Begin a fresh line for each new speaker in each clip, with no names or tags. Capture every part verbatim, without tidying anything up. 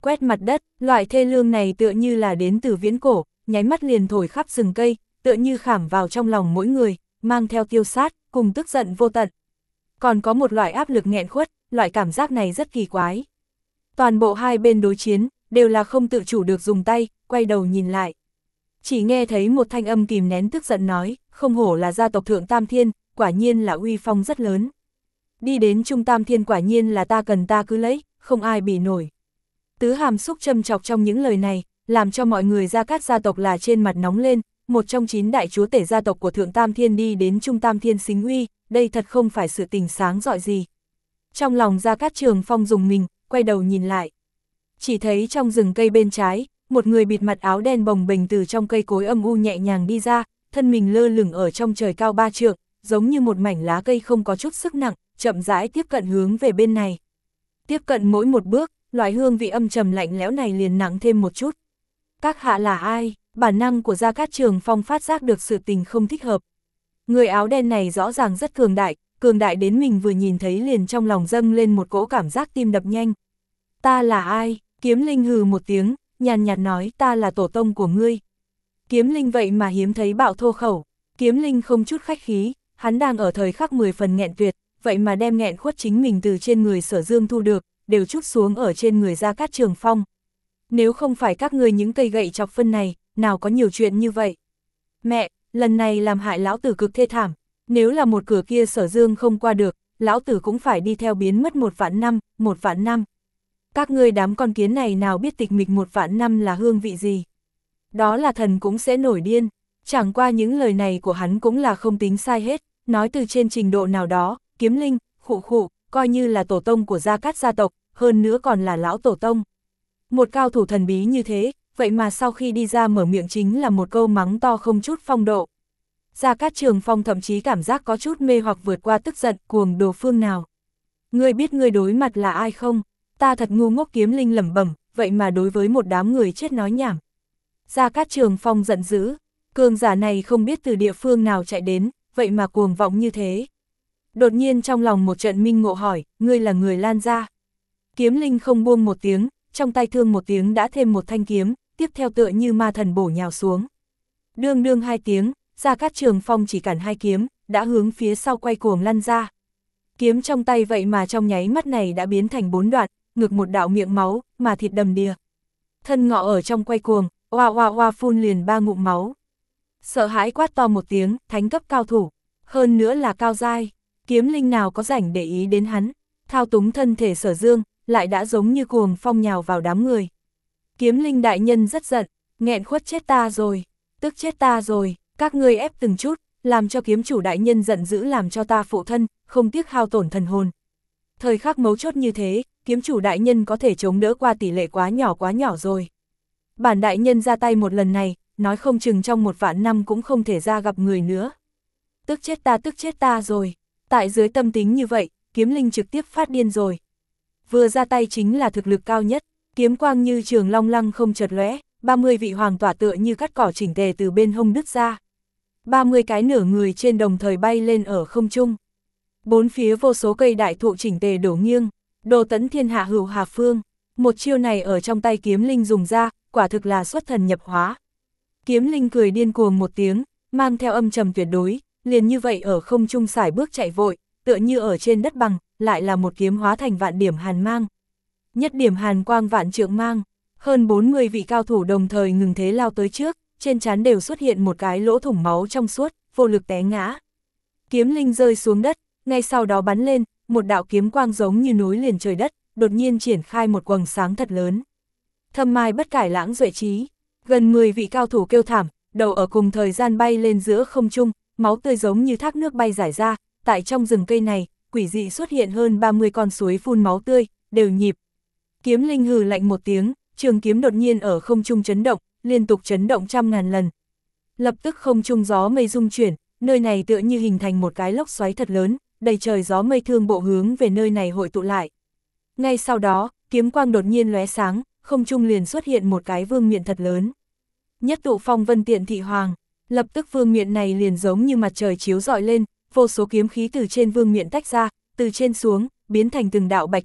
quét mặt đất, loại thê lương này tựa như là đến từ viễn cổ, nháy mắt liền thổi khắp rừng cây, tựa như khảm vào trong lòng mỗi người, mang theo tiêu sát, cùng tức giận vô tận. Còn có một loại áp lực nghẹn khuất, loại cảm giác này rất kỳ quái. Toàn bộ hai bên đối chiến, đều là không tự chủ được dùng tay, quay đầu nhìn lại. Chỉ nghe thấy một thanh âm kìm nén tức giận nói, không hổ là gia tộc Thượng Tam Thiên, quả nhiên là uy phong rất lớn. Đi đến Trung Tam Thiên quả nhiên là ta cần ta cứ lấy, không ai bỉ nổi. Tứ Hàm Xúc châm chọc trong những lời này, làm cho mọi người Gia Cát gia tộc là trên mặt nóng lên, một trong chín đại chúa tể gia tộc của Thượng Tam Thiên đi đến Trung Tam Thiên xính uy, đây thật không phải sự tình sáng rọi gì. Trong lòng Gia Cát Trường Phong dùng mình, quay đầu nhìn lại. Chỉ thấy trong rừng cây bên trái, một người bịt mặt áo đen bồng bềnh từ trong cây cối âm u nhẹ nhàng đi ra, thân mình lơ lửng ở trong trời cao ba trượng, giống như một mảnh lá cây không có chút sức nặng, chậm rãi tiếp cận hướng về bên này. Tiếp cận mỗi một bước, loại hương vị âm trầm lạnh lẽo này liền nặng thêm một chút. Các hạ là ai? Bản năng của Gia Cát Trường Phong phát giác được sự tình không thích hợp. Người áo đen này rõ ràng rất cường đại, cường đại đến mình vừa nhìn thấy liền trong lòng dâng lên một cỗ cảm giác tim đập nhanh. Ta là ai? Kiếm Linh hừ một tiếng, nhàn nhạt nói ta là tổ tông của ngươi. Kiếm Linh vậy mà hiếm thấy bạo thô khẩu. Kiếm Linh không chút khách khí, hắn đang ở thời khắc mười phần nghẹn tuyệt, vậy mà đem nghẹn khuất chính mình từ trên người Sở Dương thu được, đều trút xuống ở trên người Gia Cát Trường Phong. Nếu không phải các ngươi những cây gậy chọc phân này, nào có nhiều chuyện như vậy. Mẹ, lần này làm hại lão tử cực thê thảm, nếu là một cửa kia Sở Dương không qua được, lão tử cũng phải đi theo biến mất một vạn năm, một vạn năm. Các ngươi đám con kiến này nào biết tịch mịch một vạn năm là hương vị gì. Đó là thần cũng sẽ nổi điên, chẳng qua những lời này của hắn cũng là không tính sai hết, nói từ trên trình độ nào đó, Kiếm Linh, khụ khụ, coi như là tổ tông của Gia Cát gia tộc, hơn nữa còn là lão tổ tông. Một cao thủ thần bí như thế, vậy mà sau khi đi ra mở miệng chính là một câu mắng to không chút phong độ. Gia Cát Trường Phong thậm chí cảm giác có chút mê hoặc vượt qua tức giận, cuồng đồ phương nào. Ngươi biết ngươi đối mặt là ai không? Ta thật ngu ngốc, Kiếm Linh lẩm bẩm, vậy mà đối với một đám người chết nói nhảm. Gia Cát Trường Phong giận dữ, cường giả này không biết từ địa phương nào chạy đến, vậy mà cuồng vọng như thế. Đột nhiên trong lòng một trận minh ngộ hỏi, ngươi là người Lan gia? Kiếm Linh không buông một tiếng, trong tay thương một tiếng đã thêm một thanh kiếm, tiếp theo tựa như ma thần bổ nhào xuống. Đương đương hai tiếng, Gia Cát Trường Phong chỉ cản hai kiếm, đã hướng phía sau quay cuồng lăn ra. Kiếm trong tay vậy mà trong nháy mắt này đã biến thành bốn đoạn, ngực một đạo miệng máu, mà thịt đầm đìa. Thân ngọ ở trong quay cuồng, oa oa oa phun liền ba ngụm máu. Sợ hãi quát to một tiếng, thánh cấp cao thủ, hơn nữa là cao giai. Kiếm Linh nào có rảnh để ý đến hắn, thao túng thân thể Sở Dương, lại đã giống như cuồng phong nhào vào đám người. Kiếm Linh đại nhân rất giận, nghẹn khuất chết ta rồi, tức chết ta rồi, các ngươi ép từng chút, làm cho kiếm chủ đại nhân giận dữ làm cho ta phụ thân, không tiếc hao tổn thần hồn. Thời khắc mấu chốt như thế, kiếm chủ đại nhân có thể chống đỡ qua tỷ lệ quá nhỏ quá nhỏ rồi. Bản đại nhân ra tay một lần này, nói không chừng trong một vạn năm cũng không thể ra gặp người nữa. Tức chết ta tức chết ta rồi, tại dưới tâm tính như vậy, Kiếm Linh trực tiếp phát điên rồi. Vừa ra tay chính là thực lực cao nhất, kiếm quang như trường long lăng không chợt lóe, ba mươi vị hoàng tỏa tựa như cắt cỏ chỉnh tề từ bên hông đứt ra. ba mươi cái nửa người trên đồng thời bay lên ở không trung. Bốn phía vô số cây đại thụ chỉnh tề đổ nghiêng, đồ tấn thiên hạ hữu hà phương. Một chiêu này ở trong tay Kiếm Linh dùng ra, quả thực là xuất thần nhập hóa. Kiếm Linh cười điên cuồng một tiếng, mang theo âm trầm tuyệt đối, liền như vậy ở không trung sải bước chạy vội, tựa như ở trên đất bằng, lại là một kiếm hóa thành vạn điểm hàn mang. Nhất điểm hàn quang vạn trượng mang, hơn bốn mươi vị cao thủ đồng thời ngừng thế lao tới trước, trên trán đều xuất hiện một cái lỗ thủng máu trong suốt, vô lực té ngã. Kiếm Linh rơi xuống đất, ngay sau đó bắn lên, một đạo kiếm quang giống như núi liền trời đất, đột nhiên triển khai một quầng sáng thật lớn. Thâm mai bất cải lãng duệ trí, gần mười vị cao thủ kêu thảm, đầu ở cùng thời gian bay lên giữa không trung, máu tươi giống như thác nước bay rải ra, tại trong rừng cây này, quỷ dị xuất hiện hơn ba mươi con suối phun máu tươi, đều nhịp. Kiếm Linh hừ lạnh một tiếng, trường kiếm đột nhiên ở không trung chấn động, liên tục chấn động trăm ngàn lần. Lập tức không trung gió mây rung chuyển, nơi này tựa như hình thành một cái lốc xoáy thật lớn, đầy trời gió mây thương bộ hướng về nơi này hội tụ lại. Ngay sau đó, kiếm quang đột nhiên lóe sáng, không trung liền xuất hiện một cái vương miện thật lớn. Nhất tụ phong vân tiện thị hoàng, lập tức vương miện này liền giống như mặt trời chiếu rọi lên, vô số kiếm khí từ trên vương miện tách ra, từ trên xuống, biến thành từng đạo bạch quang,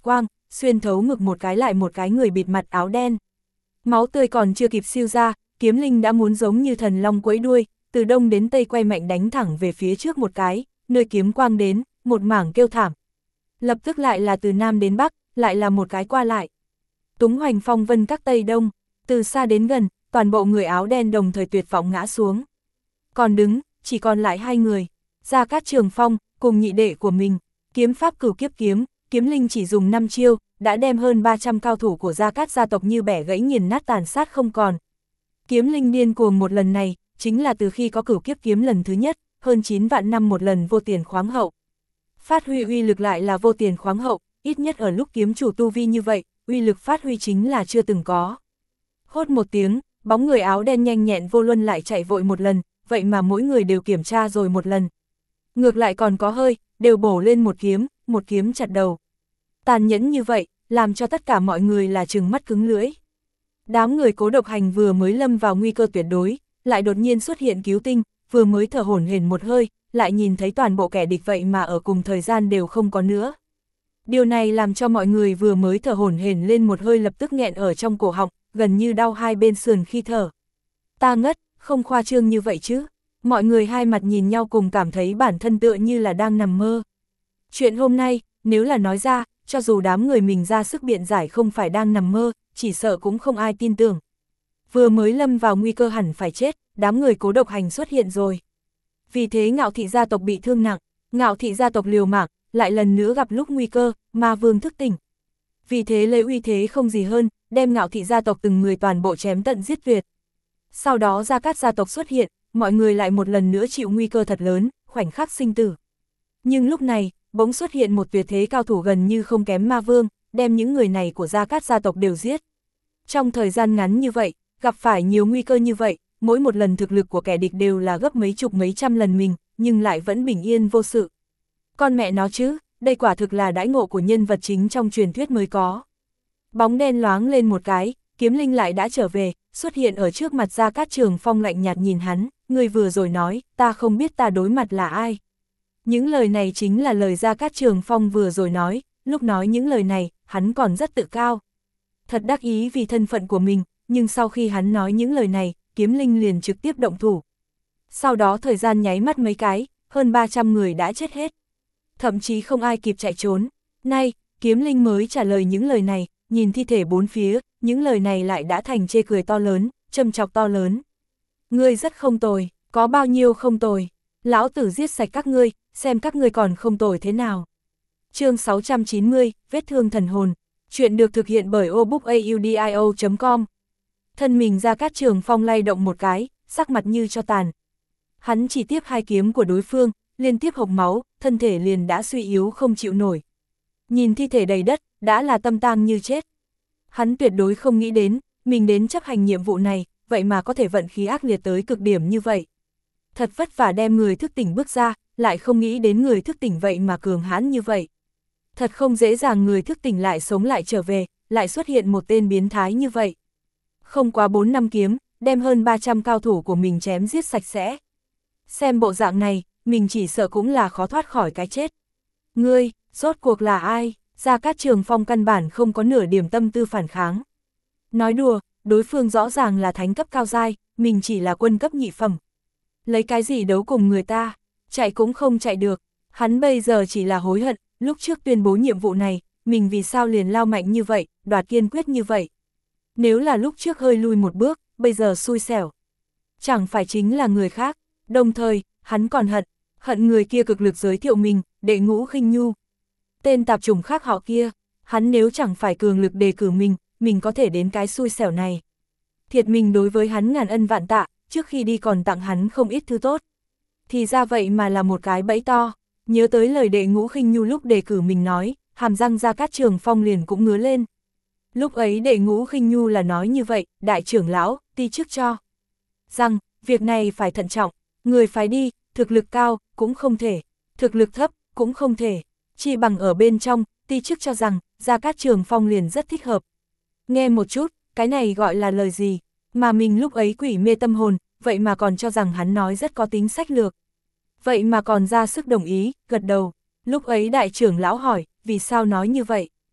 xuyên thấu ngực một cái lại một cái người bịt mặt áo đen. Máu tươi còn chưa kịp siêu ra, kiếm linh đã muốn giống như thần long quẫy đuôi, từ đông đến tây quay mạnh đánh thẳng về phía trước một cái, nơi kiếm quang đến, một mảng kêu thảm. Lập tức lại là từ nam đến bắc, lại là một cái qua lại. Túng hoành phong vân các tây đông, từ xa đến gần, toàn bộ người áo đen đồng thời tuyệt vọng ngã xuống. Còn đứng, chỉ còn lại hai người, Gia Cát Trường Phong, cùng nhị đệ của mình, kiếm pháp cửu kiếp kiếm, kiếm linh chỉ dùng năm chiêu, đã đem hơn ba trăm cao thủ của Gia Cát gia tộc như bẻ gãy nghiền nát tàn sát không còn. Kiếm linh điên cuồng một lần này, chính là từ khi có cửu kiếp kiếm lần thứ nhất, hơn chín vạn năm một lần vô tiền khoáng hậu. Phát huy uy lực lại là vô tiền khoáng hậu, ít nhất ở lúc kiếm chủ tu vi như vậy, uy lực phát huy chính là chưa từng có. Hốt một tiếng, bóng người áo đen nhanh nhẹn vô luân lại chạy vội một lần, vậy mà mỗi người đều kiểm tra rồi một lần. Ngược lại còn có hơi, đều bổ lên một kiếm, một kiếm chặt đầu. Tàn nhẫn như vậy, làm cho tất cả mọi người là trừng mắt cứng lưỡi. Đám người Cố Độc Hành vừa mới lâm vào nguy cơ tuyệt đối, lại đột nhiên xuất hiện cứu tinh, vừa mới thở hổn hển một hơi, lại nhìn thấy toàn bộ kẻ địch vậy mà ở cùng thời gian đều không có nữa. Điều này làm cho mọi người vừa mới thở hổn hển lên một hơi lập tức nghẹn ở trong cổ họng, gần như đau hai bên sườn khi thở. Ta ngất, không khoa trương như vậy chứ. Mọi người hai mặt nhìn nhau cùng cảm thấy bản thân tựa như là đang nằm mơ. Chuyện hôm nay, nếu là nói ra, cho dù đám người mình ra sức biện giải không phải đang nằm mơ, chỉ sợ cũng không ai tin tưởng. Vừa mới lâm vào nguy cơ hẳn phải chết, đám người Cố Độc Hành xuất hiện rồi. Vì thế Ngạo Thị gia tộc bị thương nặng, Ngạo Thị gia tộc liều mạng, lại lần nữa gặp lúc nguy cơ, Ma Vương thức tỉnh. Vì thế lấy uy thế không gì hơn, đem Ngạo Thị gia tộc từng người toàn bộ chém tận giết tuyệt. Sau đó Gia Cát gia tộc xuất hiện, mọi người lại một lần nữa chịu nguy cơ thật lớn, khoảnh khắc sinh tử. Nhưng lúc này, bỗng xuất hiện một tuyệt thế cao thủ gần như không kém Ma Vương, đem những người này của Gia Cát gia tộc đều giết. Trong thời gian ngắn như vậy, gặp phải nhiều nguy cơ như vậy, mỗi một lần thực lực của kẻ địch đều là gấp mấy chục mấy trăm lần mình, nhưng lại vẫn bình yên vô sự. Con mẹ nó chứ, đây quả thực là đãi ngộ của nhân vật chính trong truyền thuyết mới có. Bóng đen loáng lên một cái, kiếm linh lại đã trở về, xuất hiện ở trước mặt Gia Cát Trường Phong lạnh nhạt nhìn hắn, người vừa rồi nói, ta không biết ta đối mặt là ai. Những lời này chính là lời Gia Cát Trường Phong vừa rồi nói, lúc nói những lời này, hắn còn rất tự cao. Thật đắc ý vì thân phận của mình, nhưng sau khi hắn nói những lời này, kiếm linh liền trực tiếp động thủ. Sau đó thời gian nháy mắt mấy cái, hơn ba trăm người đã chết hết. Thậm chí không ai kịp chạy trốn. Nay, kiếm linh mới trả lời những lời này, nhìn thi thể bốn phía, những lời này lại đã thành chê cười to lớn, châm chọc to lớn. Ngươi rất không tồi, có bao nhiêu không tồi, lão tử giết sạch các ngươi, xem các ngươi còn không tồi thế nào. Chương sáu trăm chín mươi, vết thương thần hồn. Chuyện được thực hiện bởi obookaudio chấm com. Thân mình Gia Cát Trường Phong lay động một cái, sắc mặt như cho tàn. Hắn chỉ tiếp hai kiếm của đối phương, liên tiếp hộc máu, thân thể liền đã suy yếu không chịu nổi. Nhìn thi thể đầy đất, đã là tâm tang như chết. Hắn tuyệt đối không nghĩ đến, mình đến chấp hành nhiệm vụ này, vậy mà có thể vận khí ác liệt tới cực điểm như vậy. Thật vất vả đem người thức tỉnh bước ra, lại không nghĩ đến người thức tỉnh vậy mà cường hãn như vậy. Thật không dễ dàng người thức tỉnh lại sống lại trở về, lại xuất hiện một tên biến thái như vậy. Không quá bốn năm kiếm, đem hơn ba trăm cao thủ của mình chém giết sạch sẽ. Xem bộ dạng này, mình chỉ sợ cũng là khó thoát khỏi cái chết. Ngươi, rốt cuộc là ai? Gia Cát Trường Phong căn bản không có nửa điểm tâm tư phản kháng. Nói đùa, đối phương rõ ràng là thánh cấp cao giai, mình chỉ là quân cấp nhị phẩm. Lấy cái gì đấu cùng người ta, chạy cũng không chạy được. Hắn bây giờ chỉ là hối hận, lúc trước tuyên bố nhiệm vụ này, mình vì sao liền lao mạnh như vậy, đoạt kiên quyết như vậy. Nếu là lúc trước hơi lui một bước, bây giờ xui xẻo. Chẳng phải chính là người khác, đồng thời, hắn còn hận, hận người kia cực lực giới thiệu mình, Đệ Ngũ Khinh Nhu. Tên tạp chủng khác họ kia, hắn nếu chẳng phải cường lực đề cử mình, mình có thể đến cái xui xẻo này. Thiệt mình đối với hắn ngàn ân vạn tạ, trước khi đi còn tặng hắn không ít thứ tốt. Thì ra vậy mà là một cái bẫy to, nhớ tới lời Đệ Ngũ Khinh Nhu lúc đề cử mình nói, hàm răng Gia Cát Trường Phong liền cũng ngứa lên. Lúc ấy Đệ Ngũ Khinh Nhu là nói như vậy, đại trưởng lão, ti chức cho. Rằng, việc này phải thận trọng, người phải đi, thực lực cao, cũng không thể, thực lực thấp, cũng không thể. Chỉ bằng ở bên trong, ti chức cho rằng, Gia Cát Trường Phong liền rất thích hợp. Nghe một chút, cái này gọi là lời gì, mà mình lúc ấy quỷ mê tâm hồn, vậy mà còn cho rằng hắn nói rất có tính sách lược. Vậy mà còn ra sức đồng ý, gật đầu. Lúc ấy đại trưởng lão hỏi, vì sao nói như vậy?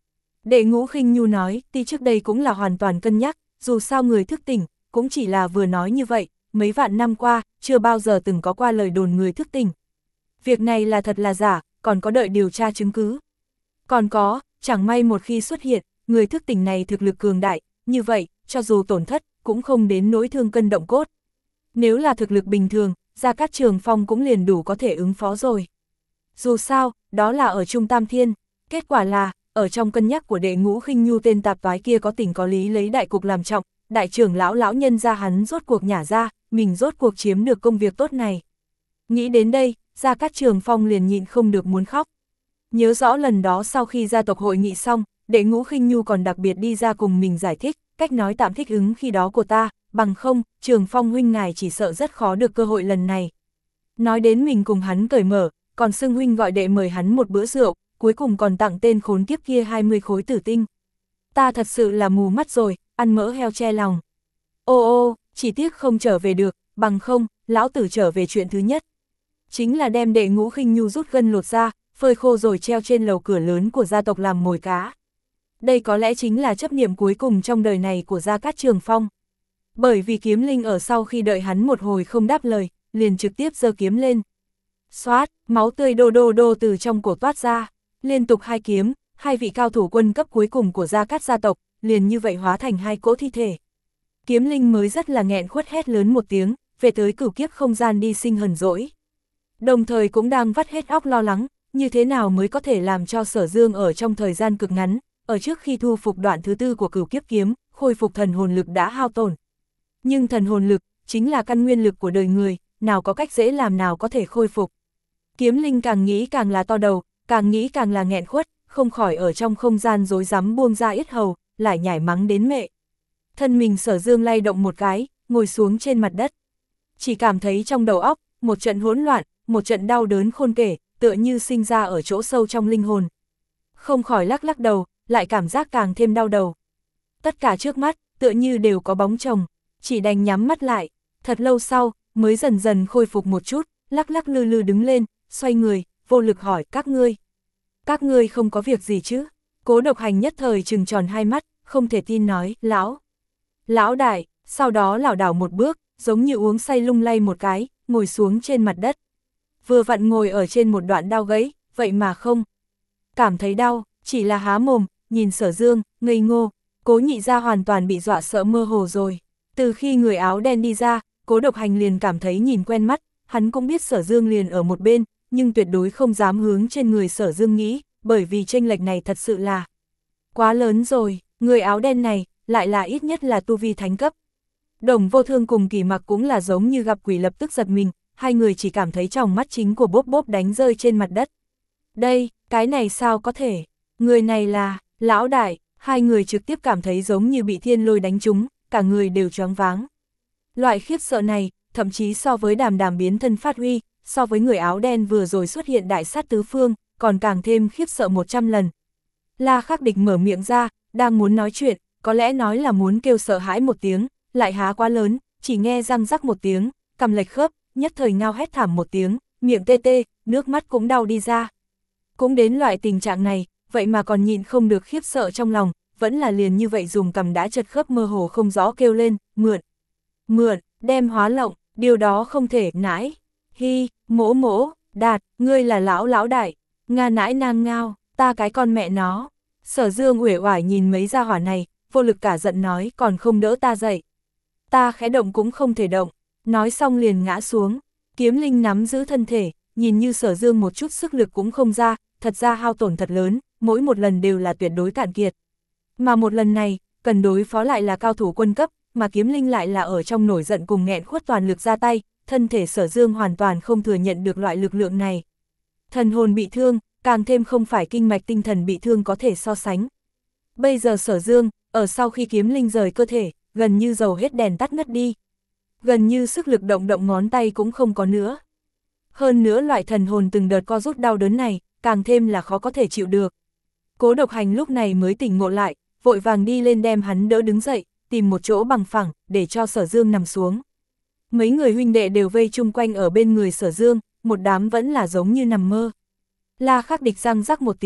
Đệ Ngũ Khinh Nhu nói, ti trước đây cũng là hoàn toàn cân nhắc, dù sao người thức tỉnh, cũng chỉ là vừa nói như vậy, mấy vạn năm qua, chưa bao giờ từng có qua lời đồn người thức tỉnh. Việc này là thật là giả, còn có đợi điều tra chứng cứ. Còn có, chẳng may một khi xuất hiện, người thức tỉnh này thực lực cường đại, như vậy, cho dù tổn thất, cũng không đến nỗi thương cân động cốt. Nếu là thực lực bình thường, Gia Cát Trường Phong cũng liền đủ có thể ứng phó rồi. Dù sao, đó là ở Trung Tam Thiên, kết quả là, ở trong cân nhắc của Đệ Ngũ Khinh Nhu tên tạp toái kia có tình có lý lấy đại cục làm trọng, đại trưởng lão lão nhân ra hắn rốt cuộc nhả ra, mình rốt cuộc chiếm được công việc tốt này. Nghĩ đến đây, Gia Cát Trường Phong liền nhịn không được muốn khóc. Nhớ rõ lần đó sau khi gia tộc hội nghị xong, Đệ Ngũ Khinh Nhu còn đặc biệt đi ra cùng mình giải thích, cách nói tạm thích ứng khi đó của ta, bằng không, Trường Phong huynh ngài chỉ sợ rất khó được cơ hội lần này. Nói đến mình cùng hắn cởi mở, còn xưng huynh gọi đệ mời hắn một bữa rượu, cuối cùng còn tặng tên khốn kiếp kia hai mươi khối tử tinh. Ta thật sự là mù mắt rồi, ăn mỡ heo che lòng. Ô ô, chỉ tiếc không trở về được, bằng không, lão tử trở về chuyện thứ nhất. Chính là đem Đệ Ngũ Khinh Nhu rút gân lột ra, phơi khô rồi treo trên lầu cửa lớn của gia tộc làm mồi cá. Đây có lẽ chính là chấp niệm cuối cùng trong đời này của Gia Cát Trường Phong. Bởi vì kiếm linh ở sau khi đợi hắn một hồi không đáp lời, liền trực tiếp giơ kiếm lên. Xoát, máu tươi đô đô đô từ trong cổ toát ra, liên tục hai kiếm, hai vị cao thủ quân cấp cuối cùng của Gia Cát gia tộc, liền như vậy hóa thành hai cỗ thi thể. Kiếm linh mới rất là nghẹn khuất hét lớn một tiếng, về tới cửu kiếp không gian đi sinh hờn dỗi. Đồng thời cũng đang vắt hết óc lo lắng, như thế nào mới có thể làm cho Sở Dương ở trong thời gian cực ngắn, ở trước khi thu phục đoạn thứ tư của cửu kiếp kiếm, khôi phục thần hồn lực đã hao tổn. Nhưng thần hồn lực, chính là căn nguyên lực của đời người, nào có cách dễ làm nào có thể khôi phục. Kiếm linh càng nghĩ càng là to đầu, càng nghĩ càng là nghẹn khuất, không khỏi ở trong không gian rối rắm buông ra yết hầu, lại nhảy mắng đến mẹ. Thân mình Sở Dương lay động một cái, ngồi xuống trên mặt đất. Chỉ cảm thấy trong đầu óc, một trận hỗn loạn, một trận đau đớn khôn kể, tựa như sinh ra ở chỗ sâu trong linh hồn. Không khỏi lắc lắc đầu, lại cảm giác càng thêm đau đầu. Tất cả trước mắt, tựa như đều có bóng chồng, chỉ đành nhắm mắt lại, thật lâu sau, mới dần dần khôi phục một chút, lắc lắc lư lư đứng lên, xoay người, vô lực hỏi các ngươi. Các ngươi không có việc gì chứ? Cố Độc Hành nhất thời trừng tròn hai mắt, không thể tin nói, lão. Lão đại, sau đó lảo đảo một bước, giống như uống say lung lay một cái, ngồi xuống trên mặt đất. Vừa vặn ngồi ở trên một đoạn đao gãy, vậy mà không cảm thấy đau, chỉ là há mồm, nhìn Sở Dương, ngây ngô. Cố Nhị gia hoàn toàn bị dọa sợ mơ hồ rồi. Từ khi người áo đen đi ra, Cố Độc Hành liền cảm thấy nhìn quen mắt, hắn cũng biết Sở Dương liền ở một bên, nhưng tuyệt đối không dám hướng trên người Sở Dương nghĩ, bởi vì chênh lệch này thật sự là quá lớn rồi. Người áo đen này, lại là ít nhất là tu vi thánh cấp. Đồng Vô Thương cùng Kỳ Mặc cũng là giống như gặp quỷ lập tức giật mình, hai người chỉ cảm thấy tròng mắt chính của Bốp Bốp đánh rơi trên mặt đất. Đây, cái này sao có thể? Người này là, lão đại, hai người trực tiếp cảm thấy giống như bị thiên lôi đánh trúng, cả người đều choáng váng. Loại khiếp sợ này, thậm chí so với Đàm Đàm biến thân phát huy, so với người áo đen vừa rồi xuất hiện đại sát tứ phương, còn càng thêm khiếp sợ một trăm lần. La Khắc Địch mở miệng ra, đang muốn nói chuyện, có lẽ nói là muốn kêu sợ hãi một tiếng, lại há quá lớn, chỉ nghe răng rắc một tiếng, cầm lệch khớp, nhất thời ngao hét thảm một tiếng, miệng tê tê, nước mắt cũng đau đi ra. Cũng đến loại tình trạng này, vậy mà còn nhịn không được khiếp sợ trong lòng, vẫn là liền như vậy dùng cầm đã chật khớp mơ hồ không rõ kêu lên, mượn, mượn, đem hóa lộng, điều đó không thể, nãi, hi, mỗ mỗ, đạt, ngươi là lão lão đại, nga nãi nang ngao, ta cái con mẹ nó. Sở Dương uể oải nhìn mấy gia hỏa này, vô lực cả giận nói còn không đỡ ta dậy. Ta khẽ động cũng không thể động, nói xong liền ngã xuống, kiếm linh nắm giữ thân thể, nhìn như Sở Dương một chút sức lực cũng không ra, thật ra hao tổn thật lớn, mỗi một lần đều là tuyệt đối cạn kiệt. Mà một lần này, cần đối phó lại là cao thủ quân cấp, mà kiếm linh lại là ở trong nổi giận cùng nghẹn khuất toàn lực ra tay, thân thể Sở Dương hoàn toàn không thừa nhận được loại lực lượng này. Thần hồn bị thương, càng thêm không phải kinh mạch tinh thần bị thương có thể so sánh. Bây giờ Sở Dương, ở sau khi kiếm linh rời cơ thể, gần như dầu hết đèn tắt ngất đi. Gần như sức lực động động ngón tay cũng không có nữa. Hơn nữa loại thần hồn từng đợt co rút đau đớn này, càng thêm là khó có thể chịu được. Cố Độc Hành lúc này mới tỉnh ngộ lại, vội vàng đi lên đem hắn đỡ đứng dậy, tìm một chỗ bằng phẳng, để cho Sở Dương nằm xuống. Mấy người huynh đệ đều vây chung quanh ở bên người Sở Dương, một đám vẫn là giống như nằm mơ. La Khắc Địch răng rắc một tiếng,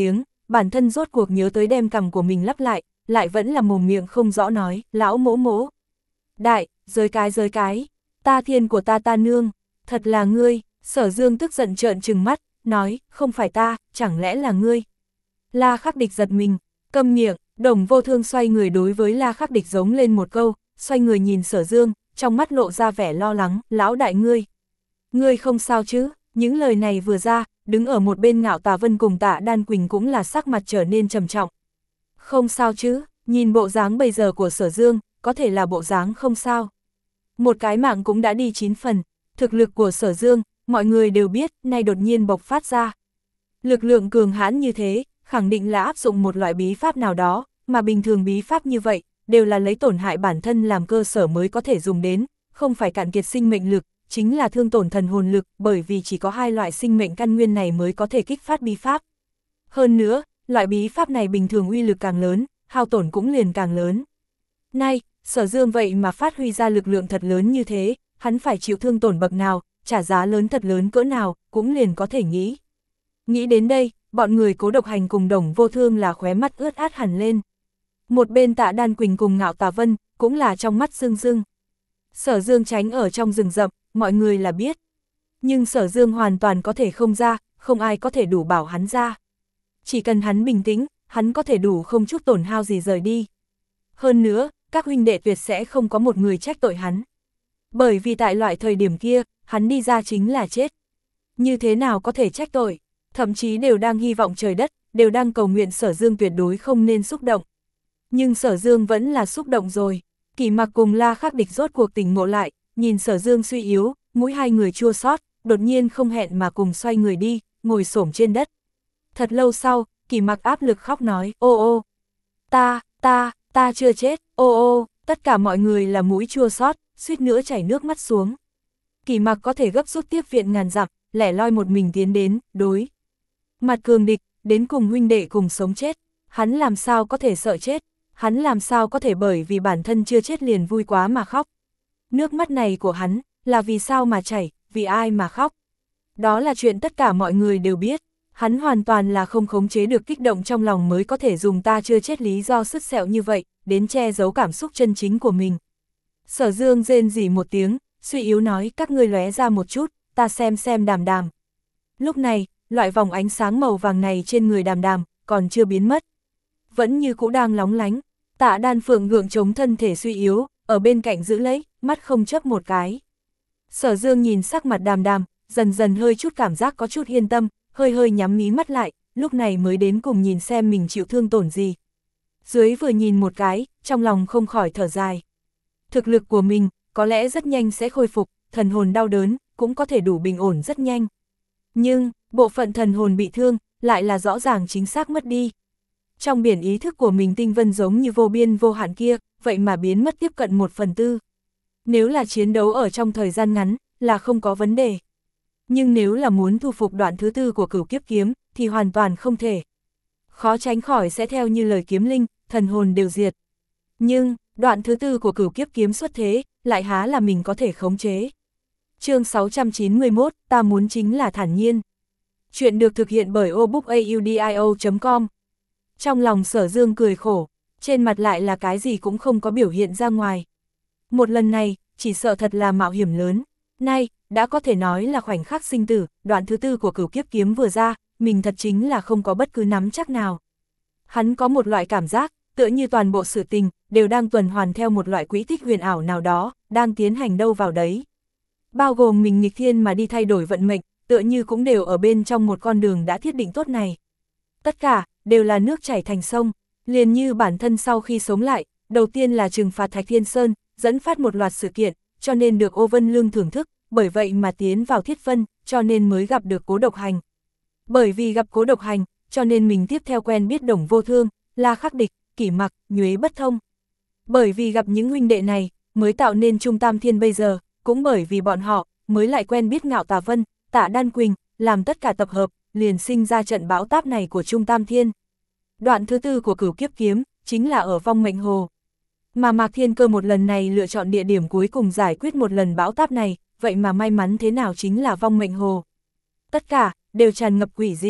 bản thân rốt cuộc nhớ tới đem cằm của mình lắp lại, lại vẫn là mồm miệng không rõ nói, lão mỗ mỗ. Đại, giới cái giới cái, ta thiên của ta ta nương, thật là ngươi, Sở Dương tức giận trợn trừng mắt, nói, không phải ta, chẳng lẽ là ngươi. La Khắc Địch giật mình, câm miệng, Đồng Vô Thương xoay người đối với La Khắc Địch giống lên một câu, xoay người nhìn Sở Dương, trong mắt lộ ra vẻ lo lắng, lão đại ngươi. Ngươi không sao chứ, những lời này vừa ra, đứng ở một bên Ngạo Tà Vân cùng Tạ Đan Quỳnh cũng là sắc mặt trở nên trầm trọng. Không sao chứ, nhìn bộ dáng bây giờ của Sở Dương, có thể là bộ dáng không sao. Một cái mạng cũng đã đi chín phần, thực lực của Sở Dương, mọi người đều biết, nay đột nhiên bộc phát ra. Lực lượng cường hãn như thế, khẳng định là áp dụng một loại bí pháp nào đó, mà bình thường bí pháp như vậy, đều là lấy tổn hại bản thân làm cơ sở mới có thể dùng đến, không phải cạn kiệt sinh mệnh lực, chính là thương tổn thần hồn lực, bởi vì chỉ có hai loại sinh mệnh căn nguyên này mới có thể kích phát bí pháp. Hơn nữa, loại bí pháp này bình thường uy lực càng lớn, hao tổn cũng liền càng lớn. Nay, Sở Dương vậy mà phát huy ra lực lượng thật lớn như thế, hắn phải chịu thương tổn bậc nào, trả giá lớn thật lớn cỡ nào, cũng liền có thể nghĩ. Nghĩ đến đây, bọn người Cố Độc Hành cùng Đồng Vô Thương là khóe mắt ướt át hẳn lên. Một bên Tạ Đan Quỳnh cùng Ngạo Tà Vân, cũng là trong mắt rưng rưng. Sở Dương tránh ở trong rừng rậm, mọi người là biết. Nhưng Sở Dương hoàn toàn có thể không ra, không ai có thể đủ bảo hắn ra. Chỉ cần hắn bình tĩnh, hắn có thể đủ không chút tổn hao gì rời đi. Hơn nữa, các huynh đệ tuyệt sẽ không có một người trách tội hắn. Bởi vì tại loại thời điểm kia, hắn đi ra chính là chết. Như thế nào có thể trách tội, thậm chí đều đang hy vọng trời đất, đều đang cầu nguyện Sở Dương tuyệt đối không nên xúc động. Nhưng Sở Dương vẫn là xúc động rồi. Kỷ Mặc cùng La Khắc Địch rốt cuộc tỉnh ngộ lại, nhìn Sở Dương suy yếu, mũi hai người chua xót, đột nhiên không hẹn mà cùng xoay người đi, ngồi xổm trên đất. Thật lâu sau, Kỷ Mặc áp lực khóc nói, ô ô, ta, ta, ta chưa chết, ô ô, tất cả mọi người là mũi chua xót, suýt nữa chảy nước mắt xuống. Kỷ Mặc có thể gấp rút tiếp viện ngàn dặm, lẻ loi một mình tiến đến, đối mặt cường địch, đến cùng huynh đệ cùng sống chết, hắn làm sao có thể sợ chết, hắn làm sao có thể bởi vì bản thân chưa chết liền vui quá mà khóc. Nước mắt này của hắn, là vì sao mà chảy, vì ai mà khóc. Đó là chuyện tất cả mọi người đều biết, hắn hoàn toàn là không khống chế được kích động trong lòng mới có thể dùng ta chưa chết lý do sứt sẹo như vậy, đến che giấu cảm xúc chân chính của mình. Sở Dương rên rỉ một tiếng, suy yếu nói, các ngươi lóe ra một chút, ta xem xem Đàm Đàm. Lúc này, loại vòng ánh sáng màu vàng này trên người Đàm Đàm, còn chưa biến mất. Vẫn như cũ đang lóng lánh. Tạ Đan Phượng gượng chống thân thể suy yếu, ở bên cạnh giữ lấy, mắt không chớp một cái. Sở Dương nhìn sắc mặt Đàm Đàm, dần dần hơi chút cảm giác có chút yên tâm, hơi hơi nhắm mí mắt lại, lúc này mới đến cùng nhìn xem mình chịu thương tổn gì. Dưới vừa nhìn một cái, trong lòng không khỏi thở dài. Thực lực của mình, có lẽ rất nhanh sẽ khôi phục, thần hồn đau đớn, cũng có thể đủ bình ổn rất nhanh. Nhưng, bộ phận thần hồn bị thương, lại là rõ ràng chính xác mất đi. Trong biển ý thức của mình tinh vân giống như vô biên vô hạn kia, vậy mà biến mất tiếp cận một phần tư. Nếu là chiến đấu ở trong thời gian ngắn, là không có vấn đề. Nhưng nếu là muốn thu phục đoạn thứ tư của Cửu Kiếp Kiếm, thì hoàn toàn không thể. Khó tránh khỏi sẽ theo như lời kiếm linh, thần hồn đều diệt. Nhưng, đoạn thứ tư của Cửu Kiếp Kiếm xuất thế, lại há là mình có thể khống chế. Chương sáu trăm chín mươi mốt, ta muốn chính là thản nhiên. Chuyện được thực hiện bởi obookaudio chấm com. Trong lòng Sở Dương cười khổ, trên mặt lại là cái gì cũng không có biểu hiện ra ngoài. Một lần này, chỉ sợ thật là mạo hiểm lớn. Nay, đã có thể nói là khoảnh khắc sinh tử, đoạn thứ tư của Cửu Kiếp Kiếm vừa ra, mình thật chính là không có bất cứ nắm chắc nào. Hắn có một loại cảm giác, tựa như toàn bộ sự tình, đều đang tuần hoàn theo một loại quỹ tích huyền ảo nào đó, đang tiến hành đâu vào đấy. Bao gồm mình nghịch thiên mà đi thay đổi vận mệnh, tựa như cũng đều ở bên trong một con đường đã thiết định tốt này. Tất cả, đều là nước chảy thành sông, liền như bản thân sau khi sống lại, đầu tiên là trừng phạt Thạch Thiên Sơn, dẫn phát một loạt sự kiện, cho nên được Ô Vân Lương thưởng thức, bởi vậy mà tiến vào Thiết Vân, cho nên mới gặp được Cố Độc Hành. Bởi vì gặp Cố Độc Hành, cho nên mình tiếp theo quen biết Đồng Vô Thương, La Khắc Địch, Kỷ Mặc, Nhuế Bất Thông. Bởi vì gặp những huynh đệ này, mới tạo nên Trung Tam Thiên bây giờ, cũng bởi vì bọn họ, mới lại quen biết Ngạo Tà Vân, Tạ Đan Quỳnh, làm tất cả tập hợp, liền sinh ra trận bão táp này của Trung Tam Thiên. Đoạn thứ tư của Cửu Kiếp Kiếm, chính là ở Vong Mệnh Hồ. Mà Mạc Thiên Cơ một lần này lựa chọn địa điểm cuối cùng giải quyết một lần bão táp này, vậy mà may mắn thế nào chính là Vong Mệnh Hồ. Tất cả, đều tràn ngập quỷ dị,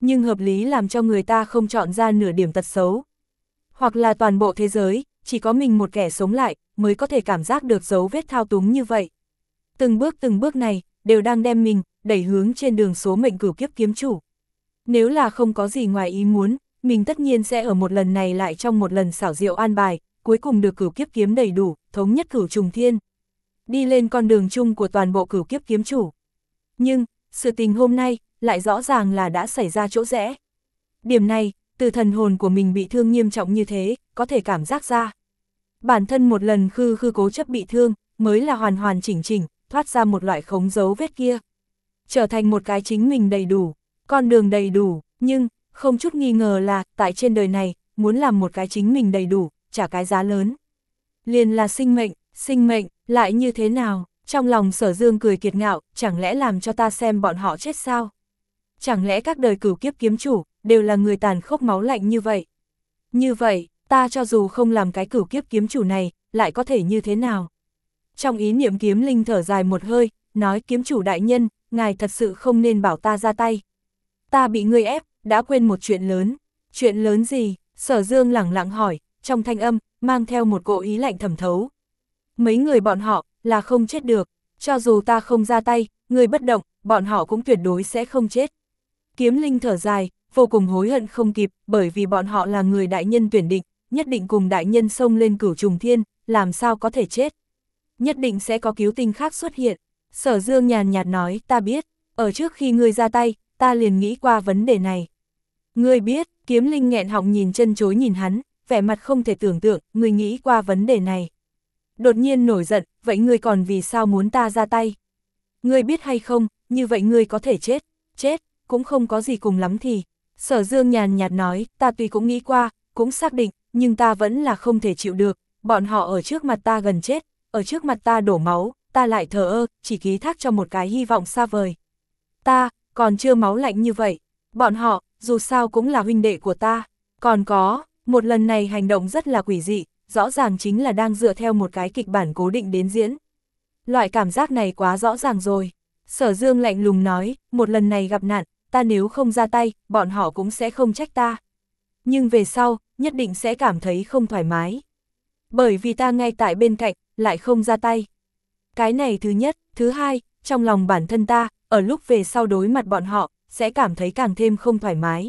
nhưng hợp lý làm cho người ta không chọn ra nửa điểm tật xấu. Hoặc là toàn bộ thế giới, chỉ có mình một kẻ sống lại, mới có thể cảm giác được dấu vết thao túng như vậy. Từng bước từng bước này, đều đang đem mình, đẩy hướng trên đường số mệnh cửu kiếp kiếm chủ. Nếu là không có gì ngoài ý muốn, mình tất nhiên sẽ ở một lần này lại trong một lần xảo diệu an bài, cuối cùng được cửu kiếp kiếm đầy đủ, thống nhất cửu trùng thiên. Đi lên con đường chung của toàn bộ cửu kiếp kiếm chủ. Nhưng, sự tình hôm nay, lại rõ ràng là đã xảy ra chỗ rẽ. Điểm này, từ thần hồn của mình bị thương nghiêm trọng như thế, có thể cảm giác ra. Bản thân một lần khư khư cố chấp bị thương, mới là hoàn hoàn chỉnh chỉnh, thoát ra một loại khống dấu vết kia. Trở thành một cái chính mình đầy đủ, con đường đầy đủ, nhưng, không chút nghi ngờ là, tại trên đời này, muốn làm một cái chính mình đầy đủ, trả cái giá lớn. Liền là sinh mệnh, sinh mệnh, lại như thế nào? Trong lòng Sở Dương cười kiệt ngạo, chẳng lẽ làm cho ta xem bọn họ chết sao? Chẳng lẽ các đời cửu kiếp kiếm chủ, đều là người tàn khốc máu lạnh như vậy? Như vậy, ta cho dù không làm cái cửu kiếp kiếm chủ này, lại có thể như thế nào? Trong ý niệm kiếm linh thở dài một hơi, nói kiếm chủ đại nhân, ngài thật sự không nên bảo ta ra tay. Ta bị ngươi ép, đã quên một chuyện lớn. Chuyện lớn gì? Sở Dương lẳng lặng hỏi, trong thanh âm, mang theo một cỗ ý lạnh thẩm thấu. Mấy người bọn họ, là không chết được, cho dù ta không ra tay, người bất động, bọn họ cũng tuyệt đối sẽ không chết. Kiếm linh thở dài, vô cùng hối hận không kịp, bởi vì bọn họ là người đại nhân tuyển định, nhất định cùng đại nhân xông lên cửu trùng thiên, làm sao có thể chết. Nhất định sẽ có cứu tinh khác xuất hiện. Sở Dương nhàn nhạt nói, ta biết, ở trước khi ngươi ra tay, ta liền nghĩ qua vấn đề này. Ngươi biết, kiếm linh nghẹn họng nhìn chân chối nhìn hắn, vẻ mặt không thể tưởng tượng, ngươi nghĩ qua vấn đề này. Đột nhiên nổi giận, vậy ngươi còn vì sao muốn ta ra tay? Ngươi biết hay không, như vậy ngươi có thể chết, chết, cũng không có gì cùng lắm thì. Sở Dương nhàn nhạt nói, ta tuy cũng nghĩ qua, cũng xác định, nhưng ta vẫn là không thể chịu được, bọn họ ở trước mặt ta gần chết, ở trước mặt ta đổ máu, ta lại thờ ơ, chỉ ký thác cho một cái hy vọng xa vời. Ta, còn chưa máu lạnh như vậy, bọn họ, dù sao cũng là huynh đệ của ta, còn có, một lần này hành động rất là quỷ dị, rõ ràng chính là đang dựa theo một cái kịch bản cố định đến diễn. Loại cảm giác này quá rõ ràng rồi. Sở Dương lạnh lùng nói, một lần này gặp nạn, ta nếu không ra tay, bọn họ cũng sẽ không trách ta. Nhưng về sau, nhất định sẽ cảm thấy không thoải mái. Bởi vì ta ngay tại bên cạnh, lại không ra tay. Cái này thứ nhất, thứ hai, trong lòng bản thân ta, ở lúc về sau đối mặt bọn họ, sẽ cảm thấy càng thêm không thoải mái.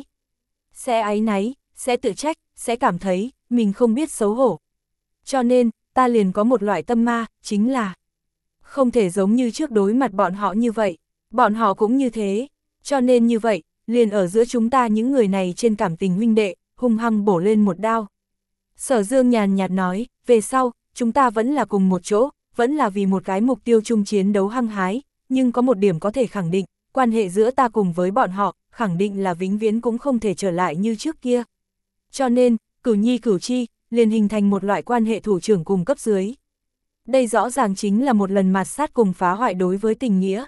Sẽ áy náy, sẽ tự trách, sẽ cảm thấy, mình không biết xấu hổ. Cho nên, ta liền có một loại tâm ma, chính là không thể giống như trước đối mặt bọn họ như vậy, bọn họ cũng như thế. Cho nên như vậy, liền ở giữa chúng ta những người này trên cảm tình huynh đệ, hung hăng bổ lên một đao. Sở Dương nhàn nhạt nói, về sau, chúng ta vẫn là cùng một chỗ, vẫn là vì một cái mục tiêu chung chiến đấu hăng hái, nhưng có một điểm có thể khẳng định, quan hệ giữa ta cùng với bọn họ, khẳng định là vĩnh viễn cũng không thể trở lại như trước kia. Cho nên, cửu nhi cửu chi, liền hình thành một loại quan hệ thủ trưởng cùng cấp dưới. Đây rõ ràng chính là một lần mạt sát cùng phá hoại đối với tình nghĩa.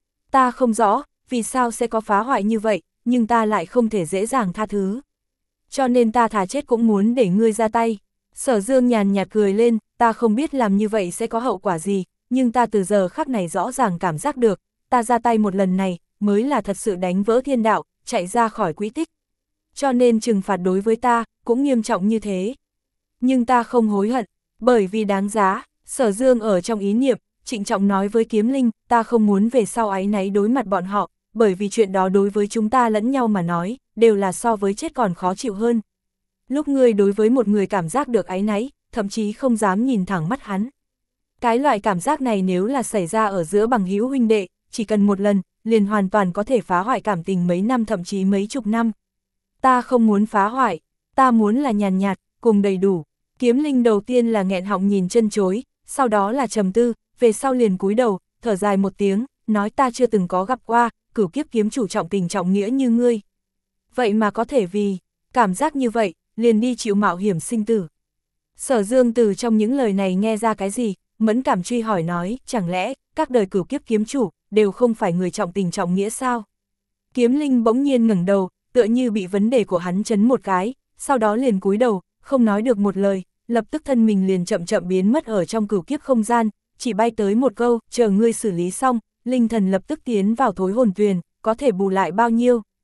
Ta không rõ, vì sao sẽ có phá hoại như vậy, nhưng ta lại không thể dễ dàng tha thứ. Cho nên ta thà chết cũng muốn để ngươi ra tay. Sở Dương nhàn nhạt cười lên, ta không biết làm như vậy sẽ có hậu quả gì, nhưng ta từ giờ khắc này rõ ràng cảm giác được, ta ra tay một lần này, mới là thật sự đánh vỡ thiên đạo, chạy ra khỏi quỹ tích. Cho nên trừng phạt đối với ta, cũng nghiêm trọng như thế. Nhưng ta không hối hận, bởi vì đáng giá. Sở Dương ở trong ý niệm, trịnh trọng nói với kiếm linh, ta không muốn về sau áy náy đối mặt bọn họ, bởi vì chuyện đó đối với chúng ta lẫn nhau mà nói, đều là so với chết còn khó chịu hơn. Lúc ngươi đối với một người cảm giác được áy náy, thậm chí không dám nhìn thẳng mắt hắn. Cái loại cảm giác này nếu là xảy ra ở giữa bằng hữu huynh đệ, chỉ cần một lần, liền hoàn toàn có thể phá hoại cảm tình mấy năm thậm chí mấy chục năm. Ta không muốn phá hoại, ta muốn là nhàn nhạt, cùng đầy đủ. Kiếm linh đầu tiên là nghẹn họng nhìn chân chối, sau đó là trầm tư, về sau liền cúi đầu, thở dài một tiếng, nói ta chưa từng có gặp qua, cửu kiếp kiếm chủ trọng tình trọng nghĩa như ngươi. Vậy mà có thể vì, cảm giác như vậy, liền đi chịu mạo hiểm sinh tử. Sở Dương từ trong những lời này nghe ra cái gì, mẫn cảm truy hỏi nói, chẳng lẽ, các đời cửu kiếp kiếm chủ, đều không phải người trọng tình trọng nghĩa sao? Kiếm linh bỗng nhiên ngẩng đầu, tựa như bị vấn đề của hắn chấn một cái, sau đó liền cúi đầu, không nói được một lời, lập tức thân mình liền chậm chậm biến mất ở trong cửu kiếp không gian, chỉ bay tới một câu, chờ ngươi xử lý xong, linh thần lập tức tiến vào thối hồn tuyền, có thể bù lại bao nhiêu.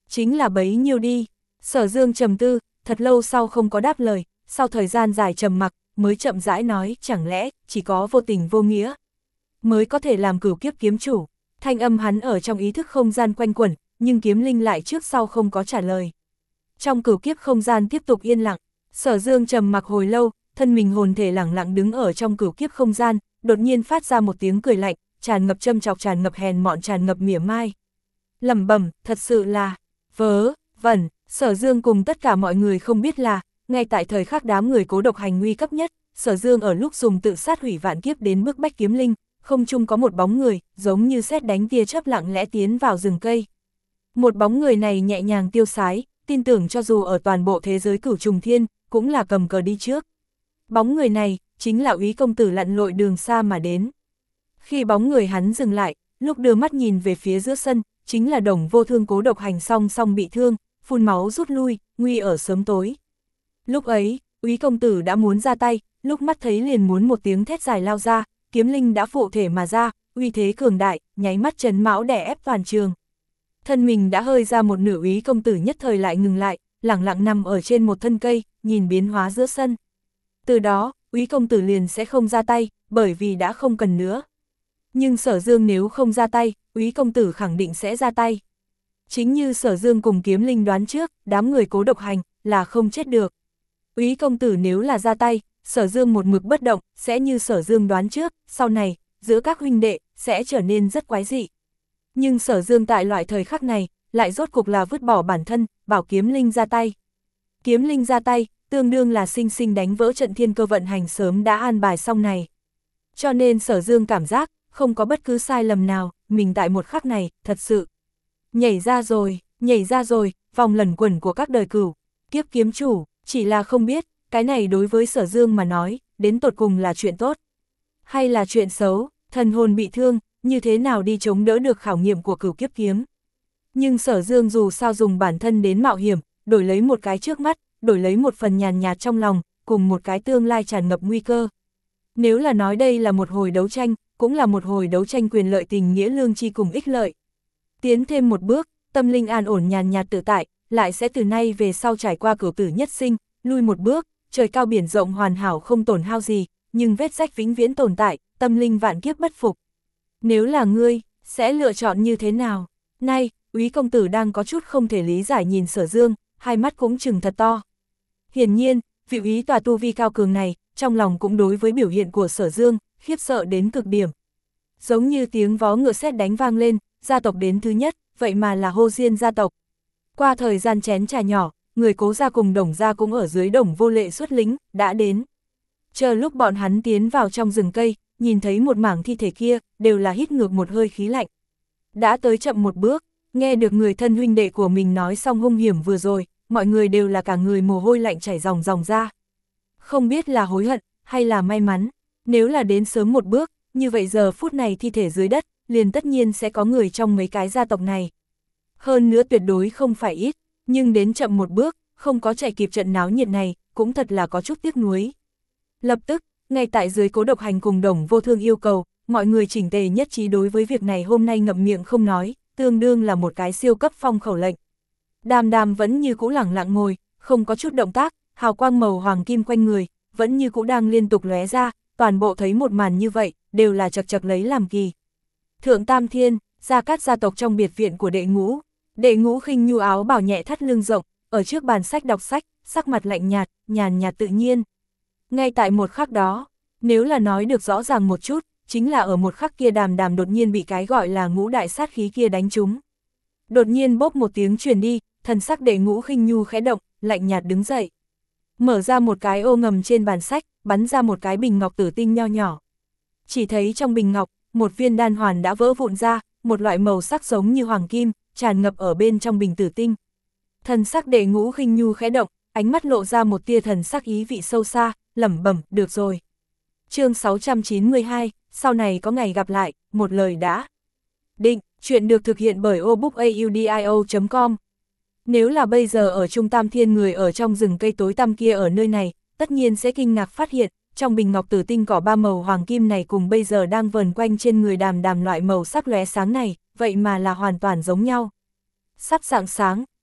chính là bấy nhiêu đi. Sở Dương trầm tư, thật lâu sau không có đáp lời, sau thời gian dài trầm mặc, mới chậm rãi nói, chẳng lẽ, chỉ có vô tình vô nghĩa, mới có thể làm cửu kiếp kiếm chủ. Thanh âm hắn ở trong ý thức không gian quanh quẩn, nhưng kiếm linh lại trước sau không có trả lời. Trong cửu kiếp không gian tiếp tục yên lặng, Sở Dương trầm mặc hồi lâu, thân mình hồn thể lẳng lặng đứng ở trong cửu kiếp không gian, đột nhiên phát ra một tiếng cười lạnh, tràn ngập châm chọc, tràn ngập hèn mọn, tràn ngập mỉa mai. Lẩm bẩm, thật sự là vớ vẩn. Sở Dương cùng tất cả mọi người không biết là, ngay tại thời khắc đám người cố độc hành nguy cấp nhất, Sở Dương ở lúc dùng tự sát hủy vạn kiếp đến bức bách kiếm linh, không chung có một bóng người, giống như sét đánh tia chớp lặng lẽ tiến vào rừng cây. Một bóng người này nhẹ nhàng tiêu sái, tin tưởng cho dù ở toàn bộ thế giới cửu trùng thiên, cũng là cầm cờ đi trước. Bóng người này, chính là Úy công tử lặn lội đường xa mà đến. Khi bóng người hắn dừng lại, lúc đưa mắt nhìn về phía giữa sân, chính là Đồng Vô Thương cố độc hành song song bị thương, phun máu rút lui, nguy ở sớm tối. Lúc ấy, Úy công tử đã muốn ra tay, lúc mắt thấy liền muốn một tiếng thét dài lao ra, kiếm linh đã phụ thể mà ra, uy thế cường đại, nháy mắt trấn mão đè ép toàn trường. Thân mình đã hơi ra một nửa, Úy công tử nhất thời lại ngừng lại, lẳng lặng nằm ở trên một thân cây, nhìn biến hóa giữa sân. Từ đó, Úy công tử liền sẽ không ra tay, bởi vì đã không cần nữa. Nhưng Sở Dương nếu không ra tay, Úy công tử khẳng định sẽ ra tay. Chính như Sở Dương cùng kiếm linh đoán trước, đám người cố độc hành là không chết được. Úy công tử nếu là ra tay, Sở Dương một mực bất động, sẽ như Sở Dương đoán trước, sau này, giữa các huynh đệ, sẽ trở nên rất quái dị. Nhưng Sở Dương tại loại thời khắc này, lại rốt cục là vứt bỏ bản thân, bảo kiếm linh ra tay. Kiếm linh ra tay, tương đương là sinh sinh đánh vỡ trận thiên cơ vận hành sớm đã an bài xong này. Cho nên Sở Dương cảm giác, không có bất cứ sai lầm nào, mình tại một khắc này, thật sự nhảy ra rồi, nhảy ra rồi, vòng lẩn quẩn của các đời cửu kiếp kiếm chủ, chỉ là không biết, cái này đối với Sở Dương mà nói, đến tột cùng là chuyện tốt, hay là chuyện xấu, thần hồn bị thương, như thế nào đi chống đỡ được khảo nghiệm của cửu kiếp kiếm. Nhưng Sở Dương dù sao dùng bản thân đến mạo hiểm, đổi lấy một cái trước mắt, đổi lấy một phần nhàn nhạt trong lòng, cùng một cái tương lai tràn ngập nguy cơ. Nếu là nói đây là một hồi đấu tranh, cũng là một hồi đấu tranh quyền lợi, tình nghĩa, lương tri cùng ích lợi. Tiến thêm một bước, tâm linh an ổn nhàn nhạt tự tại, lại sẽ từ nay về sau trải qua cửu tử nhất sinh, lui một bước, trời cao biển rộng hoàn hảo không tổn hao gì, nhưng vết rách vĩnh viễn tồn tại, tâm linh vạn kiếp bất phục. Nếu là ngươi, sẽ lựa chọn như thế nào? Nay, Úy công tử đang có chút không thể lý giải nhìn Sở Dương, hai mắt cũng trừng thật to. Hiển nhiên, vị Úy tòa tu vi cao cường này, trong lòng cũng đối với biểu hiện của Sở Dương, khiếp sợ đến cực điểm. Giống như tiếng vó ngựa sét đánh vang lên, gia tộc đến thứ nhất, vậy mà là Hồ Diên gia tộc. Qua thời gian chén trà nhỏ, người Cố gia cùng Đồng gia cũng ở dưới Đồng Vô Lệ xuất lính, đã đến. Chờ lúc bọn hắn tiến vào trong rừng cây, nhìn thấy một mảng thi thể kia, đều là hít ngược một hơi khí lạnh. Đã tới chậm một bước, nghe được người thân huynh đệ của mình nói xong hung hiểm vừa rồi, mọi người đều là cả người mồ hôi lạnh chảy ròng ròng ra. Không biết là hối hận, hay là may mắn, nếu là đến sớm một bước, như vậy giờ phút này thi thể dưới đất, liền tất nhiên sẽ có người trong mấy cái gia tộc này. Hơn nữa tuyệt đối không phải ít, nhưng đến chậm một bước, không có chạy kịp trận náo nhiệt này, cũng thật là có chút tiếc nuối. Lập tức, ngay tại dưới Cố độc hành cùng Đồng Vô Thương yêu cầu, mọi người chỉnh tề nhất trí đối với việc này hôm nay ngậm miệng không nói, tương đương là một cái siêu cấp phong khẩu lệnh. Đàm Đàm vẫn như cũ lẳng lặng ngồi, không có chút động tác, hào quang màu hoàng kim quanh người, vẫn như cũ đang liên tục lóe ra, toàn bộ thấy một màn như vậy, đều là chật chật lấy làm kỳ. Thượng Tam Thiên, Gia Cát gia tộc trong biệt viện của Đệ Ngũ, Đệ Ngũ khinh nhu áo bào nhẹ thắt lưng rộng, ở trước bàn sách đọc sách, sắc mặt lạnh nhạt, nhàn nhạt tự nhiên. Ngay tại một khắc đó, nếu là nói được rõ ràng một chút, chính là ở một khắc kia Đàm Đàm đột nhiên bị cái gọi là ngũ đại sát khí kia đánh trúng. Đột nhiên bốp một tiếng truyền đi, thần sắc Đệ Ngũ khinh nhu khẽ động, lạnh nhạt đứng dậy. Mở ra một cái ô ngầm trên bàn sách, bắn ra một cái bình ngọc tử tinh nho nhỏ. Chỉ thấy trong bình ngọc, một viên đan hoàn đã vỡ vụn ra, một loại màu sắc giống như hoàng kim, tràn ngập ở bên trong bình tử tinh. Thần sắc Đệ Ngũ khinh nhu khẽ động, ánh mắt lộ ra một tia thần sắc ý vị sâu xa, lẩm bẩm, được rồi. Chương sáu trăm chín mươi hai, sau này có ngày gặp lại, một lời đã định, chuyện được thực hiện bởi obookaudio chấm com. Nếu là bây giờ ở Trung Tam Thiên người ở trong rừng cây tối tăm kia ở nơi này, tất nhiên sẽ kinh ngạc phát hiện, trong bình ngọc tử tinh cỏ ba màu hoàng kim này cùng bây giờ đang vờn quanh trên người Đàm Đàm loại màu sắc lóe sáng này, vậy mà là hoàn toàn giống nhau. Sắp rạng sáng,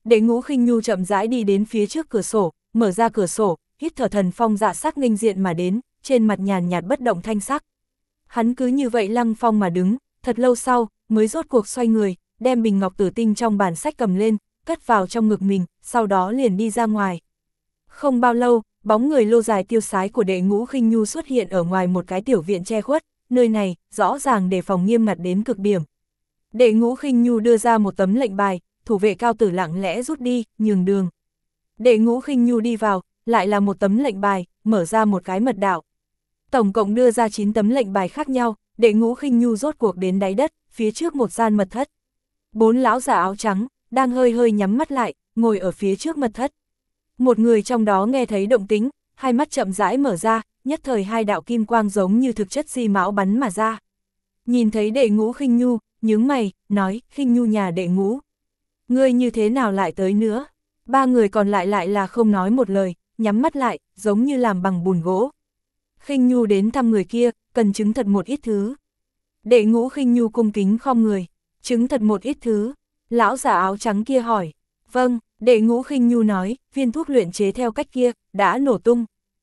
Đệ Ngũ Khinh Nhu chậm rãi đi đến phía trước cửa sổ, mở ra cửa sổ, hít thở thần phong dạ sắc nghênh diện mà đến, trên mặt nhàn nhạt bất động thanh sắc. Hắn cứ như vậy lăng phong mà đứng, thật lâu sau, mới rốt cuộc xoay người, đem bình ngọc tử tinh trong bản sách cầm lên, cất vào trong ngực mình, sau đó liền đi ra ngoài. Không bao lâu, bóng người lô dài tiêu sái của Đệ Ngũ Khinh Nhu xuất hiện ở ngoài một cái tiểu viện che khuất, nơi này, rõ ràng đề phòng nghiêm ngặt đến cực điểm. Đệ Ngũ Khinh Nhu đưa ra một tấm lệnh bài, thủ vệ cao tử lặng lẽ rút đi, nhường đường. Đệ Ngũ Khinh Nhu đi vào, lại là một tấm lệnh bài, mở ra một cái mật đạo. Tổng cộng đưa ra chín tấm lệnh bài khác nhau, Đệ Ngũ Khinh Nhu rốt cuộc đến đáy đất, phía trước một gian mật thất. Bốn lão giả áo trắng, đang hơi hơi nhắm mắt lại, ngồi ở phía trước mật thất. Một người trong đó nghe thấy động tĩnh, hai mắt chậm rãi mở ra, nhất thời hai đạo kim quang giống như thực chất di mão bắn mà ra. Nhìn thấy Đệ Ngũ Khinh Nhu, nhướng mày, nói, Khinh Nhu nhà Đệ Ngũ. Ngươi như thế nào lại tới nữa? Ba người còn lại lại là không nói một lời, nhắm mắt lại, giống như làm bằng bùn gỗ. Khinh Nhu đến thăm người kia, cần chứng thật một ít thứ. Đệ Ngũ Khinh Nhu cung kính khom người, chứng thật một ít thứ. Lão giả áo trắng kia hỏi, vâng, Đệ Ngũ Khinh Nhu nói, viên thuốc luyện chế theo cách kia, đã nổ tung.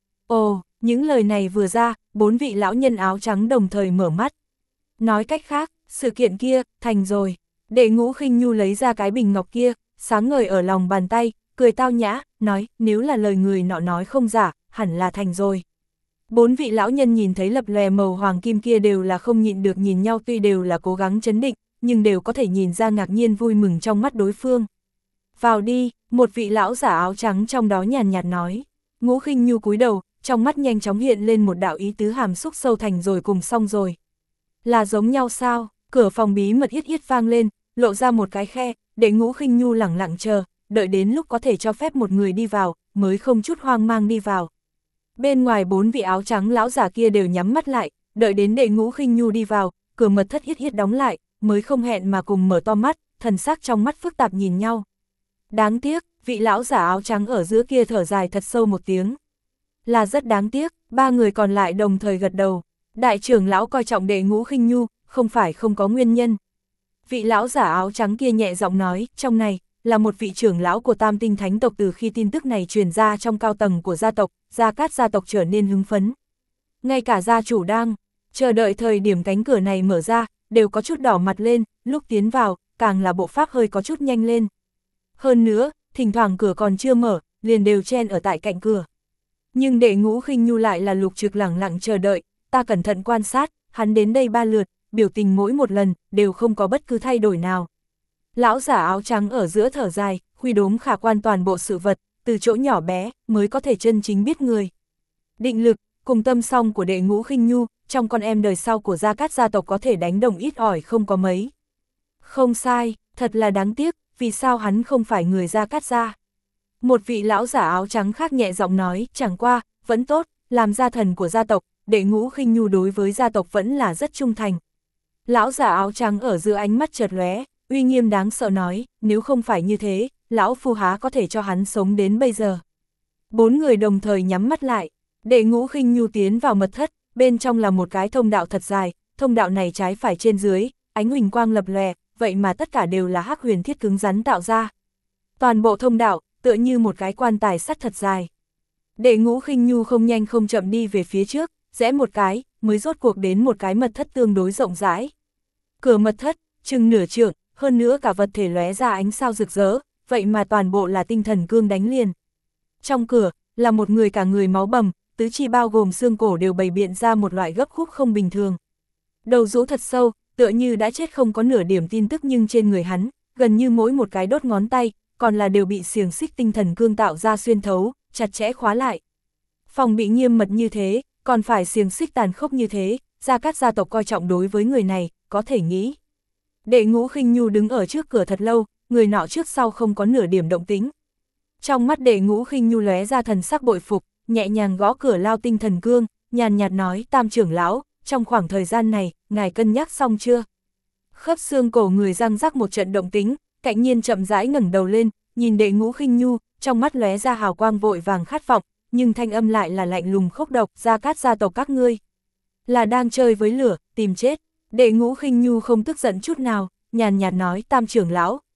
Ồ, những lời này vừa ra, bốn vị lão nhân áo trắng đồng thời mở mắt. Nói cách khác, sự kiện kia, thành rồi. Đệ Ngũ Khinh Nhu lấy ra cái bình ngọc kia, sáng ngời ở lòng bàn tay, cười tao nhã, nói, nếu là lời người nọ nói không giả, hẳn là thành rồi. Bốn vị lão nhân nhìn thấy lập lòe màu hoàng kim kia đều là không nhịn được nhìn nhau, tuy đều là cố gắng chấn định, nhưng đều có thể nhìn ra ngạc nhiên vui mừng trong mắt đối phương. Vào đi, một vị lão giả áo trắng trong đó nhàn nhạt nói. Ngũ Khinh Nhu cúi đầu, trong mắt nhanh chóng hiện lên một đạo ý tứ hàm xúc sâu thành rồi cùng xong rồi. Là giống nhau sao? Cửa phòng bí mật yết yết vang lên, lộ ra một cái khe, Đệ Ngũ Khinh Nhu lẳng lặng chờ, đợi đến lúc có thể cho phép một người đi vào, mới không chút hoang mang đi vào. Bên ngoài bốn vị áo trắng lão giả kia đều nhắm mắt lại, đợi đến Đệ Ngũ Khinh Nhu đi vào, cửa mật thất yết yết đóng lại, mới không hẹn mà cùng mở to mắt, thần sắc trong mắt phức tạp nhìn nhau. Đáng tiếc, vị lão giả áo trắng ở giữa kia thở dài thật sâu một tiếng. Là rất đáng tiếc, ba người còn lại đồng thời gật đầu. Đại trưởng lão coi trọng Đệ Ngũ Khinh Nhu, không phải không có nguyên nhân. Vị lão giả áo trắng kia nhẹ giọng nói, trong này, là một vị trưởng lão của Tam Tinh Thánh tộc. Từ khi tin tức này truyền ra trong cao tầng của gia tộc, Gia Cát gia tộc trở nên hứng phấn. Ngay cả gia chủ đang chờ đợi thời điểm cánh cửa này mở ra, đều có chút đỏ mặt lên, lúc tiến vào, càng là bộ pháp hơi có chút nhanh lên. Hơn nữa, thỉnh thoảng cửa còn chưa mở, liền đều chen ở tại cạnh cửa. Nhưng Đệ Ngũ Khinh Nhu lại là lục trực lẳng lặng chờ đợi, ta cẩn thận quan sát, hắn đến đây ba lượt, biểu tình mỗi một lần, đều không có bất cứ thay đổi nào. Lão giả áo trắng ở giữa thở dài, khuy đốm khả quan toàn bộ sự vật, từ chỗ nhỏ bé, mới có thể chân chính biết người. Định lực, cùng tâm song của Đệ Ngũ Khinh Nhu, trong con em đời sau của Gia Cát gia tộc có thể đánh đồng ít ỏi không có mấy. Không sai, thật là đáng tiếc, vì sao hắn không phải người Gia Cát gia. Một vị lão giả áo trắng khác nhẹ giọng nói, chẳng qua, vẫn tốt, làm gia thần của gia tộc, Đệ Ngũ Khinh Nhu đối với gia tộc vẫn là rất trung thành. Lão giả áo trắng ở giữa ánh mắt chợt lóe, uy nghiêm đáng sợ nói, nếu không phải như thế, lão phu há có thể cho hắn sống đến bây giờ. Bốn người đồng thời nhắm mắt lại, Đệ Ngũ Khinh Nhu tiến vào mật thất, bên trong là một cái thông đạo thật dài, thông đạo này trái phải trên dưới, ánh huỳnh quang lập lòe, vậy mà tất cả đều là hắc huyền thiết cứng rắn tạo ra. Toàn bộ thông đạo, tựa như một cái quan tài sắt thật dài. Đệ Ngũ Khinh Nhu không nhanh không chậm đi về phía trước, rẽ một cái, mới rốt cuộc đến một cái mật thất tương đối rộng rãi. Cửa mật thất, chừng nửa trượng, hơn nữa cả vật thể lóe ra ánh sao rực rỡ, vậy mà toàn bộ là tinh thần cương đánh liền. Trong cửa, là một người cả người máu bầm, tứ chi bao gồm xương cổ đều bày biện ra một loại gấp khúc không bình thường. Đầu rũ thật sâu, tựa như đã chết không có nửa điểm tin tức, nhưng trên người hắn, gần như mỗi một cái đốt ngón tay, còn là đều bị xiềng xích tinh thần cương tạo ra xuyên thấu, chặt chẽ khóa lại. Phòng bị nghiêm mật như thế, còn phải xiềng xích tàn khốc như thế, Gia Cát gia tộc coi trọng đối với người này, có thể nghĩ. Đệ Ngũ Khinh Nhu đứng ở trước cửa thật lâu, người nọ trước sau không có nửa điểm động tĩnh. Trong mắt Đệ Ngũ Khinh Nhu lóe ra thần sắc bội phục, nhẹ nhàng gõ cửa lao tinh thần cương, nhàn nhạt nói, Tam trưởng lão, trong khoảng thời gian này, ngài cân nhắc xong chưa? Khớp xương cổ người răng rắc một trận động tĩnh, Cạnh Nhiên chậm rãi ngẩng đầu lên, nhìn Đệ Ngũ Khinh Nhu, trong mắt lóe ra hào quang vội vàng khát vọng, nhưng thanh âm lại là lạnh lùng khốc độc, Gia Cát gia tộc các ngươi là đang chơi với lửa, tìm chết. Đệ Ngũ Khinh Nhu không tức giận chút nào, nhàn nhạt nói, Tam trưởng lão,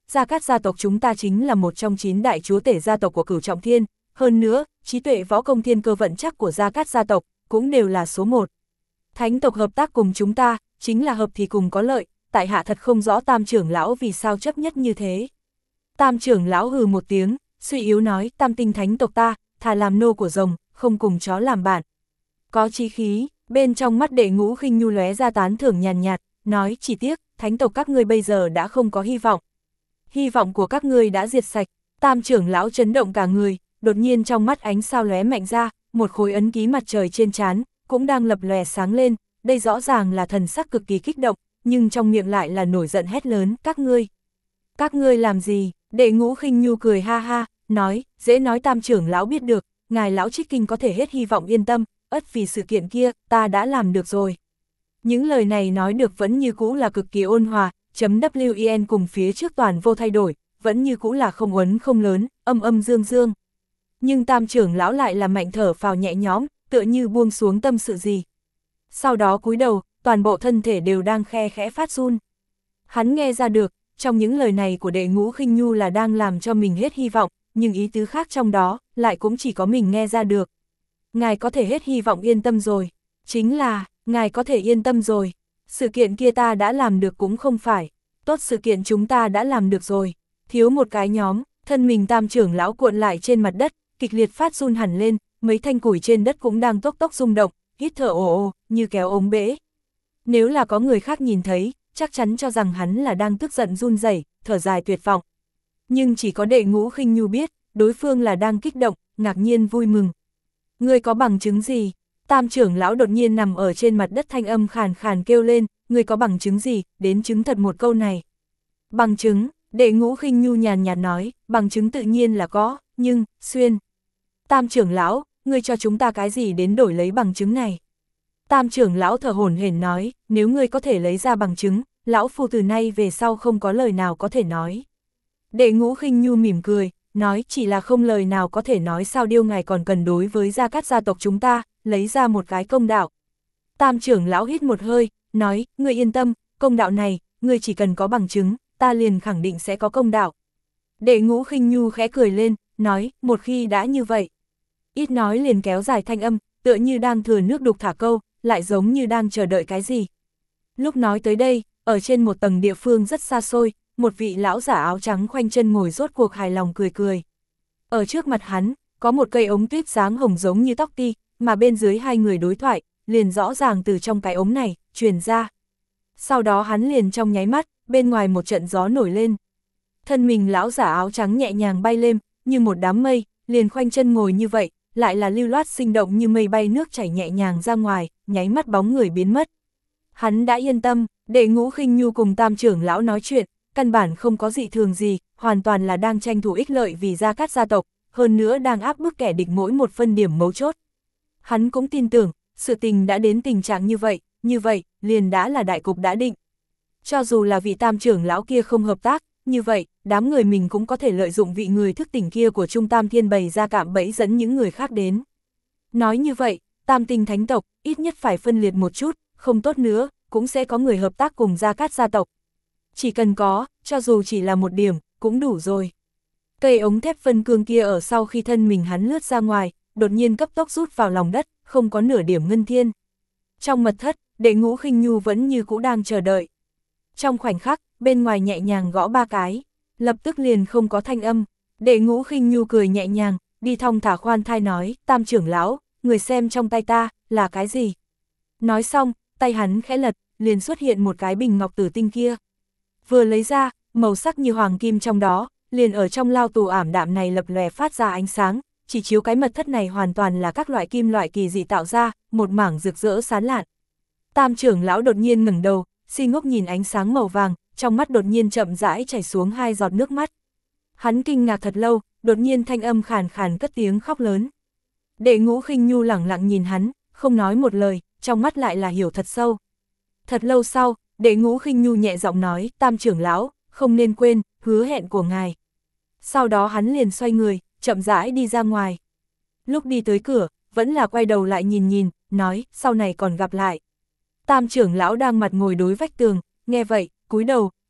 Gia Cát gia tộc chúng ta chính là một trong chín đại chúa tể gia tộc của Cửu Trọng Thiên, hơn nữa, trí tuệ võ công thiên cơ vận chắc của Gia Cát gia tộc cũng đều là số một. Thánh tộc hợp tác cùng chúng ta, chính là hợp thì cùng có lợi, tại hạ thật không rõ Tam trưởng lão vì sao chấp nhất như thế. Tam trưởng lão hừ một tiếng, suy yếu nói, Tam tinh thánh tộc ta, thà làm nô của rồng, không cùng chó làm bạn. Có chí khí, bên trong mắt Đệ Ngũ Khinh Nhu lóe ra tán thưởng nhàn nhạt, nói chỉ tiếc, thánh tộc các ngươi bây giờ đã không có hy vọng. Hy vọng của các ngươi đã diệt sạch. Tam trưởng lão chấn động cả người, đột nhiên trong mắt ánh sao lóe mạnh ra, một khối ấn ký mặt trời trên trán cũng đang lập lòe sáng lên, đây rõ ràng là thần sắc cực kỳ kích động, nhưng trong miệng lại là nổi giận hét lớn, các ngươi. Các ngươi làm gì? Đệ Ngũ Khinh Nhu cười ha ha, nói, dễ nói Tam trưởng lão biết được, ngài lão Trích Kinh có thể hết hy vọng yên tâm, ất vì sự kiện kia, ta đã làm được rồi. Những lời này nói được vẫn như cũ là cực kỳ ôn hòa, chấm win cùng phía trước toàn vô thay đổi, vẫn như cũ là không uấn không lớn, âm âm dương dương. Nhưng Tam trưởng lão lại là mạnh thở phào nhẹ nhõm, tựa như buông xuống tâm sự gì. Sau đó cúi đầu, toàn bộ thân thể đều đang khe khẽ phát run. Hắn nghe ra được, trong những lời này của Đệ Ngũ Khinh Nhu là đang làm cho mình hết hy vọng, nhưng ý tứ khác trong đó, lại cũng chỉ có mình nghe ra được. Ngài có thể hết hy vọng yên tâm rồi. Chính là, ngài có thể yên tâm rồi. Sự kiện kia ta đã làm được cũng không phải. Tốt sự kiện chúng ta đã làm được rồi. Thiếu một cái nhóm, thân mình Tam trưởng lão cuộn lại trên mặt đất, kịch liệt phát run hẳn lên, mấy thanh củi trên đất cũng đang tốc tốc rung động, hít thở ồ ồ, như kéo ống bể. Nếu là có người khác nhìn thấy, chắc chắn cho rằng hắn là đang tức giận run rẩy, thở dài tuyệt vọng. Nhưng chỉ có Đệ Ngũ Khinh Nhu biết, đối phương là đang kích động, ngạc nhiên vui mừng. Ngươi có bằng chứng gì? Tam trưởng lão đột nhiên nằm ở trên mặt đất thanh âm khàn khàn kêu lên, ngươi có bằng chứng gì, đến chứng thật một câu này. Bằng chứng, Đệ Ngũ Khinh Nhu nhàn nhạt nói, bằng chứng tự nhiên là có, nhưng, xuyên. Tam trưởng lão, ngươi cho chúng ta cái gì đến đổi lấy bằng chứng này? Tam trưởng lão thở hổn hển nói, nếu ngươi có thể lấy ra bằng chứng, lão phu từ nay về sau không có lời nào có thể nói. Đệ Ngũ Khinh Nhu mỉm cười, nói chỉ là không lời nào có thể nói sao điêu ngài còn cần đối với Gia Cát gia tộc chúng ta, lấy ra một cái công đạo. Tam trưởng lão hít một hơi, nói, ngươi yên tâm, công đạo này, ngươi chỉ cần có bằng chứng, ta liền khẳng định sẽ có công đạo. Đệ Ngũ Khinh Nhu khẽ cười lên, nói, một khi đã như vậy. Ít nói liền kéo dài thanh âm, tựa như đang thừa nước đục thả câu, lại giống như đang chờ đợi cái gì. Lúc nói tới đây, ở trên một tầng địa phương rất xa xôi, một vị lão giả áo trắng khoanh chân ngồi rốt cuộc hài lòng cười cười. Ở trước mặt hắn, có một cây ống tuyết dáng hồng giống như tóc ti, mà bên dưới hai người đối thoại, liền rõ ràng từ trong cái ống này, truyền ra. Sau đó hắn liền trong nháy mắt, bên ngoài một trận gió nổi lên. Thân mình lão giả áo trắng nhẹ nhàng bay lên, như một đám mây, liền khoanh chân ngồi như vậy, lại là lưu loát sinh động như mây bay nước chảy nhẹ nhàng ra ngoài, nháy mắt bóng người biến mất. Hắn đã yên tâm, Đệ Ngũ Khinh Nhu cùng Tam trưởng lão nói chuyện, căn bản không có dị thường gì, hoàn toàn là đang tranh thủ ích lợi vì Gia Cát gia tộc, hơn nữa đang áp bức kẻ địch mỗi một phân điểm mấu chốt. Hắn cũng tin tưởng, sự tình đã đến tình trạng như vậy, như vậy, liền đã là đại cục đã định. Cho dù là vị Tam trưởng lão kia không hợp tác, như vậy, đám người mình cũng có thể lợi dụng vị người thức tỉnh kia của Trung Tam Thiên bày ra cạm bẫy dẫn những người khác đến. Nói như vậy, Tam tinh thánh tộc, ít nhất phải phân liệt một chút, không tốt nữa, cũng sẽ có người hợp tác cùng Gia Cát gia tộc. Chỉ cần có, cho dù chỉ là một điểm, cũng đủ rồi. Cây ống thép phân cương kia ở sau khi thân mình hắn lướt ra ngoài, đột nhiên cấp tốc rút vào lòng đất, không có nửa điểm ngân thiên. Trong mật thất, Đệ Ngũ Khinh Nhu vẫn như cũ đang chờ đợi. Trong khoảnh khắc, bên ngoài nhẹ nhàng gõ ba cái, lập tức liền không có thanh âm. Đệ Ngũ Khinh Nhu cười nhẹ nhàng, đi thong thả khoan thai nói, Tam trưởng lão, người xem trong tay ta, là cái gì? Nói xong, tay hắn khẽ lật, liền xuất hiện một cái bình ngọc tử tinh kia. Vừa lấy ra, màu sắc như hoàng kim trong đó, liền ở trong lao tù ảm đạm này lập lòe phát ra ánh sáng, chỉ chiếu cái mật thất này hoàn toàn là các loại kim loại kỳ dị tạo ra, một mảng rực rỡ sáng lạn. Tam trưởng lão đột nhiên ngẩng đầu, si ngốc nhìn ánh sáng màu vàng, trong mắt đột nhiên chậm rãi chảy xuống hai giọt nước mắt. Hắn kinh ngạc thật lâu, đột nhiên thanh âm khàn khàn cất tiếng khóc lớn. Đệ Ngũ Khinh Nhu lẳng lặng nhìn hắn, không nói một lời, trong mắt lại là hiểu thật sâu. Thật lâu sau, Đệ Ngũ Khinh Nhu nhẹ giọng nói, Tam trưởng lão, không nên quên, hứa hẹn của ngài. Sau đó hắn liền xoay người, chậm rãi đi ra ngoài. Lúc đi tới cửa, vẫn là quay đầu lại nhìn nhìn, nói, sau này còn gặp lại. Tam trưởng lão đang mặt ngồi đối vách tường, nghe vậy, cúi đầu,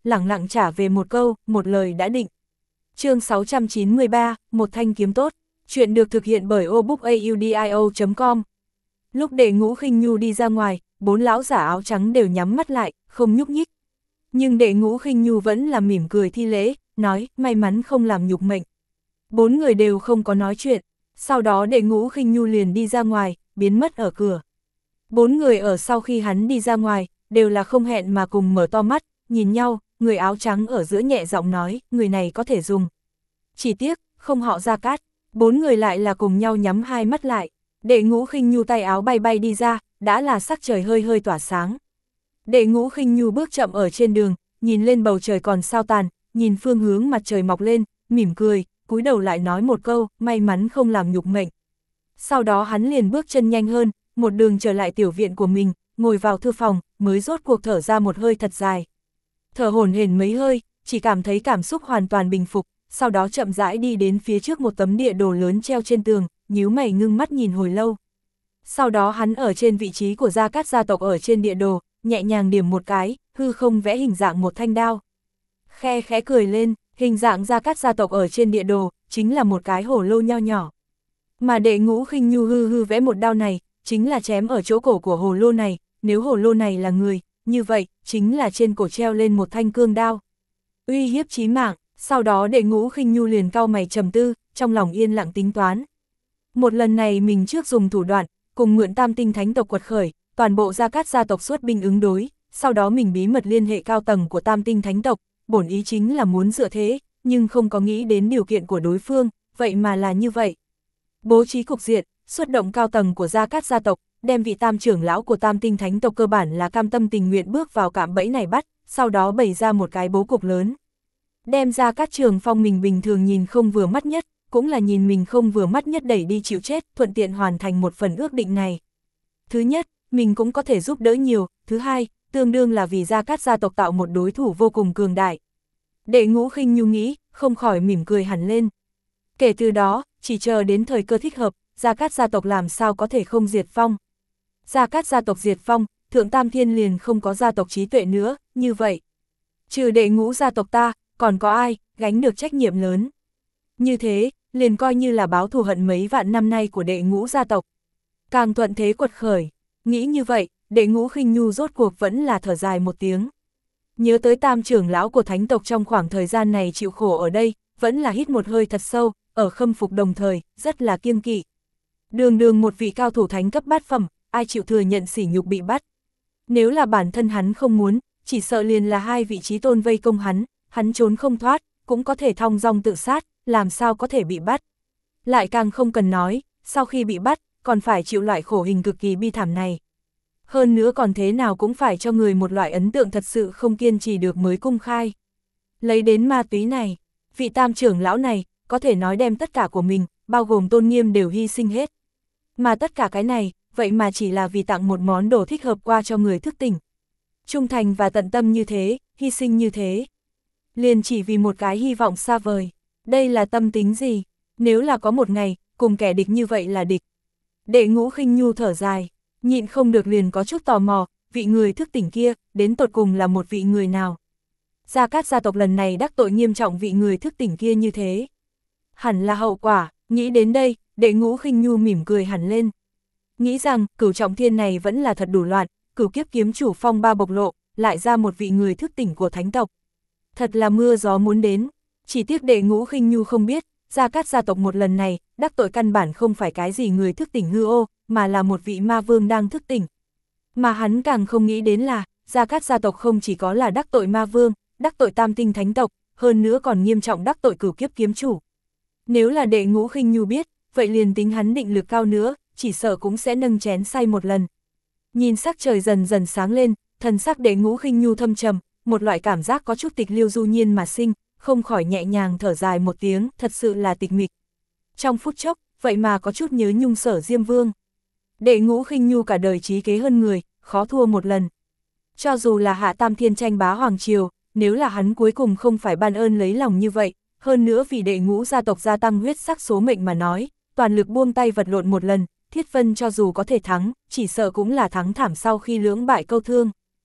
lẳng lặng trả về một câu, một lời đã định. Chương sáu trăm chín mươi ba, một thanh kiếm tốt. Chuyện được thực hiện bởi obookaudio chấm com. Lúc Đệ Ngũ Khinh Nhu đi ra ngoài, bốn lão giả áo trắng đều nhắm mắt lại, không nhúc nhích. Nhưng Đệ Ngũ Khinh Nhu vẫn là mỉm cười thi lễ, nói, may mắn không làm nhục mệnh. Bốn người đều không có nói chuyện, sau đó Đệ Ngũ Khinh Nhu liền đi ra ngoài, biến mất ở cửa. Bốn người ở sau khi hắn đi ra ngoài, đều là không hẹn mà cùng mở to mắt, nhìn nhau, người áo trắng ở giữa nhẹ giọng nói, người này có thể dùng. Chỉ tiếc, không họ Gia Cát, bốn người lại là cùng nhau nhắm hai mắt lại. Đệ Ngũ Khinh Nhu tay áo bay bay đi ra, đã là sắc trời hơi hơi tỏa sáng. Đệ Ngũ Khinh Nhu bước chậm ở trên đường, nhìn lên bầu trời còn sao tàn, nhìn phương hướng mặt trời mọc lên, mỉm cười, cúi đầu lại nói một câu, may mắn không làm nhục mệnh. Sau đó hắn liền bước chân nhanh hơn, một đường trở lại tiểu viện của mình, ngồi vào thư phòng, mới rốt cuộc thở ra một hơi thật dài. Thở hổn hển mấy hơi, chỉ cảm thấy cảm xúc hoàn toàn bình phục, sau đó chậm rãi đi đến phía trước một tấm địa đồ lớn treo trên tường, nhíu mày ngưng mắt nhìn hồi lâu. Sau đó hắn ở trên vị trí của Gia Cát gia tộc ở trên địa đồ, nhẹ nhàng điểm một cái, hư không vẽ hình dạng một thanh đao. Khe khẽ cười lên, hình dạng Gia Cát gia tộc ở trên địa đồ, chính là một cái hổ lô nho nhỏ. Mà Đệ Ngũ Khinh Nhu hư hư vẽ một đao này, chính là chém ở chỗ cổ của hồ lô này, nếu hồ lô này là người, như vậy, chính là trên cổ treo lên một thanh cương đao. Uy hiếp chí mạng, sau đó Đệ Ngũ Khinh Nhu liền cau mày trầm tư, trong lòng yên lặng tính toán. Một lần này mình trước dùng thủ đoạn, cùng mượn Tam Tinh Thánh tộc quật khởi, toàn bộ Gia Cát gia tộc xuất binh ứng đối, sau đó mình bí mật liên hệ cao tầng của Tam Tinh Thánh tộc, bổn ý chính là muốn dựa thế, nhưng không có nghĩ đến điều kiện của đối phương, vậy mà là như vậy. Bố trí cục diện, xuất động cao tầng của Gia Cát gia tộc, đem vị tam trưởng lão của Tam Tinh Thánh tộc cơ bản là cam tâm tình nguyện bước vào cạm bẫy này bắt, sau đó bày ra một cái bố cục lớn. Đem Gia Cát Trường Phong mình bình thường nhìn không vừa mắt nhất, cũng là nhìn mình không vừa mắt nhất đẩy đi chịu chết, thuận tiện hoàn thành một phần ước định này. Thứ nhất, mình cũng có thể giúp đỡ nhiều, thứ hai, tương đương là vì Gia Cát gia tộc tạo một đối thủ vô cùng cường đại. Đệ Ngũ Khinh Nhu nghĩ, không khỏi mỉm cười hẳn lên. Kể từ đó, chỉ chờ đến thời cơ thích hợp, Gia Cát gia tộc làm sao có thể không diệt vong. Gia Cát gia tộc diệt vong, Thượng Tam Thiên liền không có gia tộc trí tuệ nữa, như vậy. Trừ Đệ Ngũ gia tộc ta, còn có ai, gánh được trách nhiệm lớn. Như thế, liền coi như là báo thù hận mấy vạn năm nay của Đệ Ngũ gia tộc. Càng thuận thế quật khởi, nghĩ như vậy, Đệ Ngũ Khinh Nhu rốt cuộc vẫn là thở dài một tiếng. Nhớ tới tam trưởng lão của thánh tộc trong khoảng thời gian này chịu khổ ở đây, vẫn là hít một hơi thật sâu, ở khâm phục đồng thời, rất là kiêng kỵ. Đường đường một vị cao thủ thánh cấp bát phẩm, ai chịu thừa nhận sỉ nhục bị bắt. Nếu là bản thân hắn không muốn, chỉ sợ liền là hai vị trí tôn vây công hắn, hắn trốn không thoát, cũng có thể thong dong tự sát, làm sao có thể bị bắt. Lại càng không cần nói, sau khi bị bắt, còn phải chịu loại khổ hình cực kỳ bi thảm này. Hơn nữa còn thế nào cũng phải cho người một loại ấn tượng thật sự không kiên trì được mới công khai. Lấy đến ma túy này, vị tam trưởng lão này, có thể nói đem tất cả của mình, bao gồm tôn nghiêm đều hy sinh hết. Mà tất cả cái này, vậy mà chỉ là vì tặng một món đồ thích hợp qua cho người thức tỉnh. Trung thành và tận tâm như thế, hy sinh như thế. Liền chỉ vì một cái hy vọng xa vời. Đây là tâm tính gì? Nếu là có một ngày, cùng kẻ địch như vậy là địch. Đệ Ngũ Khinh Nhu thở dài, nhịn không được liền có chút tò mò, vị người thức tỉnh kia, đến tột cùng là một vị người nào? Gia Cát gia tộc lần này đắc tội nghiêm trọng vị người thức tỉnh kia như thế. Hẳn là hậu quả, nghĩ đến đây, Đệ Ngũ Khinh Nhu mỉm cười hẳn lên. Nghĩ rằng, Cửu Trọng Thiên này vẫn là thật đủ loạn, Cửu Kiếp kiếm chủ phong ba bộc lộ, lại ra một vị người thức tỉnh của thánh tộc. Thật là mưa gió muốn đến, chỉ tiếc Đệ Ngũ Khinh Nhu không biết, Gia Cát gia tộc một lần này, đắc tội căn bản không phải cái gì người thức tỉnh hư ô, mà là một vị ma vương đang thức tỉnh. Mà hắn càng không nghĩ đến là, Gia Cát gia tộc không chỉ có là đắc tội ma vương, đắc tội Tam Tinh Thánh tộc, hơn nữa còn nghiêm trọng đắc tội Cửu Kiếp kiếm chủ. Nếu là Đệ Ngũ Khinh Nhu biết, vậy liền tính hắn định lực cao nữa, chỉ sợ cũng sẽ nâng chén say một lần. Nhìn sắc trời dần dần sáng lên, thần sắc Đệ Ngũ Khinh Nhu thâm trầm, một loại cảm giác có chút tịch liêu du nhiên mà sinh, không khỏi nhẹ nhàng thở dài một tiếng, thật sự là tịch mịch. Trong phút chốc, vậy mà có chút nhớ nhung Sở Diêm Vương. Đệ Ngũ Khinh Nhu cả đời trí kế hơn người, khó thua một lần. Cho dù là Hạ Tam Thiên tranh bá hoàng triều, nếu là hắn cuối cùng không phải ban ơn lấy lòng như vậy, hơn nữa vì Đệ Ngũ gia tộc gia tăng huyết sắc số mệnh mà nói, toàn lực buông tay vật lộn một lần, Thiết Vân cho dù có thể thắng, chỉ sợ cũng là thắng thảm sau khi lưỡng bại câu thương.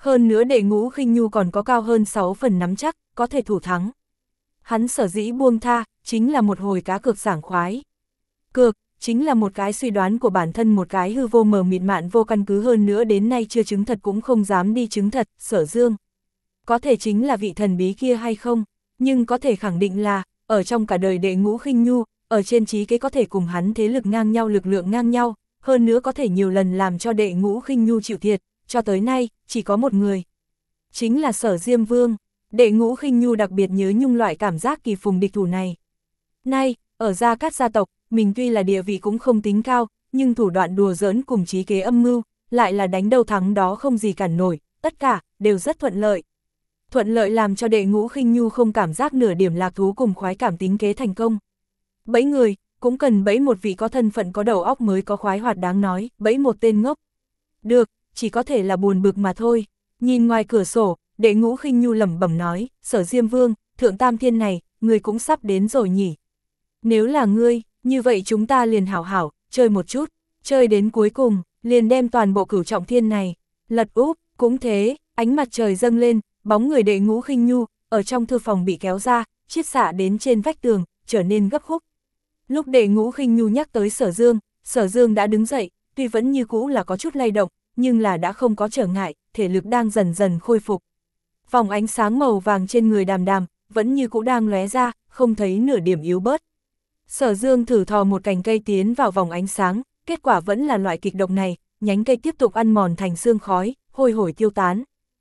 Hơn nữa Đệ Ngũ Khinh Nhu còn có cao hơn sáu phần nắm chắc, có thể thủ thắng. Hắn sở dĩ buông tha, chính là một hồi cá cược sảng khoái. Cược, chính là một cái suy đoán của bản thân, một cái hư vô mờ mịt mạn vô căn cứ, hơn nữa đến nay chưa chứng thật cũng không dám đi chứng thật. Sở Dương có thể chính là vị thần bí kia hay không, nhưng có thể khẳng định là, ở trong cả đời Đệ Ngũ Khinh Nhu, ở trên trí kế có thể cùng hắn thế lực ngang nhau, lực lượng ngang nhau, hơn nữa có thể nhiều lần làm cho Đệ Ngũ Khinh Nhu chịu thiệt, cho tới nay, chỉ có một người. Chính là Sở Diêm Vương. Đệ Ngũ Khinh Nhu đặc biệt nhớ nhung loại cảm giác kỳ phùng địch thủ này. Nay, ở Gia Cát gia tộc, mình tuy là địa vị cũng không tính cao, nhưng thủ đoạn đùa giỡn cùng trí kế âm mưu, lại là đánh đầu thắng đó không gì cản nổi, tất cả, đều rất thuận lợi. Thuận lợi làm cho Đệ Ngũ Khinh Nhu không cảm giác nửa điểm lạc thú cùng khoái cảm tính kế thành công. Bẫy người, cũng cần bẫy một vị có thân phận có đầu óc mới có khoái hoạt đáng nói, bẫy một tên ngốc. Được, chỉ có thể là buồn bực mà thôi. Nhìn ngoài cửa sổ, Đệ Ngũ Khinh Nhu lẩm bẩm nói, Sở Diêm Vương, Thượng Tam Thiên này, người cũng sắp đến rồi nhỉ. Nếu là ngươi, như vậy chúng ta liền hảo hảo, chơi một chút, chơi đến cuối cùng, liền đem toàn bộ Cửu Trọng Thiên này lật úp. Cũng thế, ánh mặt trời dâng lên, bóng người Đệ Ngũ Khinh Nhu ở trong thư phòng bị kéo ra, chiết xạ đến trên vách tường, trở nên gấp khúc. Lúc Đệ Ngũ Khinh Nhu nhắc tới Sở Dương, Sở Dương đã đứng dậy, tuy vẫn như cũ là có chút lay động, nhưng là đã không có trở ngại, thể lực đang dần dần khôi phục. Vòng ánh sáng màu vàng trên người Đàm Đàm, vẫn như cũ đang lóe ra, không thấy nửa điểm yếu bớt. Sở Dương thử thò một cành cây tiến vào vòng ánh sáng, kết quả vẫn là loại kịch độc này, nhánh cây tiếp tục ăn mòn thành sương khói, hôi hổi tiêu tán.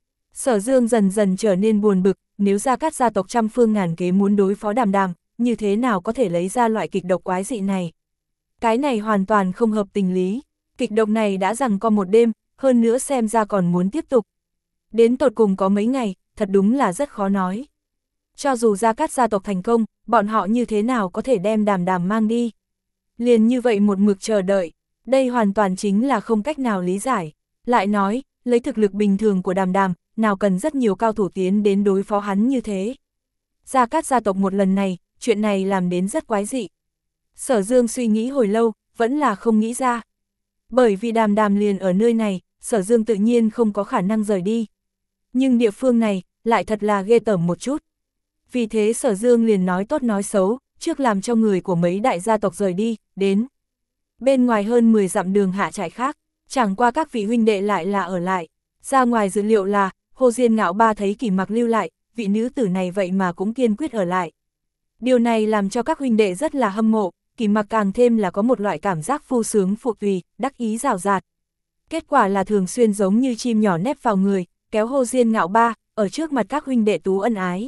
Sở Dương dần dần trở nên buồn bực, nếu Gia Cát gia tộc trăm phương ngàn kế muốn đối phó Đàm Đàm, như thế nào có thể lấy ra loại kịch độc quái dị này? Cái này hoàn toàn không hợp tình lý, kịch độc này đã giằng co một đêm, hơn nữa xem ra còn muốn tiếp tục. Đến tột cùng có mấy ngày, thật đúng là rất khó nói. Cho dù Gia Cát gia tộc thành công, bọn họ như thế nào có thể đem Đàm Đàm mang đi? Liền như vậy một mực chờ đợi, đây hoàn toàn chính là không cách nào lý giải. Lại nói, lấy thực lực bình thường của Đàm Đàm, nào cần rất nhiều cao thủ tiến đến đối phó hắn như thế. Gia Cát gia tộc một lần này, chuyện này làm đến rất quái dị. Sở Dương suy nghĩ hồi lâu, vẫn là không nghĩ ra. Bởi vì Đàm Đàm liền ở nơi này, Sở Dương tự nhiên không có khả năng rời đi. Nhưng địa phương này, lại thật là ghê tởm một chút. Vì thế Sở Dương liền nói tốt nói xấu, trước làm cho người của mấy đại gia tộc rời đi, đến. Bên ngoài hơn mười dặm đường hạ trại khác, chẳng qua các vị huynh đệ lại là ở lại. Ra ngoài dữ liệu là, Hồ Diên Ngạo Ba thấy Kỷ Mặc lưu lại, vị nữ tử này vậy mà cũng kiên quyết ở lại. Điều này làm cho các huynh đệ rất là hâm mộ, Kỷ Mặc càng thêm là có một loại cảm giác phu sướng phụ tùy, đắc ý rào rạt. Kết quả là thường xuyên giống như chim nhỏ nép vào người, kéo Hồ Diên Ngạo Ba, ở trước mặt các huynh đệ tú ân ái.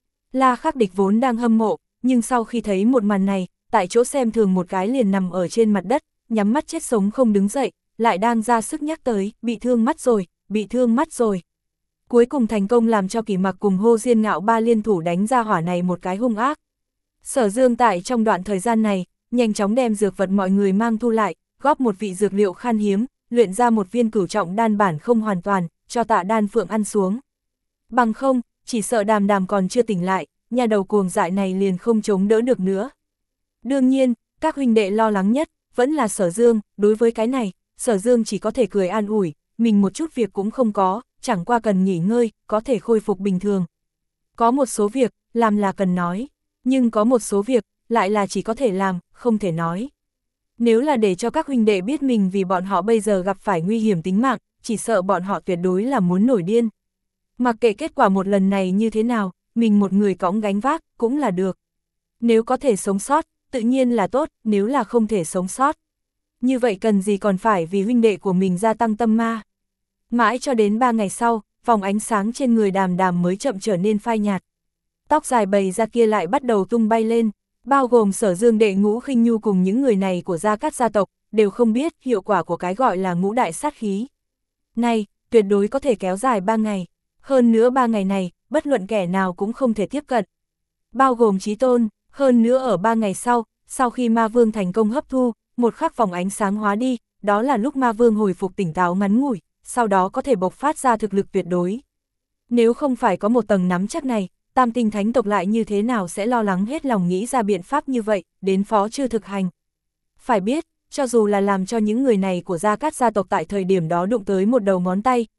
La Khắc Địch vốn đang hâm mộ, nhưng sau khi thấy một màn này, tại chỗ xem thường một cái liền nằm ở trên mặt đất, nhắm mắt chết sống không đứng dậy, lại đang ra sức nhắc tới, bị thương mắt rồi, bị thương mắt rồi. Cuối cùng thành công làm cho Kỷ Mặc cùng Hồ Diên Ngạo Ba liên thủ đánh ra hỏa này một cái hung ác. Sở Dương tại trong đoạn thời gian này, nhanh chóng đem dược vật mọi người mang thu lại, góp một vị dược liệu khan hiếm, luyện ra một viên cửu trọng đan bản không hoàn toàn, cho Tạ Đan Phượng ăn xuống. Bằng không, chỉ sợ Đàm Đàm còn chưa tỉnh lại, nhà đầu cuồng dại này liền không chống đỡ được nữa. Đương nhiên, các huynh đệ lo lắng nhất, vẫn là Sở Dương, đối với cái này, Sở Dương chỉ có thể cười an ủi, mình một chút việc cũng không có, chẳng qua cần nghỉ ngơi, có thể khôi phục bình thường. Có một số việc, làm là cần nói, nhưng có một số việc, lại là chỉ có thể làm, không thể nói. Nếu là để cho các huynh đệ biết mình vì bọn họ bây giờ gặp phải nguy hiểm tính mạng, chỉ sợ bọn họ tuyệt đối là muốn nổi điên. Mặc kệ kết quả một lần này như thế nào, mình một người cõng gánh vác, cũng là được. Nếu có thể sống sót, tự nhiên là tốt, nếu là không thể sống sót. Như vậy cần gì còn phải vì huynh đệ của mình gia tăng tâm ma. Mãi cho đến ba ngày sau, vòng ánh sáng trên người Đàm Đàm mới chậm trở nên phai nhạt. Tóc dài bầy ra kia lại bắt đầu tung bay lên, bao gồm Sở Dương, Đệ Ngũ Khinh Nhu cùng những người này của Gia Cát gia tộc, đều không biết hiệu quả của cái gọi là ngũ đại sát khí. Này, tuyệt đối có thể kéo dài ba ngày. Hơn nữa ba ngày này, bất luận kẻ nào cũng không thể tiếp cận. Bao gồm Chí Tôn, hơn nữa ở ba ngày sau, sau khi Ma Vương thành công hấp thu, một khắc vòng ánh sáng hóa đi, đó là lúc Ma Vương hồi phục tỉnh táo ngắn ngủi, sau đó có thể bộc phát ra thực lực tuyệt đối. Nếu không phải có một tầng nắm chắc này, Tam Tinh Thánh tộc lại như thế nào sẽ lo lắng hết lòng nghĩ ra biện pháp như vậy, đến phó chưa thực hành. Phải biết, cho dù là làm cho những người này của Gia Cát gia tộc tại thời điểm đó đụng tới một đầu ngón tay,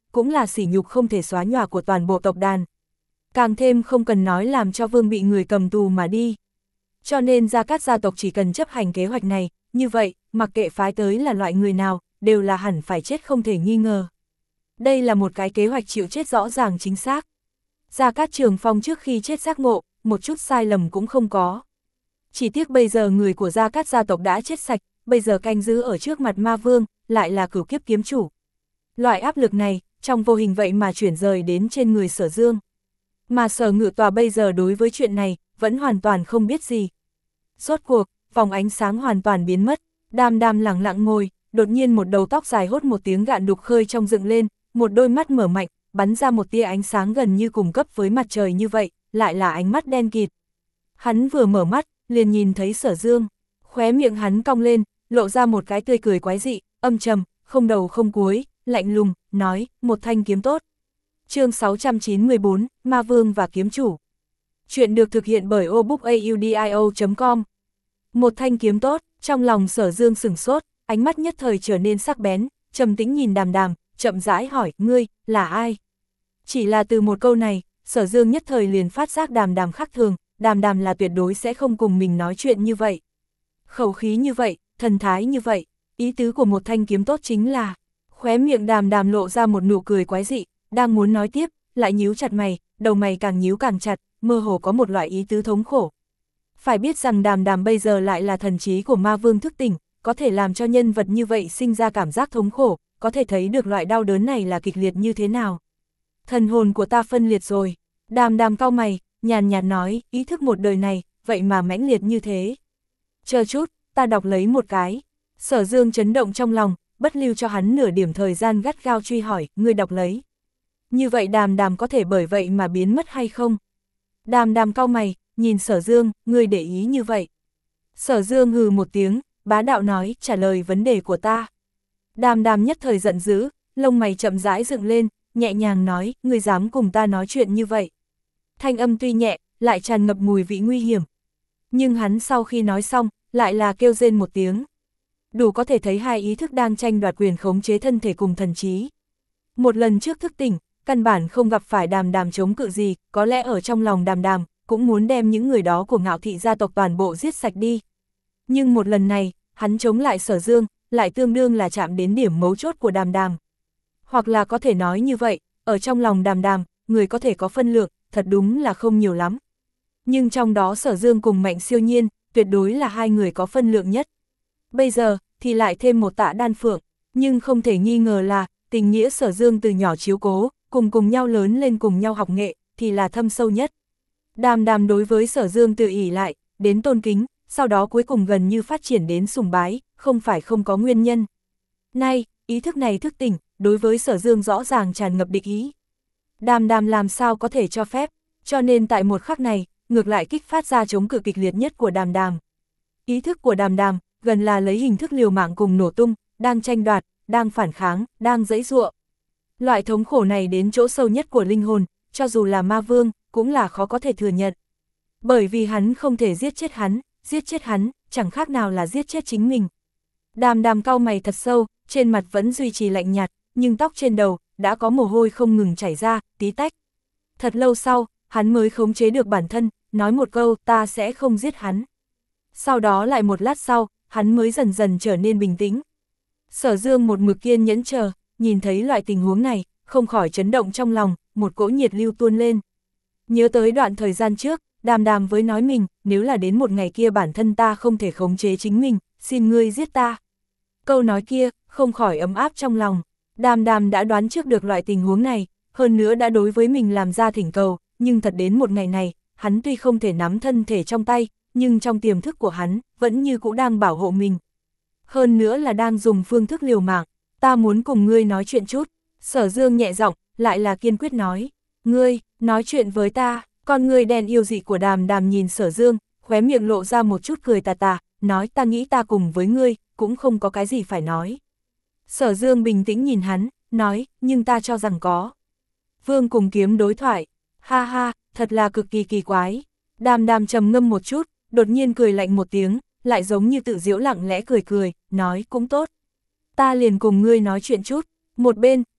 cũng là sỉ nhục không thể xóa nhòa của toàn bộ tộc đàn. Càng thêm không cần nói làm cho vương bị người cầm tù mà đi. Cho nên Gia Cát gia tộc chỉ cần chấp hành kế hoạch này, như vậy, mặc kệ phái tới là loại người nào, đều là hẳn phải chết không thể nghi ngờ. Đây là một cái kế hoạch chịu chết rõ ràng chính xác. Gia Cát Trường Phong trước khi chết giác ngộ, một chút sai lầm cũng không có. Chỉ tiếc bây giờ người của Gia Cát gia tộc đã chết sạch, bây giờ canh giữ ở trước mặt ma vương, lại là Cửu Kiếp kiếm chủ. Loại áp lực này, trong vô hình vậy mà chuyển rời đến trên người Sở Dương. Mà Sở Ngự Tòa bây giờ đối với chuyện này, vẫn hoàn toàn không biết gì. Rốt cuộc, vòng ánh sáng hoàn toàn biến mất, Đam Đam lẳng lặng ngồi, đột nhiên một đầu tóc dài hốt một tiếng gạn đục khơi trong dựng lên, một đôi mắt mở mạnh, bắn ra một tia ánh sáng gần như cùng cấp với mặt trời như vậy, lại là ánh mắt đen kịt. Hắn vừa mở mắt, liền nhìn thấy Sở Dương, khóe miệng hắn cong lên, lộ ra một cái tươi cười quái dị, âm trầm, không đầu không cuối, lạnh lùng, nói, một thanh kiếm tốt. Chương sáu trăm chín mươi tư, Ma Vương và Kiếm Chủ. Chuyện được thực hiện bởi obookaudio chấm com. Một thanh kiếm tốt, trong lòng Sở Dương sửng sốt, ánh mắt nhất thời trở nên sắc bén, trầm tĩnh nhìn Đàm Đàm, chậm rãi hỏi, ngươi, là ai? Chỉ là từ một câu này, Sở Dương nhất thời liền phát giác Đàm Đàm khác thường, Đàm Đàm là tuyệt đối sẽ không cùng mình nói chuyện như vậy. Khẩu khí như vậy, thần thái như vậy, ý tứ của một thanh kiếm tốt chính là, khóe miệng Đàm Đàm lộ ra một nụ cười quái dị, đang muốn nói tiếp, lại nhíu chặt mày, đầu mày càng nhíu càng chặt, mơ hồ có một loại ý tứ thống khổ. Phải biết rằng Đàm Đàm bây giờ lại là thần trí của ma vương thức tỉnh, có thể làm cho nhân vật như vậy sinh ra cảm giác thống khổ, có thể thấy được loại đau đớn này là kịch liệt như thế nào. Thần hồn của ta phân liệt rồi, Đàm Đàm cau mày, nhàn nhạt nói, ý thức một đời này, vậy mà mãnh liệt như thế. Chờ chút, ta đọc lấy một cái. Sở Dương chấn động trong lòng, bất lưu cho hắn nửa điểm thời gian gắt gao truy hỏi, ngươi đọc lấy. Như vậy Đàm Đàm có thể bởi vậy mà biến mất hay không? Đàm Đàm cau mày, nhìn Sở Dương, ngươi để ý như vậy. Sở Dương hừ một tiếng, bá đạo nói, trả lời vấn đề của ta. Đàm Đàm nhất thời giận dữ, lông mày chậm rãi dựng lên, nhẹ nhàng nói, ngươi dám cùng ta nói chuyện như vậy. Thanh âm tuy nhẹ, lại tràn ngập mùi vị nguy hiểm. Nhưng hắn sau khi nói xong, lại là kêu rên một tiếng. Đủ có thể thấy hai ý thức đang tranh đoạt quyền khống chế thân thể cùng thần trí. Một lần trước thức tỉnh, căn bản không gặp phải Đàm Đàm chống cự gì, có lẽ ở trong lòng Đàm Đàm, cũng muốn đem những người đó của Ngạo Thị gia tộc toàn bộ giết sạch đi. Nhưng một lần này, hắn chống lại Sở Dương, lại tương đương là chạm đến điểm mấu chốt của Đàm Đàm. Hoặc là có thể nói như vậy, ở trong lòng Đàm Đàm, người có thể có phân lượng, thật đúng là không nhiều lắm. Nhưng trong đó Sở Dương cùng Mạnh Siêu Nhiên, tuyệt đối là hai người có phân lượng nhất. Bây giờ, thì lại thêm một Tạ Đan Phượng, nhưng không thể nghi ngờ là, tình nghĩa Sở Dương từ nhỏ chiếu cố, cùng cùng nhau lớn lên cùng nhau học nghệ, thì là thâm sâu nhất. Đàm Đàm đối với Sở Dương từ ỷ lại, đến tôn kính, sau đó cuối cùng gần như phát triển đến sùng bái, không phải không có nguyên nhân. Nay, ý thức này thức tỉnh, đối với Sở Dương rõ ràng tràn ngập địch ý. Đàm Đàm làm sao có thể cho phép, cho nên tại một khắc này, ngược lại kích phát ra chống cự kịch liệt nhất của Đàm Đàm. Ý thức của Đàm Đàm, gần là lấy hình thức liều mạng cùng nổ tung, đang tranh đoạt, đang phản kháng, đang giãy giụa. Loại thống khổ này đến chỗ sâu nhất của linh hồn, cho dù là ma vương, cũng là khó có thể thừa nhận. Bởi vì hắn không thể giết chết hắn, giết chết hắn, chẳng khác nào là giết chết chính mình. Đàm Đàm cau mày thật sâu, trên mặt vẫn duy trì lạnh nhạt, nhưng tóc trên đầu, đã có mồ hôi không ngừng chảy ra, tí tách. Thật lâu sau, hắn mới khống chế được bản thân, nói một câu, ta sẽ không giết hắn. Sau đó lại một lát sau, hắn mới dần dần trở nên bình tĩnh. Sở Dương một mực kiên nhẫn chờ, nhìn thấy loại tình huống này, không khỏi chấn động trong lòng, một cỗ nhiệt lưu tuôn lên. Nhớ tới đoạn thời gian trước, Đàm Đàm với nói mình, nếu là đến một ngày kia bản thân ta không thể khống chế chính mình, xin ngươi giết ta. Câu nói kia, không khỏi ấm áp trong lòng. Đàm Đàm đã đoán trước được loại tình huống này, hơn nữa đã đối với mình làm ra thỉnh cầu, nhưng thật đến một ngày này, hắn tuy không thể nắm thân thể trong tay, nhưng trong tiềm thức của hắn, vẫn như cũ đang bảo hộ mình. Hơn nữa là đang dùng phương thức liều mạng, ta muốn cùng ngươi nói chuyện chút. Sở Dương nhẹ giọng, lại là kiên quyết nói, ngươi, nói chuyện với ta. Con ngươi đen yêu dị của Đàm Đàm nhìn Sở Dương, khóe miệng lộ ra một chút cười tà tà, nói ta nghĩ ta cùng với ngươi, cũng không có cái gì phải nói. Sở Dương bình tĩnh nhìn hắn, nói, nhưng ta cho rằng có. Vương cùng kiếm đối thoại, ha ha, thật là cực kỳ kỳ quái. Đàm Đàm trầm ngâm một chút, đột nhiên cười lạnh một tiếng, lại giống như tự giễu lặng lẽ cười cười, nói cũng tốt. Ta liền cùng ngươi nói chuyện chút. Một bên,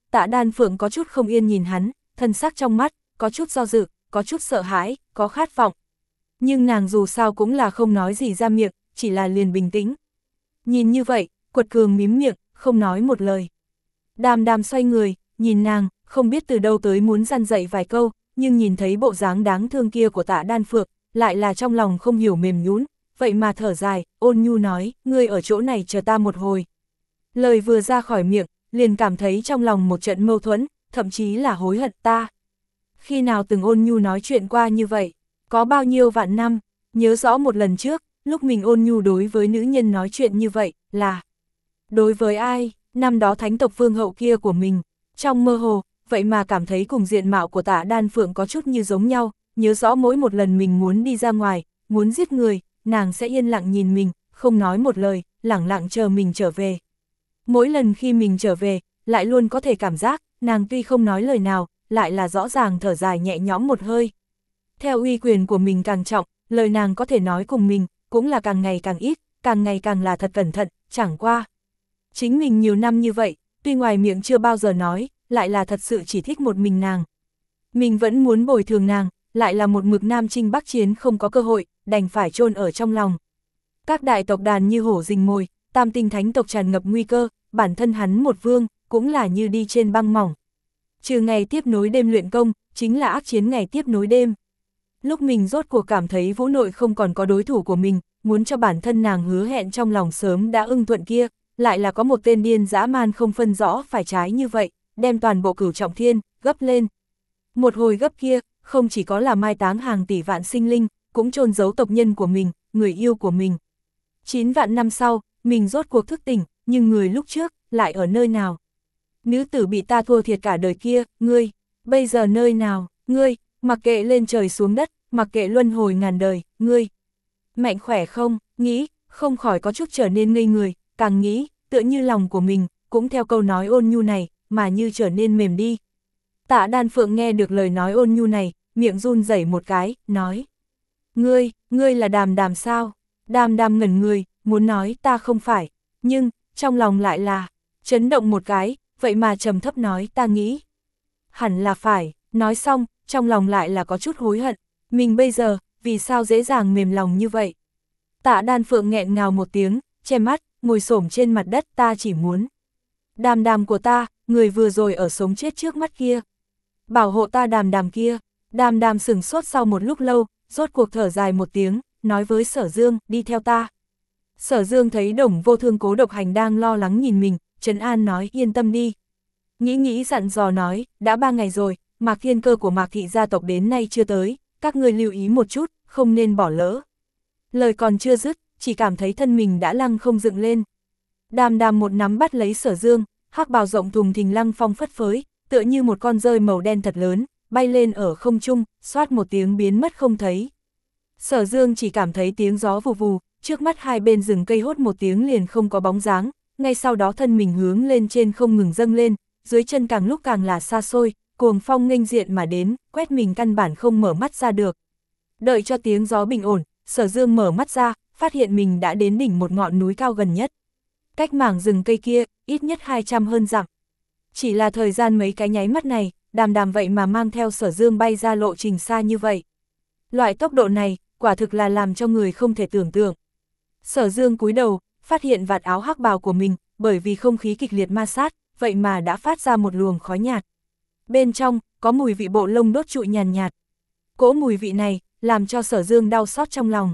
Tạ Đan Phượng có chút không yên nhìn hắn, thân sắc trong mắt, có chút do dự, có chút sợ hãi, có khát vọng. Nhưng nàng dù sao cũng là không nói gì ra miệng, chỉ là liền bình tĩnh. Nhìn như vậy, Quật Cường mím miệng, không nói một lời. Đàm Đàm xoay người, nhìn nàng, không biết từ đâu tới muốn răn dạy vài câu, nhưng nhìn thấy bộ dáng đáng thương kia của Tạ Đan Phượng, lại là trong lòng không hiểu mềm nhũn, vậy mà thở dài, ôn nhu nói, ngươi ở chỗ này chờ ta một hồi. Lời vừa ra khỏi miệng, liền cảm thấy trong lòng một trận mâu thuẫn, thậm chí là hối hận ta. Khi nào từng ôn nhu nói chuyện qua như vậy, có bao nhiêu vạn năm, nhớ rõ một lần trước, lúc mình ôn nhu đối với nữ nhân nói chuyện như vậy, là đối với ai, năm đó thánh tộc vương hậu kia của mình, trong mơ hồ, vậy mà cảm thấy cùng diện mạo của Tạ Đan Phượng có chút như giống nhau, nhớ rõ mỗi một lần mình muốn đi ra ngoài, muốn giết người, nàng sẽ yên lặng nhìn mình, không nói một lời, lẳng lặng chờ mình trở về. Mỗi lần khi mình trở về, lại luôn có thể cảm giác, nàng tuy không nói lời nào, lại là rõ ràng thở dài nhẹ nhõm một hơi. Theo uy quyền của mình càng trọng, lời nàng có thể nói cùng mình, cũng là càng ngày càng ít, càng ngày càng là thật cẩn thận, chẳng qua. Chính mình nhiều năm như vậy, tuy ngoài miệng chưa bao giờ nói, lại là thật sự chỉ thích một mình nàng. Mình vẫn muốn bồi thường nàng, lại là một mực nam chinh bắc chiến không có cơ hội, đành phải chôn ở trong lòng. Các đại tộc đàn như hổ rình mồi, tam tinh thánh tộc tràn ngập nguy cơ, bản thân hắn một vương, cũng là như đi trên băng mỏng. Trừ ngày tiếp nối đêm luyện công, chính là ác chiến ngày tiếp nối đêm. Lúc mình rốt cuộc cảm thấy Vũ Nội không còn có đối thủ của mình, muốn cho bản thân nàng hứa hẹn trong lòng sớm đã ưng thuận kia, lại là có một tên điên dã man không phân rõ phải trái như vậy, đem toàn bộ Cửu Trọng Thiên, gấp lên. Một hồi gấp kia, không chỉ có là mai táng hàng tỷ vạn sinh linh, cũng chôn giấu tộc nhân của mình, người yêu của mình. Chín vạn năm sau, mình rốt cuộc thức tỉnh, nhưng người lúc trước, lại ở nơi nào? Nữ tử bị ta thua thiệt cả đời kia, ngươi, bây giờ nơi nào, ngươi, mặc kệ lên trời xuống đất, mặc kệ luân hồi ngàn đời, ngươi. Mạnh khỏe không, nghĩ, không khỏi có chút trở nên ngây người, càng nghĩ, tựa như lòng của mình, cũng theo câu nói ôn nhu này, mà như trở nên mềm đi. Tạ Đan Phượng nghe được lời nói ôn nhu này, miệng run rẩy một cái, nói. Ngươi, ngươi là Đàm Đàm sao? Đàm Đàm ngẩn người, muốn nói ta không phải, nhưng, trong lòng lại là, chấn động một cái, vậy mà trầm thấp nói ta nghĩ. Hẳn là phải, nói xong, trong lòng lại là có chút hối hận, mình bây giờ, vì sao dễ dàng mềm lòng như vậy? Tạ Đan Phượng nghẹn ngào một tiếng, che mắt, ngồi xổm trên mặt đất, ta chỉ muốn. Đàm Đàm của ta, người vừa rồi ở sống chết trước mắt kia. Bảo hộ ta Đàm Đàm kia. Đàm Đàm sửng sốt sau một lúc lâu, rốt cuộc thở dài một tiếng, nói với Sở Dương, đi theo ta. Sở Dương thấy Đồng Vô Thương Cố Độc Hành đang lo lắng nhìn mình, trấn an nói yên tâm đi. Nghĩ nghĩ dặn dò nói, đã ba ngày rồi, Mạc Thiên Cơ của Mạc Thị gia tộc đến nay chưa tới, các ngươi lưu ý một chút, không nên bỏ lỡ. Lời còn chưa dứt, chỉ cảm thấy thân mình đã lăng không dựng lên. Đàm Đàm một nắm bắt lấy Sở Dương, hắc bào rộng thùng thình lăng phong phất phới, tựa như một con dơi màu đen thật lớn, bay lên ở không trung, xoát một tiếng biến mất không thấy. Sở Dương chỉ cảm thấy tiếng gió vù vù, trước mắt hai bên rừng cây hốt một tiếng liền không có bóng dáng, ngay sau đó thân mình hướng lên trên không ngừng dâng lên, dưới chân càng lúc càng là xa xôi, cuồng phong nghênh diện mà đến, quét mình căn bản không mở mắt ra được. Đợi cho tiếng gió bình ổn, Sở Dương mở mắt ra, phát hiện mình đã đến đỉnh một ngọn núi cao gần nhất. Cách mảng rừng cây kia, ít nhất hai trăm hơn dặm. Chỉ là thời gian mấy cái nháy mắt này, Đàm Đàm vậy mà mang theo Sở Dương bay ra lộ trình xa như vậy. Loại tốc độ này, quả thực là làm cho người không thể tưởng tượng. Sở Dương cúi đầu, phát hiện vạt áo hắc bào của mình, bởi vì không khí kịch liệt ma sát, vậy mà đã phát ra một luồng khói nhạt. Bên trong, có mùi vị bộ lông đốt trụi nhàn nhạt, nhạt. Cỗ mùi vị này, làm cho Sở Dương đau xót trong lòng.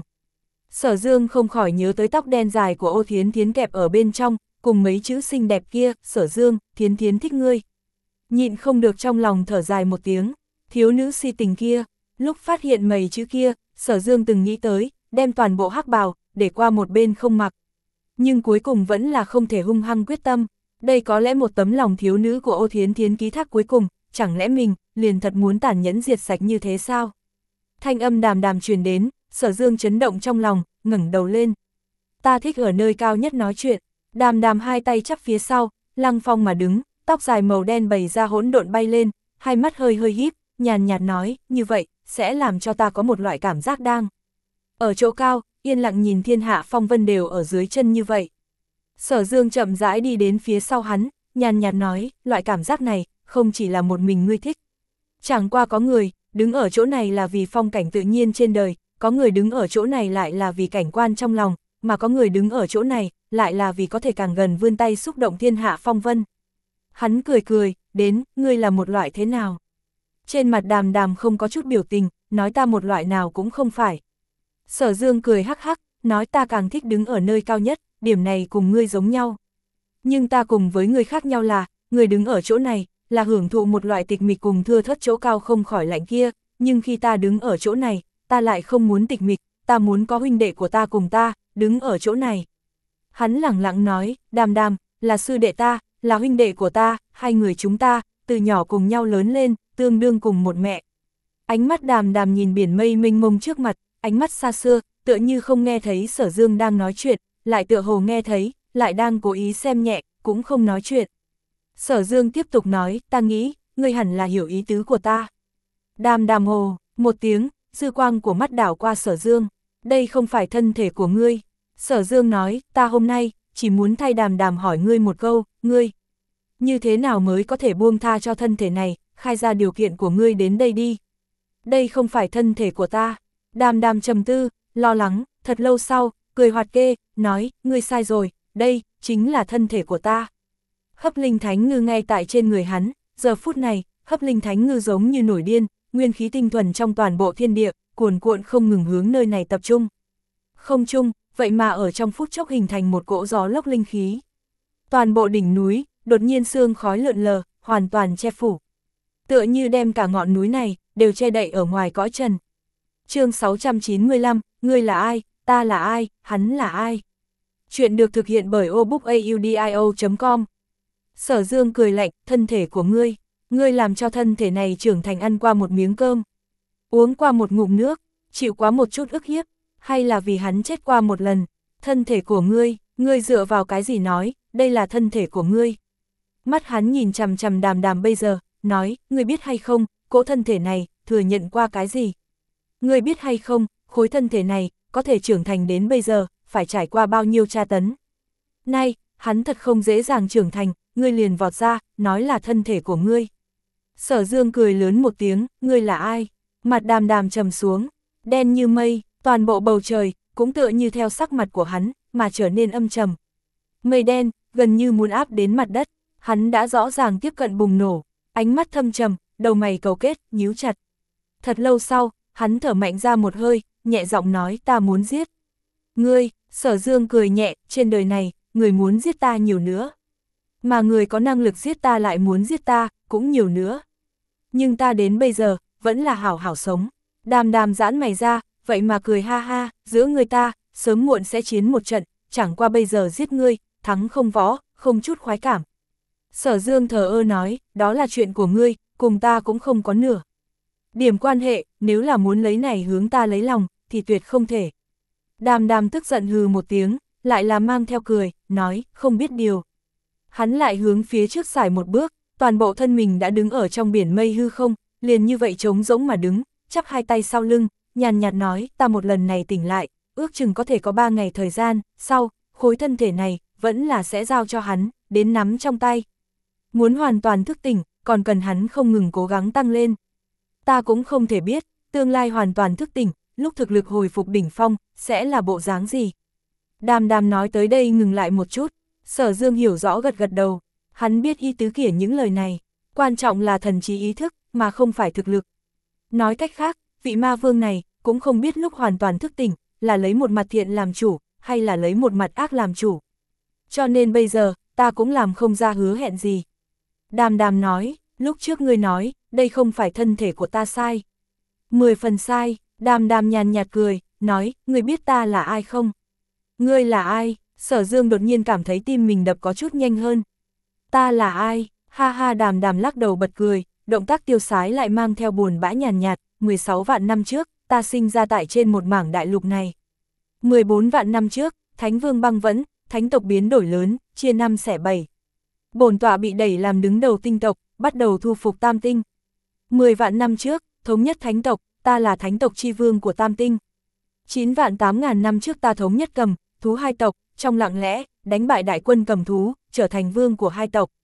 Sở Dương không khỏi nhớ tới tóc đen dài của Ô Thiến Thiến kẹp ở bên trong, cùng mấy chữ xinh đẹp kia, Sở Dương, Thiến Thiến thích ngươi. Nhịn không được trong lòng thở dài một tiếng, thiếu nữ si tình kia, lúc phát hiện mấy chữ kia, Sở Dương từng nghĩ tới, đem toàn bộ hắc bào, để qua một bên không mặc. Nhưng cuối cùng vẫn là không thể hung hăng quyết tâm, đây có lẽ một tấm lòng thiếu nữ của Ô Thiến Thiến ký thác cuối cùng, chẳng lẽ mình, liền thật muốn tàn nhẫn diệt sạch như thế sao? Thanh âm Đàm Đàm truyền đến, Sở Dương chấn động trong lòng, ngẩng đầu lên. Ta thích ở nơi cao nhất nói chuyện. Đàm Đàm hai tay chắp phía sau, lăng phong mà đứng, tóc dài màu đen bày ra hỗn độn bay lên, hai mắt hơi hơi híp, nhàn nhạt nói, như vậy, sẽ làm cho ta có một loại cảm giác đang ở chỗ cao, yên lặng nhìn thiên hạ phong vân đều ở dưới chân như vậy. Sở Dương chậm rãi đi đến phía sau hắn, nhàn nhạt nói, loại cảm giác này, không chỉ là một mình ngươi thích. Chẳng qua có người, đứng ở chỗ này là vì phong cảnh tự nhiên trên đời, có người đứng ở chỗ này lại là vì cảnh quan trong lòng, mà có người đứng ở chỗ này, lại là vì có thể càng gần vươn tay xúc động thiên hạ phong vân. Hắn cười cười, đến, ngươi là một loại thế nào? Trên mặt Đàm Đàm không có chút biểu tình, nói ta một loại nào cũng không phải. Sở Dương cười hắc hắc, nói ta càng thích đứng ở nơi cao nhất, điểm này cùng ngươi giống nhau. Nhưng ta cùng với ngươi khác nhau là, ngươi đứng ở chỗ này, là hưởng thụ một loại tịch mịch cùng thưa thất chỗ cao không khỏi lạnh kia, nhưng khi ta đứng ở chỗ này, ta lại không muốn tịch mịch, ta muốn có huynh đệ của ta cùng ta, đứng ở chỗ này. Hắn lẳng lặng nói, Đàm Đàm, là sư đệ ta, là huynh đệ của ta, hai người chúng ta, từ nhỏ cùng nhau lớn lên, tương đương cùng một mẹ. Ánh mắt Đàm Đàm nhìn biển mây mênh mông trước mặt, ánh mắt xa xưa, tựa như không nghe thấy Sở Dương đang nói chuyện, lại tựa hồ nghe thấy, lại đang cố ý xem nhẹ, cũng không nói chuyện. Sở Dương tiếp tục nói, ta nghĩ, ngươi hẳn là hiểu ý tứ của ta. Đàm Đàm hồ, một tiếng, dư quang của mắt đảo qua Sở Dương, đây không phải thân thể của ngươi. Sở Dương nói, ta hôm nay, chỉ muốn thay Đàm Đàm hỏi ngươi một câu, ngươi, như thế nào mới có thể buông tha cho thân thể này, khai ra điều kiện của ngươi đến đây đi. Đây không phải thân thể của ta. Đàm Đàm trầm tư, lo lắng, thật lâu sau, cười hoạt kê, nói, ngươi sai rồi, đây, chính là thân thể của ta. Hấp linh thánh ngư ngay tại trên người hắn, giờ phút này, hấp linh thánh ngư giống như nổi điên, nguyên khí tinh thuần trong toàn bộ thiên địa, cuồn cuộn không ngừng hướng nơi này tập trung. Không chung, vậy mà ở trong phút chốc hình thành một cỗ gió lốc linh khí. Toàn bộ đỉnh núi, đột nhiên sương khói lượn lờ, hoàn toàn che phủ. Tựa như đem cả ngọn núi này, đều che đậy ở ngoài cõi trần. Chương sáu trăm chín mươi lăm, ngươi là ai, ta là ai, hắn là ai. Chuyện được thực hiện bởi obookaudio chấm com. Sở Dương cười lạnh, thân thể của ngươi, ngươi làm cho thân thể này trưởng thành ăn qua một miếng cơm, uống qua một ngụm nước, chịu quá một chút ức hiếp, hay là vì hắn chết qua một lần, thân thể của ngươi, ngươi dựa vào cái gì nói, đây là thân thể của ngươi. Mắt hắn nhìn chằm chằm Đàm Đàm bây giờ, nói, ngươi biết hay không, cỗ thân thể này, thừa nhận qua cái gì? Ngươi biết hay không, khối thân thể này, có thể trưởng thành đến bây giờ, phải trải qua bao nhiêu tra tấn. Nay, hắn thật không dễ dàng trưởng thành, ngươi liền vọt ra, nói là thân thể của ngươi. Sở Dương cười lớn một tiếng, ngươi là ai? Mặt Đàm Đàm trầm xuống, đen như mây, toàn bộ bầu trời, cũng tựa như theo sắc mặt của hắn, mà trở nên âm trầm. Mây đen, gần như muốn áp đến mặt đất, hắn đã rõ ràng tiếp cận bùng nổ, ánh mắt thâm trầm, đầu mày cầu kết, nhíu chặt. Thật lâu sau, hắn thở mạnh ra một hơi, nhẹ giọng nói ta muốn giết. Ngươi, Sở Dương cười nhẹ, trên đời này, người muốn giết ta nhiều nữa. Mà người có năng lực giết ta lại muốn giết ta, cũng nhiều nữa. Nhưng ta đến bây giờ, vẫn là hảo hảo sống. Đàm Đàm giãn mày ra, vậy mà cười ha ha, giữa người ta, sớm muộn sẽ chiến một trận, chẳng qua bây giờ giết ngươi, thắng không võ, không chút khoái cảm. Sở Dương thờ ơ nói, đó là chuyện của ngươi, cùng ta cũng không có nửa điểm quan hệ, nếu là muốn lấy này hướng ta lấy lòng, thì tuyệt không thể. Đàm Đàm tức giận hừ một tiếng, lại là mang theo cười, nói, không biết điều. Hắn lại hướng phía trước xài một bước, toàn bộ thân mình đã đứng ở trong biển mây hư không, liền như vậy trống rỗng mà đứng, chắp hai tay sau lưng, nhàn nhạt nói, ta một lần này tỉnh lại, ước chừng có thể có ba ngày thời gian, sau, khối thân thể này, vẫn là sẽ giao cho hắn, đến nắm trong tay. Muốn hoàn toàn thức tỉnh, còn cần hắn không ngừng cố gắng tăng lên. Ta cũng không thể biết, tương lai hoàn toàn thức tỉnh, lúc thực lực hồi phục đỉnh phong, sẽ là bộ dáng gì. Đàm Đàm nói tới đây ngừng lại một chút, Sở Dương hiểu rõ gật gật đầu, hắn biết ý tứ kỉa những lời này, quan trọng là thần trí ý thức, mà không phải thực lực. Nói cách khác, vị ma vương này, cũng không biết lúc hoàn toàn thức tỉnh, là lấy một mặt thiện làm chủ, hay là lấy một mặt ác làm chủ. Cho nên bây giờ, ta cũng làm không ra hứa hẹn gì. Đàm Đàm nói, lúc trước ngươi nói, đây không phải thân thể của ta sai. Mười phần sai, Đàm Đàm nhàn nhạt cười, nói, ngươi biết ta là ai không? Ngươi là ai? Sở Dương đột nhiên cảm thấy tim mình đập có chút nhanh hơn. Ta là ai? Ha ha Đàm Đàm lắc đầu bật cười, động tác tiêu sái lại mang theo buồn bã nhàn nhạt, mười sáu vạn năm trước, ta sinh ra tại trên một mảng đại lục này. mười bốn vạn năm trước, Thánh Vương băng vẫn, thánh tộc biến đổi lớn, chia năm xẻ bảy. Bổn tọa bị đẩy làm đứng đầu tinh tộc, bắt đầu thu phục tam tinh. mười vạn năm trước, thống nhất thánh tộc, ta là thánh tộc chi vương của tam tinh. chín vạn tám ngàn năm trước ta thống nhất cầm, thú hai tộc, trong lặng lẽ, đánh bại đại quân cầm thú, trở thành vương của hai tộc.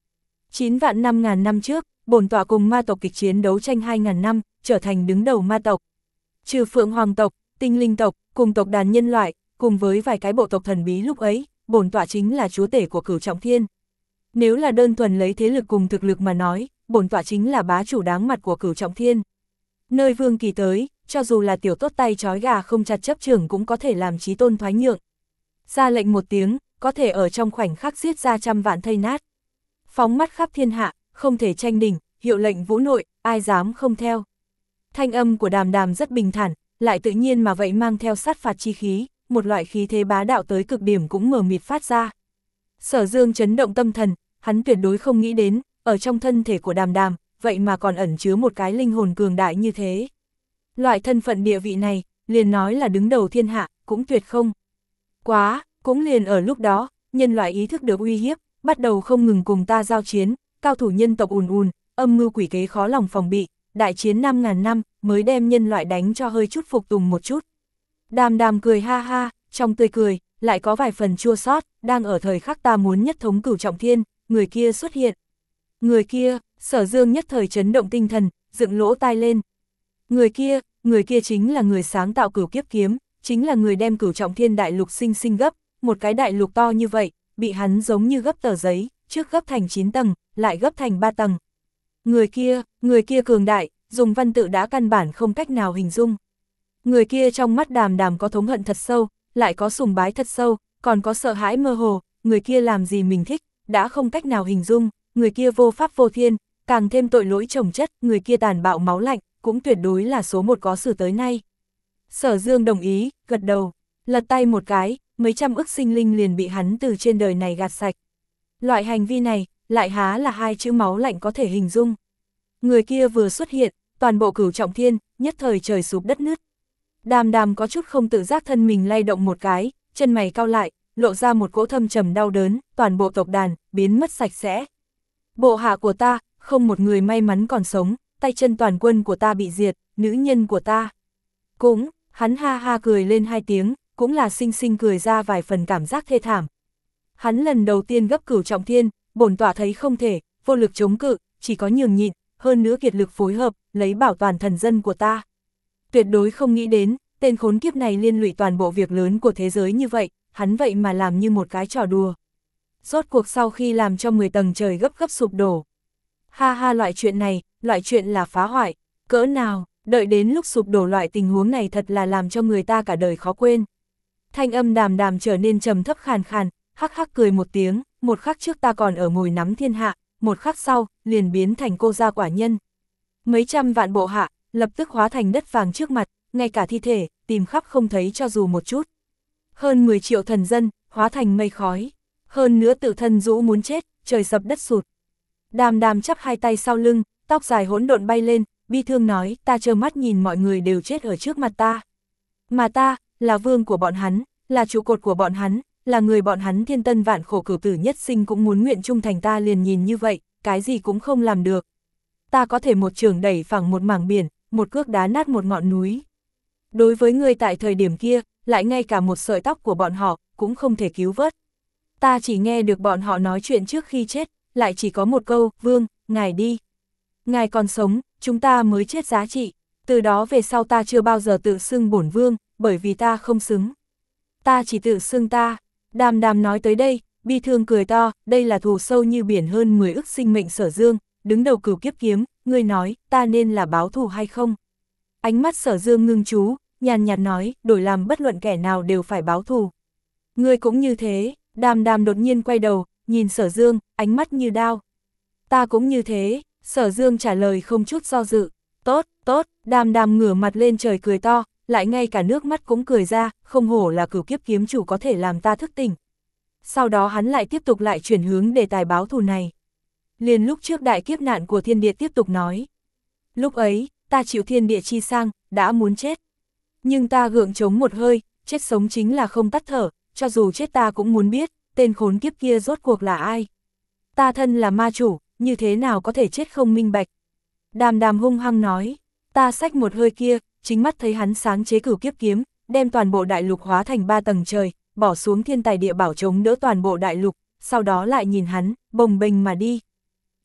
chín vạn năm ngàn năm trước, bổn tọa cùng ma tộc kịch chiến đấu tranh hai ngàn năm, trở thành đứng đầu ma tộc. Trừ Phượng Hoàng tộc, Tinh Linh tộc, cùng tộc đàn nhân loại, cùng với vài cái bộ tộc thần bí lúc ấy, bổn tọa chính là chúa tể của Cửu Trọng Thiên. Nếu là đơn thuần lấy thế lực cùng thực lực mà nói, bổn tọa chính là bá chủ đáng mặt của Cửu Trọng Thiên. Nơi Vương Kỳ tới, cho dù là tiểu tốt tay trói gà không chặt chấp trưởng cũng có thể làm chí tôn thoái nhượng. Ra lệnh một tiếng, có thể ở trong khoảnh khắc giết ra trăm vạn thây nát. Phóng mắt khắp thiên hạ, không thể tranh đỉnh, hiệu lệnh vũ nội, ai dám không theo. Thanh âm của Đàm Đàm rất bình thản, lại tự nhiên mà vậy mang theo sát phạt chi khí, một loại khí thế bá đạo tới cực điểm cũng mờ mịt phát ra. Sở Dương chấn động tâm thần, hắn tuyệt đối không nghĩ đến, ở trong thân thể của Đàm Đàm, vậy mà còn ẩn chứa một cái linh hồn cường đại như thế. Loại thân phận địa vị này, liền nói là đứng đầu thiên hạ, cũng tuyệt không. Quá, cũng liền ở lúc đó, nhân loại ý thức được uy hiếp, bắt đầu không ngừng cùng ta giao chiến, cao thủ nhân tộc ùn ùn, âm mưu quỷ kế khó lòng phòng bị, đại chiến năm ngàn năm, mới đem nhân loại đánh cho hơi chút phục tùng một chút. Đàm Đàm cười ha ha, trong tươi cười, lại có vài phần chua xót, đang ở thời khắc ta muốn nhất thống Cửu Trọng Thiên, người kia xuất hiện. Người kia, Sở Dương nhất thời chấn động tinh thần, dựng lỗ tai lên. Người kia, người kia chính là người sáng tạo Cửu Kiếp Kiếm, chính là người đem Cửu Trọng Thiên đại lục sinh sinh gấp, một cái đại lục to như vậy, bị hắn giống như gấp tờ giấy, trước gấp thành chín tầng, lại gấp thành ba tầng. Người kia, người kia cường đại, dùng văn tự đã căn bản không cách nào hình dung. Người kia trong mắt Đàm Đàm có thống hận thật sâu, lại có sùng bái thật sâu, còn có sợ hãi mơ hồ, người kia làm gì mình thích, đã không cách nào hình dung, người kia vô pháp vô thiên, càng thêm tội lỗi chồng chất, người kia tàn bạo máu lạnh, cũng tuyệt đối là số một có sử tới nay. Sở Dương đồng ý, gật đầu, lật tay một cái, mấy trăm ức sinh linh liền bị hắn từ trên đời này gạt sạch. Loại hành vi này, lại há là hai chữ máu lạnh có thể hình dung. Người kia vừa xuất hiện, toàn bộ Cửu Trọng Thiên, nhất thời trời sụp đất nứt. Đàm Đàm có chút không tự giác thân mình lay động một cái, chân mày cau lại, lộ ra một cỗ thâm trầm đau đớn, toàn bộ tộc đàn, biến mất sạch sẽ. Bộ hạ của ta, không một người may mắn còn sống, tay chân toàn quân của ta bị diệt, nữ nhân của ta. Cũng, hắn ha ha cười lên hai tiếng, cũng là xinh xinh cười ra vài phần cảm giác thê thảm. Hắn lần đầu tiên gấp Cửu Trọng Thiên, bổn tọa thấy không thể, vô lực chống cự, chỉ có nhường nhịn, hơn nữa kiệt lực phối hợp, lấy bảo toàn thần dân của ta. Tuyệt đối không nghĩ đến, tên khốn kiếp này liên lụy toàn bộ việc lớn của thế giới như vậy, hắn vậy mà làm như một cái trò đùa. Rốt cuộc sau khi làm cho mười tầng trời gấp gấp sụp đổ. Ha ha, loại chuyện này, loại chuyện là phá hoại, cỡ nào, đợi đến lúc sụp đổ loại tình huống này thật là làm cho người ta cả đời khó quên. Thanh âm Đàm Đàm trở nên trầm thấp khàn khàn, hắc hắc cười một tiếng, một khắc trước ta còn ở ngồi nắm thiên hạ, một khắc sau, liền biến thành cô gia quả nhân. Mấy trăm vạn bộ hạ, lập tức hóa thành đất vàng trước mặt, ngay cả thi thể, tìm khắp không thấy cho dù một chút. Hơn mười triệu thần dân, hóa thành mây khói. Hơn nữa tự thân rũ muốn chết, trời sập đất sụt. Đàm Đàm chắp hai tay sau lưng, tóc dài hỗn độn bay lên, bi thương nói, ta trơ mắt nhìn mọi người đều chết ở trước mặt ta. Mà ta, là vương của bọn hắn, là trụ cột của bọn hắn, là người bọn hắn thiên tân vạn khổ cửu tử nhất sinh cũng muốn nguyện trung thành, ta liền nhìn như vậy, cái gì cũng không làm được. Ta có thể một trường đẩy phẳng một mảng biển, một cước đá nát một ngọn núi. Đối với người tại thời điểm kia, lại ngay cả một sợi tóc của bọn họ, cũng không thể cứu vớt. Ta chỉ nghe được bọn họ nói chuyện trước khi chết, lại chỉ có một câu, vương, ngài đi. Ngài còn sống, chúng ta mới chết giá trị. Từ đó về sau ta chưa bao giờ tự xưng bổn vương, bởi vì ta không xứng. Ta chỉ tự xưng ta. Đàm Đàm nói tới đây, bi thương cười to, đây là thù sâu như biển hơn mười ức sinh mệnh Sở Dương, đứng đầu Cửu Kiếp Kiếm, ngươi nói, ta nên là báo thù hay không? Ánh mắt Sở Dương ngưng chú, nhàn nhạt nói, đổi làm bất luận kẻ nào đều phải báo thù. Ngươi cũng như thế. Đàm Đàm đột nhiên quay đầu, nhìn Sở Dương, ánh mắt như đao. Ta cũng như thế. Sở Dương trả lời không chút do dự. Tốt, tốt. Đàm Đàm ngửa mặt lên trời cười to, lại ngay cả nước mắt cũng cười ra, không hổ là Cửu Kiếp Kiếm chủ có thể làm ta thức tỉnh. Sau đó hắn lại tiếp tục lại chuyển hướng đề tài báo thù này. Liền lúc trước đại kiếp nạn của thiên địa tiếp tục nói. Lúc ấy, ta chịu thiên địa chi sang, đã muốn chết. Nhưng ta gượng chống một hơi, chết sống chính là không tắt thở, cho dù chết ta cũng muốn biết, tên khốn kiếp kia rốt cuộc là ai. Ta thân là ma chủ, như thế nào có thể chết không minh bạch. Đàm Đàm hung hăng nói, ta xách một hơi kia, chính mắt thấy hắn sáng chế Cửu Kiếp Kiếm, đem toàn bộ đại lục hóa thành ba tầng trời, bỏ xuống thiên tài địa bảo chống đỡ toàn bộ đại lục, sau đó lại nhìn hắn, bồng bềnh mà đi.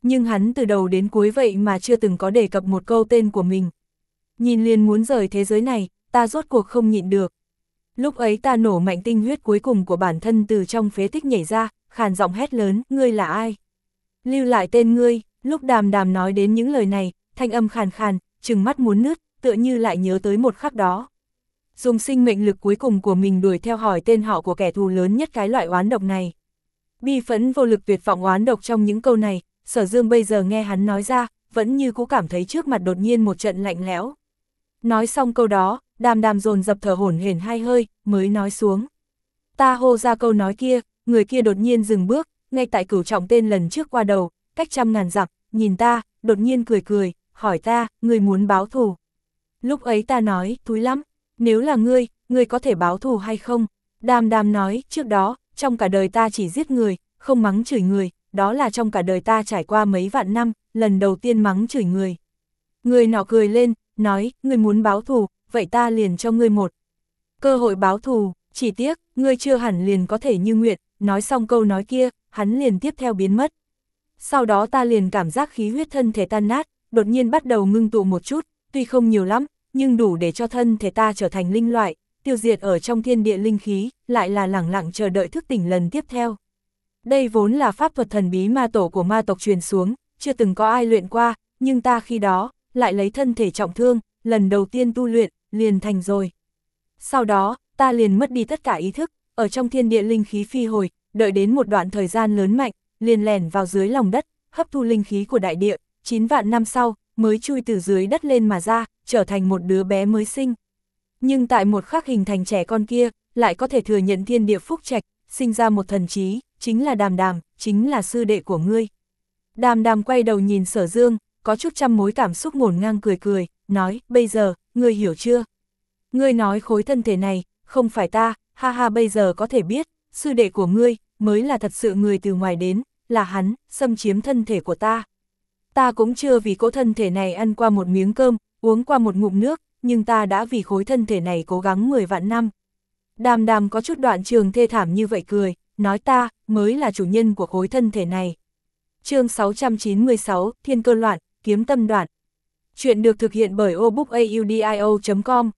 nhưng hắn từ đầu đến cuối vậy mà chưa từng có đề cập một câu tên của mình. Nhìn liền muốn rời thế giới này, ta rốt cuộc không nhịn được. Lúc ấy ta nổ mạnh tinh huyết cuối cùng của bản thân từ trong phế tích nhảy ra, khàn giọng hét lớn, ngươi là ai? Lưu lại tên ngươi. Lúc Đàm Đàm nói đến những lời này, thanh âm khàn khàn, trừng mắt muốn nứt, tựa như lại nhớ tới một khắc đó. Dùng sinh mệnh lực cuối cùng của mình đuổi theo hỏi tên họ của kẻ thù lớn nhất cái loại oán độc này. Bi phẫn vô lực tuyệt vọng oán độc trong những câu này, Sở Dương bây giờ nghe hắn nói ra, vẫn như cũ cảm thấy trước mặt đột nhiên một trận lạnh lẽo. Nói xong câu đó, Đàm Đàm dồn dập thở hổn hển hai hơi, mới nói xuống. Ta hô ra câu nói kia, người kia đột nhiên dừng bước, ngay tại cửu trọng tên lần trước qua đầu, cách trăm ngàn dặm, nhìn ta, đột nhiên cười cười, hỏi ta, ngươi muốn báo thù. Lúc ấy ta nói, thúi lắm, nếu là ngươi, ngươi có thể báo thù hay không? Đàm Đàm nói, trước đó, trong cả đời ta chỉ giết người, không mắng chửi người, đó là trong cả đời ta trải qua mấy vạn năm, lần đầu tiên mắng chửi người. Người nọ cười lên, nói, ngươi muốn báo thù, vậy ta liền cho ngươi một cơ hội báo thù, chỉ tiếc, ngươi chưa hẳn liền có thể như nguyện. Nói xong câu nói kia, hắn liền tiếp theo biến mất. Sau đó ta liền cảm giác khí huyết thân thể tan nát, đột nhiên bắt đầu ngưng tụ một chút, tuy không nhiều lắm, nhưng đủ để cho thân thể ta trở thành linh loại, tiêu diệt ở trong thiên địa linh khí, lại là lẳng lặng chờ đợi thức tỉnh lần tiếp theo. Đây vốn là pháp thuật thần bí ma tổ của ma tộc truyền xuống, chưa từng có ai luyện qua, nhưng ta khi đó, lại lấy thân thể trọng thương, lần đầu tiên tu luyện, liền thành rồi. Sau đó, ta liền mất đi tất cả ý thức, ở trong thiên địa linh khí phi hồi, đợi đến một đoạn thời gian lớn mạnh, liền lẻn vào dưới lòng đất, hấp thu linh khí của đại địa, chín vạn năm sau, mới chui từ dưới đất lên mà ra, trở thành một đứa bé mới sinh. Nhưng tại một khắc hình thành trẻ con kia, lại có thể thừa nhận thiên địa phúc trạch, sinh ra một thần trí, chính là Đàm Đàm, chính là sư đệ của ngươi. Đàm Đàm quay đầu nhìn Sở Dương, có chút trăm mối cảm xúc ngổn ngang cười cười, nói, bây giờ, ngươi hiểu chưa? Ngươi nói khối thân thể này, không phải ta, ha ha bây giờ có thể biết, sư đệ của ngươi, mới là thật sự người từ ngoài đến, là hắn, xâm chiếm thân thể của ta. Ta cũng chưa vì cỗ thân thể này ăn qua một miếng cơm, uống qua một ngụm nước, nhưng ta đã vì khối thân thể này cố gắng mười vạn năm. Đàm Đàm có chút đoạn trường thê thảm như vậy cười, nói ta, mới là chủ nhân của khối thân thể này. Chương sáu trăm chín mươi sáu, Thiên Cơ Loạn, Kiếm Tâm Đoạn. Chuyện được thực hiện bởi obookaudio chấm com.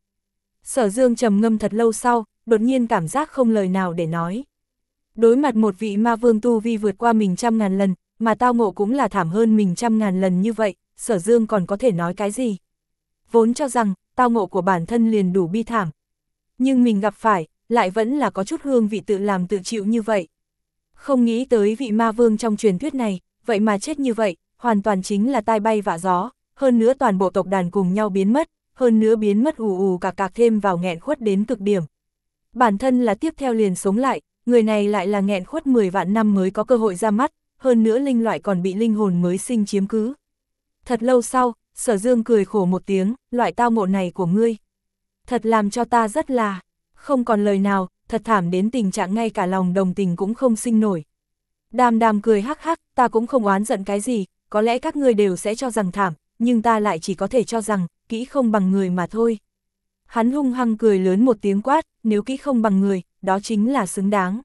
Sở Dương trầm ngâm thật lâu sau, đột nhiên cảm giác không lời nào để nói. Đối mặt một vị ma vương tu vi vượt qua mình trăm ngàn lần, mà tao ngộ cũng là thảm hơn mình trăm ngàn lần như vậy, Sở Dương còn có thể nói cái gì? Vốn cho rằng, tao ngộ của bản thân liền đủ bi thảm. Nhưng mình gặp phải, lại vẫn là có chút hương vị tự làm tự chịu như vậy. Không nghĩ tới vị ma vương trong truyền thuyết này, vậy mà chết như vậy, hoàn toàn chính là tai bay vạ gió, hơn nữa toàn bộ tộc đàn cùng nhau biến mất, hơn nữa biến mất ù ù cạc cạc thêm vào nghẹn khuất đến cực điểm. Bản thân là tiếp theo liền sống lại, người này lại là nghẹn khuất mười vạn năm mới có cơ hội ra mắt, hơn nữa linh loại còn bị linh hồn mới sinh chiếm cứ. Thật lâu sau, Sở Dương cười khổ một tiếng, loại tao ngộ này của ngươi. Thật làm cho ta rất là, không còn lời nào, thật thảm đến tình trạng ngay cả lòng đồng tình cũng không sinh nổi. Đàm Đàm cười hắc hắc, ta cũng không oán giận cái gì, có lẽ các ngươi đều sẽ cho rằng thảm, nhưng ta lại chỉ có thể cho rằng, kỹ không bằng người mà thôi. Hắn hung hăng cười lớn một tiếng quát, nếu kỹ không bằng người, đó chính là xứng đáng.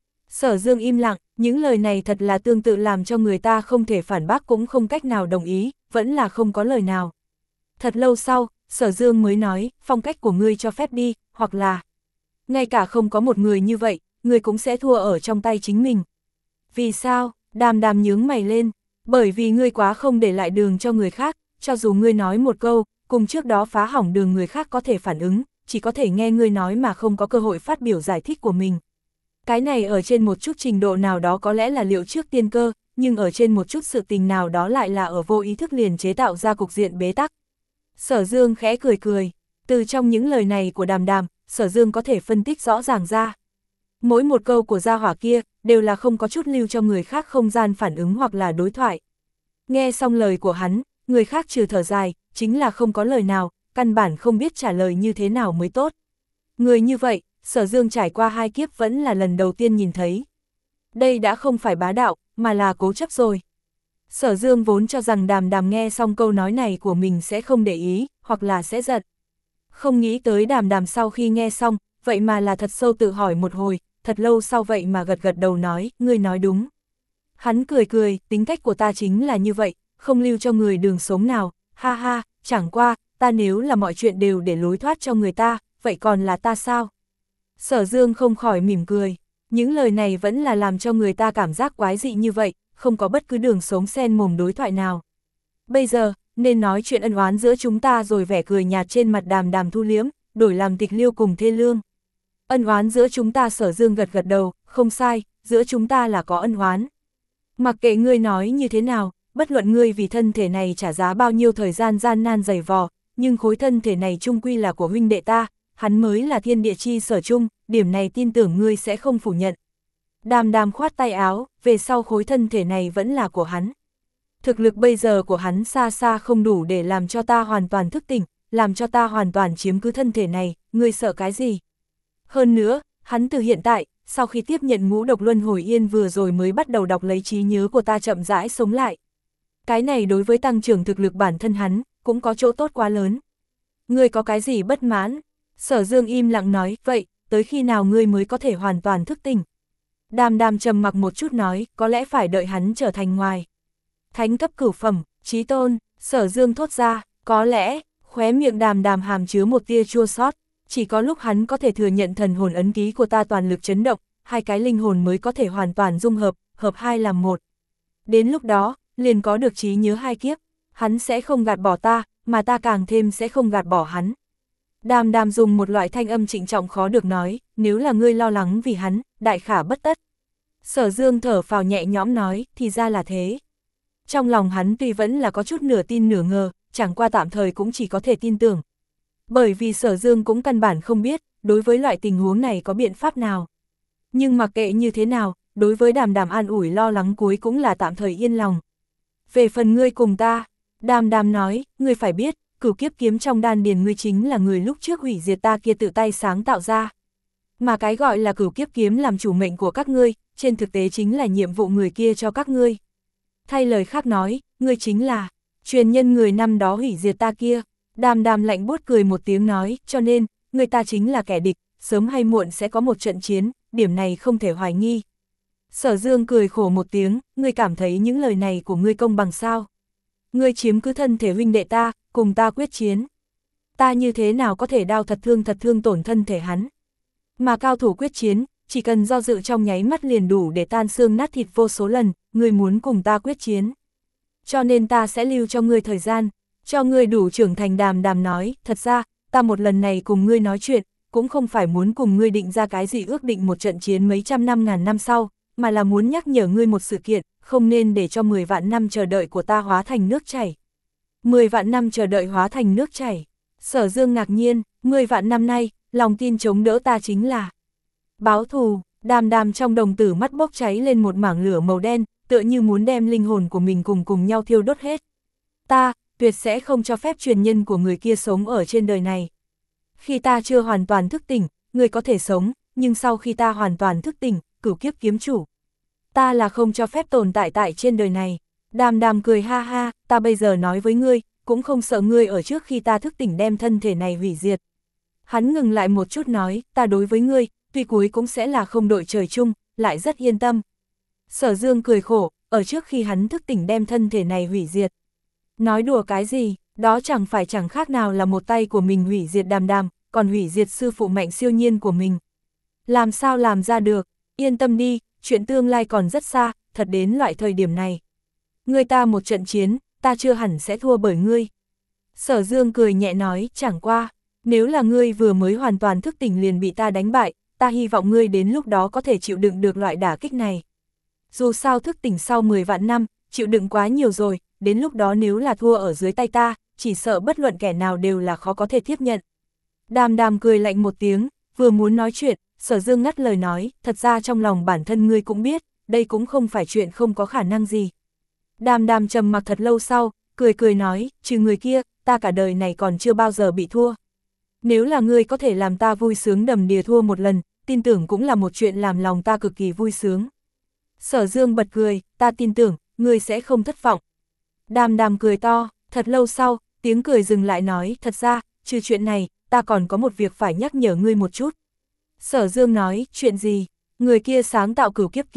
Sở Dương im lặng, những lời này thật là tương tự làm cho người ta không thể phản bác cũng không cách nào đồng ý, vẫn là không có lời nào. Thật lâu sau, Sở Dương mới nói, phong cách của ngươi cho phép đi, hoặc là ngay cả không có một người như vậy, ngươi cũng sẽ thua ở trong tay chính mình. Vì sao? Đàm Đàm nhướng mày lên, bởi vì ngươi quá không để lại đường cho người khác, cho dù ngươi nói một câu, cùng trước đó phá hỏng đường người khác có thể phản ứng, chỉ có thể nghe ngươi nói mà không có cơ hội phát biểu giải thích của mình. Cái này ở trên một chút trình độ nào đó có lẽ là liệu trước tiên cơ, nhưng ở trên một chút sự tình nào đó lại là ở vô ý thức liền chế tạo ra cục diện bế tắc. Sở Dương khẽ cười cười, từ trong những lời này của Đàm Đàm, Sở Dương có thể phân tích rõ ràng ra. Mỗi một câu của gia hỏa kia, đều là không có chút lưu cho người khác không gian phản ứng hoặc là đối thoại. Nghe xong lời của hắn, người khác trừ thở dài, chính là không có lời nào, căn bản không biết trả lời như thế nào mới tốt. Người như vậy, Sở Dương trải qua hai kiếp vẫn là lần đầu tiên nhìn thấy. Đây đã không phải bá đạo, mà là cố chấp rồi. Sở Dương vốn cho rằng Đàm Đàm nghe xong câu nói này của mình sẽ không để ý, hoặc là sẽ giận. Không nghĩ tới Đàm Đàm sau khi nghe xong, vậy mà là thật sâu tự hỏi một hồi, thật lâu sau vậy mà gật gật đầu nói, ngươi nói đúng. Hắn cười cười, tính cách của ta chính là như vậy, không lưu cho người đường sống nào, ha ha, chẳng qua, ta nếu là mọi chuyện đều để lối thoát cho người ta, vậy còn là ta sao? Sở Dương không khỏi mỉm cười, những lời này vẫn là làm cho người ta cảm giác quái dị như vậy, không có bất cứ đường sống xen mồm đối thoại nào. Bây giờ, nên nói chuyện ân oán giữa chúng ta rồi. Vẻ cười nhạt trên mặt Đàm Đàm thu liếm, đổi làm Tịch Liêu cùng Thê Lương. Ân oán giữa chúng ta. Sở Dương gật gật đầu, không sai, giữa chúng ta là có ân oán. Mặc kệ ngươi nói như thế nào, bất luận ngươi vì thân thể này trả giá bao nhiêu thời gian gian nan dày vò, nhưng khối thân thể này chung quy là của huynh đệ ta, hắn mới là thiên địa chi sở chung, điểm này tin tưởng ngươi sẽ không phủ nhận. Đàm Đàm khoát tay áo, về sau khối thân thể này vẫn là của hắn. Thực lực bây giờ của hắn xa xa không đủ để làm cho ta hoàn toàn thức tỉnh, làm cho ta hoàn toàn chiếm cứ thân thể này, ngươi sợ cái gì? Hơn nữa, hắn từ hiện tại, sau khi tiếp nhận ngũ độc luân hồi yên vừa rồi mới bắt đầu đọc lấy trí nhớ của ta chậm rãi sống lại. Cái này đối với tăng trưởng thực lực bản thân hắn, cũng có chỗ tốt quá lớn. Ngươi có cái gì bất mãn? Sở Dương im lặng nói, vậy, tới khi nào ngươi mới có thể hoàn toàn thức tỉnh? Đàm Đàm trầm mặc một chút nói, có lẽ phải đợi hắn trở thành ngoài thánh cấp cửu phẩm, chí tôn. Sở Dương thốt ra, có lẽ, khóe miệng Đàm Đàm hàm chứa một tia chua xót. Chỉ có lúc hắn có thể thừa nhận thần hồn ấn ký của ta toàn lực chấn động, hai cái linh hồn mới có thể hoàn toàn dung hợp, hợp hai làm một. Đến lúc đó, liền có được trí nhớ hai kiếp, hắn sẽ không gạt bỏ ta, mà ta càng thêm sẽ không gạt bỏ hắn. Đàm Đàm dùng một loại thanh âm trịnh trọng khó được nói, nếu là ngươi lo lắng vì hắn, đại khả bất tất. Sở Dương thở phào nhẹ nhõm nói, thì ra là thế. Trong lòng hắn tuy vẫn là có chút nửa tin nửa ngờ, chẳng qua tạm thời cũng chỉ có thể tin tưởng. Bởi vì Sở Dương cũng căn bản không biết, đối với loại tình huống này có biện pháp nào. Nhưng mặc kệ như thế nào, đối với Đàm Đàm an ủi lo lắng cuối cũng là tạm thời yên lòng. Về phần ngươi cùng ta, Đàm Đàm nói, ngươi phải biết, cửu kiếp kiếm trong đan điền ngươi chính là người lúc trước hủy diệt ta kia tự tay sáng tạo ra. Mà cái gọi là cửu kiếp kiếm làm chủ mệnh của các ngươi, trên thực tế chính là nhiệm vụ người kia cho các ngươi. Thay lời khác nói, ngươi chính là truyền nhân người năm đó hủy diệt ta kia. Đàm Đàm lạnh buốt cười một tiếng nói, cho nên, người ta chính là kẻ địch, sớm hay muộn sẽ có một trận chiến, điểm này không thể hoài nghi. Sở Dương cười khổ một tiếng, ngươi cảm thấy những lời này của ngươi công bằng sao? Ngươi chiếm cứ thân thể huynh đệ ta, cùng ta quyết chiến. Ta như thế nào có thể đao thật thương thật thương tổn thân thể hắn? Mà cao thủ quyết chiến, chỉ cần do dự trong nháy mắt liền đủ để tan xương nát thịt vô số lần, ngươi muốn cùng ta quyết chiến. Cho nên ta sẽ lưu cho ngươi thời gian, cho ngươi đủ trưởng thành. Đàm Đàm nói, thật ra, ta một lần này cùng ngươi nói chuyện, cũng không phải muốn cùng ngươi định ra cái gì ước định một trận chiến mấy trăm năm ngàn năm sau, mà là muốn nhắc nhở ngươi một sự kiện, không nên để cho mười vạn năm chờ đợi của ta hóa thành nước chảy. mười vạn năm chờ đợi hóa thành nước chảy. Sở Dương ngạc nhiên, mười vạn năm nay, lòng tin chống đỡ ta chính là báo thù. Đàm Đàm trong đồng tử mắt bốc cháy lên một mảng lửa màu đen, tựa như muốn đem linh hồn của mình cùng cùng nhau thiêu đốt hết. Ta, tuyệt sẽ không cho phép truyền nhân của người kia sống ở trên đời này. Khi ta chưa hoàn toàn thức tỉnh, người có thể sống, nhưng sau khi ta hoàn toàn thức tỉnh, cửu kiếp kiếm chủ, ta là không cho phép tồn tại tại trên đời này. Đàm Đàm cười ha ha, ta bây giờ nói với ngươi, cũng không sợ ngươi ở trước khi ta thức tỉnh đem thân thể này hủy diệt. Hắn ngừng lại một chút nói, ta đối với ngươi, tuy cuối cũng sẽ là không đội trời chung, lại rất yên tâm. Sở Dương cười khổ, ở trước khi hắn thức tỉnh đem thân thể này hủy diệt. Nói đùa cái gì, đó chẳng phải chẳng khác nào là một tay của mình hủy diệt Đàm Đàm, còn hủy diệt sư phụ mạnh siêu nhiên của mình. Làm sao làm ra được, yên tâm đi, chuyện tương lai còn rất xa, thật đến loại thời điểm này. Ngươi ta một trận chiến, ta chưa hẳn sẽ thua bởi ngươi. Sở Dương cười nhẹ nói, chẳng qua, nếu là ngươi vừa mới hoàn toàn thức tỉnh liền bị ta đánh bại, ta hy vọng ngươi đến lúc đó có thể chịu đựng được loại đả kích này. Dù sao thức tỉnh sau mười vạn năm, chịu đựng quá nhiều rồi, đến lúc đó nếu là thua ở dưới tay ta, chỉ sợ bất luận kẻ nào đều là khó có thể tiếp nhận. Đàm Đàm cười lạnh một tiếng, vừa muốn nói chuyện, Sở Dương ngắt lời nói, thật ra trong lòng bản thân ngươi cũng biết, đây cũng không phải chuyện không có khả năng gì. Đàm Đàm trầm mặc thật lâu sau, cười cười nói, trừ người kia, ta cả đời này còn chưa bao giờ bị thua. Nếu là ngươi có thể làm ta vui sướng đầm đìa thua một lần, tin tưởng cũng là một chuyện làm lòng ta cực kỳ vui sướng. Sở Dương bật cười, ta tin tưởng, ngươi sẽ không thất vọng. Đàm Đàm cười to, thật lâu sau, tiếng cười dừng lại nói, thật ra, trừ chuyện này, ta còn có một việc phải nhắc nhở ngươi một chút. Sở Dương nói, chuyện gì? Người kia sáng tạo cửu kiếp kiếm,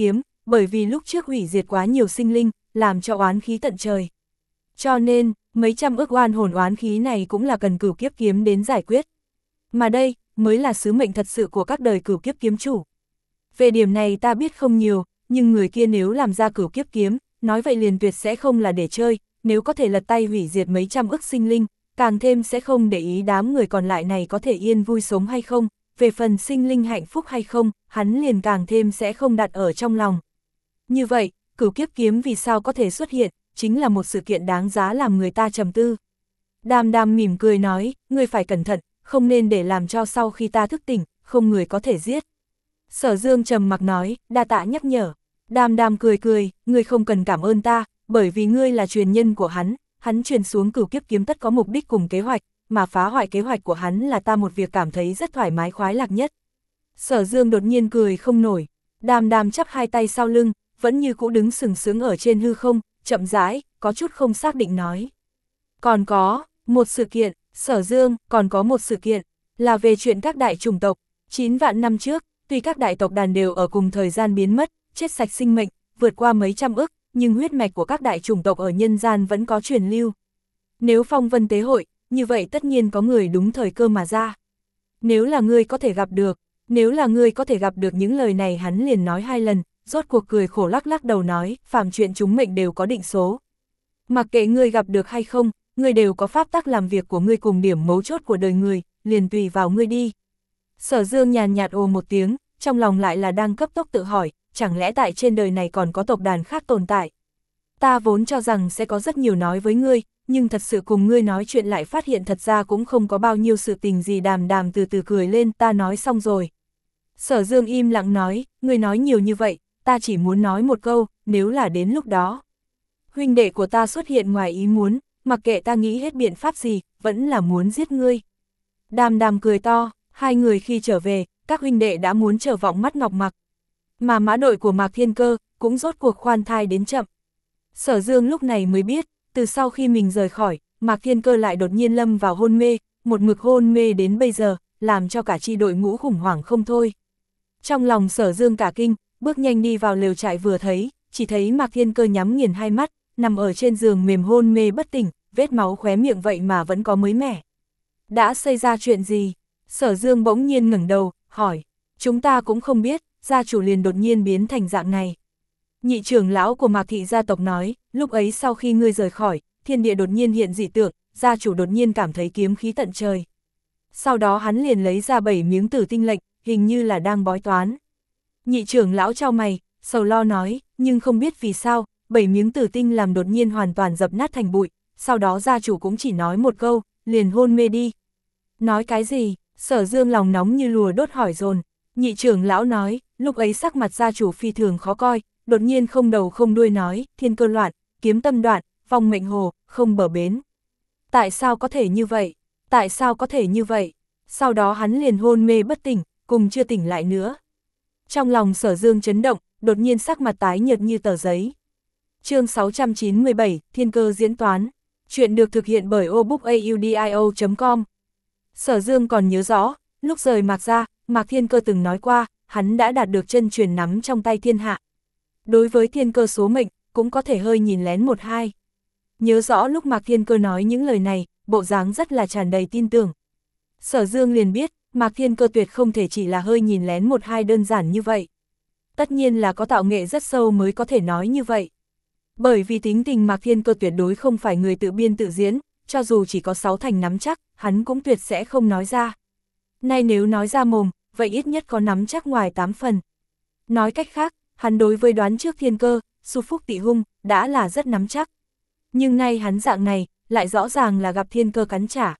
bởi vì lúc trước hủy diệt quá nhiều sinh linh, làm cho oán khí tận trời. Cho nên, mấy trăm ức oan hồn oán khí này cũng là cần cửu kiếp kiếm đến giải quyết. Mà đây, mới là sứ mệnh thật sự của các đời cửu kiếp kiếm chủ. Về điểm này ta biết không nhiều, nhưng người kia nếu làm ra cửu kiếp kiếm, nói vậy liền tuyệt sẽ không là để chơi, nếu có thể lật tay hủy diệt mấy trăm ức sinh linh, càng thêm sẽ không để ý đám người còn lại này có thể yên vui sống hay không, về phần sinh linh hạnh phúc hay không, hắn liền càng thêm sẽ không đặt ở trong lòng. Như vậy, cửu kiếp kiếm vì sao có thể xuất hiện, chính là một sự kiện đáng giá làm người ta trầm tư. Đàm Đàm mỉm cười nói, ngươi phải cẩn thận, không nên để làm cho sau khi ta thức tỉnh, không người có thể giết. Sở Dương trầm mặc nói, đa tạ nhắc nhở. Đàm Đàm cười cười, ngươi không cần cảm ơn ta, bởi vì ngươi là truyền nhân của hắn, hắn truyền xuống cửu kiếp kiếm tất có mục đích cùng kế hoạch, mà phá hoại kế hoạch của hắn là ta một việc cảm thấy rất thoải mái khoái lạc nhất. Sở Dương đột nhiên cười không nổi, Đàm Đàm chắp hai tay sau lưng, vẫn như cũ đứng sừng sững ở trên hư không, chậm rãi, có chút không xác định nói. Còn có, một sự kiện, Sở Dương, còn có một sự kiện, là về chuyện các đại chủng tộc. Chín vạn năm trước, tuy các đại tộc đàn đều ở cùng thời gian biến mất, chết sạch sinh mệnh, vượt qua mấy trăm ức, nhưng huyết mạch của các đại chủng tộc ở nhân gian vẫn có truyền lưu. Nếu phong vân tế hội, như vậy tất nhiên có người đúng thời cơ mà ra. Nếu là ngươi có thể gặp được, nếu là ngươi có thể gặp được những lời này hắn liền nói hai lần, rốt cuộc cười khổ lắc lắc đầu nói, phàm chuyện chúng mệnh đều có định số. Mặc kệ ngươi gặp được hay không, ngươi đều có pháp tắc làm việc của ngươi cùng điểm mấu chốt của đời người, liền tùy vào ngươi đi. Sở Dương nhàn nhạt ồ một tiếng, trong lòng lại là đang cấp tốc tự hỏi, chẳng lẽ tại trên đời này còn có tộc đàn khác tồn tại. Ta vốn cho rằng sẽ có rất nhiều nói với ngươi, nhưng thật sự cùng ngươi nói chuyện lại phát hiện thật ra cũng không có bao nhiêu sự tình gì. Đàm Đàm từ từ cười lên, ta nói xong rồi. Sở Dương im lặng nói, ngươi nói nhiều như vậy, ta chỉ muốn nói một câu, nếu là đến lúc đó huynh đệ của ta xuất hiện ngoài ý muốn, mặc kệ ta nghĩ hết biện pháp gì, vẫn là muốn giết ngươi. Đàm Đàm cười to, hai người khi trở về, các huynh đệ đã muốn trở vọng mắt Ngọc Mặc. Mà mã đội của Mạc Thiên Cơ cũng rốt cuộc khoan thai đến chậm. Sở Dương lúc này mới biết, từ sau khi mình rời khỏi, Mạc Thiên Cơ lại đột nhiên lâm vào hôn mê, một mực hôn mê đến bây giờ, làm cho cả chi đội ngũ khủng hoảng không thôi. Trong lòng Sở Dương cả kinh, bước nhanh đi vào lều trại vừa thấy, chỉ thấy Mạc Thiên Cơ nhắm nghiền hai mắt, nằm ở trên giường mềm hôn mê bất tỉnh, vết máu khóe miệng vậy mà vẫn có mới mẻ. Đã xảy ra chuyện gì? Sở Dương bỗng nhiên ngẩng đầu, hỏi. Chúng ta cũng không biết, gia chủ liền đột nhiên biến thành dạng này. Nhị trưởng lão của Mạc thị gia tộc nói, lúc ấy sau khi ngươi rời khỏi, thiên địa đột nhiên hiện dị tượng, gia chủ đột nhiên cảm thấy kiếm khí tận trời. Sau đó hắn liền lấy ra bảy miếng tử tinh lệnh, hình như là đang bói toán. Nhị trưởng lão chau mày, sầu lo nói, nhưng không biết vì sao, bảy miếng tử tinh làm đột nhiên hoàn toàn dập nát thành bụi, sau đó gia chủ cũng chỉ nói một câu, liền hôn mê đi. Nói cái gì? Sở Dương lòng nóng như lùa đốt hỏi dồn. Nhị trưởng lão nói, lúc ấy sắc mặt gia chủ phi thường khó coi, đột nhiên không đầu không đuôi nói, thiên cơ loạn, kiếm tâm đoạn, vong mệnh hồ, không bờ bến. Tại sao có thể như vậy? Tại sao có thể như vậy? Sau đó hắn liền hôn mê bất tỉnh, cùng chưa tỉnh lại nữa. Trong lòng Sở Dương chấn động, đột nhiên sắc mặt tái nhợt như tờ giấy. Chương sáu trăm chín mươi bảy, Thiên cơ diễn toán. Chuyện được thực hiện bởi obookaudio chấm com. Sở Dương còn nhớ rõ, lúc rời Mạc ra, Mạc Thiên Cơ từng nói qua, hắn đã đạt được chân truyền nắm trong tay thiên hạ. Đối với thiên cơ số mệnh, cũng có thể hơi nhìn lén một hai. Nhớ rõ lúc Mạc Thiên Cơ nói những lời này, bộ dáng rất là tràn đầy tin tưởng. Sở Dương liền biết, Mạc Thiên Cơ tuyệt không thể chỉ là hơi nhìn lén một hai đơn giản như vậy. Tất nhiên là có tạo nghệ rất sâu mới có thể nói như vậy. Bởi vì tính tình Mạc Thiên Cơ tuyệt đối không phải người tự biên tự diễn, cho dù chỉ có sáu thành nắm chắc, hắn cũng tuyệt sẽ không nói ra. Nay nếu nói ra mồm, vậy ít nhất có nắm chắc ngoài tám phần. Nói cách khác, hắn đối với đoán trước thiên cơ, su phúc tị hung, đã là rất nắm chắc. Nhưng nay hắn dạng này, lại rõ ràng là gặp thiên cơ cắn trả.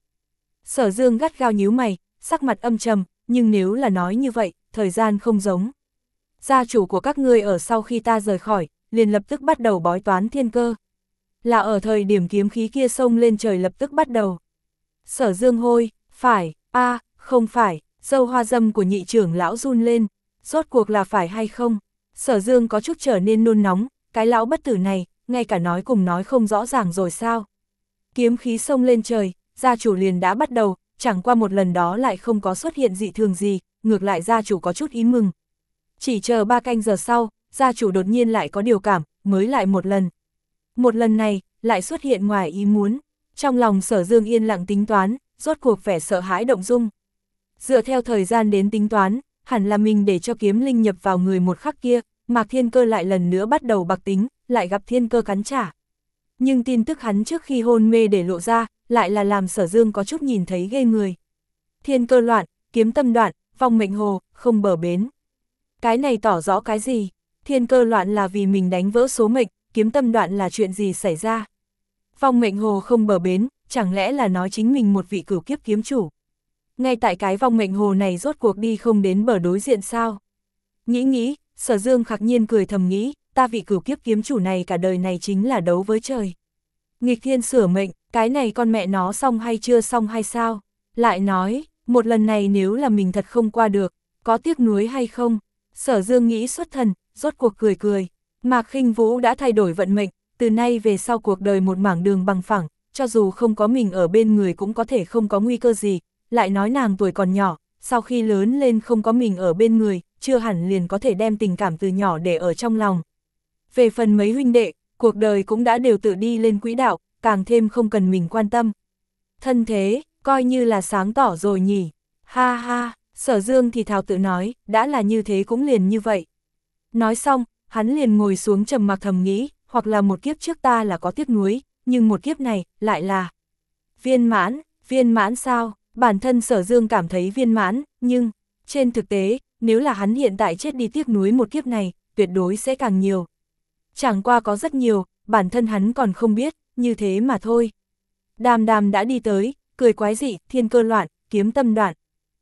Sở Dương gắt gao nhíu mày, sắc mặt âm trầm, nhưng nếu là nói như vậy, thời gian không giống. Gia chủ của các ngươi ở sau khi ta rời khỏi, liền lập tức bắt đầu bói toán thiên cơ. Là ở thời điểm kiếm khí kia xông lên trời lập tức bắt đầu. Sở Dương hôi, phải, a à, không phải, dâu hoa dâm của nhị trưởng lão run lên, rốt cuộc là phải hay không? Sở Dương có chút trở nên nôn nóng, cái lão bất tử này, ngay cả nói cùng nói không rõ ràng rồi sao? Kiếm khí xông lên trời, gia chủ liền đã bắt đầu, chẳng qua một lần đó lại không có xuất hiện dị thường gì, ngược lại gia chủ có chút ý mừng. Chỉ chờ ba canh giờ sau, gia chủ đột nhiên lại có điều cảm, mới lại một lần. Một lần này, lại xuất hiện ngoài ý muốn. Trong lòng Sở Dương yên lặng tính toán, rốt cuộc vẻ sợ hãi động dung. Dựa theo thời gian đến tính toán, hẳn là mình để cho kiếm linh nhập vào người một khắc kia, Mạc Thiên Cơ lại lần nữa bắt đầu bạc tính, lại gặp Thiên Cơ cắn trả. Nhưng tin tức hắn trước khi hôn mê để lộ ra, lại là làm Sở Dương có chút nhìn thấy ghê người. Thiên cơ loạn, kiếm tâm đoạn, vong mệnh hồ, không bờ bến. Cái này tỏ rõ cái gì? Thiên cơ loạn là vì mình đánh vỡ số mệnh, kiếm tâm đoạn là chuyện gì xảy ra? Vong mệnh hồ không bờ bến, chẳng lẽ là nói chính mình một vị cửu kiếp kiếm chủ? Ngay tại cái vong mệnh hồ này rốt cuộc đi không đến bờ đối diện sao? Nghĩ nghĩ, Sở Dương khạc nhiên cười thầm nghĩ, ta vị cửu kiếp kiếm chủ này cả đời này chính là đấu với trời. Nghịch thiên sửa mệnh, cái này con mẹ nó xong hay chưa xong hay sao? Lại nói, một lần này nếu là mình thật không qua được, có tiếc nuối hay không? Sở Dương nghĩ xuất thần, rốt cuộc cười cười. Mạc Khinh Vũ đã thay đổi vận mệnh, từ nay về sau cuộc đời một mảng đường bằng phẳng, cho dù không có mình ở bên người cũng có thể không có nguy cơ gì. Lại nói nàng tuổi còn nhỏ, sau khi lớn lên không có mình ở bên người, chưa hẳn liền có thể đem tình cảm từ nhỏ để ở trong lòng. Về phần mấy huynh đệ, cuộc đời cũng đã đều tự đi lên quỹ đạo, càng thêm không cần mình quan tâm. Thân thế, coi như là sáng tỏ rồi nhỉ. Ha ha, Sở Dương thì thào tự nói, đã là như thế cũng liền như vậy. Nói xong, hắn liền ngồi xuống trầm mặc thầm nghĩ, hoặc là một kiếp trước ta là có tiếc nuối, nhưng một kiếp này, lại là viên mãn, viên mãn sao? Bản thân Sở Dương cảm thấy viên mãn, nhưng, trên thực tế, nếu là hắn hiện tại chết đi tiếc nuối một kiếp này, tuyệt đối sẽ càng nhiều. Chẳng qua có rất nhiều, bản thân hắn còn không biết, như thế mà thôi. Đàm Đàm đã đi tới, cười quái dị, thiên cơ loạn, kiếm tâm đoạn.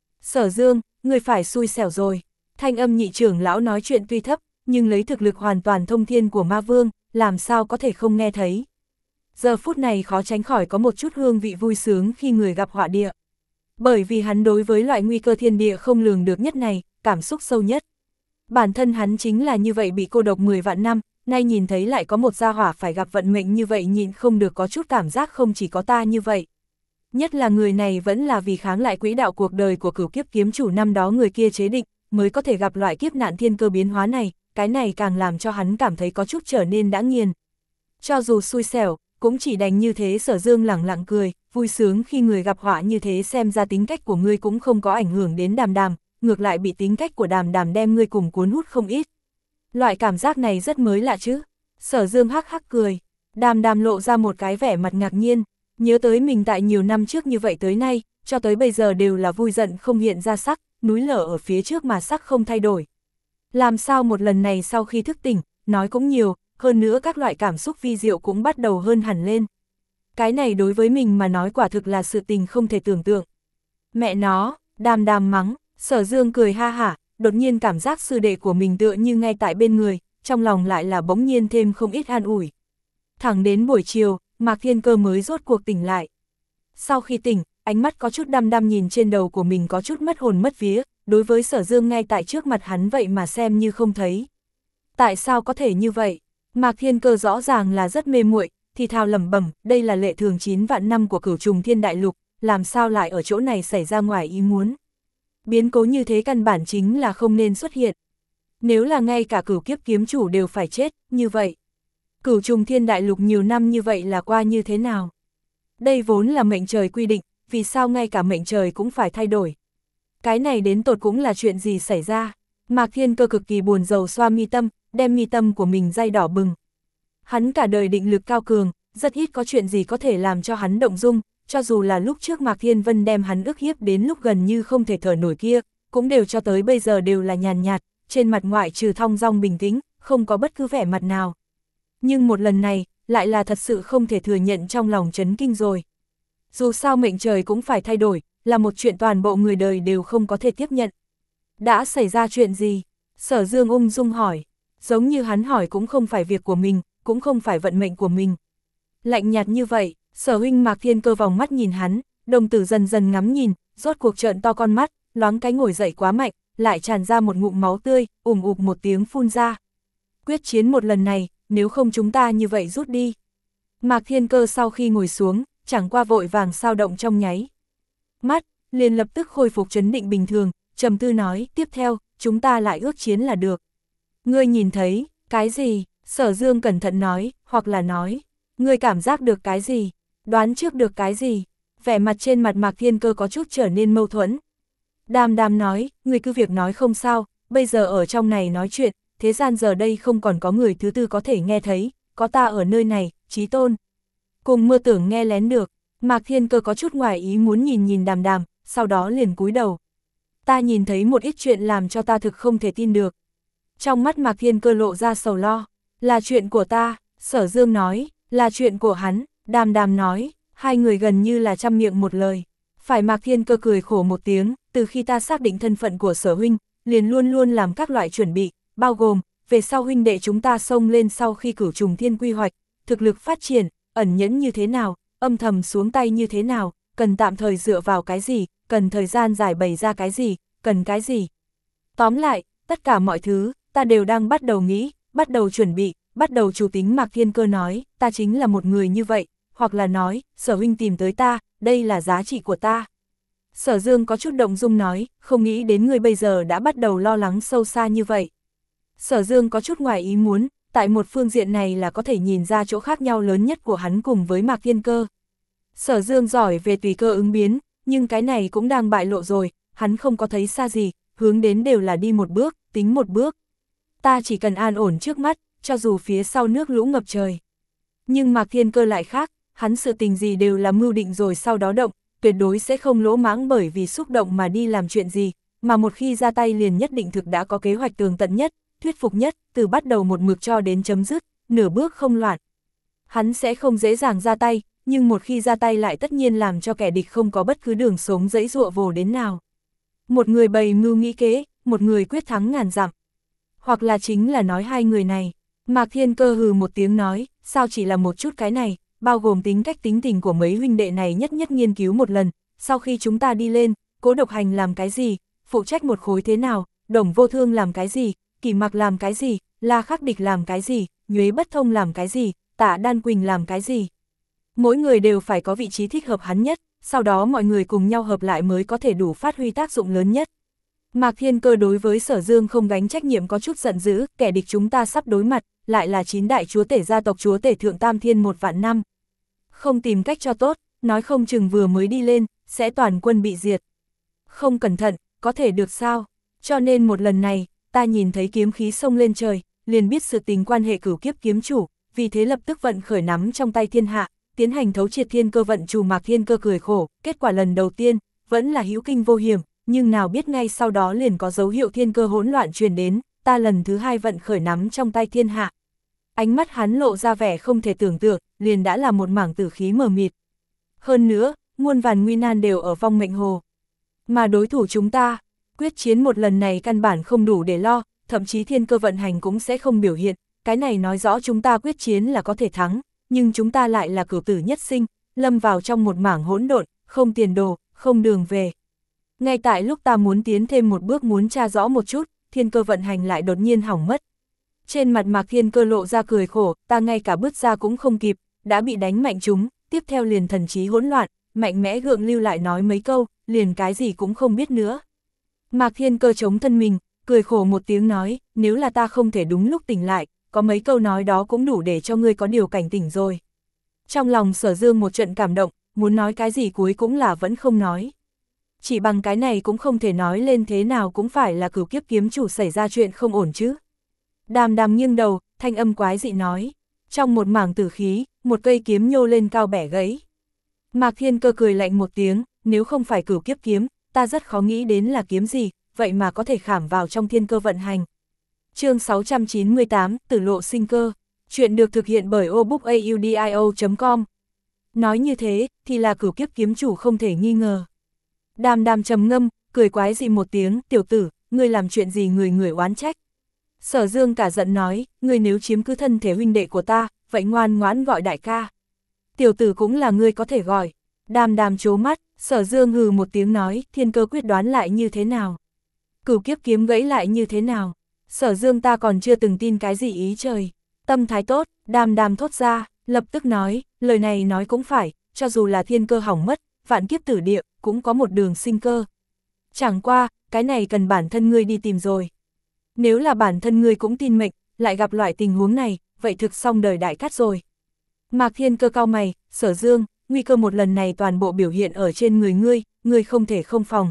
Sở Dương, người phải xui xẻo rồi. Thanh âm nhị trưởng lão nói chuyện tuy thấp, nhưng lấy thực lực hoàn toàn thông thiên của ma vương, làm sao có thể không nghe thấy. Giờ phút này khó tránh khỏi có một chút hương vị vui sướng khi người gặp họa địa. Bởi vì hắn đối với loại nguy cơ thiên địa không lường được nhất này, cảm xúc sâu nhất. Bản thân hắn chính là như vậy bị cô độc mười vạn năm, nay nhìn thấy lại có một gia hỏa phải gặp vận mệnh như vậy nhìn không được có chút cảm giác không chỉ có ta như vậy. Nhất là người này vẫn là vì kháng lại quỹ đạo cuộc đời của cửu kiếp kiếm chủ năm đó người kia chế định, mới có thể gặp loại kiếp nạn thiên cơ biến hóa này, cái này càng làm cho hắn cảm thấy có chút trở nên đã nghiền. Cho dù xui xẻo, cũng chỉ đành như thế. Sở Dương lẳng lặng cười, vui sướng khi người gặp họa như thế, xem ra tính cách của ngươi cũng không có ảnh hưởng đến Đàm Đàm, ngược lại bị tính cách của Đàm Đàm đem ngươi cùng cuốn hút không ít. Loại cảm giác này rất mới lạ chứ. Sở Dương hắc hắc cười, Đàm Đàm lộ ra một cái vẻ mặt ngạc nhiên, nhớ tới mình tại nhiều năm trước như vậy tới nay, cho tới bây giờ đều là vui giận không hiện ra sắc, núi lở ở phía trước mà sắc không thay đổi. Làm sao một lần này sau khi thức tỉnh, nói cũng nhiều, hơn nữa các loại cảm xúc vi diệu cũng bắt đầu hơn hẳn lên. Cái này đối với mình mà nói quả thực là sự tình không thể tưởng tượng. Mẹ nó, Đàm Đàm mắng, Sở Dương cười ha hả, đột nhiên cảm giác sư đệ của mình tựa như ngay tại bên người, trong lòng lại là bỗng nhiên thêm không ít an ủi. Thẳng đến buổi chiều, Mạc Thiên Cơ mới rốt cuộc tỉnh lại. Sau khi tỉnh, ánh mắt có chút đăm đăm nhìn trên đầu của mình có chút mất hồn mất vía, đối với Sở Dương ngay tại trước mặt hắn vậy mà xem như không thấy. Tại sao có thể như vậy? Mạc Thiên Cơ rõ ràng là rất mê muội, thì thào lẩm bẩm, đây là lệ thường chín vạn năm của Cửu Trùng Thiên Đại Lục, làm sao lại ở chỗ này xảy ra ngoài ý muốn. Biến cố như thế căn bản chính là không nên xuất hiện. Nếu là ngay cả cửu kiếp kiếm chủ đều phải chết, như vậy. Cửu Trùng Thiên Đại Lục nhiều năm như vậy là qua như thế nào? Đây vốn là mệnh trời quy định, vì sao ngay cả mệnh trời cũng phải thay đổi? Cái này đến tột cũng là chuyện gì xảy ra? Mạc Thiên Cơ cực kỳ buồn rầu xoa mi tâm, đem mi tâm của mình day đỏ bừng. Hắn cả đời định lực cao cường, rất ít có chuyện gì có thể làm cho hắn động dung, cho dù là lúc trước Mạc Thiên Vân đem hắn ức hiếp đến lúc gần như không thể thở nổi kia, cũng đều cho tới bây giờ đều là nhàn nhạt, trên mặt ngoại trừ thong dong bình tĩnh, không có bất cứ vẻ mặt nào. Nhưng một lần này, lại là thật sự không thể thừa nhận trong lòng chấn kinh rồi. Dù sao mệnh trời cũng phải thay đổi, là một chuyện toàn bộ người đời đều không có thể tiếp nhận. Đã xảy ra chuyện gì? Sở Dương ung dung hỏi, giống như hắn hỏi cũng không phải việc của mình, cũng không phải vận mệnh của mình. Lạnh nhạt như vậy, Sở huynh Mạc Thiên Cơ vòng mắt nhìn hắn, đồng tử dần dần ngắm nhìn, rốt cuộc trợn to con mắt, loáng cái ngồi dậy quá mạnh, lại tràn ra một ngụm máu tươi, ùm ụp một tiếng phun ra. Quyết chiến một lần này, nếu không chúng ta như vậy rút đi. Mạc Thiên Cơ sau khi ngồi xuống, chẳng qua vội vàng sao động trong nháy mắt, liền lập tức khôi phục trấn định bình thường, trầm tư nói, tiếp theo, chúng ta lại ước chiến là được. Ngươi nhìn thấy, cái gì? Sở Dương cẩn thận nói, hoặc là nói, ngươi cảm giác được cái gì? Đoán trước được cái gì? Vẻ mặt trên mặt Mạc Thiên Cơ có chút trở nên mâu thuẫn. Đàm Đàm nói, ngươi cứ việc nói không sao, bây giờ ở trong này nói chuyện, thế gian giờ đây không còn có người thứ tư có thể nghe thấy, có ta ở nơi này, Chí Tôn. Cùng Mơ Tưởng nghe lén được, Mạc Thiên Cơ có chút ngoài ý muốn nhìn nhìn Đàm Đàm, sau đó liền cúi đầu. Ta nhìn thấy một ít chuyện làm cho ta thực không thể tin được. Trong mắt Mạc Thiên Cơ lộ ra sầu lo, là chuyện của ta, Sở Dương nói, là chuyện của hắn, Đàm Đàm nói, hai người gần như là trăm miệng một lời. Phải Mạc Thiên Cơ cười khổ một tiếng, từ khi ta xác định thân phận của Sở huynh, liền luôn luôn làm các loại chuẩn bị, bao gồm, về sau huynh đệ chúng ta xông lên sau khi cửu trùng thiên quy hoạch, thực lực phát triển, ẩn nhẫn như thế nào, âm thầm xuống tay như thế nào, cần tạm thời dựa vào cái gì, cần thời gian giải bày ra cái gì, cần cái gì. Tóm lại, tất cả mọi thứ, ta đều đang bắt đầu nghĩ, bắt đầu chuẩn bị, bắt đầu chủ tính. Mạc Thiên Cơ nói, ta chính là một người như vậy, hoặc là nói, Sở huynh tìm tới ta, đây là giá trị của ta. Sở Dương có chút động dung nói, không nghĩ đến người bây giờ đã bắt đầu lo lắng sâu xa như vậy. Sở Dương có chút ngoài ý muốn, tại một phương diện này là có thể nhìn ra chỗ khác nhau lớn nhất của hắn cùng với Mạc Thiên Cơ. Sở Dương giỏi về tùy cơ ứng biến, nhưng cái này cũng đang bại lộ rồi, hắn không có thấy xa gì, hướng đến đều là đi một bước, tính một bước. Ta chỉ cần an ổn trước mắt, cho dù phía sau nước lũ ngập trời. Nhưng Mạc Thiên Cơ lại khác, hắn sự tình gì đều là mưu định rồi sau đó động, tuyệt đối sẽ không lỗ mãng bởi vì xúc động mà đi làm chuyện gì, mà một khi ra tay liền nhất định thực đã có kế hoạch tường tận nhất, thuyết phục nhất, từ bắt đầu một mực cho đến chấm dứt, nửa bước không loạn. Hắn sẽ không dễ dàng ra tay, nhưng một khi ra tay lại tất nhiên làm cho kẻ địch không có bất cứ đường sống dẫy dụa vồ đến nào. Một người bày mưu nghĩ kế, một người quyết thắng ngàn dặm. Hoặc là chính là nói hai người này. Mạc Thiên Cơ hừ một tiếng nói, sao chỉ là một chút cái này, bao gồm tính cách tính tình của mấy huynh đệ này nhất nhất nghiên cứu một lần, sau khi chúng ta đi lên, Cố Độc Hành làm cái gì, phụ trách một khối thế nào, Đồng Vô Thương làm cái gì, Kỷ Mặc làm cái gì, La Khắc Địch làm cái gì, Nhuế Bất Thông làm cái gì, Tạ Đan Quỳnh làm cái gì. Mỗi người đều phải có vị trí thích hợp hắn nhất, sau đó mọi người cùng nhau hợp lại mới có thể đủ phát huy tác dụng lớn nhất. Mạc Thiên Cơ đối với Sở Dương không gánh trách nhiệm có chút giận dữ, kẻ địch chúng ta sắp đối mặt, lại là chín đại chúa tể gia tộc chúa tể thượng tam thiên một vạn năm. Không tìm cách cho tốt, nói không chừng vừa mới đi lên, sẽ toàn quân bị diệt. Không cẩn thận, có thể được sao? Cho nên một lần này, ta nhìn thấy kiếm khí xông lên trời, liền biết sự tình quan hệ cửu kiếp kiếm chủ, vì thế lập tức vận khởi nắm trong tay thiên hạ, tiến hành thấu triệt thiên cơ vận chủ. Mạc Thiên Cơ cười khổ, kết quả lần đầu tiên, vẫn là hữu kinh vô hiểm, nhưng nào biết ngay sau đó liền có dấu hiệu thiên cơ hỗn loạn truyền đến, ta lần thứ hai vận khởi nắm trong tay thiên hạ. Ánh mắt hắn lộ ra vẻ không thể tưởng tượng, liền đã là một mảng tử khí mờ mịt. Hơn nữa, muôn vàn nguy nan đều ở vong mệnh hồ. Mà đối thủ chúng ta, quyết chiến một lần này căn bản không đủ để lo, thậm chí thiên cơ vận hành cũng sẽ không biểu hiện, cái này nói rõ chúng ta quyết chiến là có thể thắng, nhưng chúng ta lại là cửu tử nhất sinh, lâm vào trong một mảng hỗn độn, không tiền đồ, không đường về. Ngay tại lúc ta muốn tiến thêm một bước muốn tra rõ một chút, thiên cơ vận hành lại đột nhiên hỏng mất. Trên mặt Mạc Thiên Cơ lộ ra cười khổ, ta ngay cả bước ra cũng không kịp, đã bị đánh mạnh trúng, tiếp theo liền thần trí hỗn loạn, mạnh mẽ gượng lưu lại nói mấy câu, liền cái gì cũng không biết nữa. Mạc Thiên Cơ chống thân mình, cười khổ một tiếng nói, nếu là ta không thể đúng lúc tỉnh lại, có mấy câu nói đó cũng đủ để cho ngươi có điều cảnh tỉnh rồi. Trong lòng Sở Dương một trận cảm động, muốn nói cái gì cuối cũng là vẫn không nói. Chỉ bằng cái này cũng không thể nói lên thế nào cũng phải là cửu kiếp kiếm chủ xảy ra chuyện không ổn chứ. Đàm Đàm nghiêng đầu, thanh âm quái dị nói. Trong một mảng tử khí, một cây kiếm nhô lên cao bẻ gãy. Mạc Thiên Cơ cười lạnh một tiếng, nếu không phải cửu kiếp kiếm, ta rất khó nghĩ đến là kiếm gì, vậy mà có thể khảm vào trong thiên cơ vận hành. Chương sáu trăm chín mươi tám, Tử lộ sinh cơ. Chuyện được thực hiện bởi obookaudio chấm com. Nói như thế, thì là cửu kiếp kiếm chủ không thể nghi ngờ. Đàm Đàm trầm ngâm, cười quái dị một tiếng, tiểu tử, ngươi làm chuyện gì người người oán trách. Sở Dương cả giận nói, ngươi nếu chiếm cứ thân thể huynh đệ của ta, vậy ngoan ngoãn gọi đại ca. Tiểu tử cũng là ngươi có thể gọi. Đàm Đàm trố mắt, Sở Dương hừ một tiếng nói, thiên cơ quyết đoán lại như thế nào? Cửu kiếp kiếm gãy lại như thế nào? Sở Dương ta còn chưa từng tin cái gì ý trời. Tâm thái tốt, Đàm Đàm thốt ra, lập tức nói, lời này nói cũng phải, cho dù là thiên cơ hỏng mất, vạn kiếp tử địa, cũng có một đường sinh cơ. Chẳng qua, cái này cần bản thân ngươi đi tìm rồi. Nếu là bản thân ngươi cũng tin mệnh, lại gặp loại tình huống này, vậy thực xong đời đại cát rồi. Mạc Thiên Cơ cau mày, Sở Dương, nguy cơ một lần này toàn bộ biểu hiện ở trên người ngươi, ngươi không thể không phòng.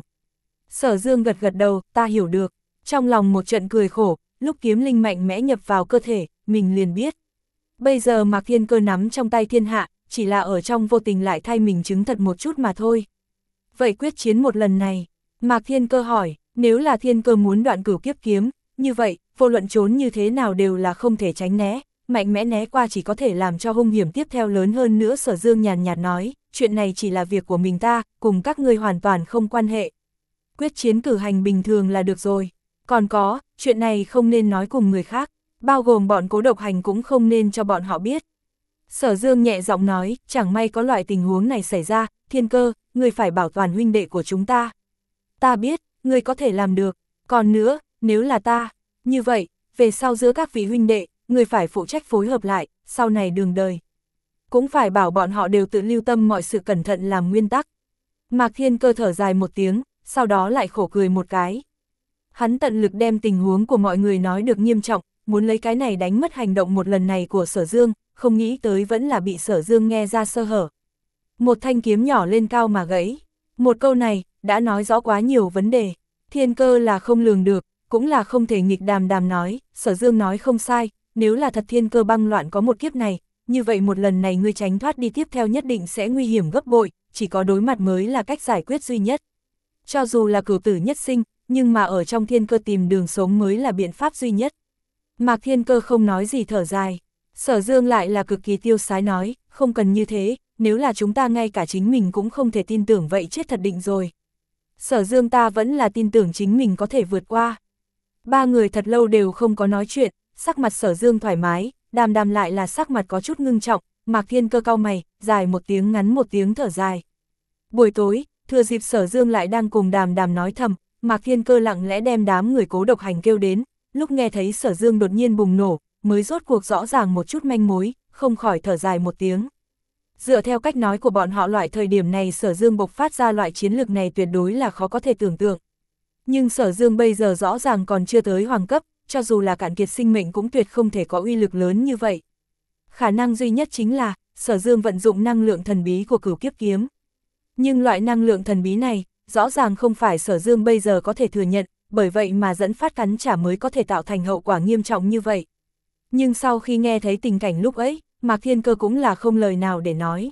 Sở Dương gật gật đầu, ta hiểu được. Trong lòng một trận cười khổ, lúc kiếm linh mạnh mẽ nhập vào cơ thể, mình liền biết. Bây giờ Mạc Thiên Cơ nắm trong tay thiên hạ, chỉ là ở trong vô tình lại thay mình chứng thật một chút mà thôi. Vậy quyết chiến một lần này, Mạc Thiên Cơ hỏi, nếu là Thiên Cơ muốn đoạn cửu kiếp kiếm, như vậy, vô luận trốn như thế nào đều là không thể tránh né, mạnh mẽ né qua chỉ có thể làm cho hung hiểm tiếp theo lớn hơn nữa. Sở Dương nhàn nhạt nói, chuyện này chỉ là việc của mình ta, cùng các ngươi hoàn toàn không quan hệ. Quyết chiến cử hành bình thường là được rồi. Còn có, chuyện này không nên nói cùng người khác, bao gồm bọn Cố Độc Hành cũng không nên cho bọn họ biết. Sở Dương nhẹ giọng nói, chẳng may có loại tình huống này xảy ra, Thiên Cơ, ngươi phải bảo toàn huynh đệ của chúng ta. Ta biết, ngươi có thể làm được, còn nữa, nếu là ta, như vậy, về sau giữa các vị huynh đệ, ngươi phải phụ trách phối hợp lại, sau này đường đời. Cũng phải bảo bọn họ đều tự lưu tâm mọi sự cẩn thận làm nguyên tắc. Mạc Thiên Cơ thở dài một tiếng, sau đó lại khổ cười một cái. Hắn tận lực đem tình huống của mọi người nói được nghiêm trọng, muốn lấy cái này đánh mất hành động một lần này của Sở Dương, không nghĩ tới vẫn là bị Sở Dương nghe ra sơ hở. Một thanh kiếm nhỏ lên cao mà gãy. Một câu này, đã nói rõ quá nhiều vấn đề. Thiên Cơ là không lường được, cũng là không thể nghịch Đàm Đàm nói, Sở Dương nói không sai, nếu là thật Thiên Cơ băng loạn có một kiếp này, như vậy một lần này ngươi tránh thoát đi tiếp theo nhất định sẽ nguy hiểm gấp bội, chỉ có đối mặt mới là cách giải quyết duy nhất. Cho dù là cửu tử nhất sinh, nhưng mà ở trong Thiên Cơ tìm đường sống mới là biện pháp duy nhất. Mạc Thiên Cơ không nói gì thở dài. Sở Dương lại là cực kỳ tiêu sái nói, không cần như thế, nếu là chúng ta ngay cả chính mình cũng không thể tin tưởng vậy chết thật định rồi. Sở Dương ta vẫn là tin tưởng chính mình có thể vượt qua. Ba người thật lâu đều không có nói chuyện, sắc mặt Sở Dương thoải mái, Đàm Đàm lại là sắc mặt có chút ngưng trọng, Mạc Thiên Cơ cau mày, dài một tiếng ngắn một tiếng thở dài. Buổi tối, thừa dịp Sở Dương lại đang cùng Đàm Đàm nói thầm, Mạc Thiên Cơ lặng lẽ đem đám người Cố Độc Hành kêu đến, lúc nghe thấy Sở Dương đột nhiên bùng nổ, mới rốt cuộc rõ ràng một chút manh mối, không khỏi thở dài một tiếng. Dựa theo cách nói của bọn họ loại thời điểm này Sở Dương bộc phát ra loại chiến lược này tuyệt đối là khó có thể tưởng tượng. Nhưng Sở Dương bây giờ rõ ràng còn chưa tới hoàng cấp, cho dù là cạn kiệt sinh mệnh cũng tuyệt không thể có uy lực lớn như vậy. Khả năng duy nhất chính là, Sở Dương vận dụng năng lượng thần bí của cửu kiếp kiếm. Nhưng loại năng lượng thần bí này, rõ ràng không phải Sở Dương bây giờ có thể thừa nhận, bởi vậy mà dẫn phát cắn trả mới có thể tạo thành hậu quả nghiêm trọng như vậy. Nhưng sau khi nghe thấy tình cảnh lúc ấy, Mạc Thiên Cơ cũng là không lời nào để nói.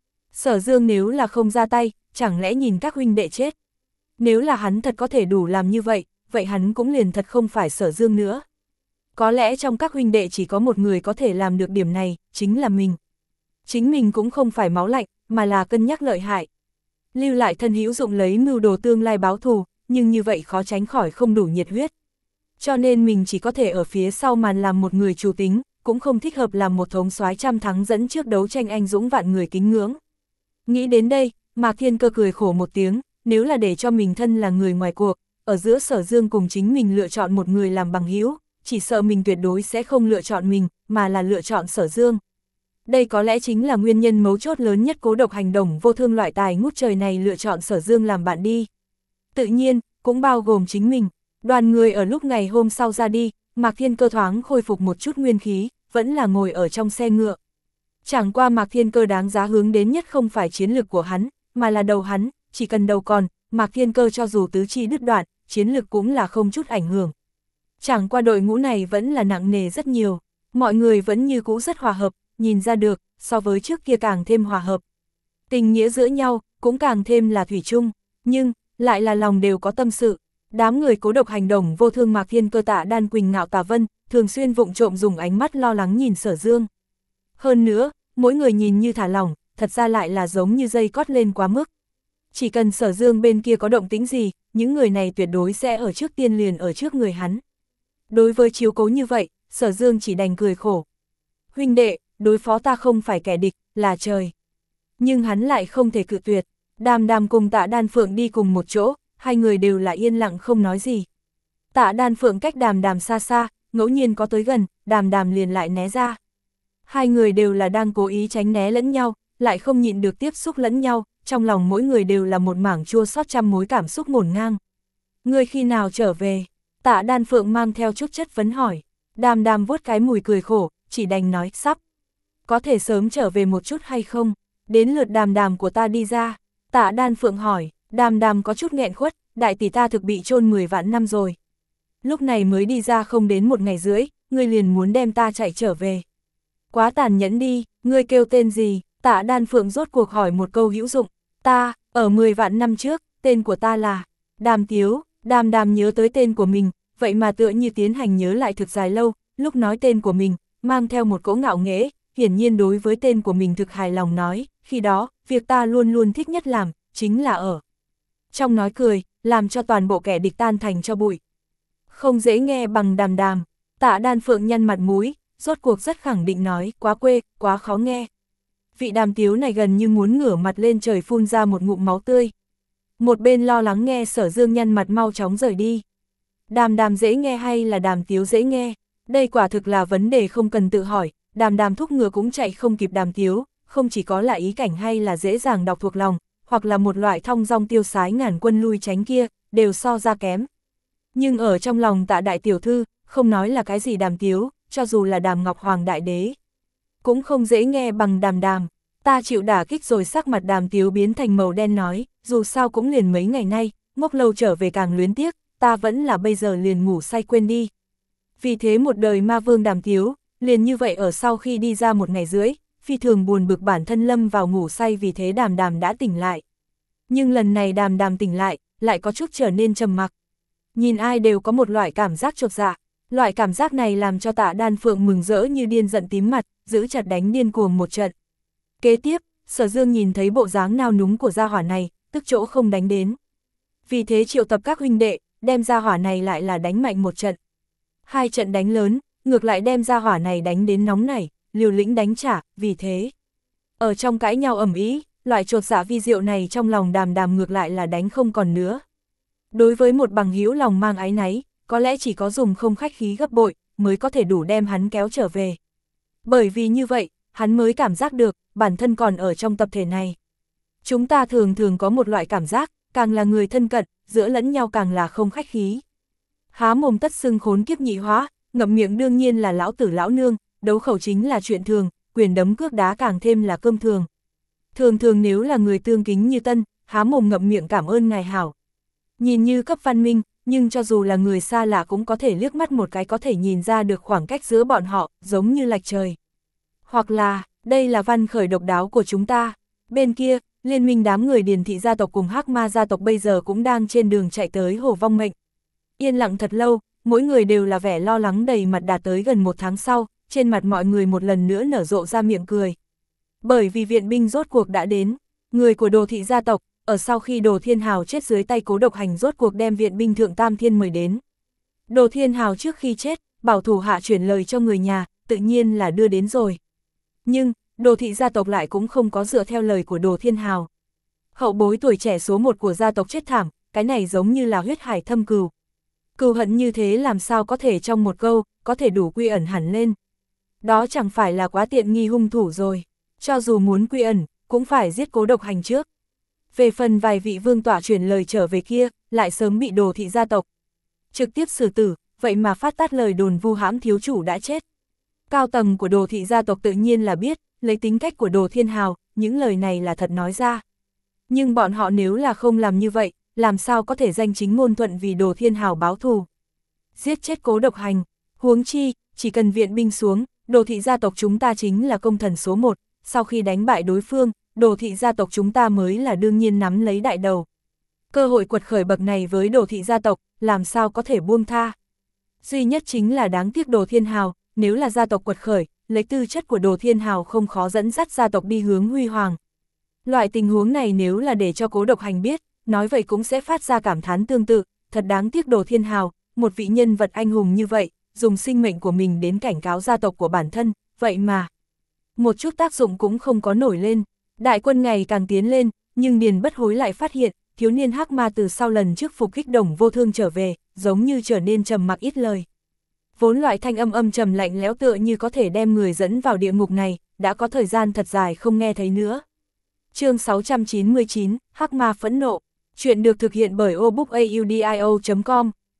Sở Dương nếu là không ra tay, chẳng lẽ nhìn các huynh đệ chết. Nếu là hắn thật có thể đủ làm như vậy, vậy hắn cũng liền thật không phải Sở Dương nữa. Có lẽ trong các huynh đệ chỉ có một người có thể làm được điểm này, chính là mình. Chính mình cũng không phải máu lạnh, mà là cân nhắc lợi hại. Lưu lại thân hữu dụng lấy mưu đồ tương lai báo thù, nhưng như vậy khó tránh khỏi không đủ nhiệt huyết. Cho nên mình chỉ có thể ở phía sau màn làm một người chủ tính, cũng không thích hợp làm một thống soái trăm thắng dẫn trước đấu tranh anh dũng vạn người kính ngưỡng. Nghĩ đến đây, Mạc Thiên Cơ cười khổ một tiếng, nếu là để cho mình thân là người ngoài cuộc, ở giữa Sở Dương cùng chính mình lựa chọn một người làm bằng hữu, chỉ sợ mình tuyệt đối sẽ không lựa chọn mình, mà là lựa chọn Sở Dương. Đây có lẽ chính là nguyên nhân mấu chốt lớn nhất Cố Độc Hành động vô thương loại tài ngút trời này lựa chọn Sở Dương làm bạn đi. Tự nhiên, cũng bao gồm chính mình. Đoàn người ở lúc ngày hôm sau ra đi, Mạc Thiên Cơ thoáng khôi phục một chút nguyên khí, vẫn là ngồi ở trong xe ngựa. Chẳng qua Mạc Thiên Cơ đáng giá hướng đến nhất không phải chiến lược của hắn, mà là đầu hắn, chỉ cần đầu còn, Mạc Thiên Cơ cho dù tứ chi đứt đoạn, chiến lược cũng là không chút ảnh hưởng. Chẳng qua đội ngũ này vẫn là nặng nề rất nhiều, mọi người vẫn như cũ rất hòa hợp, nhìn ra được, so với trước kia càng thêm hòa hợp. Tình nghĩa giữa nhau, cũng càng thêm là thủy chung, nhưng, lại là lòng đều có tâm sự. Đám người Cố Độc Hành động vô thương Mạc Thiên Cơ Tạ Đan Quỳnh Ngạo Tà Vân, thường xuyên vụng trộm dùng ánh mắt lo lắng nhìn Sở Dương. Hơn nữa, mỗi người nhìn như thả lỏng, thật ra lại là giống như dây cót lên quá mức. Chỉ cần Sở Dương bên kia có động tĩnh gì, những người này tuyệt đối sẽ ở trước tiên liền ở trước người hắn. Đối với chiếu cố như vậy, Sở Dương chỉ đành cười khổ. Huynh đệ, đối phó ta không phải kẻ địch, là trời. Nhưng hắn lại không thể cự tuyệt. Đàm Đàm cùng Tạ Đan Phượng đi cùng một chỗ, hai người đều là yên lặng không nói gì. Tạ Đan Phượng cách Đàm Đàm xa xa, ngẫu nhiên có tới gần, Đàm Đàm liền lại né ra. Hai người đều là đang cố ý tránh né lẫn nhau, lại không nhịn được tiếp xúc lẫn nhau, trong lòng mỗi người đều là một mảng chua xót trăm mối cảm xúc ngổn ngang. Ngươi khi nào trở về? Tạ Đan Phượng mang theo chút chất vấn hỏi. Đàm Đàm vuốt cái mùi cười khổ, chỉ đành nói sắp. Có thể sớm trở về một chút hay không? Đến lượt Đàm Đàm của ta đi ra. Tạ Đan Phượng hỏi. Đàm Đàm có chút nghẹn khuất, đại tỷ ta thực bị chôn mười vạn năm rồi. Lúc này mới đi ra không đến một ngày rưỡi, ngươi liền muốn đem ta chạy trở về. Quá tàn nhẫn đi, ngươi kêu tên gì? Tạ Đan Phượng rốt cuộc hỏi một câu hữu dụng. Ta, ở mười vạn năm trước, tên của ta là Đàm Tiếu. Đàm Đàm nhớ tới tên của mình, vậy mà tựa như tiến hành nhớ lại thực dài lâu, lúc nói tên của mình, mang theo một cỗ ngạo nghễ, hiển nhiên đối với tên của mình thực hài lòng nói, khi đó, việc ta luôn luôn thích nhất làm, chính là ở. Trong nói cười, làm cho toàn bộ kẻ địch tan thành cho bụi. Không dễ nghe bằng Đàm Đàm. Tạ Đan Phượng nhăn mặt mũi, rốt cuộc rất khẳng định nói, quá quê, quá khó nghe. Vị Đàm Tiếu này gần như muốn ngửa mặt lên trời phun ra một ngụm máu tươi. Một bên lo lắng nghe Sở Dương nhăn mặt mau chóng rời đi. Đàm Đàm dễ nghe hay là Đàm Tiếu dễ nghe? Đây quả thực là vấn đề không cần tự hỏi, Đàm Đàm thúc ngựa cũng chạy không kịp Đàm Tiếu, không chỉ có là ý cảnh hay là dễ dàng đọc thuộc lòng, hoặc là một loại thong dong tiêu sái ngàn quân lui tránh kia, đều so ra kém. Nhưng ở trong lòng Tạ đại tiểu thư, không nói là cái gì Đàm Tiếu, cho dù là Đàm Ngọc Hoàng đại đế, cũng không dễ nghe bằng Đàm Đàm. Ta chịu đả kích rồi, sắc mặt Đàm Tiếu biến thành màu đen nói, dù sao cũng liền mấy ngày nay, ngốc lâu trở về càng luyến tiếc, ta vẫn là bây giờ liền ngủ say quên đi. Vì thế một đời ma vương Đàm Tiếu, liền như vậy ở sau khi đi ra một ngày rưỡi, phi thường buồn bực bản thân lâm vào ngủ say, vì thế Đàm Đàm đã tỉnh lại. Nhưng lần này Đàm Đàm tỉnh lại, lại có chút trở nên trầm mặc. Nhìn ai đều có một loại cảm giác chột dạ, loại cảm giác này làm cho Tạ Đan Phượng mừng rỡ như điên, giận tím mặt, giữ chặt đánh điên cuồng một trận. Kế tiếp, Sở Dương nhìn thấy bộ dáng nao núng của gia hỏa này, tức chỗ không đánh đến. Vì thế triệu tập các huynh đệ, đem gia hỏa này lại là đánh mạnh một trận. Hai trận đánh lớn, ngược lại đem gia hỏa này đánh đến nóng nảy, liều lĩnh đánh trả, vì thế. Ở trong cãi nhau ầm ĩ, loại chột dạ vi diệu này trong lòng Đàm Đàm ngược lại là đánh không còn nữa. Đối với một bằng hữu lòng mang áy náy, có lẽ chỉ có dùng không khách khí gấp bội, mới có thể đủ đem hắn kéo trở về. Bởi vì như vậy, hắn mới cảm giác được, bản thân còn ở trong tập thể này. Chúng ta thường thường có một loại cảm giác, càng là người thân cận, giữa lẫn nhau càng là không khách khí. Há mồm tất xưng khốn kiếp nhị hóa, ngậm miệng đương nhiên là lão tử lão nương, đấu khẩu chính là chuyện thường, quyền đấm cước đá càng thêm là cơm thường. Thường thường nếu là người tương kính như tân, há mồm ngậm miệng cảm ơn ngài hảo. Nhìn như cấp văn minh, nhưng cho dù là người xa lạ cũng có thể liếc mắt một cái có thể nhìn ra được khoảng cách giữa bọn họ, giống như lệch trời. Hoặc là, đây là văn khởi độc đáo của chúng ta. Bên kia, liên minh đám người Điền thị gia tộc cùng Hắc Ma gia tộc bây giờ cũng đang trên đường chạy tới Hồ Vong Mệnh. Yên lặng thật lâu, mỗi người đều là vẻ lo lắng đầy mặt, đạt tới gần một tháng sau, trên mặt mọi người một lần nữa nở rộ ra miệng cười. Bởi vì viện binh rốt cuộc đã đến, người của Đồ thị gia tộc, ở sau khi Đồ Thiên Hào chết dưới tay Cố Độc Hành rốt cuộc đem viện binh Thượng Tam Thiên mời đến. Đồ Thiên Hào trước khi chết, bảo thủ hạ chuyển lời cho người nhà, tự nhiên là đưa đến rồi. Nhưng, Đồ thị gia tộc lại cũng không có dựa theo lời của Đồ Thiên Hào. Hậu bối tuổi trẻ số một của gia tộc chết thảm, cái này giống như là huyết hải thâm cừu. Cừu hận như thế làm sao có thể trong một câu, có thể đủ quy ẩn hẳn lên. Đó chẳng phải là quá tiện nghi hung thủ rồi. Cho dù muốn quy ẩn, cũng phải giết Cố Độc Hành trước. Về phần vài vị vương tọa truyền lời trở về kia, lại sớm bị Đồ thị gia tộc trực tiếp xử tử, vậy mà phát tát lời đồn vu hãm thiếu chủ đã chết. Cao tầng của Đồ thị gia tộc tự nhiên là biết, lấy tính cách của Đồ Thiên Hào, những lời này là thật nói ra. Nhưng bọn họ nếu là không làm như vậy, làm sao có thể danh chính ngôn thuận vì Đồ Thiên Hào báo thù. Giết chết Cố Độc Hành, huống chi, chỉ cần viện binh xuống, Đồ thị gia tộc chúng ta chính là công thần số một, sau khi đánh bại đối phương, Đồ thị gia tộc chúng ta mới là đương nhiên nắm lấy đại đầu. Cơ hội quật khởi bậc này với Đồ thị gia tộc, làm sao có thể buông tha. Duy nhất chính là đáng tiếc Đồ Thiên Hào, nếu là gia tộc quật khởi, lấy tư chất của Đồ Thiên Hào không khó dẫn dắt gia tộc đi hướng huy hoàng. Loại tình huống này nếu là để cho Cố Độc Hành biết, nói vậy cũng sẽ phát ra cảm thán tương tự, thật đáng tiếc Đồ Thiên Hào, một vị nhân vật anh hùng như vậy, dùng sinh mệnh của mình đến cảnh cáo gia tộc của bản thân, vậy mà một chút tác dụng cũng không có nổi lên. Đại quân ngày càng tiến lên, nhưng Điền Bất Hối lại phát hiện, thiếu niên Hắc Ma từ sau lần trước phục kích Đồng Vô Thương trở về, giống như trở nên trầm mặc ít lời. Vốn loại thanh âm âm trầm lạnh lẽo tựa như có thể đem người dẫn vào địa ngục này, đã có thời gian thật dài không nghe thấy nữa. Chương sáu trăm chín mươi chín, Hắc Ma phẫn nộ. Chuyện được thực hiện bởi obookaudio chấm com.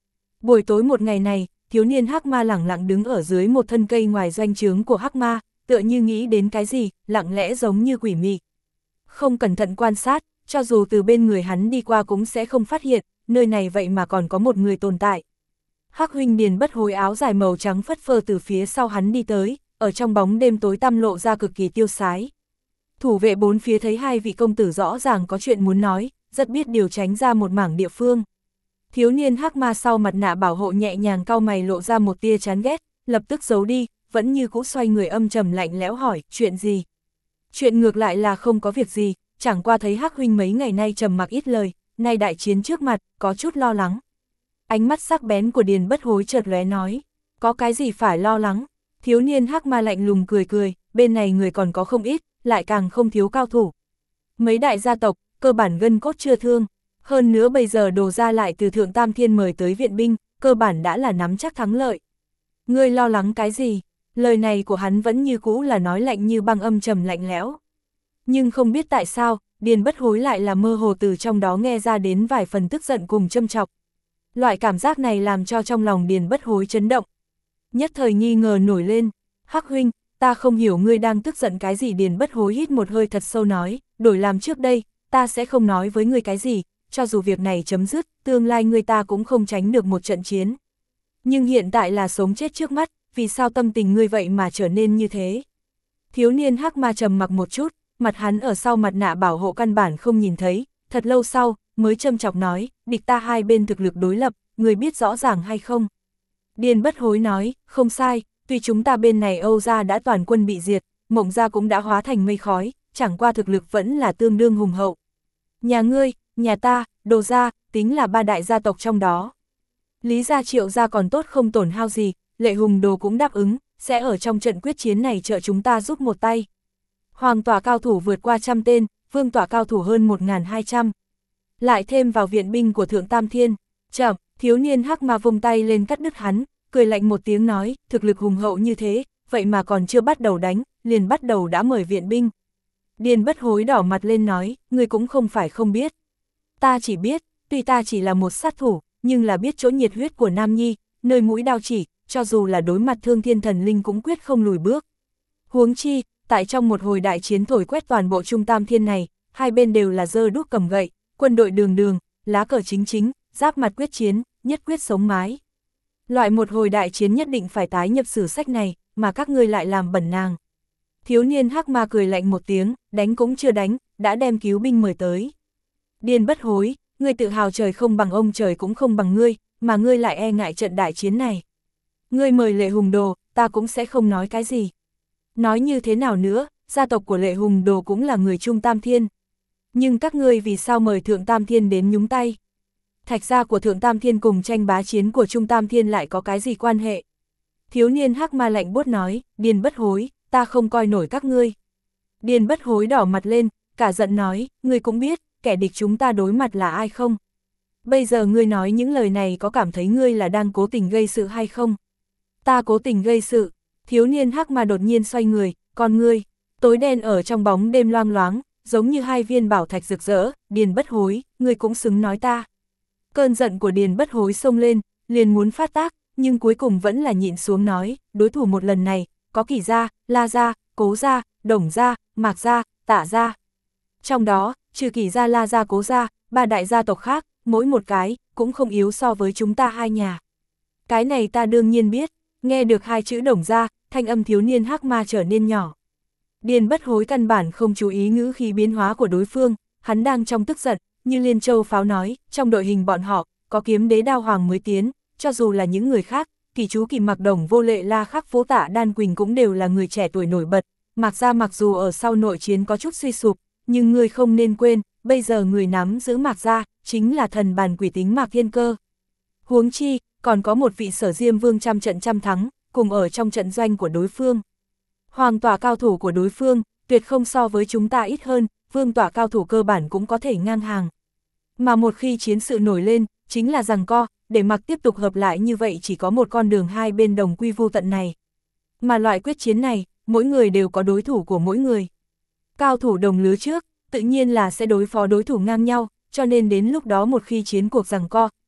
Buổi tối một ngày này, thiếu niên hắc ma lẳng lặng đứng ở dưới một thân cây ngoài doanh trướng của hắc ma, tựa như nghĩ đến cái gì, lặng lẽ giống như quỷ mị. Không cẩn thận quan sát, cho dù từ bên người hắn đi qua cũng sẽ không phát hiện, nơi này vậy mà còn có một người tồn tại. Hắc huynh Điền Bất Hối áo dài màu trắng phất phơ từ phía sau hắn đi tới, ở trong bóng đêm tối tăm lộ ra cực kỳ tiêu sái. Thủ vệ bốn phía thấy hai vị công tử rõ ràng có chuyện muốn nói, rất biết điều tránh ra một mảng địa phương. Thiếu niên hắc ma sau mặt nạ bảo hộ nhẹ nhàng cau mày lộ ra một tia chán ghét, lập tức giấu đi, vẫn như cũ xoay người âm trầm lạnh lẽo hỏi, chuyện gì? Chuyện ngược lại là không có việc gì, chẳng qua thấy hắc huynh mấy ngày nay trầm mặc ít lời, nay đại chiến trước mặt, có chút lo lắng. Ánh mắt sắc bén của Điền Bất Hối chợt lóe nói, có cái gì phải lo lắng? Thiếu niên hắc ma lạnh lùng cười cười, bên này người còn có không ít, lại càng không thiếu cao thủ. Mấy đại gia tộc, cơ bản gân cốt chưa thương, hơn nữa bây giờ Đồ gia lại từ Thượng Tam Thiên mời tới viện binh, cơ bản đã là nắm chắc thắng lợi. Ngươi lo lắng cái gì? Lời này của hắn vẫn như cũ là nói lạnh như băng âm trầm lạnh lẽo. Nhưng không biết tại sao, Điền Bất Hối lại là mơ hồ từ trong đó nghe ra đến vài phần tức giận cùng châm chọc. Loại cảm giác này làm cho trong lòng Điền Bất Hối chấn động. Nhất thời nghi ngờ nổi lên, hắc huynh, ta không hiểu ngươi đang tức giận cái gì. Điền Bất Hối hít một hơi thật sâu nói, đổi làm trước đây, ta sẽ không nói với ngươi cái gì, cho dù việc này chấm dứt, tương lai ngươi ta cũng không tránh được một trận chiến. Nhưng hiện tại là sống chết trước mắt, vì sao tâm tình ngươi vậy mà trở nên như thế? Thiếu niên hắc ma trầm mặc một chút, mặt hắn ở sau mặt nạ bảo hộ căn bản không nhìn thấy, thật lâu sau, mới châm chọc nói, địch ta hai bên thực lực đối lập, người biết rõ ràng hay không? Điền Bất Hối nói, không sai, tuy chúng ta bên này Âu gia đã toàn quân bị diệt, Mộng gia cũng đã hóa thành mây khói, chẳng qua thực lực vẫn là tương đương hùng hậu. Nhà ngươi, nhà ta, Đồ gia, tính là ba đại gia tộc trong đó. Lý gia Triệu gia còn tốt không tổn hao gì, Lệ Hùng Đồ cũng đáp ứng, sẽ ở trong trận quyết chiến này trợ chúng ta giúp một tay. Hoàng tỏa cao thủ vượt qua trăm tên, vương tỏa cao thủ hơn một nghìn hai trăm. Lại thêm vào viện binh của Thượng Tam Thiên, chậm, thiếu niên hắc ma vung tay lên cắt đứt hắn, cười lạnh một tiếng nói, thực lực hùng hậu như thế, vậy mà còn chưa bắt đầu đánh, liền bắt đầu đã mời viện binh. Điền Bất Hối đỏ mặt lên nói, ngươi cũng không phải không biết. Ta chỉ biết, tuy ta chỉ là một sát thủ, nhưng là biết chỗ nhiệt huyết của Nam Nhi, nơi mũi đao chỉ, cho dù là đối mặt Thương Thiên Thần Linh cũng quyết không lùi bước. Huống chi, tại trong một hồi đại chiến thổi quét toàn bộ Trung Tam Thiên này, hai bên đều là giơ đuốc cầm gậy, quân đội đường đường, lá cờ chính chính, giáp mặt quyết chiến, nhất quyết sống mái. Loại một hồi đại chiến nhất định phải tái nhập sử sách này, mà các ngươi lại làm bẩn nàng. Thiếu niên hắc ma cười lạnh một tiếng, đánh cũng chưa đánh, đã đem cứu binh mời tới. Điền Bất Hối, ngươi tự hào trời không bằng ông trời cũng không bằng ngươi, mà ngươi lại e ngại trận đại chiến này. Ngươi mời Lệ Hùng Đồ, ta cũng sẽ không nói cái gì. Nói như thế nào nữa, gia tộc của Lệ Hùng Đồ cũng là người Trung Tam Thiên. Nhưng các ngươi vì sao mời Thượng Tam Thiên đến nhúng tay? Thạch gia của Thượng Tam Thiên cùng tranh bá chiến của Trung Tam Thiên lại có cái gì quan hệ? Thiếu niên hắc ma lạnh buốt nói, Điền Bất Hối, ta không coi nổi các ngươi. Điền Bất Hối đỏ mặt lên, cả giận nói, ngươi cũng biết, kẻ địch chúng ta đối mặt là ai không? Bây giờ ngươi nói những lời này có cảm thấy ngươi là đang cố tình gây sự hay không? Ta cố tình gây sự. Thiếu niên hắc ma đột nhiên xoay người, con ngươi, tối đen ở trong bóng đêm loang loáng, giống như hai viên bảo thạch rực rỡ, Điền Bất Hối, ngươi cũng xứng nói ta. Cơn giận của Điền Bất Hối xông lên, liền muốn phát tác, nhưng cuối cùng vẫn là nhịn xuống nói, đối thủ một lần này, có Kỷ gia, La gia, Cố gia, Đồng gia, Mạc gia, Tạ gia. Trong đó, trừ Kỷ gia, La gia, Cố gia, ba đại gia tộc khác, mỗi một cái, cũng không yếu so với chúng ta hai nhà. Cái này ta đương nhiên biết, nghe được hai chữ Đồng gia, thanh âm thiếu niên hắc ma trở nên nhỏ. Điền Bất Hối căn bản không chú ý ngữ khí biến hóa của đối phương, hắn đang trong tức giận, như Liên Châu Pháo nói, trong đội hình bọn họ, có Kiếm Đế Đao Hoàng mới tiến, cho dù là những người khác, Kỳ chú Kỳ Mặc Đồng Vô Lệ La Khắc Phố Tạ Đan Quỳnh cũng đều là người trẻ tuổi nổi bật, Mạc gia mặc dù ở sau nội chiến có chút suy sụp, nhưng người không nên quên, bây giờ người nắm giữ Mạc gia, chính là thần bàn quỷ tính Mạc Thiên Cơ. Huống chi, còn có một vị Sở Diêm Vương trăm trận trăm thắng, cùng ở trong trận doanh của đối phương. Hoàng tỏa cao thủ của đối phương, tuyệt không so với chúng ta ít hơn, vương tỏa cao thủ cơ bản cũng có thể ngang hàng. Mà một khi chiến sự nổi lên, chính là giằng co, để mặc tiếp tục hợp lại như vậy chỉ có một con đường hai bên đồng quy vu tận này. Mà loại quyết chiến này, mỗi người đều có đối thủ của mỗi người. Cao thủ đồng lứa trước, tự nhiên là sẽ đối phó đối thủ ngang nhau, cho nên đến lúc đó một khi chiến cuộc giằng co,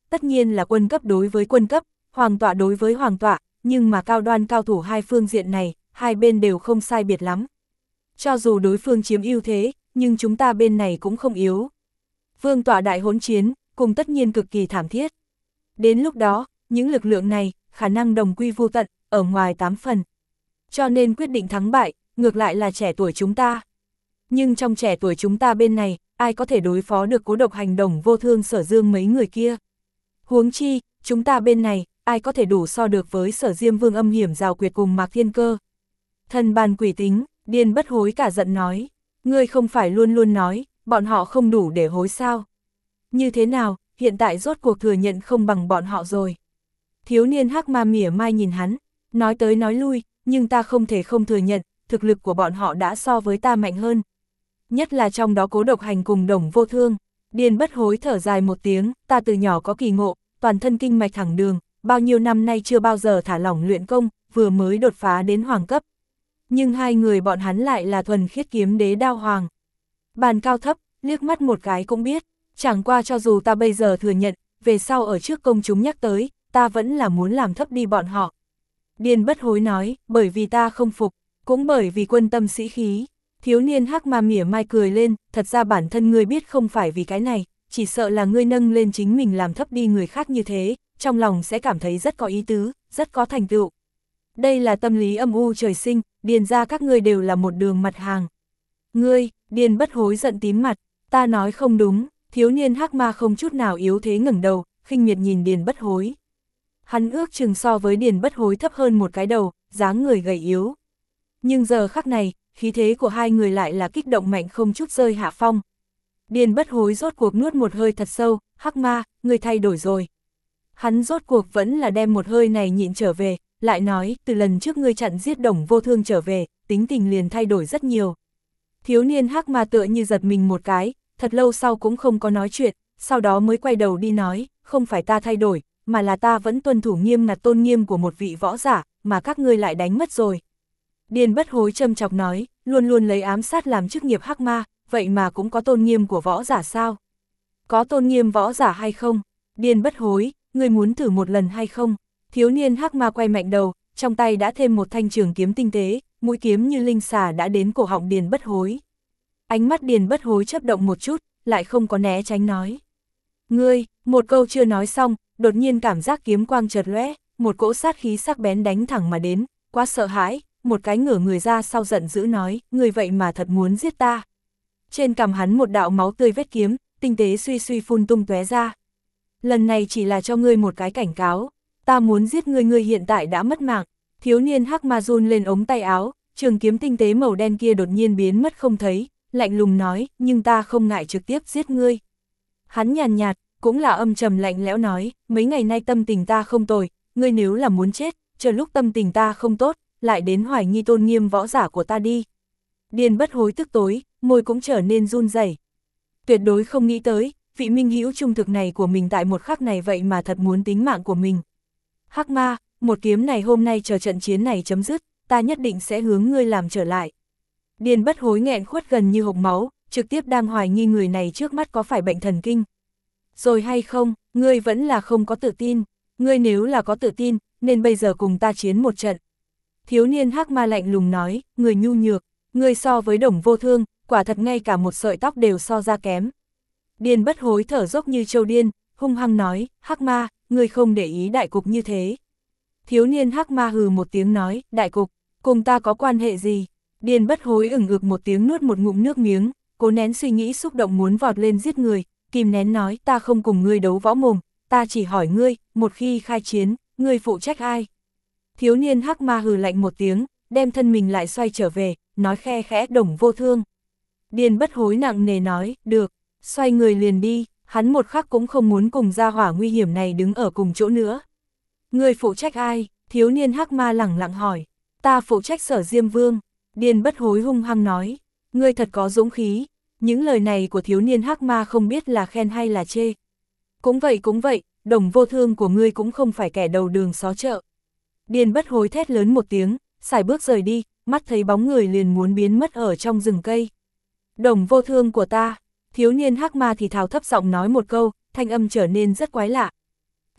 tất nhiên là quân cấp đối với quân cấp, hoàng tọa đối với hoàng tọa, nhưng mà cao đoan cao thủ hai phương diện này, hai bên đều không sai biệt lắm. Cho dù đối phương chiếm ưu thế, nhưng chúng ta bên này cũng không yếu. Vương tọa đại hỗn chiến, cùng tất nhiên cực kỳ thảm thiết. Đến lúc đó, những lực lượng này, khả năng đồng quy vu tận, ở ngoài tám phần. Cho nên quyết định thắng bại, ngược lại là trẻ tuổi chúng ta. Nhưng trong trẻ tuổi chúng ta bên này, ai có thể đối phó được Cố Độc Hành Đồng Vô Thương Sở Dương mấy người kia? Huống chi, chúng ta bên này, ai có thể đủ so được với Sở Diêm Vương Âm Hiểm Rào Quyệt cùng Mạc Thiên Cơ? Thần bàn quỷ tính, Điền Bất Hối cả giận nói, ngươi không phải luôn luôn nói, bọn họ không đủ để hối sao? Như thế nào, hiện tại rốt cuộc thừa nhận không bằng bọn họ rồi. Thiếu niên hắc ma mỉa mai nhìn hắn, nói tới nói lui, nhưng ta không thể không thừa nhận, thực lực của bọn họ đã so với ta mạnh hơn. Nhất là trong đó Cố Độc Hành cùng Đồng Vô Thương. Điền Bất Hối thở dài một tiếng, ta từ nhỏ có kỳ ngộ, toàn thân kinh mạch thẳng đường, bao nhiêu năm nay chưa bao giờ thả lỏng luyện công, vừa mới đột phá đến hoàng cấp. Nhưng hai người bọn hắn lại là thuần khiết kiếm đế đao hoàng. Bàn cao thấp, liếc mắt một cái cũng biết, chẳng qua cho dù ta bây giờ thừa nhận, về sau ở trước công chúng nhắc tới, ta vẫn là muốn làm thấp đi bọn họ. Điền Bất Hối nói, bởi vì ta không phục, cũng bởi vì quân tâm sĩ khí. Thiếu niên hắc ma mỉa mai cười lên, thật ra bản thân ngươi biết không phải vì cái này, chỉ sợ là ngươi nâng lên chính mình làm thấp đi người khác như thế, trong lòng sẽ cảm thấy rất có ý tứ, rất có thành tựu. Đây là tâm lý âm u trời sinh, Điền ra các ngươi đều là một đường mặt hàng. Ngươi, Điền Bất Hối giận tím mặt, ta nói không đúng, thiếu niên hắc ma không chút nào yếu thế ngẩng đầu, khinh miệt nhìn Điền Bất Hối. Hắn ước chừng so với Điền Bất Hối thấp hơn một cái đầu, dáng người gầy yếu. Nhưng giờ khắc này, khí thế của hai người lại là kích động mạnh không chút rơi hạ phong. Điền Bất Hối rốt cuộc nuốt một hơi thật sâu, hắc ma, ngươi thay đổi rồi. Hắn rốt cuộc vẫn là đem một hơi này nhịn trở về, lại nói, từ lần trước ngươi chặn giết Đồng Vô Thương trở về, tính tình liền thay đổi rất nhiều. Thiếu niên hắc ma tựa như giật mình một cái, thật lâu sau cũng không có nói chuyện, sau đó mới quay đầu đi nói, không phải ta thay đổi, mà là ta vẫn tuân thủ nghiêm ngặt tôn nghiêm của một vị võ giả, mà các ngươi lại đánh mất rồi. Điền Bất Hối châm chọc nói, luôn luôn lấy ám sát làm chức nghiệp hắc ma, vậy mà cũng có tôn nghiêm của võ giả sao? Có tôn nghiêm võ giả hay không? Điền Bất Hối, ngươi muốn thử một lần hay không? Thiếu niên hắc ma quay mạnh đầu, trong tay đã thêm một thanh trường kiếm tinh tế, mũi kiếm như linh xà đã đến cổ họng Điền Bất Hối. Ánh mắt Điền Bất Hối chớp động một chút, lại không có né tránh nói. Ngươi, một câu chưa nói xong, đột nhiên cảm giác kiếm quang chợt lóe, một cỗ sát khí sắc bén đánh thẳng mà đến, quá sợ hãi, một cái ngửa người ra sau giận dữ nói, ngươi vậy mà thật muốn giết ta. Trên cằm hắn một đạo máu tươi vết kiếm, tinh tế suy suy phun tung tóe ra. Lần này chỉ là cho ngươi một cái cảnh cáo, ta muốn giết ngươi, ngươi hiện tại đã mất mạng. Thiếu niên hắc ma run lên ống tay áo, trường kiếm tinh tế màu đen kia đột nhiên biến mất không thấy, lạnh lùng nói, nhưng ta không ngại trực tiếp giết ngươi. Hắn nhàn nhạt, cũng là âm trầm lạnh lẽo nói, mấy ngày nay tâm tình ta không tồi, ngươi nếu là muốn chết, chờ lúc tâm tình ta không tốt, lại đến hoài nghi tôn nghiêm võ giả của ta đi. Điền Bất Hối tức tối, môi cũng trở nên run rẩy. Tuyệt đối không nghĩ tới, vị minh hữu trung thực này của mình tại một khắc này vậy mà thật muốn tính mạng của mình. Hắc ma, một kiếm này hôm nay chờ trận chiến này chấm dứt, ta nhất định sẽ hướng ngươi làm trở lại. Điền Bất Hối nghẹn khuất gần như hộc máu, trực tiếp đang hoài nghi người này trước mắt có phải bệnh thần kinh. Rồi hay không, ngươi vẫn là không có tự tin, ngươi nếu là có tự tin, nên bây giờ cùng ta chiến một trận. Thiếu niên hắc ma lạnh lùng nói, người nhu nhược, ngươi so với Đồng Vô Thương, quả thật ngay cả một sợi tóc đều so ra kém. Điền Bất Hối thở dốc như trâu điên, hung hăng nói, hắc ma, ngươi không để ý đại cục như thế. Thiếu niên hắc ma hừ một tiếng nói, đại cục, cùng ta có quan hệ gì? Điền Bất Hối ửng ực một tiếng nuốt một ngụm nước miếng, cố nén suy nghĩ xúc động muốn vọt lên giết người, kìm nén nói, ta không cùng ngươi đấu võ mồm, ta chỉ hỏi ngươi, một khi khai chiến, ngươi phụ trách ai? Thiếu niên hắc ma hừ lạnh một tiếng, đem thân mình lại xoay trở về, nói khe khẽ, Đồng Vô Thương. Điền Bất Hối nặng nề nói, được, xoay người liền đi, hắn một khắc cũng không muốn cùng gia hỏa nguy hiểm này đứng ở cùng chỗ nữa. Ngươi phụ trách ai? Thiếu niên hắc ma lẳng lặng hỏi. Ta phụ trách Sở Diêm Vương. Điền Bất Hối hung hăng nói. Ngươi thật có dũng khí. Những lời này của thiếu niên hắc ma không biết là khen hay là chê. Cũng vậy cũng vậy, Đồng Vô Thương của ngươi cũng không phải kẻ đầu đường xó chợ. Điền Bất Hối thét lớn một tiếng, sải bước rời đi, mắt thấy bóng người liền muốn biến mất ở trong rừng cây. Đồng Vô Thương của ta. Thiếu niên hắc ma thì thào thấp giọng nói một câu, thanh âm trở nên rất quái lạ.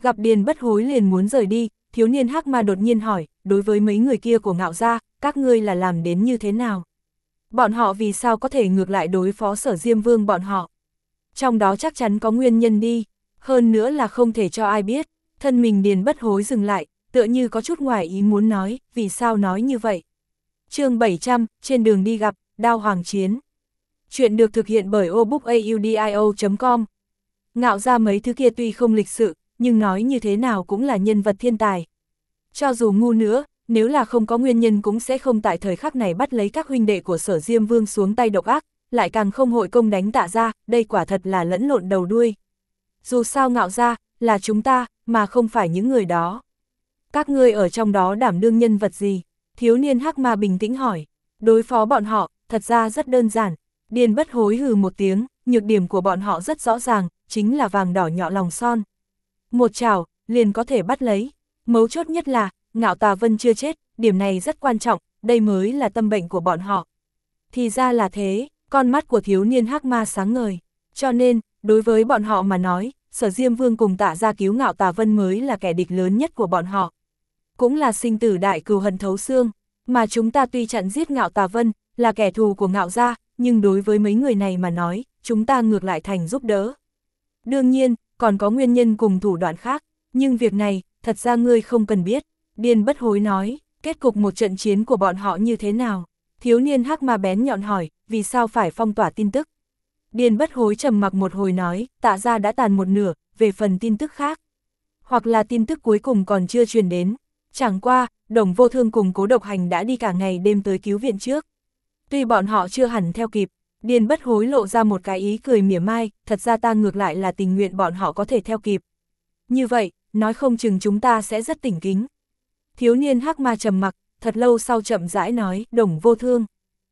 Gặp Điền Bất Hối liền muốn rời đi, thiếu niên hắc ma đột nhiên hỏi, đối với mấy người kia của Ngạo gia, các ngươi là làm đến như thế nào? Bọn họ vì sao có thể ngược lại đối phó Sở Diêm Vương bọn họ? Trong đó chắc chắn có nguyên nhân đi, hơn nữa là không thể cho ai biết. Thân mình Điền Bất Hối dừng lại, tựa như có chút ngoài ý muốn nói, vì sao nói như vậy? Chương bảy trăm, trên đường đi gặp, Đao Hoàng Chiến. Chuyện được thực hiện bởi obookaudio chấm com. Ngạo gia mấy thứ kia tuy không lịch sự, nhưng nói như thế nào cũng là nhân vật thiên tài. Cho dù ngu nữa, nếu là không có nguyên nhân cũng sẽ không tại thời khắc này bắt lấy các huynh đệ của Sở Diêm Vương xuống tay độc ác, lại càng không hội công đánh Tạ gia, đây quả thật là lẫn lộn đầu đuôi. Dù sao Ngạo gia là chúng ta, mà không phải những người đó. Các ngươi ở trong đó đảm đương nhân vật gì? Thiếu niên hắc ma bình tĩnh hỏi. Đối phó bọn họ, thật ra rất đơn giản. Điền Bất Hối hừ một tiếng, nhược điểm của bọn họ rất rõ ràng, chính là vàng đỏ nhọ lòng son. Một chảo, liền có thể bắt lấy. Mấu chốt nhất là, Ngạo Tà Vân chưa chết, điểm này rất quan trọng, đây mới là tâm bệnh của bọn họ. Thì ra là thế, con mắt của thiếu niên hắc ma sáng ngời. Cho nên, đối với bọn họ mà nói, Sở Diêm Vương cùng Tạ gia cứu Ngạo Tà Vân mới là kẻ địch lớn nhất của bọn họ. Cũng là sinh tử đại cừu hận thấu xương, mà chúng ta tuy chặn giết Ngạo Tà Vân, là kẻ thù của Ngạo gia, nhưng đối với mấy người này mà nói, chúng ta ngược lại thành giúp đỡ. Đương nhiên, còn có nguyên nhân cùng thủ đoạn khác, nhưng việc này, thật ra ngươi không cần biết. Điền Bất Hối nói, kết cục một trận chiến của bọn họ như thế nào? Thiếu niên hắc ma bén nhọn hỏi, vì sao phải phong tỏa tin tức? Điền Bất Hối trầm mặc một hồi nói, Tạ gia đã tàn một nửa, về phần tin tức khác. Hoặc là tin tức cuối cùng còn chưa truyền đến. Chẳng qua, Đồng Vô Thương cùng Cố Độc Hành đã đi cả ngày đêm tới cứu viện trước. Tuy bọn họ chưa hẳn theo kịp, Điền Bất Hối lộ ra một cái ý cười mỉa mai, thật ra ta ngược lại là tình nguyện bọn họ có thể theo kịp. Như vậy, nói không chừng chúng ta sẽ rất tỉnh kính. Thiếu niên hắc ma trầm mặc, thật lâu sau chậm rãi nói, Đồng Vô Thương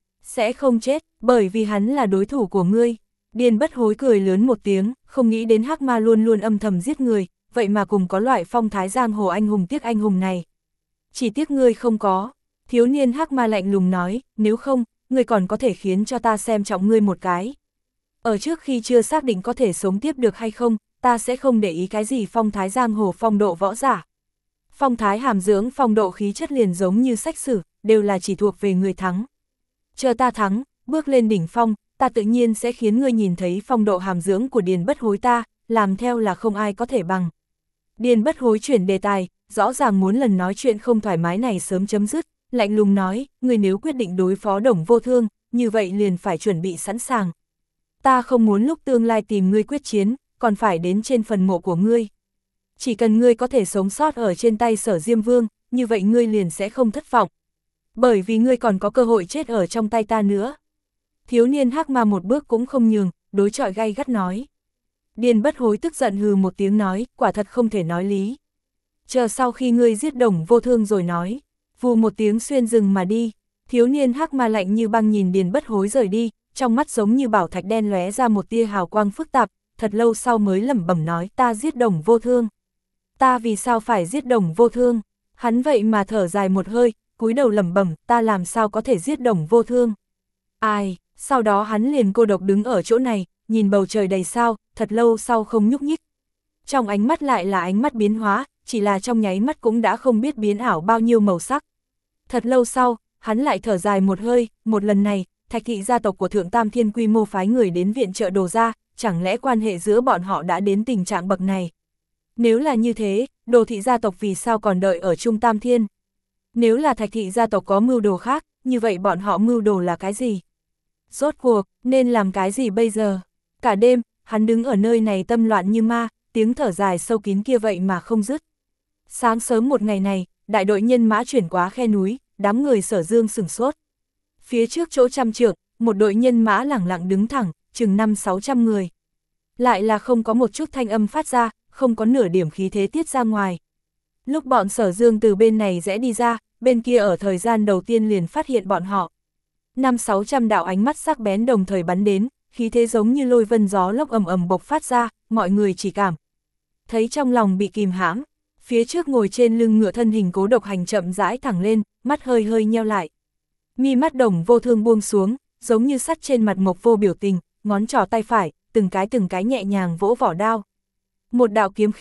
sẽ không chết, bởi vì hắn là đối thủ của ngươi. Điền Bất Hối cười lớn một tiếng, không nghĩ đến hắc ma luôn luôn âm thầm giết người, vậy mà cùng có loại phong thái giang hồ anh hùng tiếc anh hùng này. Chỉ tiếc ngươi không có. Thiếu niên hắc ma lạnh lùng nói, nếu không, ngươi còn có thể khiến cho ta xem trọng ngươi một cái. Ở trước khi chưa xác định có thể sống tiếp được hay không, ta sẽ không để ý cái gì phong thái giang hồ phong độ võ giả. Phong thái hàm dưỡng phong độ khí chất liền giống như sách sử, đều là chỉ thuộc về người thắng. Chờ ta thắng, bước lên đỉnh phong, ta tự nhiên sẽ khiến ngươi nhìn thấy phong độ hàm dưỡng của Điền Bất Hối ta, làm theo là không ai có thể bằng. Điền Bất Hối chuyển đề tài, rõ ràng muốn lần nói chuyện không thoải mái này sớm chấm dứt, lạnh lùng nói, ngươi nếu quyết định đối phó Đồng Vô Thương, như vậy liền phải chuẩn bị sẵn sàng. Ta không muốn lúc tương lai tìm ngươi quyết chiến, còn phải đến trên phần mộ của ngươi. Chỉ cần ngươi có thể sống sót ở trên tay Sở Diêm Vương, như vậy ngươi liền sẽ không thất vọng. Bởi vì ngươi còn có cơ hội chết ở trong tay ta nữa. Thiếu niên hắc ma một bước cũng không nhường, đối chọi gay gắt nói. Điền Bất Hối tức giận hừ một tiếng nói, quả thật không thể nói lý. Chờ sau khi ngươi giết Đồng Vô Thương rồi nói. Vù một tiếng xuyên rừng mà đi. Thiếu niên hắc ma lạnh như băng nhìn Điền Bất Hối rời đi, trong mắt giống như bảo thạch đen lóe ra một tia hào quang phức tạp, thật lâu sau mới lẩm bẩm nói, ta giết Đồng Vô Thương. Ta vì sao phải giết Đồng Vô Thương? Hắn vậy mà thở dài một hơi, cúi đầu lẩm bẩm, ta làm sao có thể giết Đồng Vô Thương? Ai? Sau đó hắn liền cô độc đứng ở chỗ này, nhìn bầu trời đầy sao, thật lâu sau không nhúc nhích. Trong ánh mắt lại là ánh mắt biến hóa, chỉ là trong nháy mắt cũng đã không biết biến ảo bao nhiêu màu sắc. Thật lâu sau, hắn lại thở dài một hơi, một lần này, Thạch thị gia tộc của Thượng Tam Thiên quy mô phái người đến viện trợ đồ ra, chẳng lẽ quan hệ giữa bọn họ đã đến tình trạng bậc này? Nếu là như thế, Đồ thị gia tộc vì sao còn đợi ở Trung Tam Thiên? Nếu là Thạch thị gia tộc có mưu đồ khác, như vậy bọn họ mưu đồ là cái gì? Rốt cuộc, nên làm cái gì bây giờ? Cả đêm, hắn đứng ở nơi này tâm loạn như ma, tiếng thở dài sâu kín kia vậy mà không dứt. Sáng sớm một ngày này, đại đội nhân mã chuyển quá khe núi, đám người Sở Dương sửng sốt. Phía trước chỗ trăm trượng, một đội nhân mã lẳng lặng đứng thẳng, chừng năm sáu trăm người. Lại là không có một chút thanh âm phát ra, không có nửa điểm khí thế tiết ra ngoài. Lúc bọn Sở Dương từ bên này rẽ đi ra, bên kia ở thời gian đầu tiên liền phát hiện bọn họ. Năm sáu trăm đạo ánh mắt sắc bén đồng thời bắn đến, khí thế giống như lôi vân gió lốc ầm ầm bộc phát ra, mọi người chỉ cảm thấy trong lòng bị kìm hãm. Phía trước ngồi trên lưng ngựa thân hình Cố Độc Hành chậm rãi thẳng lên, mắt hơi hơi nheo lại. Mi mắt Đồng Vô Thương buông xuống, giống như sắt trên mặt mộc vô biểu tình, ngón trỏ tay phải, từng cái từng cái nhẹ nhàng vỗ vỏ đao. Một đạo kiếm khí,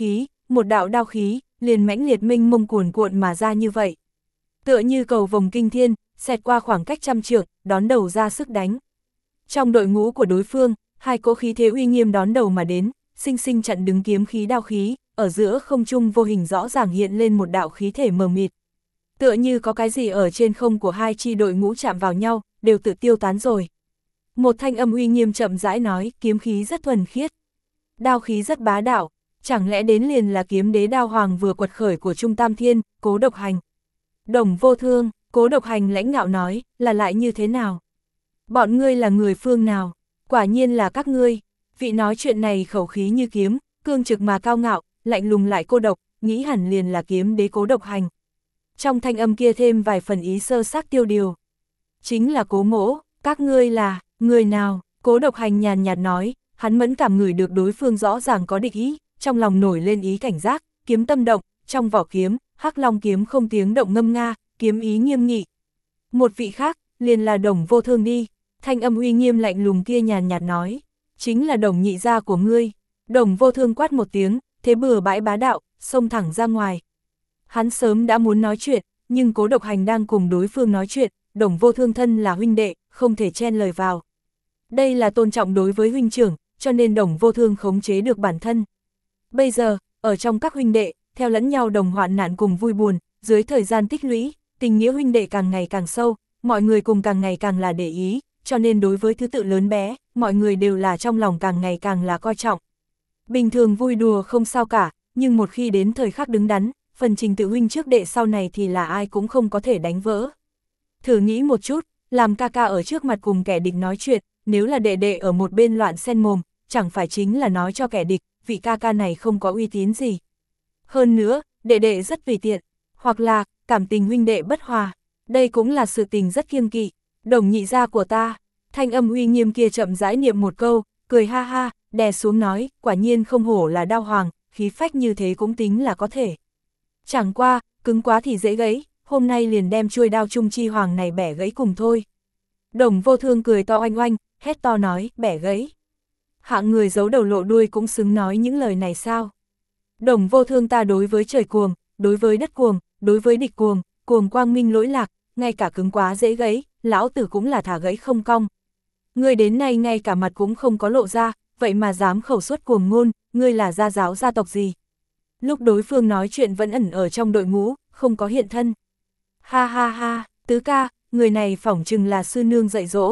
một đạo đao khí, liền mãnh liệt mênh mông cuồn cuộn mà ra như vậy. Tựa như cầu vồng kinh thiên, xẹt qua khoảng cách trăm trượng, đón đầu ra sức đánh. Trong đội ngũ của đối phương, hai cỗ khí thế uy nghiêm đón đầu mà đến, sinh sinh chặn đứng kiếm khí đao khí, ở giữa không trung vô hình rõ ràng hiện lên một đạo khí thể mờ mịt. Tựa như có cái gì ở trên không của hai chi đội ngũ chạm vào nhau, đều tự tiêu tán rồi. Một thanh âm uy nghiêm chậm rãi nói, kiếm khí rất thuần khiết, đao khí rất bá đạo, chẳng lẽ đến liền là kiếm đế đao hoàng vừa quật khởi của Trung Tam Thiên, Cố Độc Hành. Đồng Vô Thương, Cố Độc Hành lãnh ngạo nói, là lại như thế nào? Bọn ngươi là người phương nào? Quả nhiên là các ngươi. Vị nói chuyện này khẩu khí như kiếm, cương trực mà cao ngạo, lạnh lùng lại cô độc, nghĩ hẳn liền là kiếm đế Cố Độc Hành. Trong thanh âm kia thêm vài phần ý sơ xác tiêu điều. Chính là Cố Mỗ, các ngươi là, người nào? Cố Độc Hành nhàn nhạt nói, hắn mẫn cảm ngửi được đối phương rõ ràng có địch ý, trong lòng nổi lên ý cảnh giác, kiếm tâm động, trong vỏ kiếm, Hắc Long kiếm không tiếng động ngâm nga, kiếm ý nghiêm nghị. Một vị khác, liền là Đồng Vô Thương đi, thanh âm uy nghiêm lạnh lùng kia nhàn nhạt nói, chính là Đồng nhị gia của ngươi. Đồng Vô Thương quát một tiếng, thế bừa bãi bá đạo, xông thẳng ra ngoài. Hắn sớm đã muốn nói chuyện, nhưng Cố Độc Hành đang cùng đối phương nói chuyện, Đồng Vô Thương thân là huynh đệ, không thể chen lời vào. Đây là tôn trọng đối với huynh trưởng, cho nên Đồng Vô Thương khống chế được bản thân. Bây giờ, ở trong các huynh đệ, theo lẫn nhau đồng hoạn nạn cùng vui buồn, dưới thời gian tích lũy, tình nghĩa huynh đệ càng ngày càng sâu, mọi người cùng càng ngày càng là để ý, cho nên đối với thứ tự lớn bé, mọi người đều là trong lòng càng ngày càng là coi trọng. Bình thường vui đùa không sao cả, nhưng một khi đến thời khắc đứng đắn, phần trình tự huynh trước đệ sau này thì là ai cũng không có thể đánh vỡ. Thử nghĩ một chút, làm ca ca ở trước mặt cùng kẻ địch nói chuyện, nếu là đệ đệ ở một bên loạn xen mồm, chẳng phải chính là nói cho kẻ địch, vị ca ca này không có uy tín gì. Hơn nữa, đệ đệ rất vì tiện, hoặc là, cảm tình huynh đệ bất hòa, đây cũng là sự tình rất kiêng kỵ. Đồng nhị gia của ta, thanh âm uy nghiêm kia chậm rãi niệm một câu, cười ha ha, đè xuống nói, quả nhiên không hổ là đao hoàng, khí phách như thế cũng tính là có thể. Chẳng qua, cứng quá thì dễ gãy, hôm nay liền đem chuôi đao Trung Chi Hoàng này bẻ gãy cùng thôi. Đồng Vô Thương cười to oanh oanh, hét to nói, bẻ gãy. Hạng người giấu đầu lộ đuôi cũng xứng nói những lời này sao? Đồng Vô Thương ta đối với trời cuồng, đối với đất cuồng, đối với địch cuồng, cuồng quang minh lỗi lạc, ngay cả cứng quá dễ gãy, lão tử cũng là thả gãy không cong. Ngươi đến nay ngay cả mặt cũng không có lộ ra, vậy mà dám khẩu suất cuồng ngôn, ngươi là gia giáo gia tộc gì? Lúc đối phương nói chuyện vẫn ẩn ở trong đội ngũ, không có hiện thân. Ha ha ha, tứ ca, người này phỏng chừng là sư nương dạy dỗ.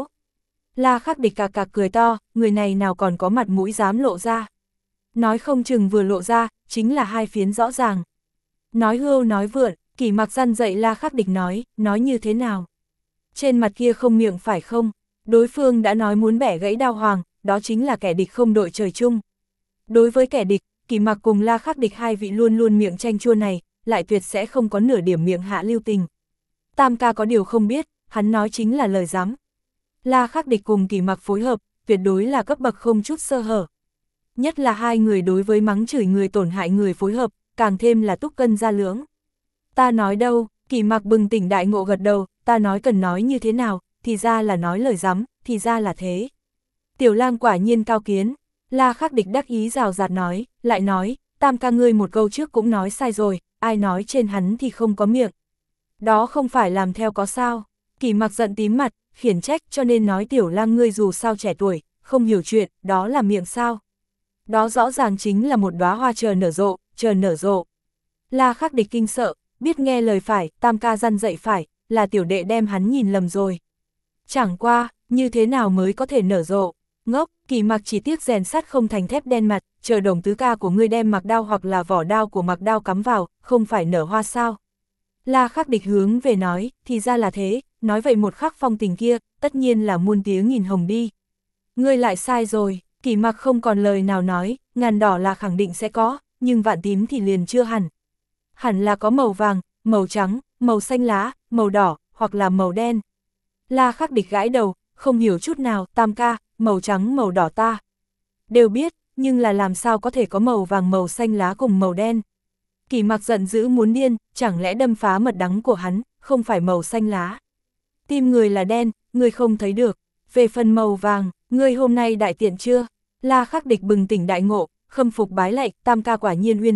La Khắc Địch cạc cạc cười to, người này nào còn có mặt mũi dám lộ ra. Nói không chừng vừa lộ ra, chính là hai phiến rõ ràng. Nói hưu nói vượn, Kỷ Mặc răn dạy La Khắc Địch nói, nói như thế nào? Trên mặt kia không miệng phải không? Đối phương đã nói muốn bẻ gãy đao hoàng, đó chính là kẻ địch không đội trời chung. Đối với kẻ địch, Kỷ Mặc cùng La Khắc Địch hai vị luôn luôn miệng tranh chua này, lại tuyệt sẽ không có nửa điểm miệng hạ lưu tình. Tam ca có điều không biết, hắn nói chính là lời dám. La Khắc Địch cùng Kỷ Mặc phối hợp, tuyệt đối là cấp bậc không chút sơ hở. Nhất là hai người đối với mắng chửi người tổn hại người phối hợp, càng thêm là túc cân gia lưỡng. Ta nói đâu, Kỷ Mặc bừng tỉnh đại ngộ gật đầu, ta nói cần nói như thế nào, thì ra là nói lời dám, thì ra là thế. Tiểu lang quả nhiên cao kiến, La Khắc Địch đắc ý rào rạt nói, lại nói, tam ca ngươi một câu trước cũng nói sai rồi, ai nói trên hắn thì không có miệng. Đó không phải làm theo có sao. Kỷ Mặc giận tím mặt, khiển trách, cho nên nói tiểu lang ngươi dù sao trẻ tuổi, không hiểu chuyện, đó là miệng sao. Đó rõ ràng chính là một đóa hoa chờ nở rộ, chờ nở rộ. La Khắc Địch kinh sợ, biết nghe lời phải, tam ca răn dạy phải, là tiểu đệ đem hắn nhìn lầm rồi. Chẳng qua, như thế nào mới có thể nở rộ? Ngốc, Kỷ Mặc chỉ tiếc rèn sắt không thành thép đen mặt, chờ Đồng tứ ca của ngươi đem mặc đao hoặc là vỏ đao của mặc đao cắm vào, không phải nở hoa sao? La Khắc Địch hướng về nói, thì ra là thế, nói vậy một khắc phong tình kia, tất nhiên là muôn tiếng nghìn hồng đi. Ngươi lại sai rồi, Kỷ Mặc không còn lời nào nói, ngàn đỏ là khẳng định sẽ có, nhưng vạn tím thì liền chưa hẳn. Hẳn là có màu vàng, màu trắng, màu xanh lá, màu đỏ, hoặc là màu đen. La Khắc Địch gãi đầu, không hiểu chút nào, tam ca, màu trắng màu đỏ ta đều biết, nhưng là làm sao có thể có màu vàng màu xanh lá cùng màu đen. Kỷ Mặc giận dữ muốn điên, chẳng lẽ đâm phá mật đắng của hắn, không phải màu xanh lá. Tim người là đen, người không thấy được, về phần màu vàng, người hôm nay đại tiện chưa? La Khắc Địch bừng tỉnh đại ngộ, khâm phục bái lạy, tam ca quả nhiên uyên bác,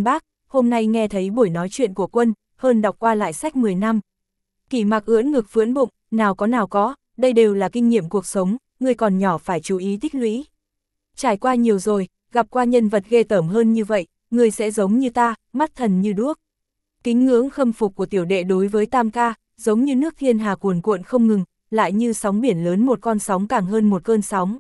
hôm nay nghe thấy buổi nói chuyện của quân, hơn đọc qua lại sách mười năm. Kỷ Mặc ưỡn ngực phướn bụng, nào có nào có, đây đều là kinh nghiệm cuộc sống, người còn nhỏ phải chú ý tích lũy. Trải qua nhiều rồi, gặp qua nhân vật ghê tởm hơn như vậy, người sẽ giống như ta, mắt thần như đuốc. Kính ngưỡng khâm phục của tiểu đệ đối với Tam ca, giống như nước thiên hà cuồn cuộn không ngừng, lại như sóng biển lớn một con sóng càng hơn một cơn sóng.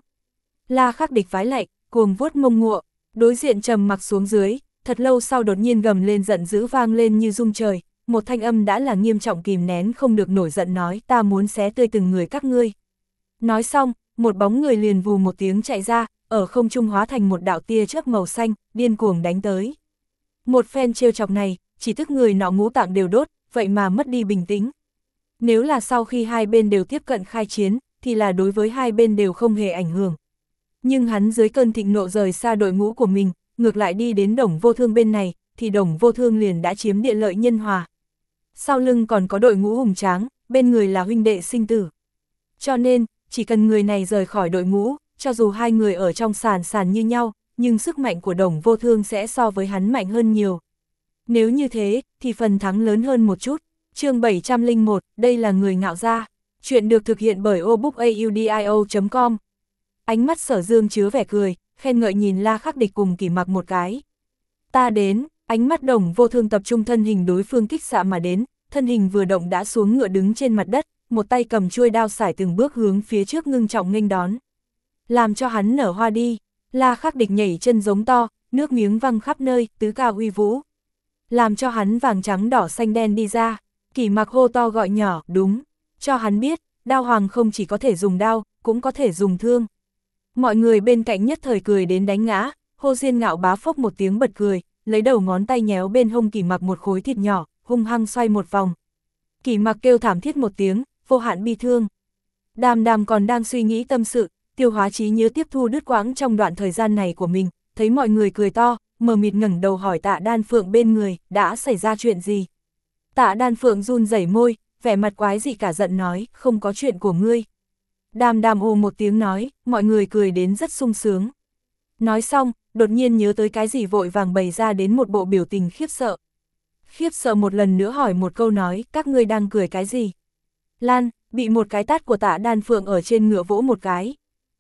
La Khắc Địch vái lạy, cuồng vuốt mông ngụa, đối diện trầm mặc xuống dưới, thật lâu sau đột nhiên gầm lên giận dữ vang lên như rung trời, một thanh âm đã là nghiêm trọng kìm nén không được nổi giận nói ta muốn xé tươi từng người các ngươi. Nói xong, một bóng người liền vù một tiếng chạy ra, ở không trung hóa thành một đạo tia chớp màu xanh, điên cuồng đánh tới. Một phen trêu chọc này, chỉ tức người nọ ngũ tạng đều đốt, vậy mà mất đi bình tĩnh. Nếu là sau khi hai bên đều tiếp cận khai chiến, thì là đối với hai bên đều không hề ảnh hưởng. Nhưng hắn dưới cơn thịnh nộ rời xa đội ngũ của mình, ngược lại đi đến Đồng Vô Thương bên này, thì Đồng Vô Thương liền đã chiếm địa lợi nhân hòa. Sau lưng còn có đội ngũ hùng tráng, bên người là huynh đệ sinh tử. Cho nên, chỉ cần người này rời khỏi đội ngũ, cho dù hai người ở trong sàn sàn như nhau, nhưng sức mạnh của Đồng Vô Thương sẽ so với hắn mạnh hơn nhiều. Nếu như thế, thì phần thắng lớn hơn một chút. Chương bảy trăm lẻ một, đây là người ngạo gia. Chuyện được thực hiện bởi obookaudio chấm com. Ánh mắt Sở Dương chứa vẻ cười, khen ngợi nhìn La Khắc Địch cùng Kỷ Mặc một cái. Ta đến, ánh mắt Đồng Vô Thương tập trung thân hình đối phương kích xạ mà đến, thân hình vừa động đã xuống ngựa đứng trên mặt đất, một tay cầm chuôi đao sải từng bước hướng phía trước ngưng trọng nghênh đón. Làm cho hắn nở hoa đi, La Khắc Địch nhảy chân giống to, nước miếng văng khắp nơi, tứ cao uy vũ. Làm cho hắn vàng trắng đỏ xanh đen đi ra, Kỷ Mặc hô to gọi nhỏ, đúng, cho hắn biết, đao hoàng không chỉ có thể dùng đao, cũng có thể dùng thương. Mọi người bên cạnh nhất thời cười đến đánh ngã, Hồ Diên Ngạo bá phốc một tiếng bật cười, lấy đầu ngón tay nhéo bên hông Kỷ Mặc một khối thịt nhỏ, hung hăng xoay một vòng. Kỷ Mặc kêu thảm thiết một tiếng, vô hạn bi thương. Đàm Đàm còn đang suy nghĩ tâm sự, tiêu hóa trí nhớ tiếp thu đứt quãng trong đoạn thời gian này của mình, thấy mọi người cười to, mờ mịt ngẩng đầu hỏi Tạ Đan Phượng bên người, đã xảy ra chuyện gì? Tạ Đan Phượng run rẩy môi, vẻ mặt quái dị cả giận nói, không có chuyện của ngươi. Đàm Đàm ồ một tiếng nói, mọi người cười đến rất sung sướng. Nói xong, đột nhiên nhớ tới cái gì vội vàng bày ra đến một bộ biểu tình khiếp sợ. Khiếp sợ một lần nữa hỏi một câu nói, các ngươi đang cười cái gì? Lan, bị một cái tát của Tạ Đan Phượng ở trên ngựa vỗ một cái.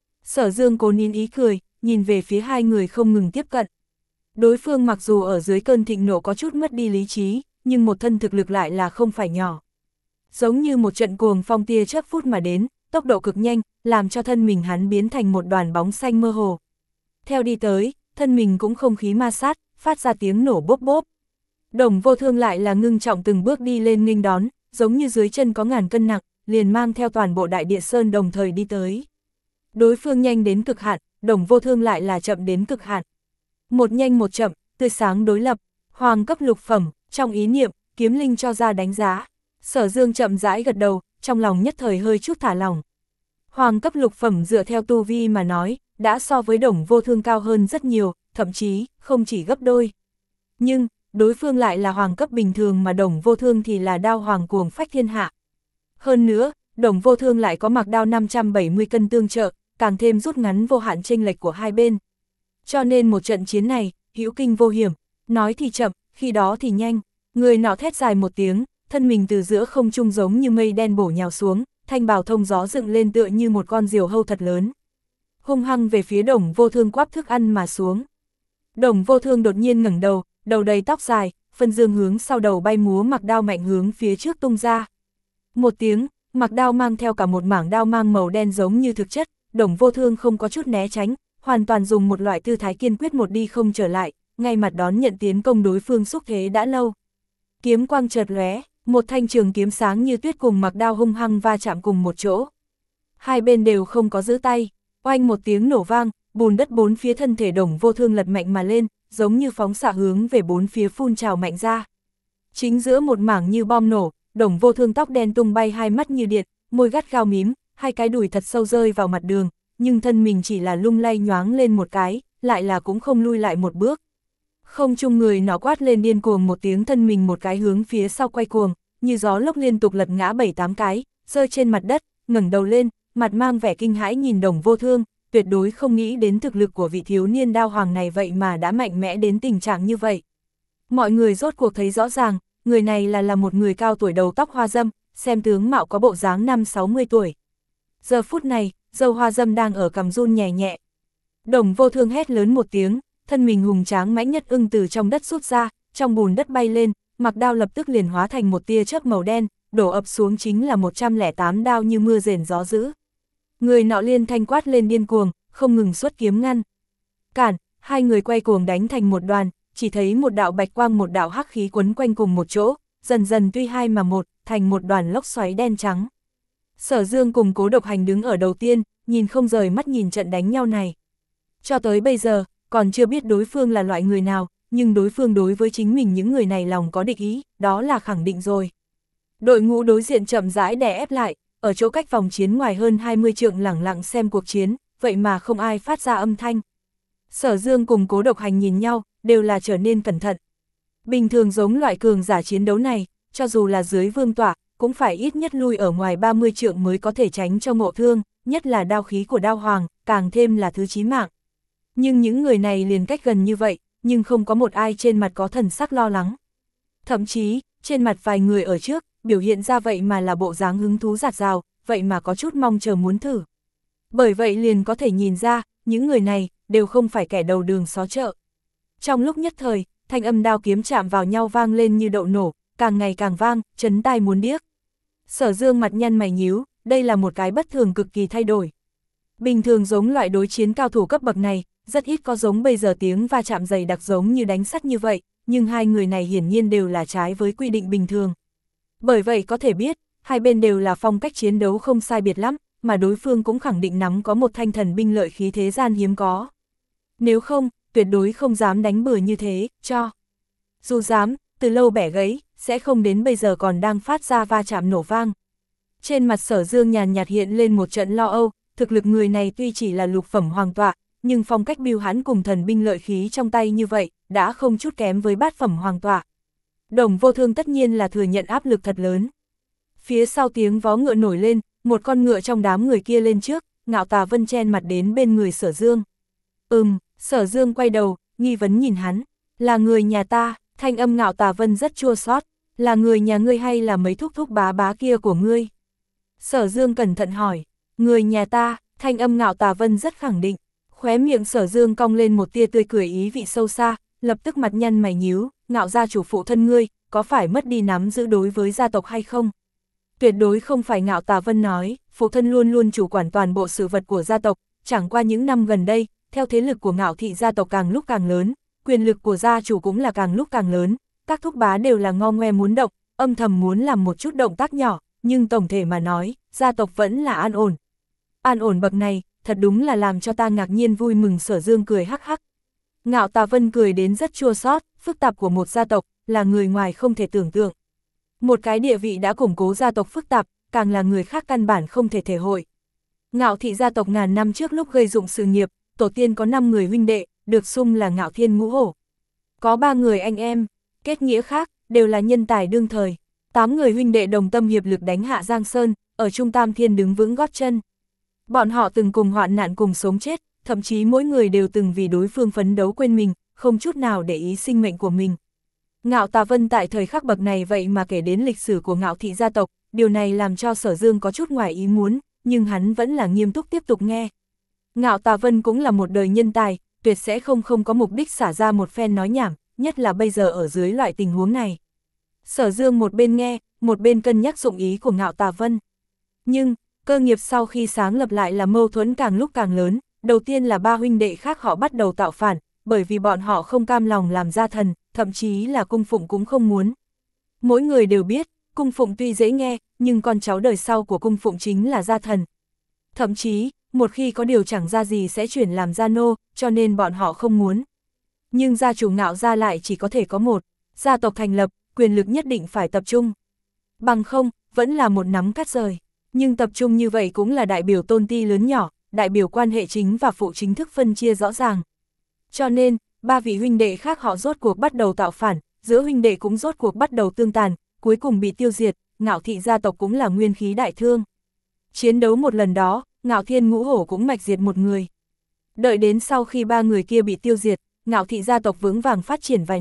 Sở Dương cố nín ý cười, nhìn về phía hai người không ngừng tiếp cận. Đối phương mặc dù ở dưới cơn thịnh nộ có chút mất đi lý trí, nhưng một thân thực lực lại là không phải nhỏ. Giống như một trận cuồng phong tia chớp phút mà đến, tốc độ cực nhanh, làm cho thân mình hắn biến thành một đoàn bóng xanh mơ hồ. Theo đi tới, thân mình cũng không khí ma sát, phát ra tiếng nổ bốp bốp. Đồng Vô Thương lại là ngưng trọng từng bước đi lên nghênh đón, giống như dưới chân có ngàn cân nặng, liền mang theo toàn bộ Đại Địa Sơn đồng thời đi tới. Đối phương nhanh đến cực hạn, Đồng Vô Thương lại là chậm đến cực hạn. Một nhanh một chậm, tươi sáng đối lập, hoàng cấp lục phẩm, trong ý niệm, kiếm linh cho ra đánh giá. Sở Dương chậm rãi gật đầu, trong lòng nhất thời hơi chút thả lỏng. Hoàng cấp lục phẩm dựa theo tu vi mà nói, đã so với Đồng Vô Thương cao hơn rất nhiều, thậm chí, không chỉ gấp đôi. Nhưng, đối phương lại là hoàng cấp bình thường mà Đồng Vô Thương thì là đao hoàng cuồng phách thiên hạ. Hơn nữa, Đồng Vô Thương lại có mặc đao năm trăm bảy mươi cân tương trợ, càng thêm rút ngắn vô hạn chênh lệch của hai bên. Cho nên một trận chiến này, hữu kinh vô hiểm, nói thì chậm, khi đó thì nhanh, người nọ thét dài một tiếng, thân mình từ giữa không trung giống như mây đen bổ nhào xuống, thanh bào thông gió dựng lên tựa như một con diều hâu thật lớn. Hung hăng về phía Đồng Vô Thương quắp thức ăn mà xuống. Đồng Vô Thương đột nhiên ngẩng đầu, đầu đầy tóc dài, phân dương hướng sau đầu bay múa mặc đao mạnh hướng phía trước tung ra. Một tiếng, mặc đao mang theo cả một mảng đao mang màu đen giống như thực chất, Đồng Vô Thương không có chút né tránh, hoàn toàn dùng một loại tư thái kiên quyết một đi không trở lại, ngay mặt đón nhận tiến công đối phương xúc thế đã lâu. Kiếm quang chợt lóe, một thanh trường kiếm sáng như tuyết cùng mặc đao hung hăng va chạm cùng một chỗ. Hai bên đều không có giữ tay, oanh một tiếng nổ vang, bùn đất bốn phía thân thể Đồng Vô Thương lật mạnh mà lên, giống như phóng xạ hướng về bốn phía phun trào mạnh ra. Chính giữa một mảng như bom nổ, Đồng Vô Thương tóc đen tung bay, hai mắt như điện, môi gắt gao mím, hai cái đùi thật sâu rơi vào mặt đường, nhưng thân mình chỉ là lung lay nhoáng lên một cái, lại là cũng không lui lại một bước. Không chung người nó quát lên điên cuồng một tiếng, thân mình một cái hướng phía sau quay cuồng, như gió lốc liên tục lật ngã bảy tám cái, rơi trên mặt đất, ngẩng đầu lên, mặt mang vẻ kinh hãi nhìn Đồng Vô Thương, tuyệt đối không nghĩ đến thực lực của vị thiếu niên đao hoàng này vậy mà đã mạnh mẽ đến tình trạng như vậy. Mọi người rốt cuộc thấy rõ ràng, người này là là một người cao tuổi đầu tóc hoa râm, xem tướng mạo có bộ dáng năm sáu mươi tuổi. Giờ phút này, râu hoa râm đang ở cằm run nhẹ nhẹ. Đồng Vô Thương hét lớn một tiếng, thân mình hùng tráng mãnh nhất ưng từ trong đất rút ra, trong bùn đất bay lên, mặc đao lập tức liền hóa thành một tia chớp màu đen, đổ ập xuống chính là một trăm lẻ tám đao như mưa rền gió dữ. Người nọ liên thanh quát lên điên cuồng, không ngừng xuất kiếm ngăn. Cản, hai người quay cuồng đánh thành một đoàn, chỉ thấy một đạo bạch quang một đạo hắc khí quấn quanh cùng một chỗ, dần dần tuy hai mà một, thành một đoàn lốc xoáy đen trắng. Sở Dương cùng Cố Độc Hành đứng ở đầu tiên, nhìn không rời mắt nhìn trận đánh nhau này. Cho tới bây giờ, còn chưa biết đối phương là loại người nào, nhưng đối phương đối với chính mình những người này lòng có địch ý, đó là khẳng định rồi. Đội ngũ đối diện chậm rãi đè ép lại, ở chỗ cách vòng chiến ngoài hơn hai mươi trượng lẳng lặng xem cuộc chiến, vậy mà không ai phát ra âm thanh. Sở Dương cùng Cố Độc Hành nhìn nhau, đều là trở nên cẩn thận. Bình thường giống loại cường giả chiến đấu này, cho dù là dưới vương tỏa, cũng phải ít nhất lui ở ngoài ba mươi trượng mới có thể tránh cho ngộ thương, nhất là đao khí của đao hoàng, càng thêm là thứ chí mạng. Nhưng những người này liền cách gần như vậy, nhưng không có một ai trên mặt có thần sắc lo lắng. Thậm chí, trên mặt vài người ở trước, biểu hiện ra vậy mà là bộ dáng hứng thú dạt dào, vậy mà có chút mong chờ muốn thử. Bởi vậy liền có thể nhìn ra, những người này, đều không phải kẻ đầu đường xó chợ. Trong lúc nhất thời, thanh âm đao kiếm chạm vào nhau vang lên như đậu nổ, càng ngày càng vang, chấn tai muốn điếc. Sở Dương mặt nhăn mày nhíu, đây là một cái bất thường cực kỳ thay đổi. Bình thường giống loại đối chiến cao thủ cấp bậc này, rất ít có giống bây giờ tiếng va chạm dày đặc giống như đánh sắt như vậy, nhưng hai người này hiển nhiên đều là trái với quy định bình thường. Bởi vậy có thể biết, hai bên đều là phong cách chiến đấu không sai biệt lắm, mà đối phương cũng khẳng định nắm có một thanh thần binh lợi khí thế gian hiếm có. Nếu không, tuyệt đối không dám đánh bừa như thế, cho. Dù dám, từ lâu bẻ gãy, sẽ không đến bây giờ còn đang phát ra va chạm nổ vang. Trên mặt Sở Dương nhàn nhạt hiện lên một trận lo âu, thực lực người này tuy chỉ là lục phẩm hoàng tọa, nhưng phong cách bưu hãn cùng thần binh lợi khí trong tay như vậy, đã không chút kém với bát phẩm hoàng tọa. Đồng Vô Thương tất nhiên là thừa nhận áp lực thật lớn. Phía sau tiếng vó ngựa nổi lên, một con ngựa trong đám người kia lên trước, Ngạo Tà Vân chen mặt đến bên người Sở Dương. Ừm, Sở Dương quay đầu, nghi vấn nhìn hắn, là người nhà ta, thanh âm Ngạo Tà Vân rất chua xót, là người nhà ngươi hay là mấy thúc thúc bá bá kia của ngươi? Sở Dương cẩn thận hỏi, người nhà ta, thanh âm Ngạo Tà Vân rất khẳng định, khóe miệng Sở Dương cong lên một tia tươi cười ý vị sâu xa, lập tức mặt nhăn mày nhíu, Ngạo gia chủ phụ thân ngươi, có phải mất đi nắm giữ đối với gia tộc hay không? Tuyệt đối không phải, Ngạo Tà Vân nói, phụ thân luôn luôn chủ quản toàn bộ sự vật của gia tộc, chẳng qua những năm gần đây, theo thế lực của Ngạo thị gia tộc càng lúc càng lớn, quyền lực của gia chủ cũng là càng lúc càng lớn, các thúc bá đều là ngo ngoe muốn động, âm thầm muốn làm một chút động tác nhỏ, nhưng tổng thể mà nói, gia tộc vẫn là an ổn. An ổn bậc này, thật đúng là làm cho ta ngạc nhiên vui mừng. Sở Dương cười hắc hắc. Ngạo Tà Vân cười đến rất chua xót, phức tạp của một gia tộc, là người ngoài không thể tưởng tượng. Một cái địa vị đã củng cố gia tộc phức tạp, càng là người khác căn bản không thể thể hội. Ngạo thị gia tộc ngàn năm trước lúc gây dựng sự nghiệp, tổ tiên có năm người huynh đệ, được xưng là Ngạo Thiên Ngũ Hổ. Có ba người anh em, kết nghĩa khác, đều là nhân tài đương thời. Tám người huynh đệ đồng tâm hiệp lực đánh hạ Giang Sơn, ở Trung Tam Thiên đứng vững gót chân. Bọn họ từng cùng hoạn nạn cùng sống chết, thậm chí mỗi người đều từng vì đối phương phấn đấu quên mình, không chút nào để ý sinh mệnh của mình. Ngạo Tà Vân tại thời khắc bậc này vậy mà kể đến lịch sử của Ngạo thị gia tộc, điều này làm cho Sở Dương có chút ngoài ý muốn, nhưng hắn vẫn là nghiêm túc tiếp tục nghe. Ngạo Tà Vân cũng là một đời nhân tài, tuyệt sẽ không không có mục đích xả ra một phen nói nhảm, nhất là bây giờ ở dưới loại tình huống này. Sở Dương một bên nghe, một bên cân nhắc dụng ý của Ngạo Tà Vân. Nhưng, cơ nghiệp sau khi sáng lập lại là mâu thuẫn càng lúc càng lớn, đầu tiên là ba huynh đệ khác họ bắt đầu tạo phản, bởi vì bọn họ không cam lòng làm gia thần, thậm chí là cung phụng cũng không muốn. Mỗi người đều biết, cung phụng tuy dễ nghe, nhưng con cháu đời sau của cung phụng chính là gia thần. Thậm chí, một khi có điều chẳng ra gì sẽ chuyển làm gia nô, cho nên bọn họ không muốn. Nhưng gia chủ Ngạo gia lại chỉ có thể có một, gia tộc thành lập, quyền lực nhất định phải tập trung. Bằng không, vẫn là một nắm cắt rời. Nhưng tập trung như vậy cũng là đại biểu tôn ti lớn nhỏ, đại biểu quan hệ chính và phụ chính thức phân chia rõ ràng. Cho nên, ba vị huynh đệ khác họ rốt cuộc bắt đầu tạo phản, giữa huynh đệ cũng rốt cuộc bắt đầu tương tàn, cuối cùng bị tiêu diệt, Ngạo thị gia tộc cũng là nguyên khí đại thương. Chiến đấu một lần đó, Ngạo Thiên Ngũ Hổ cũng mạch diệt một người. Đợi đến sau khi ba người kia bị tiêu diệt, Ngạo thị gia tộc vững vàng phát triển vài năm,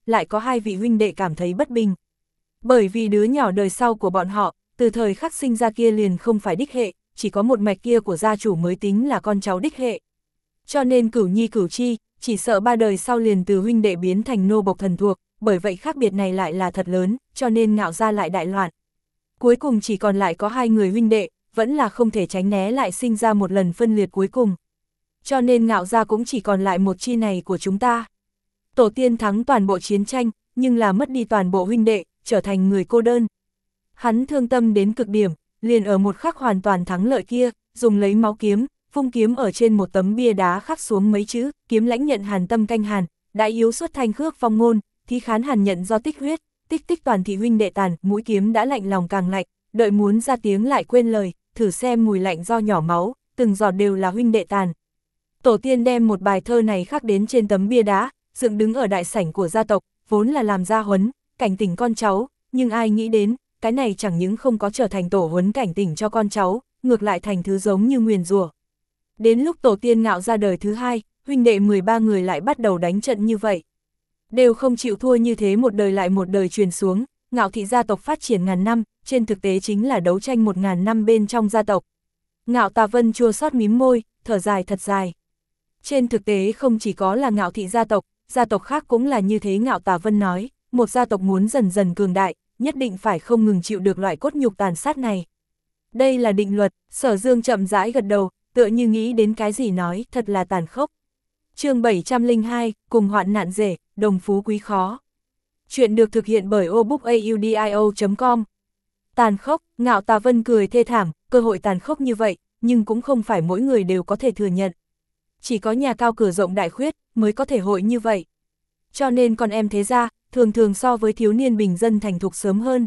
lại có hai vị huynh đệ cảm thấy bất bình. Bởi vì đứa nhỏ đời sau của bọn họ, từ thời khắc sinh ra kia liền không phải đích hệ, chỉ có một mạch kia của gia chủ mới tính là con cháu đích hệ. Cho nên Cửu Nhi Cửu Chi, chỉ sợ ba đời sau liền từ huynh đệ biến thành nô bộc thần thuộc, bởi vậy khác biệt này lại là thật lớn, cho nên Ngạo gia lại đại loạn. Cuối cùng chỉ còn lại có hai người huynh đệ, vẫn là không thể tránh né lại sinh ra một lần phân liệt cuối cùng. Cho nên Ngạo gia cũng chỉ còn lại một chi này của chúng ta. Tổ tiên thắng toàn bộ chiến tranh, nhưng là mất đi toàn bộ huynh đệ, trở thành người cô đơn. Hắn thương tâm đến cực điểm, liền ở một khắc hoàn toàn thắng lợi kia, dùng lấy máu kiếm, vung kiếm ở trên một tấm bia đá khắc xuống mấy chữ, kiếm lãnh nhận hàn tâm canh hàn, đã yếu xuất thanh khước phong ngôn, thí khán hàn nhận do tích huyết, tích tích toàn thị huynh đệ tàn, mũi kiếm đã lạnh lòng càng lạnh, đợi muốn ra tiếng lại quên lời, thử xem mùi lạnh do nhỏ máu, từng giọt đều là huynh đệ tàn. Tổ tiên đem một bài thơ này khắc đến trên tấm bia đá, dựng đứng ở đại sảnh của gia tộc, vốn là làm gia huấn, cảnh tỉnh con cháu, nhưng ai nghĩ đến, cái này chẳng những không có trở thành tổ huấn cảnh tỉnh cho con cháu, ngược lại thành thứ giống như nguyền rủa. Đến lúc tổ tiên Ngạo ra đời thứ hai, huynh đệ mười ba người lại bắt đầu đánh trận như vậy. Đều không chịu thua như thế một đời lại một đời truyền xuống, Ngạo thị gia tộc phát triển ngàn năm, trên thực tế chính là đấu tranh một ngàn năm bên trong gia tộc. Ngạo Tà Vân chua xót mím môi, thở dài thật dài. Trên thực tế không chỉ có là Ngạo thị gia tộc, gia tộc khác cũng là như thế. Ngạo Tà Vân nói, một gia tộc muốn dần dần cường đại, nhất định phải không ngừng chịu được loại cốt nhục tàn sát này. Đây là định luật. Sở Dương chậm rãi gật đầu, tựa như nghĩ đến cái gì nói, thật là tàn khốc. Chương bảy trăm lẻ hai, cùng hoạn nạn rể, đồng phú quý khó. Chuyện được thực hiện bởi obookaudio chấm com. Tàn khốc, Ngạo Tà Vân cười thê thảm, cơ hội tàn khốc như vậy, nhưng cũng không phải mỗi người đều có thể thừa nhận. Chỉ có nhà cao cửa rộng đại khuyết, mới có thể hội như vậy. Cho nên con em thế gia, thường thường so với thiếu niên bình dân thành thục sớm hơn.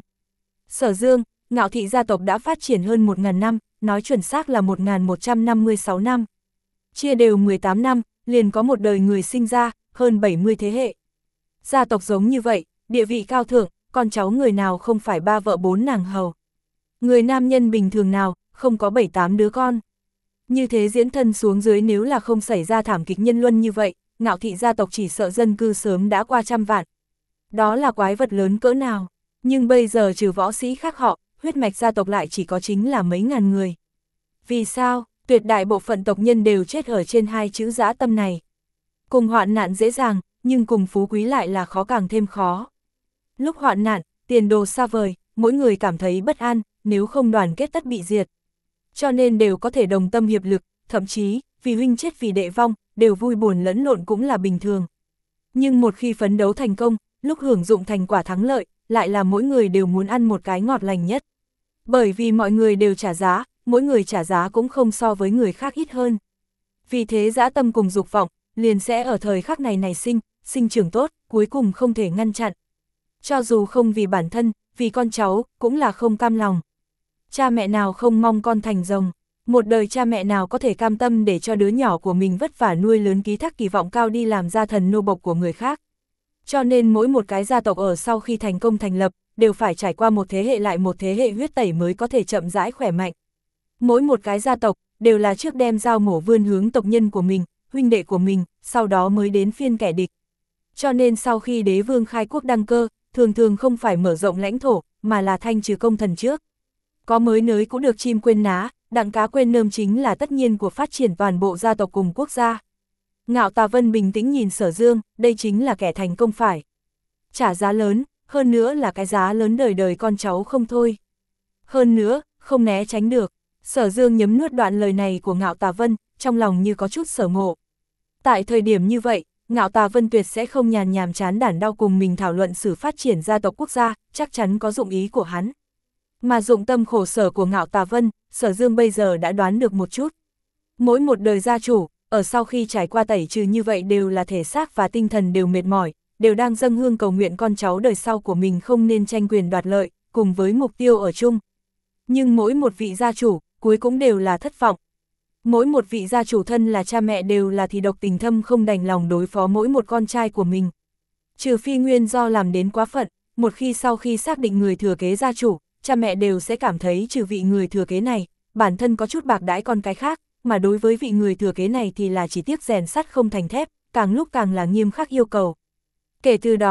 Sở Dương, Ngạo thị gia tộc đã phát triển hơn một nghìn năm, nói chuẩn xác là một nghìn một trăm năm mươi sáu năm. Chia đều mười tám năm, liền có một đời người sinh ra, hơn bảy mươi thế hệ. Gia tộc giống như vậy, địa vị cao thượng, con cháu người nào không phải ba vợ bốn nàng hầu. Người nam nhân bình thường nào, không có bảy tám đứa con. Như thế diễn thân xuống dưới, nếu là không xảy ra thảm kịch nhân luân như vậy, Ngạo thị gia tộc chỉ sợ dân cư sớm đã qua trăm vạn. Đó là quái vật lớn cỡ nào. Nhưng bây giờ trừ võ sĩ khác họ, huyết mạch gia tộc lại chỉ có chính là mấy ngàn người. Vì sao? Tuyệt đại bộ phận tộc nhân đều chết ở trên hai chữ dã tâm này. Cùng hoạn nạn dễ dàng, nhưng cùng phú quý lại là khó càng thêm khó. Lúc hoạn nạn, tiền đồ xa vời, mỗi người cảm thấy bất an, nếu không đoàn kết tất bị diệt. Cho nên đều có thể đồng tâm hiệp lực, thậm chí, vì huynh chết vì đệ vong, đều vui buồn lẫn lộn cũng là bình thường. Nhưng một khi phấn đấu thành công, lúc hưởng dụng thành quả thắng lợi, lại là mỗi người đều muốn ăn một cái ngọt lành nhất. Bởi vì mọi người đều trả giá, mỗi người trả giá cũng không so với người khác ít hơn. Vì thế dã tâm cùng dục vọng, liền sẽ ở thời khắc này nảy sinh, sinh trưởng tốt, cuối cùng không thể ngăn chặn. Cho dù không vì bản thân, vì con cháu, cũng là không cam lòng. Cha mẹ nào không mong con thành rồng, một đời cha mẹ nào có thể cam tâm để cho đứa nhỏ của mình vất vả nuôi lớn ký thác kỳ vọng cao đi làm gia thần nô bộc của người khác. Cho nên mỗi một cái gia tộc ở sau khi thành công thành lập, đều phải trải qua một thế hệ lại một thế hệ huyết tẩy mới có thể chậm rãi khỏe mạnh. Mỗi một cái gia tộc, đều là trước đem dao mổ vươn hướng tộc nhân của mình, huynh đệ của mình, sau đó mới đến phiên kẻ địch. Cho nên sau khi đế vương khai quốc đăng cơ, thường thường không phải mở rộng lãnh thổ, mà là thanh trừ công thần trước. Có mới nới cũng được chim quên ná, đặng cá quên nơm chính là tất nhiên của phát triển toàn bộ gia tộc cùng quốc gia. Ngạo Tà Vân bình tĩnh nhìn Sở Dương, đây chính là kẻ thành công phải. Trả giá lớn, hơn nữa là cái giá lớn đời đời con cháu không thôi. Hơn nữa, không né tránh được. Sở Dương nhấm nuốt đoạn lời này của Ngạo Tà Vân, trong lòng như có chút sở ngộ. Tại thời điểm như vậy, Ngạo Tà Vân tuyệt sẽ không nhàn nhàm chán đản đau cùng mình thảo luận xử phát triển gia tộc quốc gia, chắc chắn có dụng ý của hắn. Mà dụng tâm khổ sở của Ngạo Tà Vân, Sở Dương bây giờ đã đoán được một chút. Mỗi một đời gia chủ, ở sau khi trải qua tẩy trừ như vậy đều là thể xác và tinh thần đều mệt mỏi, đều đang dâng hương cầu nguyện con cháu đời sau của mình không nên tranh quyền đoạt lợi, cùng với mục tiêu ở chung. Nhưng mỗi một vị gia chủ, cuối cũng đều là thất vọng. Mỗi một vị gia chủ thân là cha mẹ đều là thì độc tình thâm không đành lòng đối phó mỗi một con trai của mình. Trừ phi nguyên do làm đến quá phận, một khi sau khi xác định người thừa kế gia chủ, cha mẹ đều sẽ cảm thấy trừ vị người thừa kế này, bản thân có chút bạc đãi con cái khác, mà đối với vị người thừa kế này thì là chỉ tiếc rèn sắt không thành thép, càng lúc càng là nghiêm khắc yêu cầu. Kể từ đó,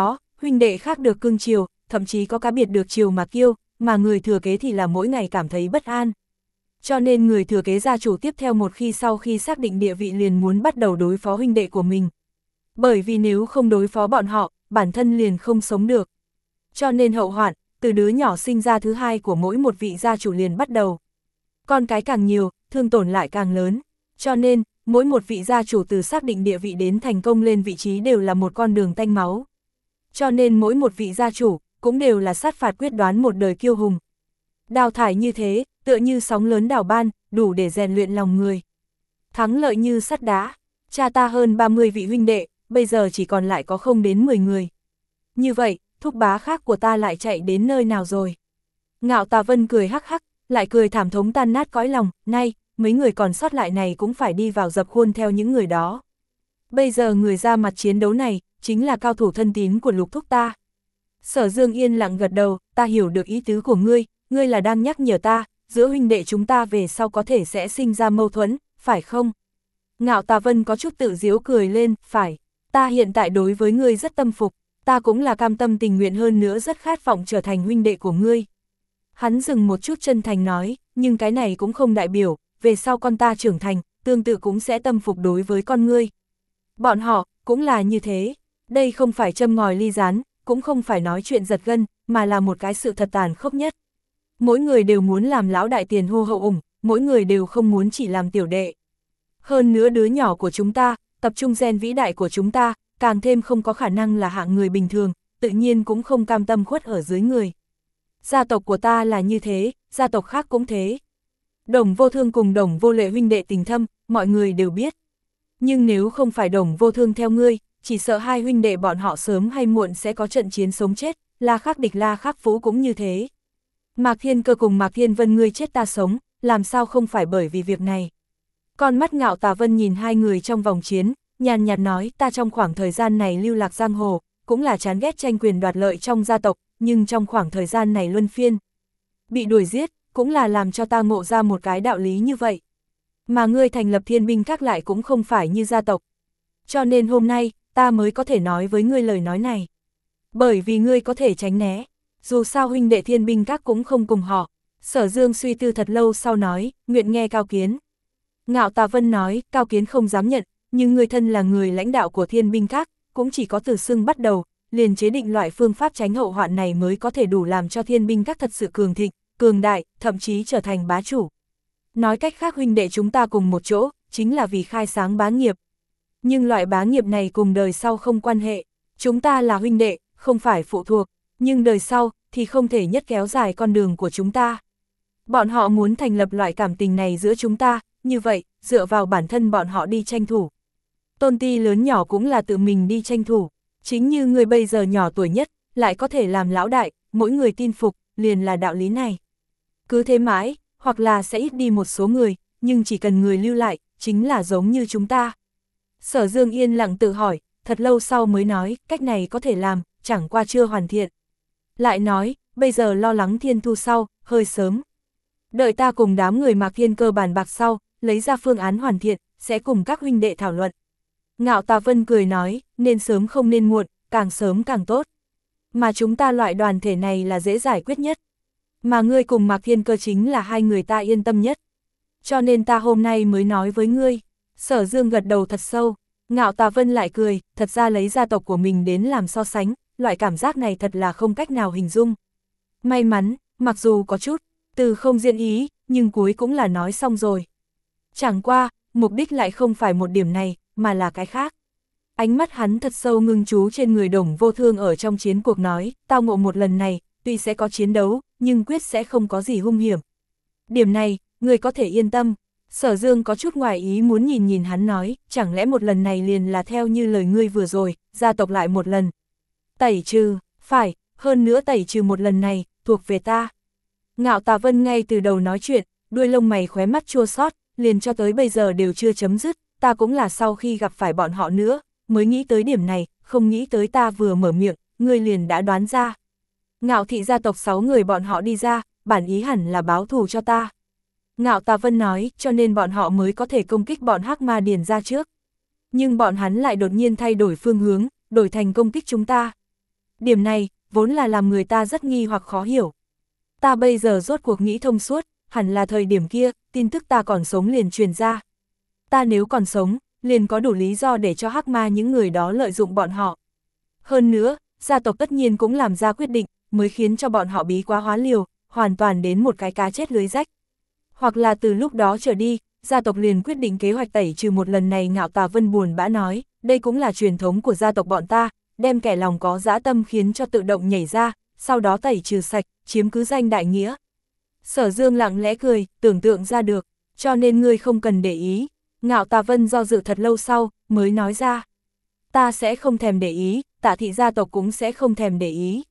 huynh đệ khác được cưng chiều, thậm chí có cá biệt được chiều mà kiêu, mà người thừa kế thì là mỗi ngày cảm thấy bất an. Cho nên người thừa kế gia chủ tiếp theo một khi sau khi xác định địa vị liền muốn bắt đầu đối phó huynh đệ của mình. Bởi vì nếu không đối phó bọn họ, bản thân liền không sống được. Cho nên hậu hoạn, từ đứa nhỏ sinh ra thứ hai của mỗi một vị gia chủ liền bắt đầu. Con cái càng nhiều, thương tổn lại càng lớn. Cho nên, mỗi một vị gia chủ từ xác định địa vị đến thành công lên vị trí đều là một con đường tanh máu. Cho nên mỗi một vị gia chủ, cũng đều là sát phạt quyết đoán một đời kiêu hùng. Đào thải như thế, tựa như sóng lớn đảo ban, đủ để rèn luyện lòng người. Thắng lợi như sắt đá, cha ta hơn ba mươi vị huynh đệ, bây giờ chỉ còn lại có không đến mười người. Như vậy, thúc bá khác của ta lại chạy đến nơi nào rồi? Ngạo Tà Vân cười hắc hắc, lại cười thảm thống tan nát cõi lòng, nay, mấy người còn sót lại này cũng phải đi vào dập khuôn theo những người đó. Bây giờ người ra mặt chiến đấu này, chính là cao thủ thân tín của Lục thúc ta. Sở Dương yên lặng gật đầu, ta hiểu được ý tứ của ngươi, ngươi là đang nhắc nhở ta, giữa huynh đệ chúng ta về sau có thể sẽ sinh ra mâu thuẫn, phải không? Ngạo Tà Vân có chút tự giễu cười lên, phải, ta hiện tại đối với ngươi rất tâm phục, ta cũng là cam tâm tình nguyện hơn nữa rất khát vọng trở thành huynh đệ của ngươi. Hắn dừng một chút chân thành nói, nhưng cái này cũng không đại biểu, về sau con ta trưởng thành, tương tự cũng sẽ tâm phục đối với con ngươi. Bọn họ, cũng là như thế, đây không phải châm ngòi ly gián, cũng không phải nói chuyện giật gân, mà là một cái sự thật tàn khốc nhất. Mỗi người đều muốn làm lão đại tiền hô hậu ủng, mỗi người đều không muốn chỉ làm tiểu đệ. Hơn nữa đứa nhỏ của chúng ta, tập trung gen vĩ đại của chúng ta, càng thêm không có khả năng là hạng người bình thường, tự nhiên cũng không cam tâm khuất ở dưới người. Gia tộc của ta là như thế, gia tộc khác cũng thế. Đồng Vô Thương cùng Đồng Vô Lệ huynh đệ tình thâm, mọi người đều biết. Nhưng nếu không phải Đồng Vô Thương theo ngươi, chỉ sợ hai huynh đệ bọn họ sớm hay muộn sẽ có trận chiến sống chết, La Khắc Địch La Khắc Phú cũng như thế. Mạc Thiên Cơ cùng Mạc Thiên Vân ngươi chết ta sống, làm sao không phải bởi vì việc này. Con mắt Ngạo Tà Vân nhìn hai người trong vòng chiến, nhàn nhạt nói ta trong khoảng thời gian này lưu lạc giang hồ, cũng là chán ghét tranh quyền đoạt lợi trong gia tộc, nhưng trong khoảng thời gian này luân phiên bị đuổi giết, cũng là làm cho ta ngộ ra một cái đạo lý như vậy. Mà ngươi thành lập Thiên Binh Các lại cũng không phải như gia tộc. Cho nên hôm nay, ta mới có thể nói với ngươi lời nói này. Bởi vì ngươi có thể tránh né, dù sao huynh đệ Thiên Binh Các cũng không cùng họ. Sở Dương suy tư thật lâu sau nói, nguyện nghe Cao Kiến. Ngạo Tà Vân nói, Cao Kiến không dám nhận, nhưng người thân là người lãnh đạo của Thiên Binh Các, cũng chỉ có từ xưng bắt đầu, liền chế định loại phương pháp tránh hậu hoạn này mới có thể đủ làm cho Thiên Binh Các thật sự cường thịnh, cường đại, thậm chí trở thành bá chủ. Nói cách khác huynh đệ chúng ta cùng một chỗ, chính là vì khai sáng bá nghiệp. Nhưng loại bá nghiệp này cùng đời sau không quan hệ, chúng ta là huynh đệ, không phải phụ thuộc, nhưng đời sau thì không thể nhất kéo dài con đường của chúng ta. Bọn họ muốn thành lập loại cảm tình này giữa chúng ta, như vậy, dựa vào bản thân bọn họ đi tranh thủ. Tôn ti lớn nhỏ cũng là tự mình đi tranh thủ, chính như người bây giờ nhỏ tuổi nhất, lại có thể làm lão đại, mỗi người tin phục, liền là đạo lý này. Cứ thế mãi, hoặc là sẽ ít đi một số người, nhưng chỉ cần người lưu lại, chính là giống như chúng ta. Sở Dương yên lặng tự hỏi, thật lâu sau mới nói, cách này có thể làm, chẳng qua chưa hoàn thiện. Lại nói, bây giờ lo lắng Thiên Thu sau, hơi sớm. Đợi ta cùng đám người Mạc Thiên Cơ bàn bạc sau, lấy ra phương án hoàn thiện, sẽ cùng các huynh đệ thảo luận. Ngạo Tà Vân cười nói, nên sớm không nên muộn, càng sớm càng tốt. Mà chúng ta loại đoàn thể này là dễ giải quyết nhất. Mà ngươi cùng Mạc Thiên Cơ chính là hai người ta yên tâm nhất. Cho nên ta hôm nay mới nói với ngươi. Sở Dương gật đầu thật sâu. Ngạo Tà Vân lại cười, thật ra lấy gia tộc của mình đến làm so sánh, loại cảm giác này thật là không cách nào hình dung. May mắn, mặc dù có chút, từ không diễn ý, nhưng cuối cũng là nói xong rồi. Chẳng qua, mục đích lại không phải một điểm này, mà là cái khác. Ánh mắt hắn thật sâu ngưng chú trên người Đồng Vô Thương ở trong chiến cuộc nói, tao ngộ một lần này, tuy sẽ có chiến đấu, nhưng quyết sẽ không có gì hung hiểm. Điểm này, người có thể yên tâm. Sở Dương có chút ngoài ý muốn nhìn nhìn hắn nói, chẳng lẽ một lần này liền là theo như lời ngươi vừa rồi, gia tộc lại một lần. Tẩy trừ, phải, hơn nữa tẩy trừ một lần này, thuộc về ta. Ngạo Tà Vân ngay từ đầu nói chuyện, đuôi lông mày khóe mắt chua xót, liền cho tới bây giờ đều chưa chấm dứt, ta cũng là sau khi gặp phải bọn họ nữa, mới nghĩ tới điểm này, không nghĩ tới ta vừa mở miệng, ngươi liền đã đoán ra. Ngạo thị gia tộc sáu người bọn họ đi ra, bản ý hẳn là báo thù cho ta. Ngạo Tà Vân nói, cho nên bọn họ mới có thể công kích bọn Hắc Ma Điền ra trước. Nhưng bọn hắn lại đột nhiên thay đổi phương hướng, đổi thành công kích chúng ta. Điểm này, vốn là làm người ta rất nghi hoặc khó hiểu. Ta bây giờ rốt cuộc nghĩ thông suốt, hẳn là thời điểm kia, tin tức ta còn sống liền truyền ra. Ta nếu còn sống, liền có đủ lý do để cho hắc ma những người đó lợi dụng bọn họ. Hơn nữa, gia tộc tất nhiên cũng làm ra quyết định, mới khiến cho bọn họ bí quá hóa liều, hoàn toàn đến một cái cá chết lưới rách. Hoặc là từ lúc đó trở đi, gia tộc liền quyết định kế hoạch tẩy trừ một lần này. Ngạo Tà Vân buồn bã nói, đây cũng là truyền thống của gia tộc bọn ta, đem kẻ lòng có dã tâm khiến cho tự động nhảy ra, sau đó tẩy trừ sạch, chiếm cứ danh đại nghĩa. Sở Dương lặng lẽ cười, tưởng tượng ra được, cho nên ngươi không cần để ý. Ngạo Tà Vân do dự thật lâu sau, mới nói ra. Ta sẽ không thèm để ý, Tạ thị gia tộc cũng sẽ không thèm để ý.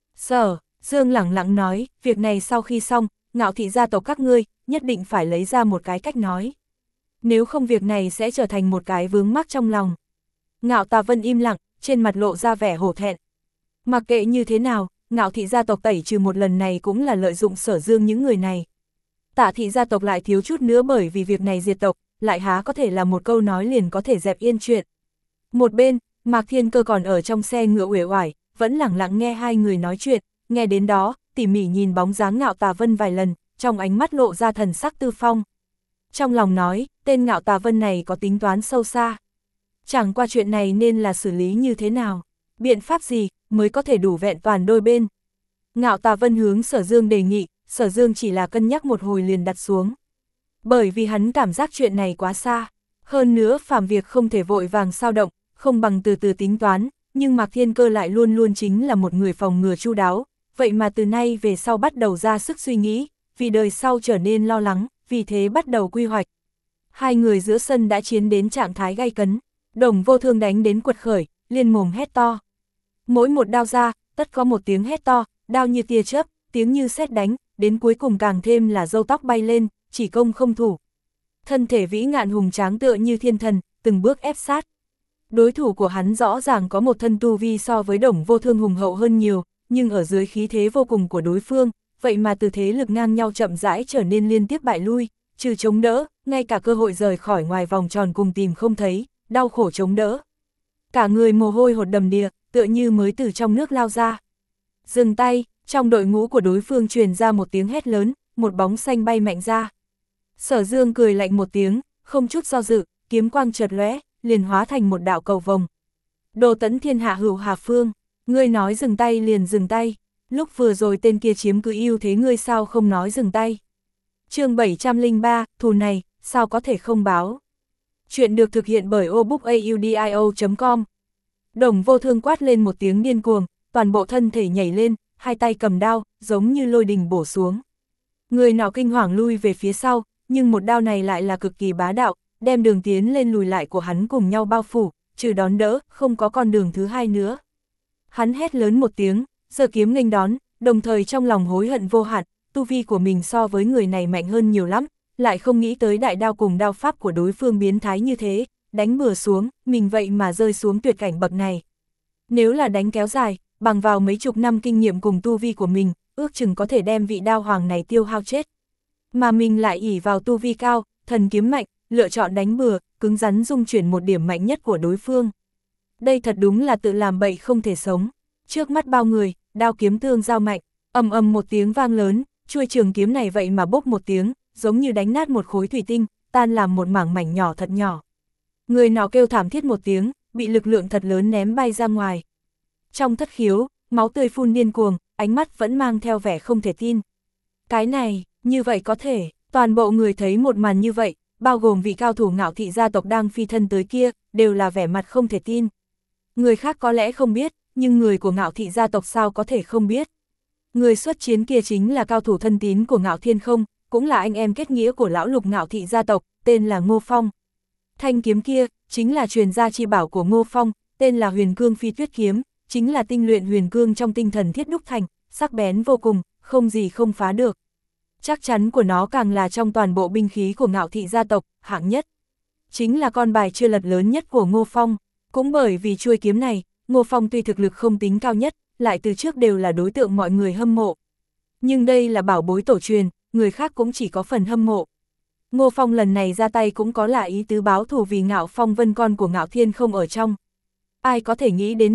Sở Dương lẳng lặng nói, việc này sau khi xong, Ngạo thị gia tộc các ngươi, nhất định phải lấy ra một cái cách nói. Nếu không việc này sẽ trở thành một cái vướng mắc trong lòng. Ngạo Tà Vân im lặng, trên mặt lộ ra vẻ hổ thẹn. Mặc kệ như thế nào, Ngạo thị gia tộc tẩy trừ một lần này cũng là lợi dụng Sở Dương những người này. Tạ thị gia tộc lại thiếu chút nữa bởi vì việc này diệt tộc, lại há có thể là một câu nói liền có thể dẹp yên chuyện. Một bên, Mạc Thiên Cơ còn ở trong xe ngựa uể oải, vẫn lẳng lặng nghe hai người nói chuyện, nghe đến đó, tỉ mỉ nhìn bóng dáng Ngạo Tà Vân vài lần, trong ánh mắt lộ ra thần sắc tư phong. Trong lòng nói, tên Ngạo Tà Vân này có tính toán sâu xa. Chẳng qua chuyện này nên là xử lý như thế nào, biện pháp gì mới có thể đủ vẹn toàn đôi bên. Ngạo Tà Vân hướng Sở Dương đề nghị, Sở Dương chỉ là cân nhắc một hồi liền đặt xuống. Bởi vì hắn cảm giác chuyện này quá xa, hơn nữa phàm việc không thể vội vàng sao động, không bằng từ từ tính toán, nhưng Mạc Thiên Cơ lại luôn luôn chính là một người phòng ngừa chu đáo, vậy mà từ nay về sau bắt đầu ra sức suy nghĩ, vì đời sau trở nên lo lắng, vì thế bắt đầu quy hoạch. Hai người giữa sân đã chiến đến trạng thái gay cấn, Đồng Vô Thương đánh đến quật khởi, liên mồm hét to. Mỗi một đao ra, tất có một tiếng hét to, đao như tia chớp, tiếng như sét đánh, đến cuối cùng càng thêm là râu tóc bay lên, chỉ công không thủ. Thân thể vĩ ngạn hùng tráng tựa như thiên thần, từng bước ép sát. Đối thủ của hắn rõ ràng có một thân tu vi so với Đồng Vô Thương hùng hậu hơn nhiều, nhưng ở dưới khí thế vô cùng của đối phương, vậy mà từ thế lực ngang nhau chậm rãi trở nên liên tiếp bại lui, trừ chống đỡ, ngay cả cơ hội rời khỏi ngoài vòng tròn cùng tìm không thấy, đau khổ chống đỡ. Cả người mồ hôi hột đầm đìa, tựa như mới từ trong nước lao ra. Dừng tay, trong đội ngũ của đối phương truyền ra một tiếng hét lớn, một bóng xanh bay mạnh ra. Sở Dương cười lạnh một tiếng, không chút do dự, kiếm quang chợt lóe, liền hóa thành một đạo cầu vồng. Đồ Tấn Thiên Hạ Hữu Hà Phương, ngươi nói dừng tay liền dừng tay, lúc vừa rồi tên kia chiếm cứ ưu thế ngươi sao không nói dừng tay. Chương bảy trăm lẻ ba, thù này, sao có thể không báo. Chuyện được thực hiện bởi obookaudio chấm com. Đồng Vô Thương quát lên một tiếng điên cuồng, toàn bộ thân thể nhảy lên, hai tay cầm đao, giống như lôi đình bổ xuống. Người nọ kinh hoàng lui về phía sau, nhưng một đao này lại là cực kỳ bá đạo, đem đường tiến lên lùi lại của hắn cùng nhau bao phủ, trừ đón đỡ, không có con đường thứ hai nữa. Hắn hét lớn một tiếng, giơ kiếm nghênh đón, đồng thời trong lòng hối hận vô hạn, tu vi của mình so với người này mạnh hơn nhiều lắm, lại không nghĩ tới đại đao cùng đao pháp của đối phương biến thái như thế, đánh bừa xuống, mình vậy mà rơi xuống tuyệt cảnh bậc này. Nếu là đánh kéo dài, bằng vào mấy chục năm kinh nghiệm cùng tu vi của mình, ước chừng có thể đem vị đao hoàng này tiêu hao chết. Mà mình lại ỷ vào tu vi cao, thần kiếm mạnh, lựa chọn đánh bừa, cứng rắn dung chuyển một điểm mạnh nhất của đối phương. Đây thật đúng là tự làm bậy không thể sống. Trước mắt bao người, đao kiếm tương giao mạnh, ầm ầm một tiếng vang lớn, chuôi trường kiếm này vậy mà bốc một tiếng, giống như đánh nát một khối thủy tinh, tan làm một mảng mảnh nhỏ thật nhỏ. Người nọ kêu thảm thiết một tiếng, bị lực lượng thật lớn ném bay ra ngoài. Trong thất khiếu, máu tươi phun điên cuồng, ánh mắt vẫn mang theo vẻ không thể tin. Cái này, như vậy có thể, toàn bộ người thấy một màn như vậy, bao gồm vị cao thủ Ngạo thị gia tộc đang phi thân tới kia, đều là vẻ mặt không thể tin. Người khác có lẽ không biết, nhưng người của Ngạo thị gia tộc sao có thể không biết. Người xuất chiến kia chính là cao thủ thân tín của Ngạo Thiên Không, cũng là anh em kết nghĩa của lão lục Ngạo thị gia tộc, tên là Ngô Phong. Thanh kiếm kia, chính là truyền gia chi bảo của Ngô Phong, tên là Huyền Cương Phi Tuyết Kiếm, chính là tinh luyện huyền cương trong tinh thần thiết đúc thành, sắc bén vô cùng, không gì không phá được. Chắc chắn của nó càng là trong toàn bộ binh khí của Ngạo thị gia tộc, hạng nhất. Chính là con bài chưa lật lớn nhất của Ngô Phong, cũng bởi vì chuôi kiếm này, Ngô Phong tuy thực lực không tính cao nhất, lại từ trước đều là đối tượng mọi người hâm mộ. Nhưng đây là bảo bối tổ truyền, người khác cũng chỉ có phần hâm mộ. Ngô Phong lần này ra tay cũng có là ý tứ báo thù vì Ngạo Phong Vân con của Ngạo Thiên Không ở trong. Ai có thể nghĩ đến được,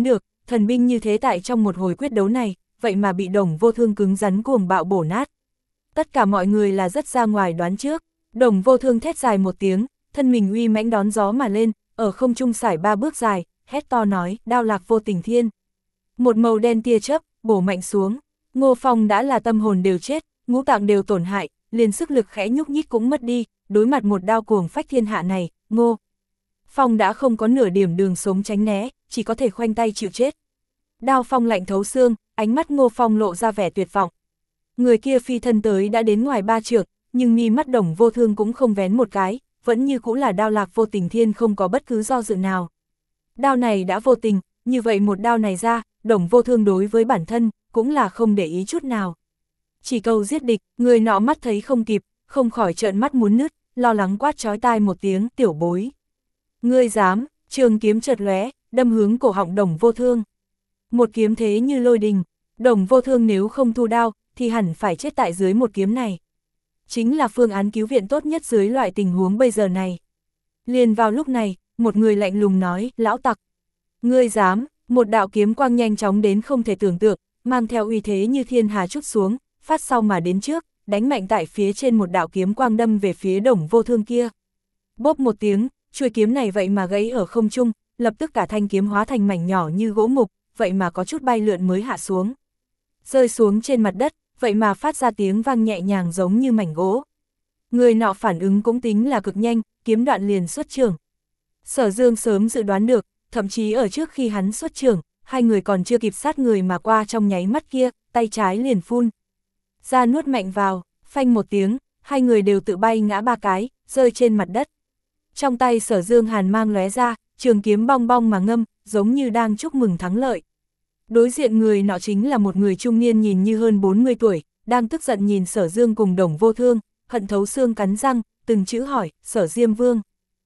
thần binh như thế tại trong một hồi quyết đấu này, vậy mà bị Đồng Vô Thương cứng rắn cuồng bạo bổ nát. Tất cả mọi người là rất ra ngoài đoán trước, Đồng Vô Thương thét dài một tiếng, thân mình uy mãnh đón gió mà lên, ở không trung sải ba bước dài, hét to nói, đao lạc vô tình thiên. Một màu đen tia chớp, bổ mạnh xuống, Ngô Phong đã là tâm hồn đều chết, ngũ tạng đều tổn hại, liền sức lực khẽ nhúc nhích cũng mất đi, đối mặt một đao cuồng phách thiên hạ này, Ngô Phong đã không có nửa điểm đường sống tránh né, chỉ có thể khoanh tay chịu chết. Đao phong lạnh thấu xương, ánh mắt Ngô Phong lộ ra vẻ tuyệt vọng. Người kia phi thân tới đã đến ngoài ba trượng, nhưng mi mắt Đồng Vô Thương cũng không vén một cái, vẫn như cũng là đao lạc vô tình thiên, không có bất cứ do dự nào. Đao này đã vô tình, như vậy một đao này ra, Đồng Vô Thương đối với bản thân, cũng là không để ý chút nào. Chỉ cầu giết địch, người nọ mắt thấy không kịp, không khỏi trợn mắt muốn nứt, lo lắng quát chói tai một tiếng, tiểu bối. Ngươi dám, trường kiếm chợt lóe, đâm hướng cổ họng Đồng Vô Thương. Một kiếm thế như lôi đình, Đồng Vô Thương nếu không thu đao, thì hẳn phải chết tại dưới một kiếm này. Chính là phương án cứu viện tốt nhất dưới loại tình huống bây giờ này. Liền vào lúc này, một người lạnh lùng nói, lão tặc. Ngươi dám, một đạo kiếm quang nhanh chóng đến không thể tưởng tượng, mang theo uy thế như thiên hà trút xuống, phát sau mà đến trước, đánh mạnh tại phía trên một đạo kiếm quang đâm về phía Đồng Vô Thương kia. Bốp một tiếng, chuôi kiếm này vậy mà gãy ở không trung, lập tức cả thanh kiếm hóa thành mảnh nhỏ như gỗ mục, vậy mà có chút bay lượn mới hạ xuống. Rơi xuống trên mặt đất, vậy mà phát ra tiếng vang nhẹ nhàng giống như mảnh gỗ. Người nọ phản ứng cũng tính là cực nhanh, kiếm đoạn liền xuất trường. Sở Dương sớm dự đoán được, thậm chí ở trước khi hắn xuất trường, hai người còn chưa kịp sát người mà qua trong nháy mắt kia, tay trái liền phun ra nuốt mạnh vào, phanh một tiếng, hai người đều tự bay ngã ba cái, rơi trên mặt đất. Trong tay Sở Dương hàn mang lóe ra, trường kiếm bong bong mà ngâm, giống như đang chúc mừng thắng lợi. Đối diện người nọ chính là một người trung niên nhìn như hơn bốn mươi tuổi, đang tức giận nhìn Sở Dương cùng Đồng Vô Thương, hận thấu xương cắn răng, từng chữ hỏi, Sở Diêm Vương.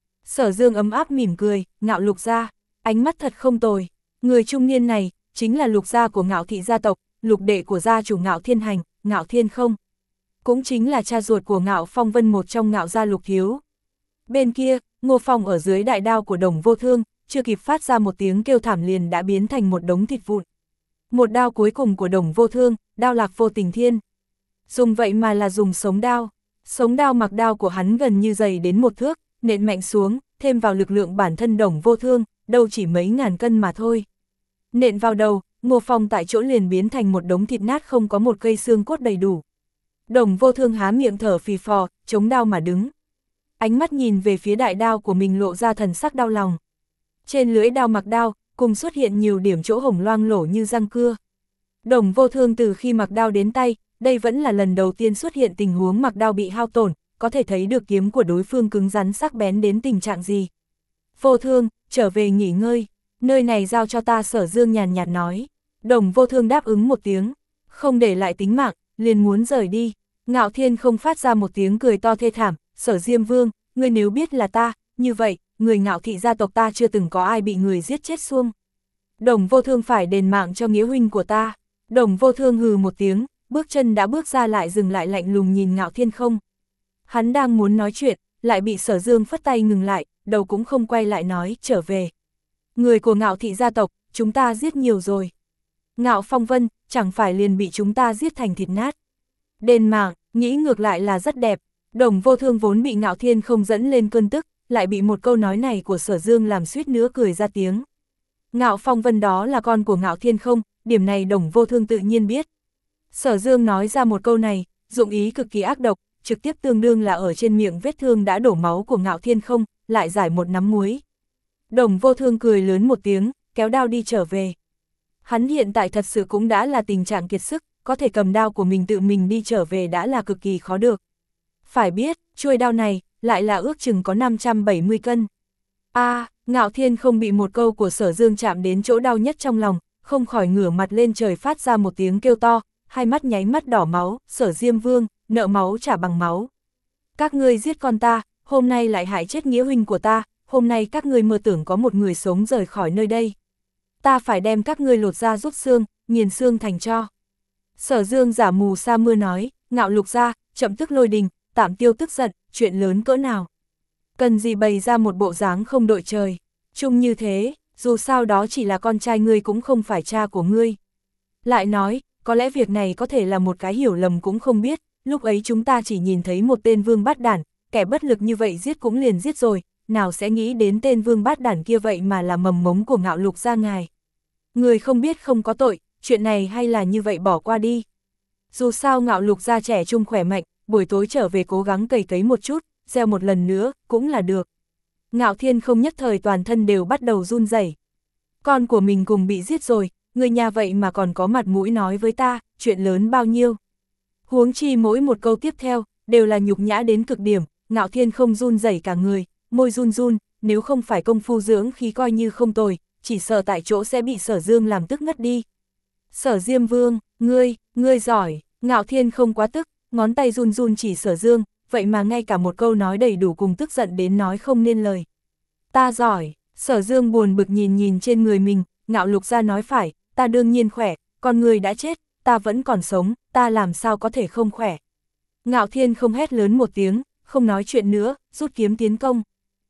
Sở Dương ấm áp mỉm cười, Ngạo Lục gia, ánh mắt thật không tồi. Người trung niên này, chính là Lục gia của Ngạo thị gia tộc, lục đệ của gia chủ Ngạo Thiên Hành, Ngạo Thiên Không. Cũng chính là cha ruột của Ngạo Phong Vân, một trong Ngạo gia Lục thiếu. Bên kia, Ngô Phong ở dưới đại đao của Đồng Vô Thương, chưa kịp phát ra một tiếng kêu thảm liền đã biến thành một đống thịt vụn. Một đao cuối cùng của Đồng Vô Thương, đao lạc vô tình thiên. Dùng vậy mà là dùng sống đao. Sống đao mặc đao của hắn gần như dày đến một thước, nện mạnh xuống, thêm vào lực lượng bản thân Đồng Vô Thương, đâu chỉ mấy ngàn cân mà thôi. Nện vào đầu, Ngô Phong tại chỗ liền biến thành một đống thịt nát, không có một cây xương cốt đầy đủ. Đồng Vô Thương há miệng thở phì phò, chống đao mà đứng. Ánh mắt nhìn về phía đại đao của mình lộ ra thần sắc đau lòng. Trên lưỡi đao mặc đao, cùng xuất hiện nhiều điểm chỗ hồng loang lổ như răng cưa. Đồng Vô Thương từ khi mặc đao đến tay, đây vẫn là lần đầu tiên xuất hiện tình huống mặc đao bị hao tổn, có thể thấy được kiếm của đối phương cứng rắn sắc bén đến tình trạng gì. Vô Thương, trở về nghỉ ngơi, nơi này giao cho ta, Sở Dương nhàn nhạt nói. Đồng Vô Thương đáp ứng một tiếng, không để lại tính mạng, liền muốn rời đi. Ngạo Thiên Không phát ra một tiếng cười to thê thảm, Sở Diêm Vương, ngươi nếu biết là ta, như vậy, người Ngạo thị gia tộc ta chưa từng có ai bị người giết chết xuông. Đồng Vô Thương phải đền mạng cho nghĩa huynh của ta. Đồng Vô Thương hừ một tiếng, bước chân đã bước ra lại dừng lại lạnh lùng nhìn Ngạo Thiên Không. Hắn đang muốn nói chuyện, lại bị Sở Dương phất tay ngừng lại, đầu cũng không quay lại nói, trở về. Người của Ngạo thị gia tộc, chúng ta giết nhiều rồi. Ngạo Phong Vân, chẳng phải liền bị chúng ta giết thành thịt nát. Đền mạng, nghĩ ngược lại là rất đẹp. Đồng Vô Thương vốn bị Ngạo Thiên Không dẫn lên cơn tức, lại bị một câu nói này của Sở Dương làm suýt nữa cười ra tiếng. Ngạo Phong Vân đó là con của Ngạo Thiên Không, điểm này Đồng Vô Thương tự nhiên biết. Sở Dương nói ra một câu này, dụng ý cực kỳ ác độc, trực tiếp tương đương là ở trên miệng vết thương đã đổ máu của Ngạo Thiên Không, lại giải một nắm muối. Đồng Vô Thương cười lớn một tiếng, kéo đao đi trở về. Hắn hiện tại thật sự cũng đã là tình trạng kiệt sức, có thể cầm đao của mình tự mình đi trở về đã là cực kỳ khó được. Phải biết, chuôi đao này, lại là ước chừng có năm trăm bảy mươi cân. A, à, Ngạo Thiên Không bị một câu của Sở Dương chạm đến chỗ đau nhất trong lòng, không khỏi ngửa mặt lên trời phát ra một tiếng kêu to, hai mắt nháy mắt đỏ máu, Sở Diêm Vương, nợ máu trả bằng máu. Các ngươi giết con ta, hôm nay lại hại chết nghĩa huynh của ta, hôm nay các ngươi mơ tưởng có một người sống rời khỏi nơi đây. Ta phải đem các ngươi lột da rút xương, nghiền xương thành tro. Sở Dương giả mù sa mưa nói, Ngạo Lục gia, chậm tức lôi đình, tạm tiêu tức giận, chuyện lớn cỡ nào. Cần gì bày ra một bộ dáng không đội trời. Chung như thế, dù sao đó chỉ là con trai ngươi cũng không phải cha của ngươi. Lại nói, có lẽ việc này có thể là một cái hiểu lầm cũng không biết, lúc ấy chúng ta chỉ nhìn thấy một tên vương bát đản, kẻ bất lực như vậy giết cũng liền giết rồi, nào sẽ nghĩ đến tên vương bát đản kia vậy mà là mầm mống của Ngạo Lục gia ngài. Người không biết không có tội, chuyện này hay là như vậy bỏ qua đi. Dù sao Ngạo Lục gia trẻ trung khỏe mạnh, buổi tối trở về cố gắng cày cấy một chút, gieo một lần nữa, cũng là được. Ngạo Thiên không nhất thời toàn thân đều bắt đầu run rẩy. Con của mình cùng bị giết rồi, người nhà vậy mà còn có mặt mũi nói với ta, chuyện lớn bao nhiêu. Huống chi mỗi một câu tiếp theo, đều là nhục nhã đến cực điểm, Ngạo Thiên không run rẩy cả người, môi run run, nếu không phải công phu dưỡng khí coi như không tồi, chỉ sợ tại chỗ sẽ bị Sở Dương làm tức ngất đi. Sở Diêm Vương, ngươi, ngươi giỏi, Ngạo Thiên không quá tức, ngón tay run run chỉ Sở Dương, vậy mà ngay cả một câu nói đầy đủ cùng tức giận đến nói không nên lời. Ta giỏi, Sở Dương buồn bực nhìn nhìn trên người mình, Ngạo Lục gia nói phải, ta đương nhiên khỏe, con người đã chết, ta vẫn còn sống, ta làm sao có thể không khỏe. Ngạo Thiên không hét lớn một tiếng, không nói chuyện nữa, rút kiếm tiến công.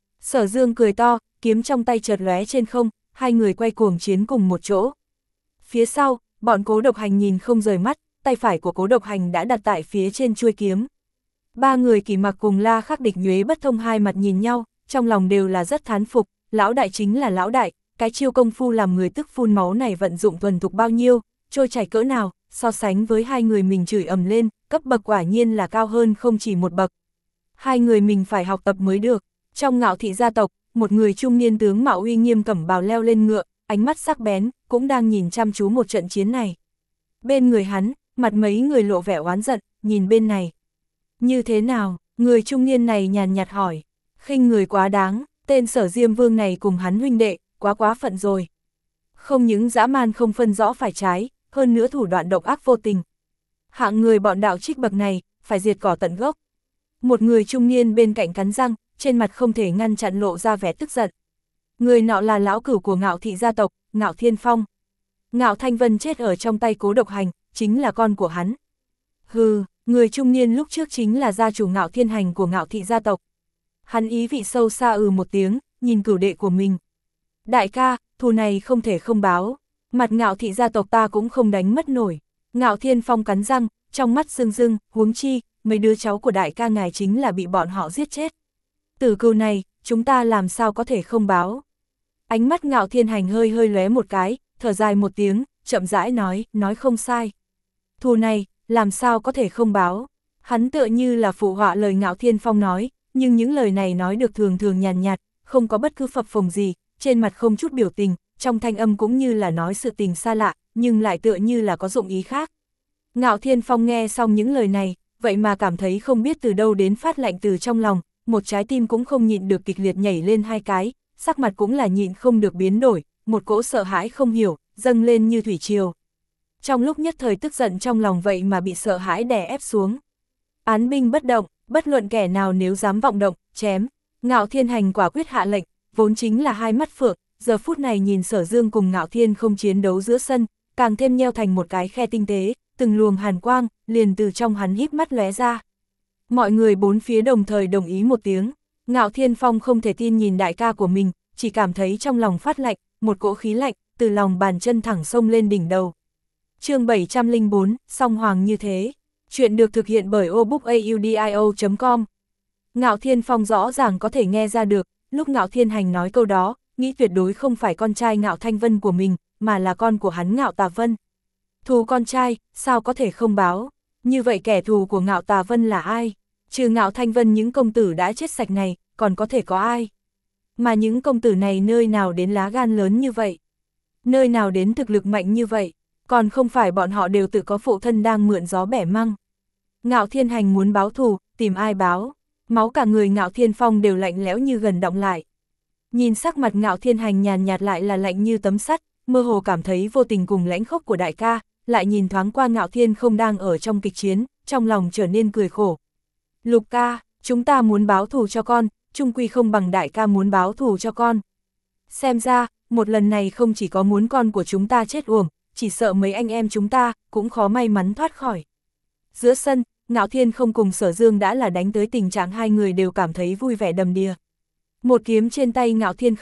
Sở Dương cười to, kiếm trong tay chợt lóe trên không, hai người quay cuồng chiến cùng một chỗ. Phía sau, bọn Cố Độc Hành nhìn không rời mắt, tay phải của Cố Độc Hành đã đặt tại phía trên chuôi kiếm. Ba người Kỷ Mặc cùng La Khắc Địch Nhuế Bất Thông hai mặt nhìn nhau, trong lòng đều là rất thán phục, lão đại chính là lão đại, cái chiêu công phu làm người tức phun máu này vận dụng thuần thục bao nhiêu, trôi chảy cỡ nào, so sánh với hai người mình chửi ầm lên, cấp bậc quả nhiên là cao hơn không chỉ một bậc. Hai người mình phải học tập mới được. Trong Ngạo thị gia tộc, một người trung niên tướng mạo uy nghiêm cẩm bào leo lên ngựa, ánh mắt sắc bén, cũng đang nhìn chăm chú một trận chiến này. Bên người hắn, mặt mấy người lộ vẻ oán giận, nhìn bên này. Như thế nào? Người trung niên này nhàn nhạt hỏi. Khinh người quá đáng, tên Sở Diêm Vương này cùng hắn huynh đệ, quá quá phận rồi. Không những dã man không phân rõ phải trái, hơn nữa thủ đoạn độc ác vô tình. Hạng người bọn đạo trích bậc này, phải diệt cỏ tận gốc. Một người trung niên bên cạnh cắn răng, trên mặt không thể ngăn chặn lộ ra vẻ tức giận. Người nọ là lão cửu của Ngạo thị gia tộc, Ngạo Thiên Phong. Ngạo Thanh Vân chết ở trong tay Cố Độc Hành, chính là con của hắn. Hừ, người trung niên lúc trước chính là gia chủ Ngạo Thiên Hành của Ngạo thị gia tộc. Hắn ý vị sâu xa ừ một tiếng, nhìn cửu đệ của mình. Đại ca, thù này không thể không báo, mặt Ngạo thị gia tộc ta cũng không đánh mất nổi. Ngạo Thiên Phong cắn răng, trong mắt rưng rưng, huống chi, mấy đứa cháu của đại ca ngài chính là bị bọn họ giết chết. Tử cừu này, chúng ta làm sao có thể không báo. Ánh mắt Ngạo Thiên Hành hơi hơi lóe một cái, thở dài một tiếng, chậm rãi nói, nói không sai. Thù này, làm sao có thể không báo. Hắn tựa như là phụ họa lời Ngạo Thiên Phong nói, nhưng những lời này nói được thường thường nhàn nhạt, không có bất cứ phập phồng gì, trên mặt không chút biểu tình, trong thanh âm cũng như là nói sự tình xa lạ, nhưng lại tựa như là có dụng ý khác. Ngạo Thiên Phong nghe xong những lời này, vậy mà cảm thấy không biết từ đâu đến phát lạnh từ trong lòng, một trái tim cũng không nhịn được kịch liệt nhảy lên hai cái, sắc mặt cũng là nhịn không được biến đổi, một cỗ sợ hãi không hiểu, dâng lên như thủy triều. Trong lúc nhất thời tức giận trong lòng vậy mà bị sợ hãi đè ép xuống. Án binh bất động, bất luận kẻ nào nếu dám vọng động, chém. Ngạo Thiên Hành quả quyết hạ lệnh, vốn chính là hai mắt phượng, giờ phút này nhìn Sở Dương cùng Ngạo Thiên không chiến đấu giữa sân, càng thêm nheo thành một cái khe tinh tế, từng luồng hàn quang, liền từ trong hắn híp mắt lóe ra. Mọi người bốn phía đồng thời đồng ý một tiếng, Ngạo Thiên Phong không thể tin nhìn đại ca của mình, chỉ cảm thấy trong lòng phát lạnh, một cỗ khí lạnh, từ lòng bàn chân thẳng sông lên đỉnh đầu. Chương bảy trăm lẻ bốn, song hoàng như thế. Chuyện được thực hiện bởi obookaudio chấm com. Ngạo Thiên Phong rõ ràng có thể nghe ra được, lúc Ngạo Thiên Hành nói câu đó, nghĩ tuyệt đối không phải con trai Ngạo Thanh Vân của mình, mà là con của hắn Ngạo Tà Vân. Thù con trai, sao có thể không báo? Như vậy kẻ thù của Ngạo Tà Vân là ai? Trừ Ngạo Thanh Vân những công tử đã chết sạch này, còn có thể có ai? Mà những công tử này nơi nào đến lá gan lớn như vậy? Nơi nào đến thực lực mạnh như vậy? Còn không phải bọn họ đều tự có phụ thân đang mượn gió bẻ măng. Ngạo Thiên Hành muốn báo thù, tìm ai báo? Máu cả người Ngạo Thiên Phong đều lạnh lẽo như gần đọng lại. Nhìn sắc mặt Ngạo Thiên Hành nhàn nhạt lại là lạnh như tấm sắt, mơ hồ cảm thấy vô tình cùng lãnh khốc của đại ca, lại nhìn thoáng qua Ngạo Thiên không đang ở trong kịch chiến, trong lòng trở nên cười khổ. Lục ca, chúng ta muốn báo thù cho con, chung quy không bằng đại ca muốn báo thù cho con. Xem ra, một lần này không chỉ có muốn con của chúng ta chết uổng, chỉ sợ mấy anh em chúng ta cũng khó may mắn thoát khỏi. Giữa sân, Ngạo Thiên không cùng Sở Dương đã là đánh tới tình trạng hai người đều cảm thấy vui vẻ đầm đìa. Một kiếm trên tay Ngạo Thiên không,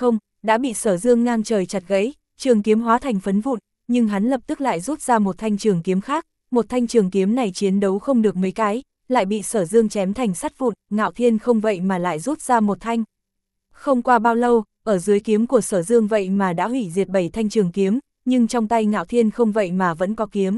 đã bị Sở Dương ngang trời chặt gãy, trường kiếm hóa thành phấn vụn, nhưng hắn lập tức lại rút ra một thanh trường kiếm khác, một thanh trường kiếm này chiến đấu không được mấy cái, lại bị Sở Dương chém thành sắt vụn, Ngạo Thiên không vậy mà lại rút ra một thanh. Không qua bao lâu, ở dưới kiếm của Sở Dương vậy mà đã hủy diệt bảy thanh trường kiếm, nhưng trong tay Ngạo Thiên không vậy mà vẫn có kiếm.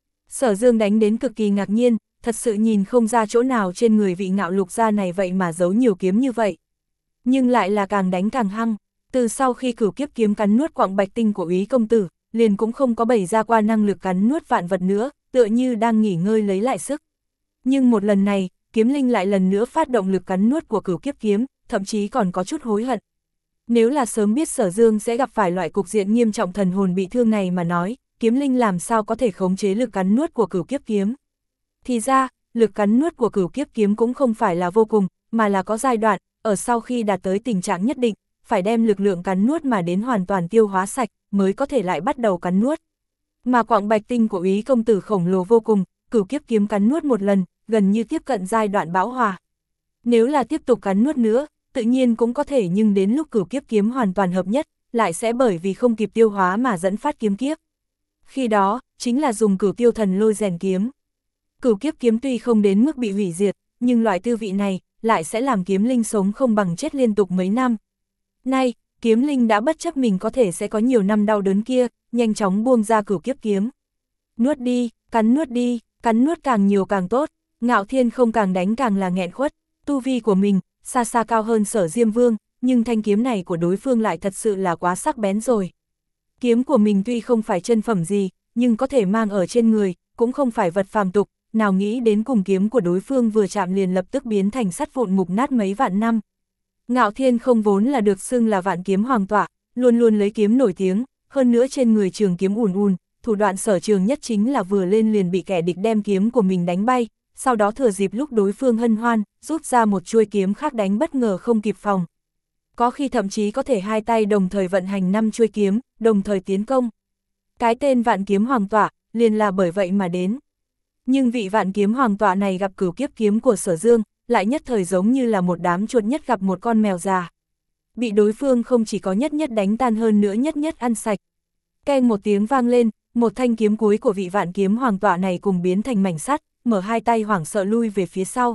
Sở Dương đánh đến cực kỳ ngạc nhiên, thật sự nhìn không ra chỗ nào trên người vị Ngạo Lục gia này vậy mà giấu nhiều kiếm như vậy. Nhưng lại là càng đánh càng hăng, từ sau khi Cửu Kiếp kiếm cắn nuốt quặng bạch tinh của Úy công tử, liền cũng không có bày ra qua năng lực cắn nuốt vạn vật nữa, tựa như đang nghỉ ngơi lấy lại sức. Nhưng một lần này, kiếm linh lại lần nữa phát động lực cắn nuốt của Cửu Kiếp kiếm, thậm chí còn có chút hối hận. Nếu là sớm biết Sở Dương sẽ gặp phải loại cục diện nghiêm trọng thần hồn bị thương này mà nói, kiếm linh làm sao có thể khống chế lực cắn nuốt của Cửu Kiếp kiếm. Thì ra, lực cắn nuốt của Cửu Kiếp kiếm cũng không phải là vô cùng, mà là có giai đoạn, ở sau khi đạt tới tình trạng nhất định, phải đem lực lượng cắn nuốt mà đến hoàn toàn tiêu hóa sạch, mới có thể lại bắt đầu cắn nuốt. Mà quặng bạch tinh của Úy công tử khổng lồ vô cùng, Cửu Kiếp kiếm cắn nuốt một lần, gần như tiếp cận giai đoạn bão hòa. Nếu là tiếp tục cắn nuốt nữa, tự nhiên cũng có thể, nhưng đến lúc Cửu Kiếp kiếm hoàn toàn hợp nhất, lại sẽ bởi vì không kịp tiêu hóa mà dẫn phát kiếm kiếp. Khi đó, chính là dùng Cửu Tiêu Thần Lôi rèn kiếm. Cửu Kiếp kiếm tuy không đến mức bị hủy diệt, nhưng loại tư vị này lại sẽ làm kiếm linh sống không bằng chết liên tục mấy năm. Nay, kiếm linh đã bất chấp mình có thể sẽ có nhiều năm đau đớn kia, nhanh chóng buông ra Cửu Kiếp kiếm. Nuốt đi, cắn nuốt đi, cắn nuốt càng nhiều càng tốt. Ngạo Thiên không càng đánh càng là nghẹn khuất, tu vi của mình xa xa cao hơn Sở Diêm Vương, nhưng thanh kiếm này của đối phương lại thật sự là quá sắc bén rồi. Kiếm của mình tuy không phải chân phẩm gì, nhưng có thể mang ở trên người, cũng không phải vật phàm tục, nào nghĩ đến cùng kiếm của đối phương vừa chạm liền lập tức biến thành sắt vụn mục nát mấy vạn năm. Ngạo Thiên không vốn là được xưng là vạn kiếm hoàng tọa, luôn luôn lấy kiếm nổi tiếng, hơn nữa trên người trường kiếm ùn ùn, thủ đoạn sở trường nhất chính là vừa lên liền bị kẻ địch đem kiếm của mình đánh bay, sau đó thừa dịp lúc đối phương hân hoan, rút ra một chuôi kiếm khác đánh bất ngờ không kịp phòng. Có khi thậm chí có thể hai tay đồng thời vận hành năm chuôi kiếm, đồng thời tiến công. Cái tên vạn kiếm hoàng tọa, liền là bởi vậy mà đến. Nhưng vị vạn kiếm hoàng tọa này gặp Cửu Kiếp kiếm của Sở Dương, lại nhất thời giống như là một đám chuột nhất gặp một con mèo già. Bị đối phương không chỉ có nhất nhất đánh tan hơn nữa nhất nhất ăn sạch. Keng một tiếng vang lên, một thanh kiếm cuối của vị vạn kiếm hoàng tọa này cùng biến thành mảnh sắt, mở hai tay hoảng sợ lui về phía sau.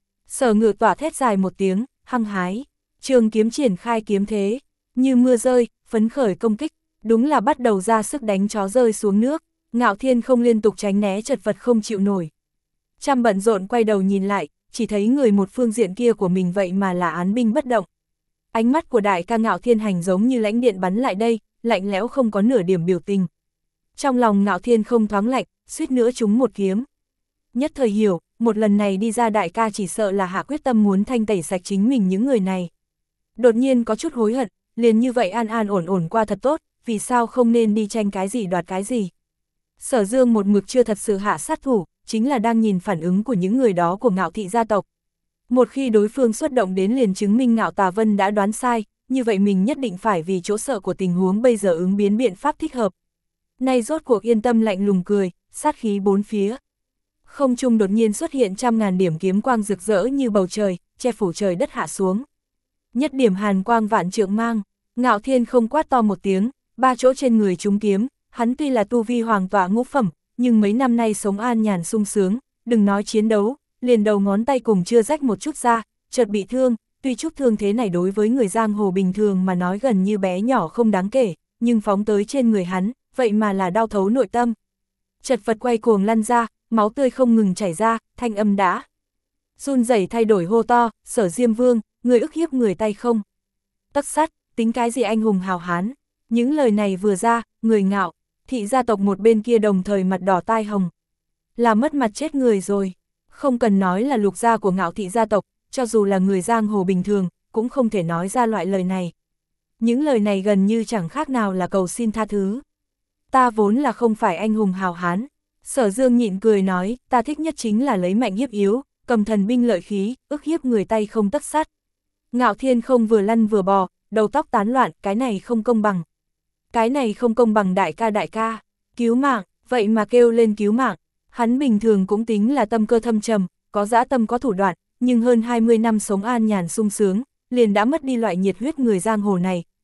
Sở Ngự tỏa thét dài một tiếng, hăng hái, trường kiếm triển khai kiếm thế, như mưa rơi, phấn khởi công kích, đúng là bắt đầu ra sức đánh chó rơi xuống nước. Ngạo Thiên không liên tục tránh né chật vật không chịu nổi. Trăm bận rộn quay đầu nhìn lại, chỉ thấy người một phương diện kia của mình vậy mà là án binh bất động. Ánh mắt của đại ca Ngạo Thiên Hành giống như lãnh điện bắn lại đây, lạnh lẽo không có nửa điểm biểu tình. Trong lòng Ngạo Thiên không thoáng lạnh, suýt nữa trúng một kiếm. Nhất thời hiểu, một lần này đi ra đại ca chỉ sợ là hạ quyết tâm muốn thanh tẩy sạch chính mình những người này. Đột nhiên có chút hối hận, liền như vậy an an ổn ổn qua thật tốt, vì sao không nên đi tranh cái gì đoạt cái gì. Sở Dương một mực chưa thật sự hạ sát thủ, chính là đang nhìn phản ứng của những người đó của Ngạo thị gia tộc. Một khi đối phương xuất động đến liền chứng minh Ngạo Tà Vân đã đoán sai, như vậy mình nhất định phải vì chỗ sợ của tình huống bây giờ ứng biến biện pháp thích hợp. Nay rốt cuộc yên tâm lạnh lùng cười, sát khí bốn phía. Không trung đột nhiên xuất hiện trăm ngàn điểm kiếm quang rực rỡ như bầu trời, che phủ trời đất hạ xuống. Nhất điểm hàn quang vạn trượng mang, Ngạo Thiên không quát to một tiếng, ba chỗ trên người trúng kiếm, hắn tuy là tu vi hoàng tọa ngũ phẩm, nhưng mấy năm nay sống an nhàn sung sướng, đừng nói chiến đấu, liền đầu ngón tay cùng chưa rách một chút ra, chợt bị thương, tuy chút thương thế này đối với người giang hồ bình thường mà nói gần như bé nhỏ không đáng kể, nhưng phóng tới trên người hắn, vậy mà là đau thấu nội tâm. Chật vật quay cuồng lăn ra, máu tươi không ngừng chảy ra, thanh âm đã run rẩy thay đổi hô to, Sở Diêm Vương, người ức hiếp người tay không? Tấc sắt, tính cái gì anh hùng hào hán? Những lời này vừa ra, người Ngạo thị gia tộc một bên kia đồng thời mặt đỏ tai hồng. Là mất mặt chết người rồi. Không cần nói là lục gia của Ngạo thị gia tộc, cho dù là người giang hồ bình thường, cũng không thể nói ra loại lời này. Những lời này gần như chẳng khác nào là cầu xin tha thứ. Ta vốn là không phải anh hùng hào hán. Sở Dương nhịn cười nói, ta thích nhất chính là lấy mạnh hiếp yếu, cầm thần binh lợi khí, ức hiếp người tay không tấc sắt. Ngạo Thiên không vừa lăn vừa bò, đầu tóc tán loạn, cái này không công bằng. Cái này không công bằng đại ca đại ca, cứu mạng, vậy mà kêu lên cứu mạng. Hắn bình thường cũng tính là tâm cơ thâm trầm, có dã tâm có thủ đoạn, nhưng hơn hai mươi năm sống an nhàn sung sướng, liền đã mất đi loại nhiệt huyết người giang hồ này,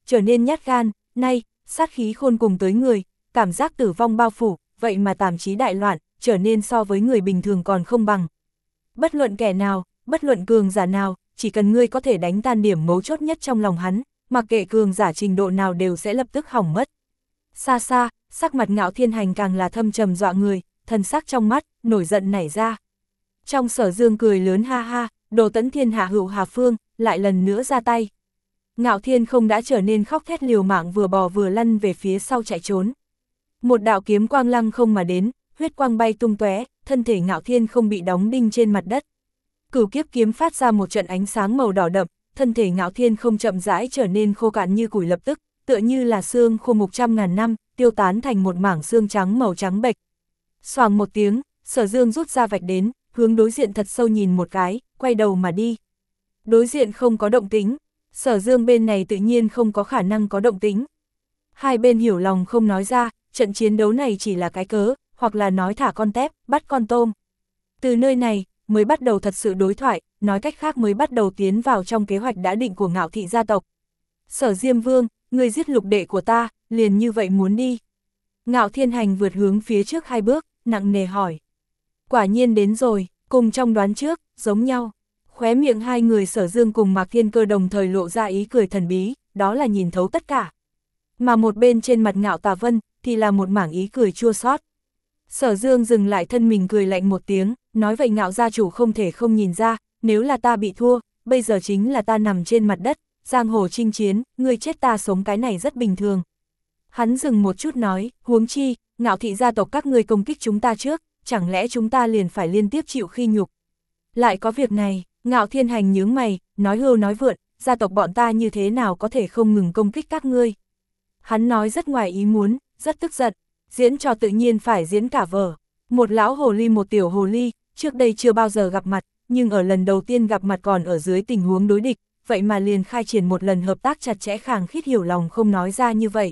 trở nên nhát gan, nay, sát khí khôn cùng tới người, cảm giác tử vong bao phủ, vậy mà tàm trí đại loạn, trở nên so với người bình thường còn không bằng. Bất luận kẻ nào, bất luận cường giả nào, chỉ cần ngươi có thể đánh tan điểm mấu chốt nhất trong lòng hắn, mặc kệ cường giả trình độ nào đều sẽ lập tức hỏng mất. Xa xa, sắc mặt Ngạo Thiên Hành càng là thâm trầm dọa người, thần sắc trong mắt, nổi giận nảy ra. Trong Sở Dương cười lớn ha ha, đồ tẫn thiên hạ hữu Hà Phương, lại lần nữa ra tay. Ngạo Thiên không đã trở nên khóc thét liều mạng vừa bò vừa lăn về phía sau chạy trốn. Một đạo kiếm quang lăng không mà đến, huyết quang bay tung tóe, thân thể Ngạo Thiên không bị đóng đinh trên mặt đất. Cửu kiếp kiếm phát ra một trận ánh sáng màu đỏ đậm, thân thể Ngạo Thiên không chậm rãi trở nên khô cạn như củi lập tức, tựa như là xương khô mục trăm ngàn năm, tiêu tán thành một mảng xương trắng màu trắng bệch. Xoàng một tiếng, Sở Dương rút ra vạch đến, hướng đối diện thật sâu nhìn một cái, quay đầu mà đi. Đối diện không có động tĩnh, Sở Dương bên này tự nhiên không có khả năng có động tĩnh. Hai bên hiểu lòng không nói ra, trận chiến đấu này chỉ là cái cớ, hoặc là nói thả con tép, bắt con tôm. Từ nơi này, mới bắt đầu thật sự đối thoại, nói cách khác mới bắt đầu tiến vào trong kế hoạch đã định của Ngạo Thị gia tộc. Sở Diêm Vương, người giết lục đệ của ta, liền như vậy muốn đi. Ngạo Thiên Hành vượt hướng phía trước hai bước, nặng nề hỏi. Quả nhiên đến rồi, cùng trong đoán trước, giống nhau. Khóe miệng hai người Sở Dương cùng Mạc Thiên Cơ đồng thời lộ ra ý cười thần bí, đó là nhìn thấu tất cả. Mà một bên trên mặt Ngạo Tà Vân, thì là một mảng ý cười chua xót. Sở Dương dừng lại thân mình cười lạnh một tiếng, nói vậy Ngạo gia chủ không thể không nhìn ra, nếu là ta bị thua, bây giờ chính là ta nằm trên mặt đất, giang hồ chinh chiến, người chết ta sống cái này rất bình thường. Hắn dừng một chút nói, huống chi, Ngạo Thị gia tộc các ngươi công kích chúng ta trước, chẳng lẽ chúng ta liền phải liên tiếp chịu khi nhục. Lại có việc này, Ngạo Thiên Hành nhướng mày, nói hưu nói vượn, gia tộc bọn ta như thế nào có thể không ngừng công kích các ngươi. Hắn nói rất ngoài ý muốn, rất tức giận, diễn trò tự nhiên phải diễn cả vở. Một lão hồ ly một tiểu hồ ly, trước đây chưa bao giờ gặp mặt, nhưng ở lần đầu tiên gặp mặt còn ở dưới tình huống đối địch, vậy mà liền khai triển một lần hợp tác chặt chẽ khàng khít hiểu lòng không nói ra như vậy.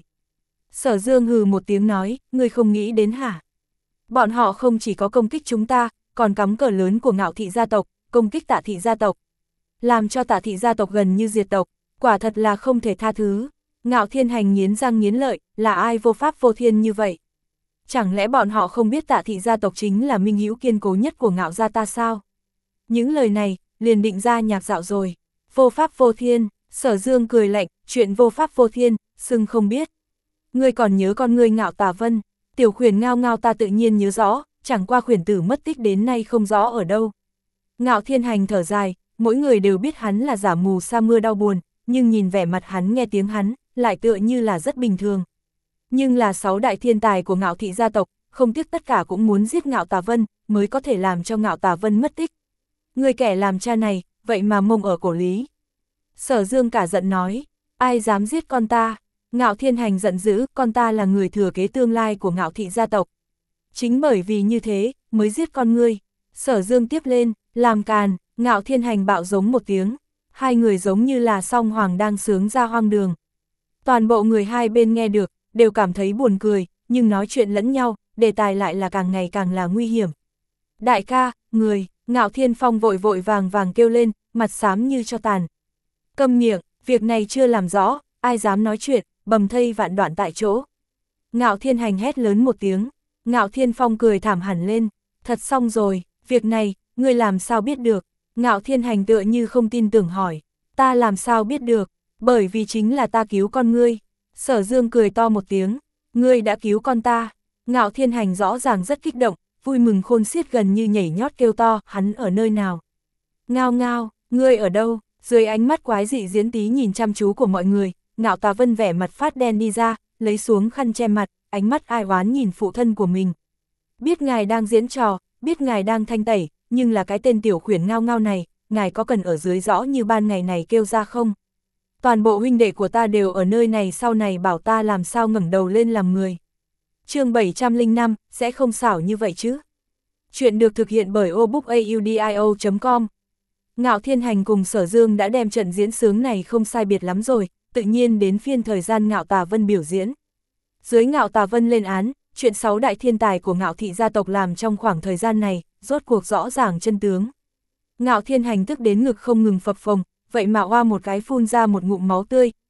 Sở Dương hừ một tiếng nói, ngươi không nghĩ đến hả? Bọn họ không chỉ có công kích chúng ta, còn cắm cờ lớn của Ngạo Thị gia tộc, công kích Tạ Thị gia tộc. Làm cho Tạ Thị gia tộc gần như diệt tộc, quả thật là không thể tha thứ. Ngạo Thiên Hành nghiến răng nghiến lợi, là ai vô pháp vô thiên như vậy? Chẳng lẽ bọn họ không biết Tạ Thị gia tộc chính là minh hữu kiên cố nhất của Ngạo gia ta sao? Những lời này, liền định ra nhạc dạo rồi. Vô pháp vô thiên, Sở Dương cười lạnh, chuyện vô pháp vô thiên, xưng không biết. Ngươi còn nhớ con ngươi Ngạo Tà Vân, tiểu khuyển ngao ngao ta tự nhiên nhớ rõ, chẳng qua khuyển tử mất tích đến nay không rõ ở đâu. Ngạo Thiên Hành thở dài, mỗi người đều biết hắn là giả mù sa mưa đau buồn, nhưng nhìn vẻ mặt hắn nghe tiếng hắn, lại tựa như là rất bình thường. Nhưng là sáu đại thiên tài của Ngạo Thị gia tộc, không tiếc tất cả cũng muốn giết Ngạo Tà Vân, mới có thể làm cho Ngạo Tà Vân mất tích. Người kẻ làm cha này, vậy mà mông ở cổ lý. Sở Dương cả giận nói, ai dám giết con ta? Ngạo Thiên Hành giận dữ, con ta là người thừa kế tương lai của Ngạo Thị gia tộc. Chính bởi vì như thế, mới giết con ngươi. Sở Dương tiếp lên, làm càn, Ngạo Thiên Hành bạo giống một tiếng. Hai người giống như là song hoàng đang sướng ra hoang đường. Toàn bộ người hai bên nghe được, đều cảm thấy buồn cười, nhưng nói chuyện lẫn nhau, đề tài lại là càng ngày càng là nguy hiểm. Đại ca, người, Ngạo Thiên Phong vội vội vàng vàng kêu lên, mặt xám như cho tàn. Câm miệng, việc này chưa làm rõ, ai dám nói chuyện, bầm thây vạn đoạn tại chỗ. Ngạo Thiên Hành hét lớn một tiếng, Ngạo Thiên Phong cười thảm hẳn lên, thật xong rồi, việc này, ngươi làm sao biết được? Ngạo Thiên Hành tựa như không tin tưởng hỏi, ta làm sao biết được, bởi vì chính là ta cứu con ngươi. Sở Dương cười to một tiếng, ngươi đã cứu con ta. Ngạo Thiên Hành rõ ràng rất kích động, vui mừng khôn xiết gần như nhảy nhót kêu to, hắn ở nơi nào? Ngao ngao, ngươi ở đâu? Dưới ánh mắt quái dị diễn tí nhìn chăm chú của mọi người, Ngạo Tà Vân vẻ mặt phát đen đi ra, lấy xuống khăn che mặt, ánh mắt ai oán nhìn phụ thân của mình. Biết ngài đang diễn trò, biết ngài đang thanh tẩy, nhưng là cái tên tiểu khuyển ngao ngao này, ngài có cần ở dưới rõ như ban ngày này kêu ra không? Toàn bộ huynh đệ của ta đều ở nơi này, sau này bảo ta làm sao ngẩng đầu lên làm người. Chương bảy trăm linh năm, sẽ không xảo như vậy chứ. Chuyện được thực hiện bởi obookaudio chấm com. Ngạo Thiên Hành cùng Sở Dương đã đem trận diễn sướng này không sai biệt lắm rồi, tự nhiên đến phiên thời gian Ngạo Tà Vân biểu diễn. Dưới Ngạo Tà Vân lên án, chuyện sáu đại thiên tài của Ngạo Thị gia tộc làm trong khoảng thời gian này, rốt cuộc rõ ràng chân tướng. Ngạo Thiên Hành tức đến ngực không ngừng phập phồng, vậy mà oa một cái phun ra một ngụm máu tươi,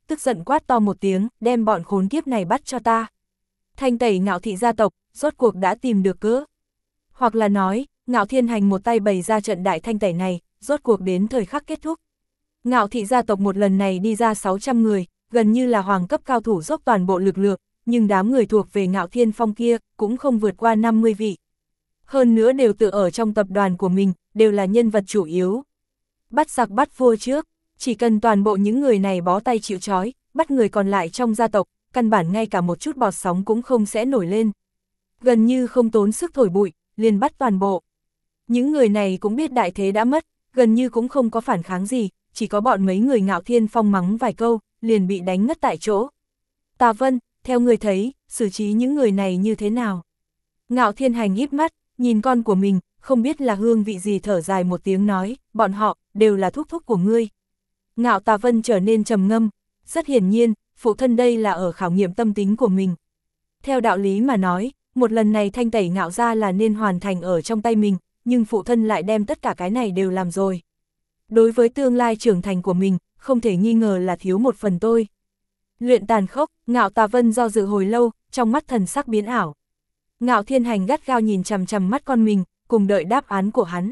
tức giận quát to một tiếng, đem bọn khốn kiếp này bắt cho ta. Thanh tẩy Ngạo thị gia tộc, rốt cuộc đã tìm được cớ. Hoặc là nói, Ngạo Thiên Hành một tay bày ra trận đại thanh tẩy này, rốt cuộc đến thời khắc kết thúc. Ngạo thị gia tộc một lần này đi ra sáu trăm người, gần như là hoàng cấp cao thủ dốc toàn bộ lực lượng, nhưng đám người thuộc về Ngạo Thiên Phong kia cũng không vượt qua năm mươi vị. Hơn nữa đều tự ở trong tập đoàn của mình, đều là nhân vật chủ yếu. Bắt giặc bắt vua trước, chỉ cần toàn bộ những người này bó tay chịu trói, bắt người còn lại trong gia tộc, căn bản ngay cả một chút bọt sóng cũng không sẽ nổi lên. Gần như không tốn sức thổi bụi, liền bắt toàn bộ. Những người này cũng biết đại thế đã mất, gần như cũng không có phản kháng gì, chỉ có bọn mấy người Ngạo Thiên Phong mắng vài câu, liền bị đánh ngất tại chỗ. Tà Vân, theo người thấy, xử trí những người này như thế nào? Ngạo Thiên Hành híp mắt, nhìn con của mình, không biết là hương vị gì, thở dài một tiếng nói, bọn họ, đều là thúc thúc của ngươi. Ngạo Tà Vân trở nên trầm ngâm, rất hiển nhiên, phụ thân đây là ở khảo nghiệm tâm tính của mình. Theo đạo lý mà nói, một lần này thanh tẩy Ngạo gia là nên hoàn thành ở trong tay mình, nhưng phụ thân lại đem tất cả cái này đều làm rồi. Đối với tương lai trưởng thành của mình, không thể nghi ngờ là thiếu một phần tôi. Luyện tàn khốc, Ngạo Tà Vân do dự hồi lâu, trong mắt thần sắc biến ảo. Ngạo Thiên Hành gắt gao nhìn chằm chằm mắt con mình, cùng đợi đáp án của hắn.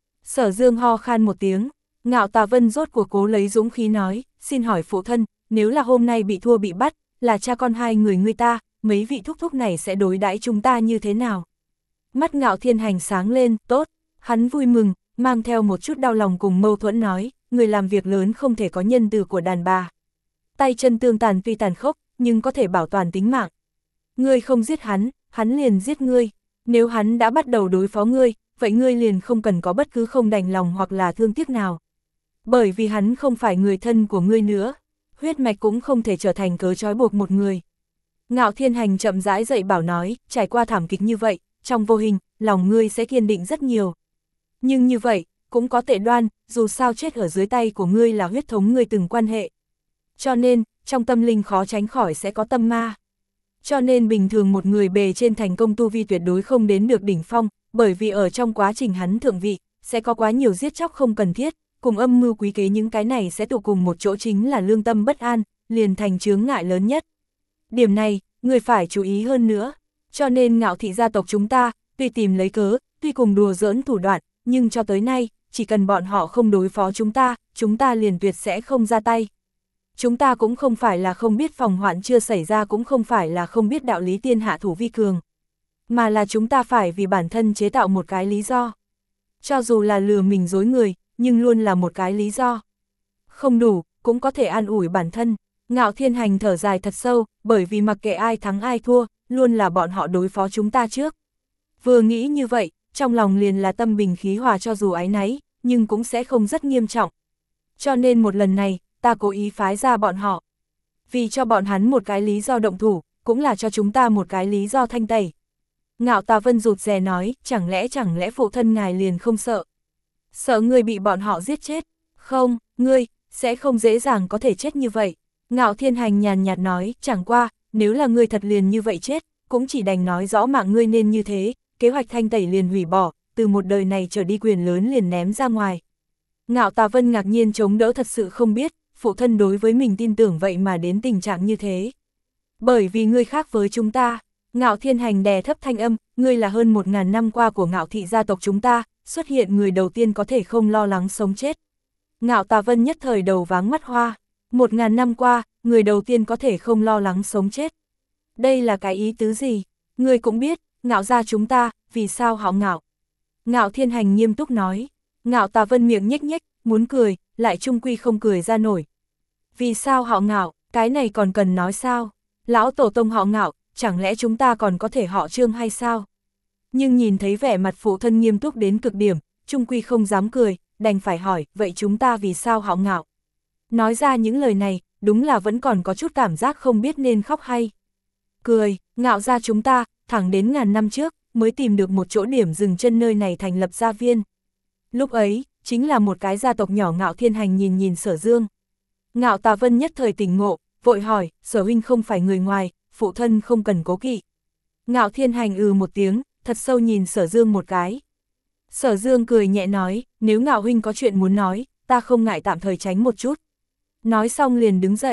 Sở Dương ho khan một tiếng, Ngạo Tà Vân rốt cuộc cố lấy dũng khí nói, xin hỏi phụ thân, nếu là hôm nay bị thua bị bắt, là cha con hai người ngươi ta, mấy vị thúc thúc này sẽ đối đãi chúng ta như thế nào? Mắt Ngạo Thiên Hành sáng lên, tốt, hắn vui mừng, mang theo một chút đau lòng cùng mâu thuẫn nói, người làm việc lớn không thể có nhân từ của đàn bà. Tay chân tương tàn tuy tàn khốc, nhưng có thể bảo toàn tính mạng. Ngươi không giết hắn, hắn liền giết ngươi. Nếu hắn đã bắt đầu đối phó ngươi, vậy ngươi liền không cần có bất cứ không đành lòng hoặc là thương tiếc nào. Bởi vì hắn không phải người thân của ngươi nữa, huyết mạch cũng không thể trở thành cớ trói buộc một người. Ngạo Thiên Hành chậm rãi dậy bảo nói, trải qua thảm kịch như vậy, trong vô hình, lòng ngươi sẽ kiên định rất nhiều. Nhưng như vậy, cũng có tệ đoan, dù sao chết ở dưới tay của ngươi là huyết thống ngươi từng quan hệ. Cho nên, trong tâm linh khó tránh khỏi sẽ có tâm ma. Cho nên bình thường một người bề trên thành công tu vi tuyệt đối không đến được đỉnh phong, bởi vì ở trong quá trình hắn thượng vị, sẽ có quá nhiều giết chóc không cần thiết, cùng âm mưu quý kế những cái này sẽ tụ cùng một chỗ, chính là lương tâm bất an, liền thành chướng ngại lớn nhất. Điểm này, người phải chú ý hơn nữa. Cho nên Ngạo thị gia tộc chúng ta, tuy tìm lấy cớ, tuy cùng đùa giỡn thủ đoạn, nhưng cho tới nay, chỉ cần bọn họ không đối phó chúng ta, chúng ta liền tuyệt sẽ không ra tay. Chúng ta cũng không phải là không biết phòng hoạn chưa xảy ra, cũng không phải là không biết đạo lý tiên hạ thủ vi cường. Mà là chúng ta phải vì bản thân chế tạo một cái lý do. Cho dù là lừa mình dối người, nhưng luôn là một cái lý do. Không đủ, cũng có thể an ủi bản thân. Ngạo Thiên Hành thở dài thật sâu, bởi vì mặc kệ ai thắng ai thua, luôn là bọn họ đối phó chúng ta trước. Vừa nghĩ như vậy, trong lòng liền là tâm bình khí hòa, cho dù áy náy, nhưng cũng sẽ không rất nghiêm trọng. Cho nên một lần này, ta cố ý phái ra bọn họ. Vì cho bọn hắn một cái lý do động thủ, cũng là cho chúng ta một cái lý do thanh tẩy. Ngạo Tà Vân rụt rè nói, chẳng lẽ chẳng lẽ phụ thân ngài liền không sợ? Sợ ngươi bị bọn họ giết chết? Không, ngươi, sẽ không dễ dàng có thể chết như vậy. Ngạo Thiên Hành nhàn nhạt nói, chẳng qua, nếu là ngươi thật liền như vậy chết, cũng chỉ đành nói rõ mạng ngươi nên như thế, kế hoạch thanh tẩy liền hủy bỏ, từ một đời này trở đi quyền lớn liền ném ra ngoài. Ngạo Tà Vân ngạc nhiên chống đỡ, thật sự không biết, phụ thân đối với mình tin tưởng vậy mà đến tình trạng như thế. Bởi vì ngươi khác với chúng ta. Ngạo Thiên Hành đè thấp thanh âm, ngươi là hơn một ngàn năm qua của Ngạo thị gia tộc chúng ta, xuất hiện người đầu tiên có thể không lo lắng sống chết. Ngạo Tà Vân nhất thời đầu váng mắt hoa, một ngàn năm qua, người đầu tiên có thể không lo lắng sống chết. Đây là cái ý tứ gì? Ngươi cũng biết, Ngạo gia chúng ta, vì sao họ Ngạo? Ngạo Thiên Hành nghiêm túc nói. Ngạo Tà Vân miệng nhếch nhếch, muốn cười, lại chung quy không cười ra nổi. Vì sao họ Ngạo, cái này còn cần nói sao? Lão tổ tông họ Ngạo, chẳng lẽ chúng ta còn có thể họ Trương hay sao? Nhưng nhìn thấy vẻ mặt phụ thân nghiêm túc đến cực điểm, chung quy không dám cười, đành phải hỏi, vậy chúng ta vì sao họ Ngạo? Nói ra những lời này, đúng là vẫn còn có chút cảm giác không biết nên khóc hay cười. Ngạo gia chúng ta, thẳng đến ngàn năm trước, mới tìm được một chỗ điểm dừng chân, nơi này thành lập gia viên. Lúc ấy, chính là một cái gia tộc nhỏ. Ngạo Thiên Hành nhìn nhìn Sở Dương. Ngạo Tà Vân nhất thời tỉnh ngộ, vội hỏi, Sở huynh không phải người ngoài, phụ thân không cần cố kỵ. Ngạo Thiên Hành ừ một tiếng, thật sâu nhìn Sở Dương một cái. Sở Dương cười nhẹ nói, nếu Ngạo huynh có chuyện muốn nói, ta không ngại tạm thời tránh một chút. Nói xong liền đứng dậy.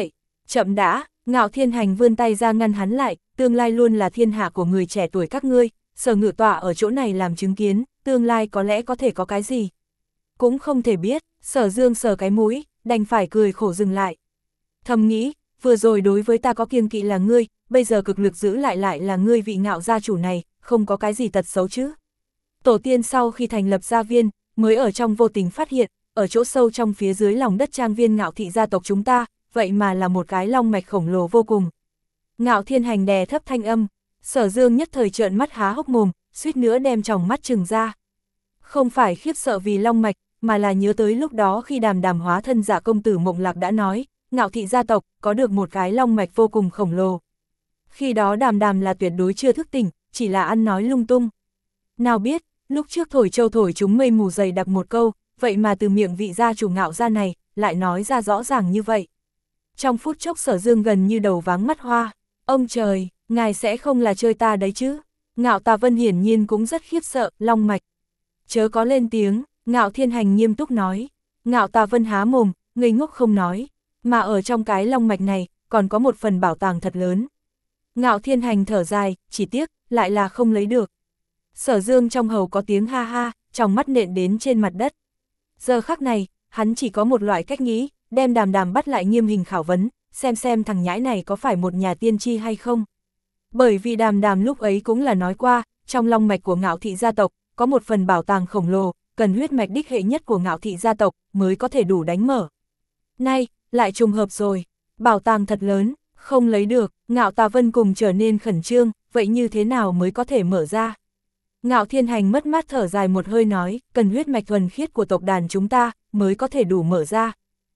Chậm đã, Ngạo Thiên Hành vươn tay ra ngăn hắn lại, tương lai luôn là thiên hạ của người trẻ tuổi các ngươi, Sở Ngự Tọa ở chỗ này làm chứng kiến, tương lai có lẽ có thể có cái gì. Cũng không thể biết, Sở Dương sờ cái mũi, đành phải cười khổ dừng lại. Thầm nghĩ, vừa rồi đối với ta có kiêng kỵ là ngươi, bây giờ cực lực giữ lại lại là ngươi vị Ngạo gia chủ này, không có cái gì tật xấu chứ. Tổ tiên sau khi thành lập gia viên, mới ở trong vô tình phát hiện, ở chỗ sâu trong phía dưới lòng đất trang viên Ngạo thị gia tộc chúng ta, vậy mà là một cái long mạch khổng lồ vô cùng. Ngạo Thiên Hành đè thấp thanh âm, Sở Dương nhất thời trợn mắt há hốc mồm, suýt nữa đem tròng mắt trừng ra. Không phải khiếp sợ vì long mạch, mà là nhớ tới lúc đó khi Đàm Đàm hóa thân giả công tử Mộng Lạc đã nói, Ngạo thị gia tộc có được một cái long mạch vô cùng khổng lồ. Khi đó Đàm Đàm là tuyệt đối chưa thức tỉnh, chỉ là ăn nói lung tung. Nào biết, lúc trước thổi châu thổi chúng mây mù dày đặc một câu, vậy mà từ miệng vị gia chủ Ngạo gia này, lại nói ra rõ ràng như vậy. Trong phút chốc Sở Dương gần như đầu váng mắt hoa, ông trời, ngài sẽ không là chơi ta đấy chứ. Ngạo Tà Vân hiển nhiên cũng rất khiếp sợ, long mạch. Chớ có lên tiếng, Ngạo Thiên Hành nghiêm túc nói. Ngạo Tà Vân há mồm, ngây ngốc không nói, mà ở trong cái long mạch này, còn có một phần bảo tàng thật lớn. Ngạo Thiên Hành thở dài, chỉ tiếc, lại là không lấy được. Sở Dương trong hầu có tiếng ha ha, trong mắt nện đến trên mặt đất. Giờ khắc này, hắn chỉ có một loại cách nghĩ, đem Đàm Đàm bắt lại nghiêm hình khảo vấn, xem xem thằng nhãi này có phải một nhà tiên tri hay không. Bởi vì Đàm Đàm lúc ấy cũng là nói qua, trong long mạch của Ngạo thị gia tộc, có một phần bảo tàng khổng lồ, cần huyết mạch đích hệ nhất của Ngạo thị gia tộc mới có thể đủ đánh mở. Nay, lại trùng hợp rồi, bảo tàng thật lớn, không lấy được, Ngạo Tà Vân cùng trở nên khẩn trương, vậy như thế nào mới có thể mở ra? Ngạo Thiên Hành mất mát thở dài một hơi nói, cần huyết mạch thuần khiết của tộc đàn chúng ta, mới có thể đủ mở ra.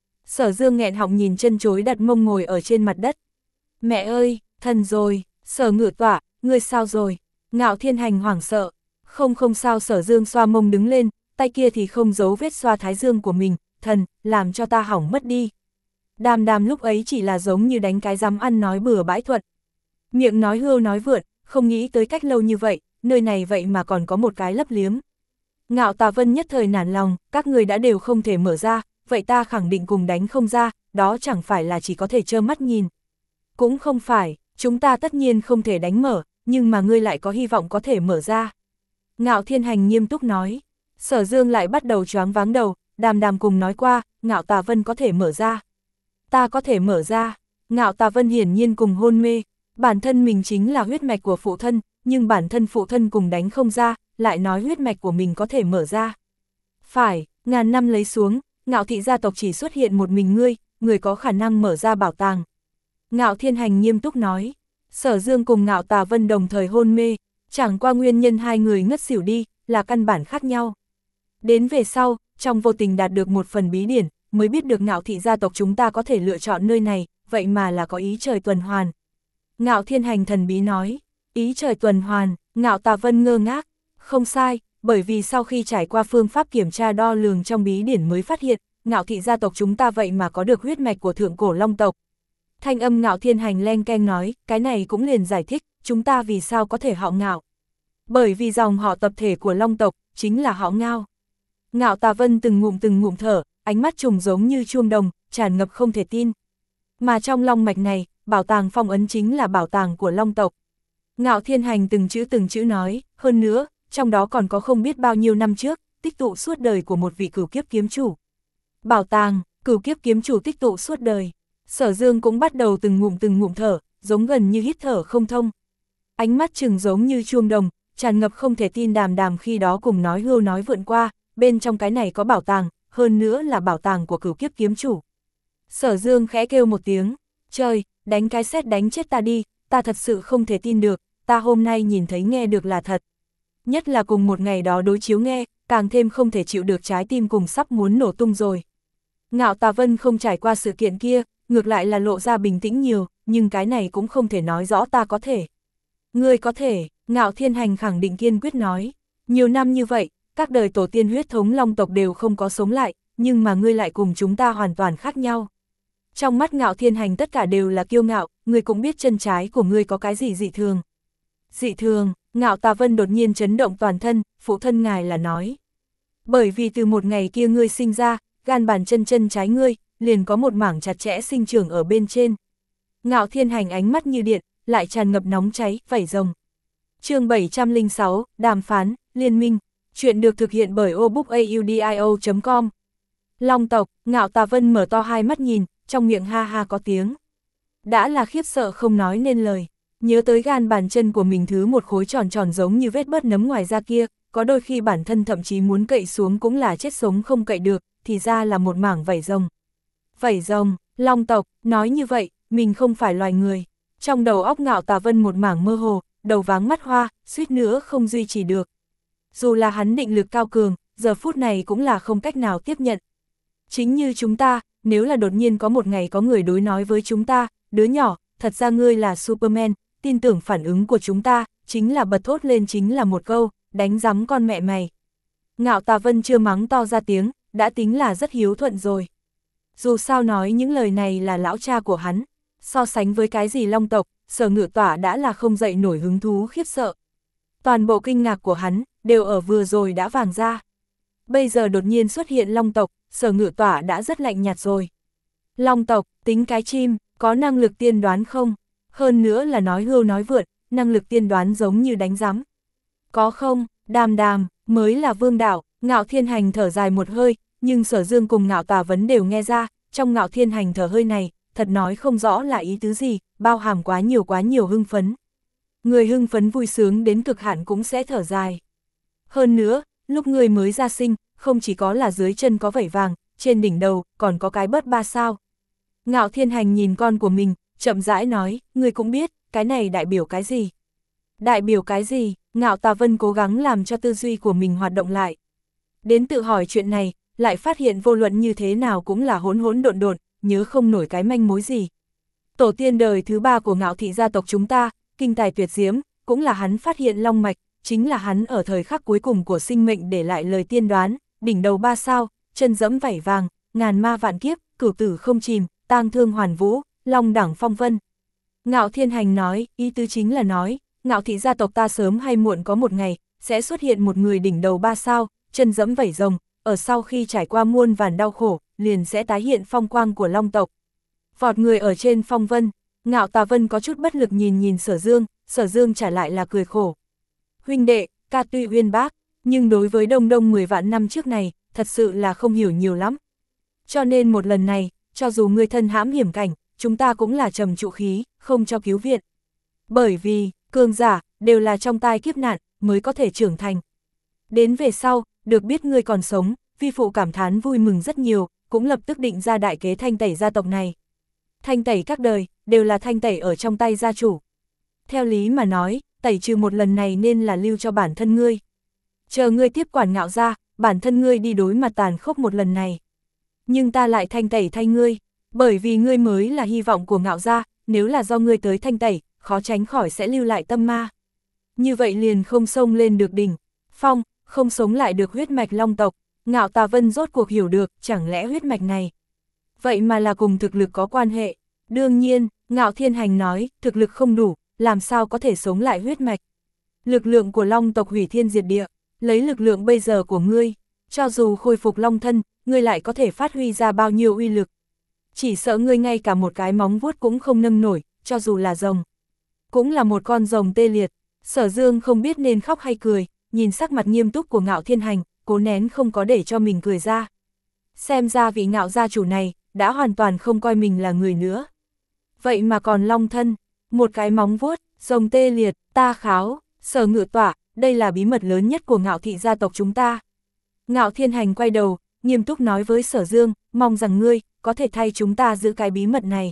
Sở Dương nghẹn họng nhìn chân chối đặt mông ngồi ở trên mặt đất. Mẹ ơi, thần rồi, Sở Ngự Tọa, ngươi sao rồi? Ngạo Thiên Hành hoảng sợ. Không không sao. Sở Dương xoa mông đứng lên, tay kia thì không giấu vết xoa thái dương của mình, thần, làm cho ta hỏng mất đi. Đàm Đàm lúc ấy chỉ là giống như đánh cái rắm ăn nói bừa bãi thuật. Miệng nói hưu nói vượn, không nghĩ tới cách lâu như vậy, nơi này vậy mà còn có một cái lấp liếm. Ngạo Tà Vân nhất thời nản lòng, các người đã đều không thể mở ra, vậy ta khẳng định cùng đánh không ra, đó chẳng phải là chỉ có thể trơ mắt nhìn. Cũng không phải, chúng ta tất nhiên không thể đánh mở, nhưng mà ngươi lại có hy vọng có thể mở ra. Ngạo Thiên Hành nghiêm túc nói. Sở Dương lại bắt đầu choáng váng đầu, Đàm Đàm cùng nói qua, Ngạo Tà Vân có thể mở ra. Ta có thể mở ra. Ngạo Tà Vân hiển nhiên cùng hôn mê, bản thân mình chính là huyết mạch của phụ thân, nhưng bản thân phụ thân cùng đánh không ra, lại nói huyết mạch của mình có thể mở ra. Phải, ngàn năm lấy xuống, Ngạo thị gia tộc chỉ xuất hiện một mình ngươi, người có khả năng mở ra bảo tàng. Ngạo Thiên Hành nghiêm túc nói. Sở Dương cùng Ngạo Tà Vân đồng thời hôn mê, chẳng qua nguyên nhân hai người ngất xỉu đi, là căn bản khác nhau. Đến về sau, trong vô tình đạt được một phần bí điển, mới biết được Ngạo thị gia tộc chúng ta có thể lựa chọn nơi này, vậy mà là có ý trời tuần hoàn. Ngạo Thiên Hành thần bí nói, ý trời tuần hoàn, Ngạo Tà Vân ngơ ngác, không sai, bởi vì sau khi trải qua phương pháp kiểm tra đo lường trong bí điển mới phát hiện, Ngạo thị gia tộc chúng ta vậy mà có được huyết mạch của thượng cổ long tộc. Thanh âm Ngạo Thiên Hành len keng nói, cái này cũng liền giải thích, chúng ta vì sao có thể họ Ngạo. Bởi vì dòng họ tập thể của long tộc, chính là họ Ngao. Ngạo Tà Vân từng ngụm từng ngụm thở, ánh mắt trùng giống như chuông đồng, tràn ngập không thể tin. Mà trong long mạch này, bảo tàng phong ấn chính là bảo tàng của long tộc. Ngạo Thiên Hành từng chữ từng chữ nói, hơn nữa, trong đó còn có không biết bao nhiêu năm trước, tích tụ suốt đời của một vị cửu kiếp kiếm chủ. Bảo tàng, cửu kiếp kiếm chủ tích tụ suốt đời. Sở Dương cũng bắt đầu từng ngụm từng ngụm thở, giống gần như hít thở không thông. Ánh mắt trừng giống như chuông đồng, tràn ngập không thể tin. Đàm Đàm khi đó cùng nói hưu nói vượn qua, bên trong cái này có bảo tàng, hơn nữa là bảo tàng của cửu kiếp kiếm chủ. Sở Dương khẽ kêu một tiếng, trời, đánh cái sét đánh chết ta đi, ta thật sự không thể tin được, ta hôm nay nhìn thấy nghe được là thật. Nhất là cùng một ngày đó đối chiếu nghe, càng thêm không thể chịu được, trái tim cùng sắp muốn nổ tung rồi. Ngạo Tà Vân không trải qua sự kiện kia, ngược lại là lộ ra bình tĩnh nhiều, nhưng cái này cũng không thể nói rõ ta có thể. Ngươi có thể, Ngạo Thiên Hành khẳng định kiên quyết nói. Nhiều năm như vậy, các đời tổ tiên huyết thống long tộc đều không có sống lại, nhưng mà ngươi lại cùng chúng ta hoàn toàn khác nhau. Trong mắt Ngạo Thiên Hành tất cả đều là kiêu ngạo, ngươi cũng biết chân trái của ngươi có cái gì dị thường. Dị thường, Ngạo Tà Vân đột nhiên chấn động toàn thân, phụ thân ngài là nói. Bởi vì từ một ngày kia ngươi sinh ra, gan bàn chân chân trái ngươi, liền có một mảng chặt chẽ sinh trưởng ở bên trên. Ngạo Thiên Hành ánh mắt như điện, lại tràn ngập nóng cháy, vảy rồng. Chương bảy trăm lẻ sáu, đàm phán, liên minh. Chuyện được thực hiện bởi obookaudio chấm com. Long tộc, Ngạo Tà Vân mở to hai mắt nhìn, trong miệng ha ha có tiếng. Đã là khiếp sợ không nói nên lời. Nhớ tới gan bàn chân của mình thứ một khối tròn tròn giống như vết bớt nấm ngoài da kia, có đôi khi bản thân thậm chí muốn cậy xuống cũng là chết sống không cậy được, thì ra là một mảng vảy rồng. Vảy rồng, Long tộc, nói như vậy, mình không phải loài người. Trong đầu óc Ngạo Tà Vân một mảng mơ hồ, đầu váng mắt hoa, suýt nữa không duy trì được. Dù là hắn định lực cao cường, giờ phút này cũng là không cách nào tiếp nhận. Chính như chúng ta, nếu là đột nhiên có một ngày có người đối nói với chúng ta, đứa nhỏ, thật ra ngươi là Superman, tin tưởng phản ứng của chúng ta, chính là bật thốt lên chính là một câu, đánh rắm con mẹ mày. Ngạo Tà Vân chưa mắng to ra tiếng, đã tính là rất hiếu thuận rồi. Dù sao nói những lời này là lão cha của hắn, so sánh với cái gì Long tộc, Sở Ngự Tỏa đã là không dậy nổi hứng thú khiếp sợ. Toàn bộ kinh ngạc của hắn, đều ở vừa rồi đã vàng ra. Bây giờ đột nhiên xuất hiện Long tộc, Sở Ngự Tỏa đã rất lạnh nhạt rồi. Long tộc, tính cái chim, có năng lực tiên đoán không? Hơn nữa là nói hưu nói vượt, năng lực tiên đoán giống như đánh giám. Có không, đàm đàm, mới là vương đạo. Ngạo Thiên Hành thở dài một hơi, nhưng Sở Dương cùng Ngạo Tà Vấn đều nghe ra, trong Ngạo Thiên Hành thở hơi này, thật nói không rõ là ý tứ gì, bao hàm quá nhiều quá nhiều hưng phấn. Người hưng phấn vui sướng đến cực hạn cũng sẽ thở dài. Hơn nữa, lúc người mới ra sinh, không chỉ có là dưới chân có vảy vàng, trên đỉnh đầu, còn có cái bớt ba sao. Ngạo Thiên Hành nhìn con của mình, chậm rãi nói, người cũng biết, cái này đại biểu cái gì? Đại biểu cái gì? Ngạo Tà Vân cố gắng làm cho tư duy của mình hoạt động lại. Đến tự hỏi chuyện này, lại phát hiện vô luận như thế nào cũng là hỗn hỗn độn độn, nhớ không nổi cái manh mối gì. Tổ tiên đời thứ ba của Ngạo thị gia tộc chúng ta, kinh tài tuyệt diễm, cũng là hắn phát hiện long mạch, chính là hắn ở thời khắc cuối cùng của sinh mệnh để lại lời tiên đoán, đỉnh đầu ba sao, chân dẫm vảy vàng, ngàn ma vạn kiếp, cửu tử không chìm, tang thương hoàn vũ, long đẳng phong vân. Ngạo Thiên Hành nói, ý tứ chính là nói, Ngạo thị gia tộc ta sớm hay muộn có một ngày, sẽ xuất hiện một người đỉnh đầu ba sao, chân dẫm vảy rồng, ở sau khi trải qua muôn vàn đau khổ, liền sẽ tái hiện phong quang của long tộc. Vọt người ở trên phong vân, Ngạo Tà Vân có chút bất lực nhìn nhìn Sở Dương, Sở Dương trả lại là cười khổ. Huynh đệ, ca tuy uyên bác, nhưng đối với đông đông mười vạn năm trước này, thật sự là không hiểu nhiều lắm. Cho nên một lần này, cho dù ngươi thân hãm hiểm cảnh, chúng ta cũng là trầm trụ khí, không cho cứu viện. Bởi vì, cường giả, đều là trong tai kiếp nạn, mới có thể trưởng thành. Đến về sau, được biết ngươi còn sống, vi phụ cảm thán vui mừng rất nhiều, cũng lập tức định ra đại kế thanh tẩy gia tộc này. Thanh tẩy các đời, đều là thanh tẩy ở trong tay gia chủ. Theo lý mà nói, tẩy trừ một lần này nên là lưu cho bản thân ngươi. Chờ ngươi tiếp quản Ngạo gia, bản thân ngươi đi đối mặt tàn khốc một lần này. Nhưng ta lại thanh tẩy thay ngươi, bởi vì ngươi mới là hy vọng của Ngạo gia, nếu là do ngươi tới thanh tẩy, khó tránh khỏi sẽ lưu lại tâm ma. Như vậy liền không xông lên được đỉnh phong, không sống lại được huyết mạch long tộc. Ngạo Tà Vân rốt cuộc hiểu được, chẳng lẽ huyết mạch này vậy mà là cùng thực lực có quan hệ. Đương nhiên, Ngạo Thiên Hành nói, thực lực không đủ, làm sao có thể sống lại huyết mạch. Lực lượng của long tộc hủy thiên diệt địa, lấy lực lượng bây giờ của ngươi, cho dù khôi phục long thân, ngươi lại có thể phát huy ra bao nhiêu uy lực. Chỉ sợ ngươi ngay cả một cái móng vuốt cũng không nâng nổi, cho dù là rồng. Cũng là một con rồng tê liệt. Sở Dương không biết nên khóc hay cười, nhìn sắc mặt nghiêm túc của Ngạo Thiên Hành, cố nén không có để cho mình cười ra. Xem ra vị Ngạo gia chủ này, đã hoàn toàn không coi mình là người nữa. Vậy mà còn long thân, một cái móng vuốt, rồng tê liệt, ta kháo, Sở Ngự Tỏa, đây là bí mật lớn nhất của Ngạo thị gia tộc chúng ta. Ngạo Thiên Hành quay đầu, nghiêm túc nói với Sở Dương, mong rằng ngươi, có thể thay chúng ta giữ cái bí mật này.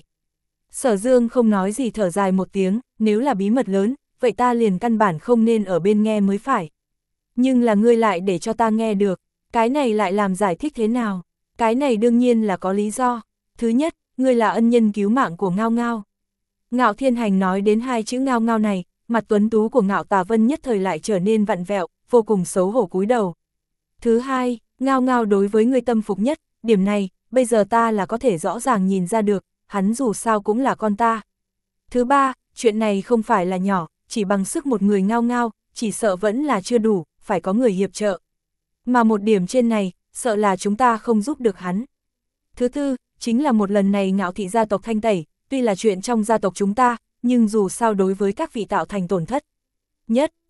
Sở Dương không nói gì thở dài một tiếng, nếu là bí mật lớn, vậy ta liền căn bản không nên ở bên nghe mới phải. Nhưng là ngươi lại để cho ta nghe được, cái này lại làm giải thích thế nào? Cái này đương nhiên là có lý do. Thứ nhất, ngươi là ân nhân cứu mạng của Ngao Ngao. Ngạo Thiên Hành nói đến hai chữ Ngao Ngao này, mặt tuấn tú của Ngạo Tà Vân nhất thời lại trở nên vặn vẹo, vô cùng xấu hổ cúi đầu. Thứ hai, Ngao Ngao đối với ngươi tâm phục nhất, điểm này, bây giờ ta là có thể rõ ràng nhìn ra được, hắn dù sao cũng là con ta. Thứ ba, chuyện này không phải là nhỏ, chỉ bằng sức một người Ngao Ngao, chỉ sợ vẫn là chưa đủ, phải có người hiệp trợ. Mà một điểm trên này, sợ là chúng ta không giúp được hắn. Thứ tư, chính là một lần này Ngạo thị gia tộc thanh tẩy, tuy là chuyện trong gia tộc chúng ta, nhưng dù sao đối với các vị tạo thành tổn thất. Nhất,